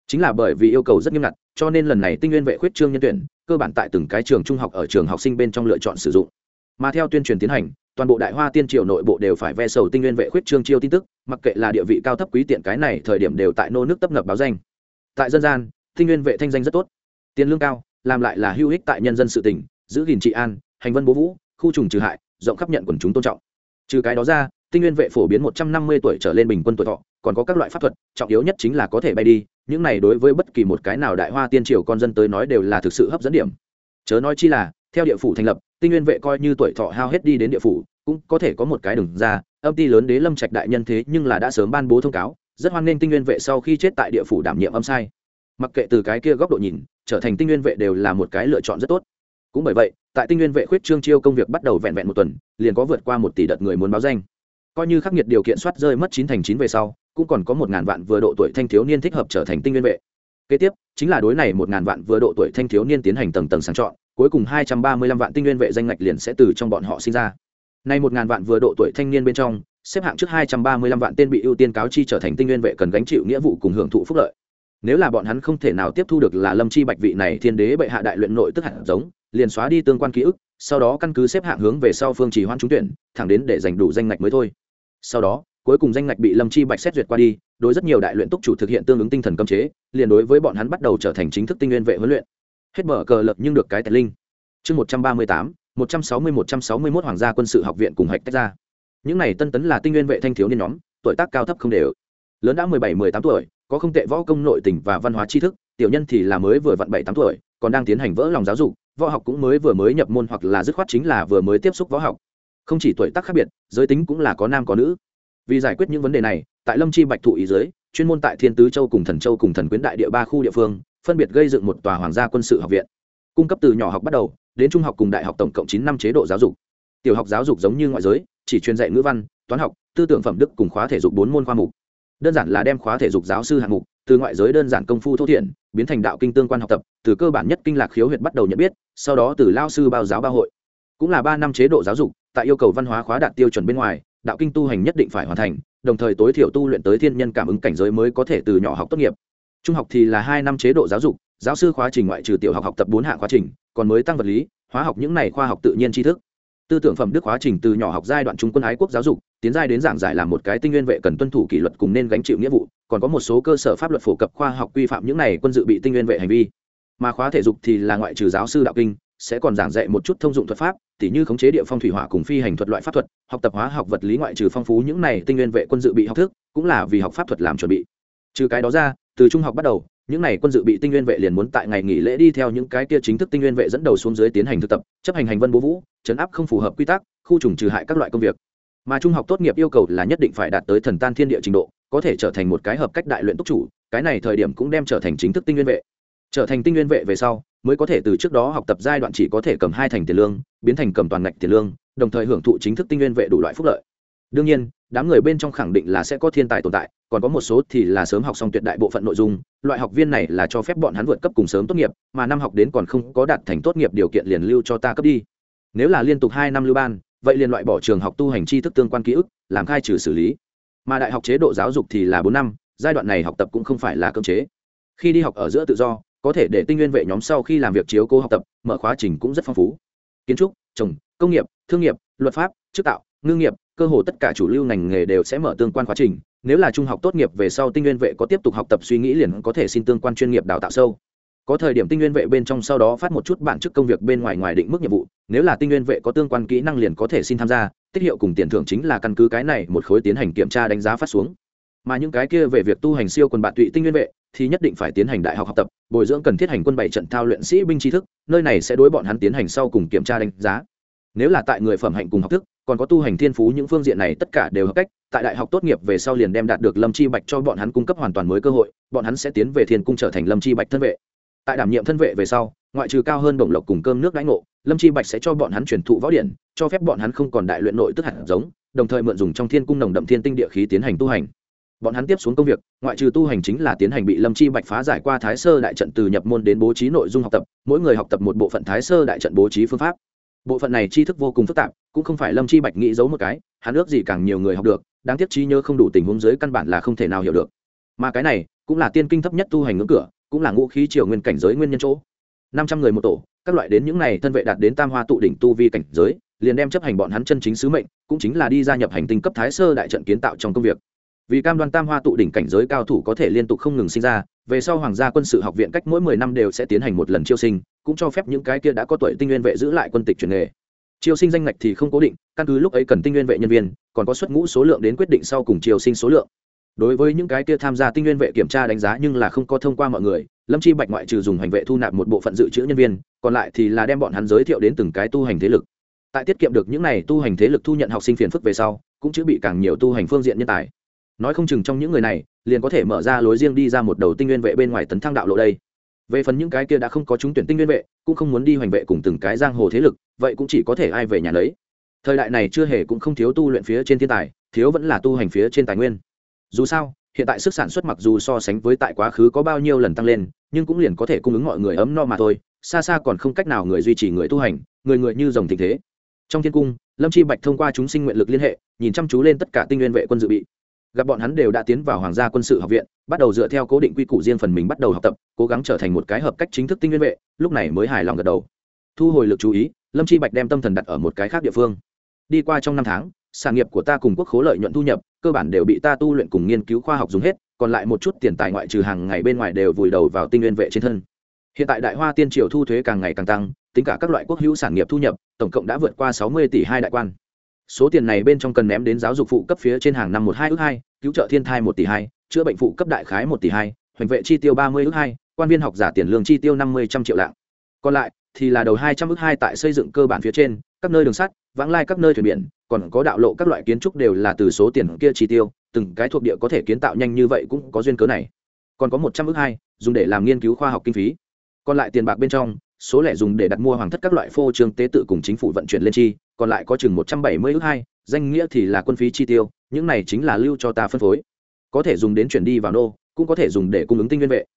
chính là bởi vì yêu cầu rất nghiêm ngặt, cho nên lần này tinh nguyên vệ khuyết trương nhân tuyển cơ bản tại từng cái trường trung học ở trường học sinh bên trong lựa chọn sử dụng. Mà theo tuyên truyền tiến hành, toàn bộ Đại Hoa Tiên triều nội bộ đều phải ve sầu tinh nguyên vệ khuyết trương chiêu tin tức, mặc kệ là địa vị cao thấp quý tiện, cái này thời điểm đều tại nô nước tấp nập báo danh. Tại dân gian, tinh nguyên vệ thanh danh rất tốt, tiền lương cao, làm lại là hữu ích tại nhân dân sự tỉnh, giữ gìn trị an, hành vân bố vũ, khu trùng trừ hại, rộng khắp nhận quần chúng tôn trọng. Trừ cái đó ra, tinh nguyên vệ phổ biến một trăm năm mươi tuổi trở lên bình quân tuổi thọ, còn có các loại pháp thuật, trọng yếu nhất chính là có thể bay đi, những này đối với bất kỳ một cái nào Đại Hoa Tiên triều con dân tới nói đều là thực sự hấp dẫn điểm. Chớ nói chi là, theo địa phủ thành lập, tinh nguyên vệ coi như tuổi thọ hao hết đi đến địa phủ, cũng có thể có một cái đường ra. Âm ty lớn đế Lâm Trạch đại nhân thế nhưng là đã sớm ban bố thông cáo, rất hoan nghênh tinh nguyên vệ sau khi chết tại địa phủ đảm nhiệm âm sai. Mặc kệ từ cái kia góc độ nhìn, trở thành tinh nguyên vệ đều là một cái lựa chọn rất tốt. Cũng bởi vậy, tại tinh nguyên vệ khuyết trương chiêu công việc bắt đầu vẹn vẹn một tuần, liền có vượt qua một tỷ đợt người muốn báo danh. Coi như khắc nghiệt điều kiện soát rơi mất chín thành chín về sau, cũng còn có một ngàn vạn vừa độ tuổi thanh thiếu niên thích hợp trở thành tinh nguyên vệ. Kế tiếp chính là đối này một ngàn vạn vừa độ tuổi thanh thiếu niên tiến hành tầng tầng sàng chọn, cuối cùng hai trăm ba mươi lăm vạn tinh nguyên vệ danh ngạch liền sẽ từ trong bọn họ sinh ra. Nay một ngàn vạn vừa độ tuổi thanh niên bên trong, xếp hạng trước hai trăm ba mươi lăm vạn tên bị ưu tiên cáo chi trở thành tinh nguyên vệ cần gánh chịu nghĩa vụ cùng hưởng thụ phúc lợi. Nếu là bọn hắn không thể nào tiếp thu được là Lâm Chi Bạch vị này thiên đế bệ hạ đại luyện nội tức hạt giống, liền xóa đi tương quan ký ức, sau đó căn cứ xếp hạng hướng về sau phương trì hoãn trúng tuyển, thẳng đến để giành đủ danh ngạch mới thôi. Sau đó, cuối cùng danh ngạch bị Lâm Chi Bạch xét duyệt qua đi, đối rất nhiều đại luyện túc chủ thực hiện tương ứng tinh thần cấm chế, liền đối với bọn hắn bắt đầu trở thành chính thức tinh nguyên vệ huấn luyện. Hết bờ cờ lập nhưng được cái tài linh. Chương một trăm ba mươi tám, một trăm sáu mươi một trăm sáu mươi mốt Hoàng gia quân sự học viện cùng hạch tách ra. Những này tân tấn là tinh nguyên vệ thanh thiếu niên nhóm, tuổi tác cao thấp không đều. Lớn đã mười bảy mười tám tuổi, có không tệ võ công nội tình và văn hóa tri thức, tiểu nhân thì là mới vừa vặn bảy tám tuổi, còn đang tiến hành vỡ lòng giáo dục, võ học cũng mới vừa mới nhập môn hoặc là dứt khoát chính là vừa mới tiếp xúc võ học. Không chỉ tuổi tác khác biệt, giới tính cũng là có nam có nữ. Vì giải quyết những vấn đề này, tại Lâm Chi Bạch thụ ý dưới, chuyên môn tại Thiên Tứ Châu cùng Thần Châu cùng Thần Quyến đại địa ba khu địa phương, phân biệt gây dựng một tòa Hoàng gia quân sự học viện, cung cấp từ nhỏ học bắt đầu đến trung học cùng đại học tổng cộng chín năm chế độ giáo dục. Tiểu học giáo dục giống như ngoại giới, chỉ chuyên dạy ngữ văn, toán học, tư tưởng phẩm đức cùng khóa thể dục bốn môn khoa mục. Đơn giản là đem khóa thể dục giáo sư hạng mục từ ngoại giới đơn giản công phu thô thiển biến thành đạo kinh tương quan học tập, từ cơ bản nhất kinh lạc khiếu huyệt bắt đầu nhận biết, sau đó từ lao sư bao giáo ba hội. Cũng là ba năm chế độ giáo dục, tại yêu cầu văn hóa khóa đạt tiêu chuẩn bên ngoài, đạo kinh tu hành nhất định phải hoàn thành, đồng thời tối thiểu tu luyện tới thiên nhân cảm ứng cảnh giới mới có thể từ nhỏ học tốt nghiệp. Trung học thì là hai năm chế độ giáo dục, giáo sư khóa trình ngoại trừ tiểu học học tập bốn hạng khóa trình, còn mới tăng vật lý, hóa học những này khoa học tự nhiên tri thức. Tư tưởng phẩm đức khóa trình từ nhỏ học giai đoạn trung quân ái quốc giáo dục, tiến giai đến giảng giải làm một cái tinh nguyên vệ cần tuân thủ kỷ luật cùng nên gánh chịu nghĩa vụ, còn có một số cơ sở pháp luật phổ cập khoa học quy phạm những này quân dự bị tinh nguyên vệ hành vi. Mà khóa thể dục thì là ngoại trừ giáo sư đạo kinh, sẽ còn giảng dạy một chút thông dụng thuật pháp, tỉ như khống chế địa phong thủy hỏa cùng phi hành thuật loại pháp thuật, học tập hóa học vật lý ngoại trừ phong phú những này tinh nguyên vệ quân dự bị học thức, cũng là vì học pháp thuật làm chuẩn bị. Trừ cái đó ra, từ trung học bắt đầu, những này quân dự bị tinh nguyên vệ liền muốn tại ngày nghỉ lễ đi theo những cái kia chính thức tinh nguyên vệ dẫn đầu xuống dưới tiến hành thực tập, chấp hành hành vân bố vũ, trấn áp không phù hợp quy tắc, khu trùng trừ hại các loại công việc. Mà trung học tốt nghiệp yêu cầu là nhất định phải đạt tới thần tan thiên địa trình độ, có thể trở thành một cái hợp cách đại luyện túc chủ, cái này thời điểm cũng đem trở thành chính thức tinh nguyên vệ. Trở thành tinh nguyên vệ về sau, mới có thể từ trước đó học tập giai đoạn chỉ có thể cầm hai thành tiền lương, biến thành cầm toàn ngạch tiền lương, đồng thời hưởng thụ chính thức tinh nguyên vệ đủ loại phúc lợi. Đương nhiên, đám người bên trong khẳng định là sẽ có thiên tài tồn tại, còn có một số thì là sớm học xong tuyệt đại bộ phận nội dung, loại học viên này là cho phép bọn hắn vượt cấp cùng sớm tốt nghiệp, mà năm học đến còn không có đạt thành tốt nghiệp điều kiện liền lưu cho ta cấp đi. Nếu là liên tục hai năm lưu ban, vậy liền loại bỏ trường học tu hành tri thức tương quan ký ức, làm khai trừ xử lý. Mà đại học chế độ giáo dục thì là bốn năm, giai đoạn này học tập cũng không phải là cưỡng chế. Khi đi học ở giữa tự do, có thể để tinh nguyên vệ nhóm sau khi làm việc chiếu cố học tập, mở khóa trình cũng rất phong phú. Kiến trúc, trồng, công nghiệp, thương nghiệp, luật pháp, chức tạo, ngư nghiệp, cơ hồ tất cả chủ lưu ngành nghề đều sẽ mở tương quan khóa trình. Nếu là trung học tốt nghiệp về sau tinh nguyên vệ có tiếp tục học tập suy nghĩ liền có thể xin tương quan chuyên nghiệp đào tạo sâu. Có thời điểm tinh nguyên vệ bên trong sau đó phát một chút bản chức công việc bên ngoài ngoài định mức nhiệm vụ, nếu là tinh nguyên vệ có tương quan kỹ năng liền có thể xin tham gia, tiết hiệu cùng tiền thưởng chính là căn cứ cái này một khối tiến hành kiểm tra đánh giá phát xuống. Mà những cái kia về việc tu hành siêu quần bạn tụy tinh nguyên vệ thì nhất định phải tiến hành đại học học tập, bồi dưỡng cần thiết hành quân bảy trận thao luyện sĩ binh tri thức, nơi này sẽ đối bọn hắn tiến hành sau cùng kiểm tra đánh giá. Nếu là tại người phẩm hạnh cùng học thức, còn có tu hành thiên phú những phương diện này tất cả đều hợp cách, tại đại học tốt nghiệp về sau liền đem đạt được Lâm Chi Bạch cho bọn hắn cung cấp hoàn toàn mới cơ hội, bọn hắn sẽ tiến về Thiên cung trở thành Lâm Chi Bạch thân vệ. Tại đảm nhiệm thân vệ về sau, ngoại trừ cao hơn bổng lộc cùng cơm nước đãi ngộ, Lâm Chi Bạch sẽ cho bọn hắn truyền thụ võ điển, cho phép bọn hắn không còn đại luyện nội tức hạt giống, đồng thời mượn dùng trong Thiên cung nồng đậm thiên tinh địa khí tiến hành tu hành. Bọn hắn tiếp xuống công việc, ngoại trừ tu hành chính là tiến hành bị Lâm Chi Bạch phá giải qua Thái Sơ đại trận từ nhập môn đến bố trí nội dung học tập, mỗi người học tập một bộ phận Thái Sơ đại trận bố trí phương pháp. Bộ phận này tri thức vô cùng phức tạp, cũng không phải Lâm Chi Bạch nghĩ giấu một cái, hắn ước gì càng nhiều người học được, đáng tiếc trí nhớ không đủ tình huống dưới căn bản là không thể nào hiểu được. Mà cái này cũng là tiên kinh thấp nhất tu hành ngưỡng cửa, cũng là ngũ khí triều nguyên cảnh giới nguyên nhân chỗ. năm trăm người một tổ, các loại đến những này thân vệ đạt đến tam hoa tụ đỉnh tu vi cảnh giới, liền đem chấp hành bọn hắn chân chính sứ mệnh, cũng chính là đi gia nhập hành tinh cấp thái sơ đại trận kiến tạo trong công việc. Vì cam đoan tam hoa tụ đỉnh cảnh giới cao thủ có thể liên tục không ngừng sinh ra, về sau hoàng gia quân sự học viện cách mỗi mười năm đều sẽ tiến hành một lần chiêu sinh, cũng cho phép những cái kia đã có tuổi tinh nguyên vệ giữ lại quân tịch truyền nghề. Chiêu sinh danh ngạch thì không cố định, căn cứ lúc ấy cần tinh nguyên vệ nhân viên, còn có xuất ngũ số lượng đến quyết định sau cùng chiêu sinh số lượng. Đối với những cái kia tham gia tinh nguyên vệ kiểm tra đánh giá nhưng là không có thông qua mọi người, Lâm Chi Bạch ngoại trừ dùng hành vệ thu nạp một bộ phận dự trữ nhân viên, còn lại thì là đem bọn hắn giới thiệu đến từng cái tu hành thế lực. Tại tiết kiệm được những này tu hành thế lực thu nhận học sinh phiền phức về sau, cũng chữa bị càng nhiều tu hành phương diện nhân tài. Nói không chừng trong những người này, liền có thể mở ra lối riêng đi ra một đầu tinh nguyên vệ bên ngoài tấn thăng đạo lộ đây. Về phần những cái kia đã không có trúng tuyển tinh nguyên vệ, cũng không muốn đi hoành vệ cùng từng cái giang hồ thế lực, vậy cũng chỉ có thể ai về nhà lấy. Thời đại này chưa hề cũng không thiếu tu luyện phía trên thiên tài, thiếu vẫn là tu hành phía trên tài nguyên. Dù sao, hiện tại sức sản xuất mặc dù so sánh với tại quá khứ có bao nhiêu lần tăng lên, nhưng cũng liền có thể cung ứng mọi người ấm no mà thôi, xa xa còn không cách nào người duy trì người tu hành, người người như rồng thịnh thế. Trong thiên cung, Lâm Chi Bạch thông qua chúng sinh nguyện lực liên hệ, nhìn chăm chú lên tất cả tinh nguyên vệ quân dự bị. Gặp bọn hắn đều đã tiến vào hoàng gia quân sự học viện, bắt đầu dựa theo cố định quy củ riêng phần mình bắt đầu học tập, cố gắng trở thành một cái hợp cách chính thức tinh nguyên vệ, lúc này mới hài lòng gật đầu. Thu hồi lực chú ý, Lâm Chi Bạch đem tâm thần đặt ở một cái khác địa phương. Đi qua trong năm tháng, sản nghiệp của ta cùng quốc khố lợi nhuận thu nhập, cơ bản đều bị ta tu luyện cùng nghiên cứu khoa học dùng hết, còn lại một chút tiền tài ngoại trừ hàng ngày bên ngoài đều vùi đầu vào tinh nguyên vệ trên thân. Hiện tại Đại Hoa Tiên triều thu thuế càng ngày càng tăng, tính cả các loại quốc hữu sản nghiệp thu nhập, tổng cộng đã vượt qua sáu mươi tỷ hai đại quan. Số tiền này bên trong cần ném đến giáo dục phụ cấp phía trên hàng năm một hai ước hai, cứu trợ thiên thai một tỷ hai, chữa bệnh phụ cấp đại khái một tỷ hai, hoành vệ chi tiêu ba mươi ước hai, quan viên học giả tiền lương chi tiêu năm mươi trăm triệu lạng. Còn lại thì là đầu hai trăm ước hai tại xây dựng cơ bản phía trên, các nơi đường sắt, vãng lai các nơi thuyền biển, còn có đạo lộ các loại kiến trúc đều là từ số tiền kia chi tiêu, từng cái thuộc địa có thể kiến tạo nhanh như vậy cũng có duyên cớ này. Còn có một trăm ước hai, dùng để làm nghiên cứu khoa học kinh phí. Còn lại tiền bạc bên trong, số lẻ dùng để đặt mua hoàng thất các loại phô trương tế tự cùng chính phủ vận chuyển lên chi, còn lại có chừng một trăm bảy mươi ước hai, danh nghĩa thì là quân phí chi tiêu, những này chính là lưu cho ta phân phối. Có thể dùng đến chuyển đi vào nô, cũng có thể dùng để cung ứng tinh nguyên vệ,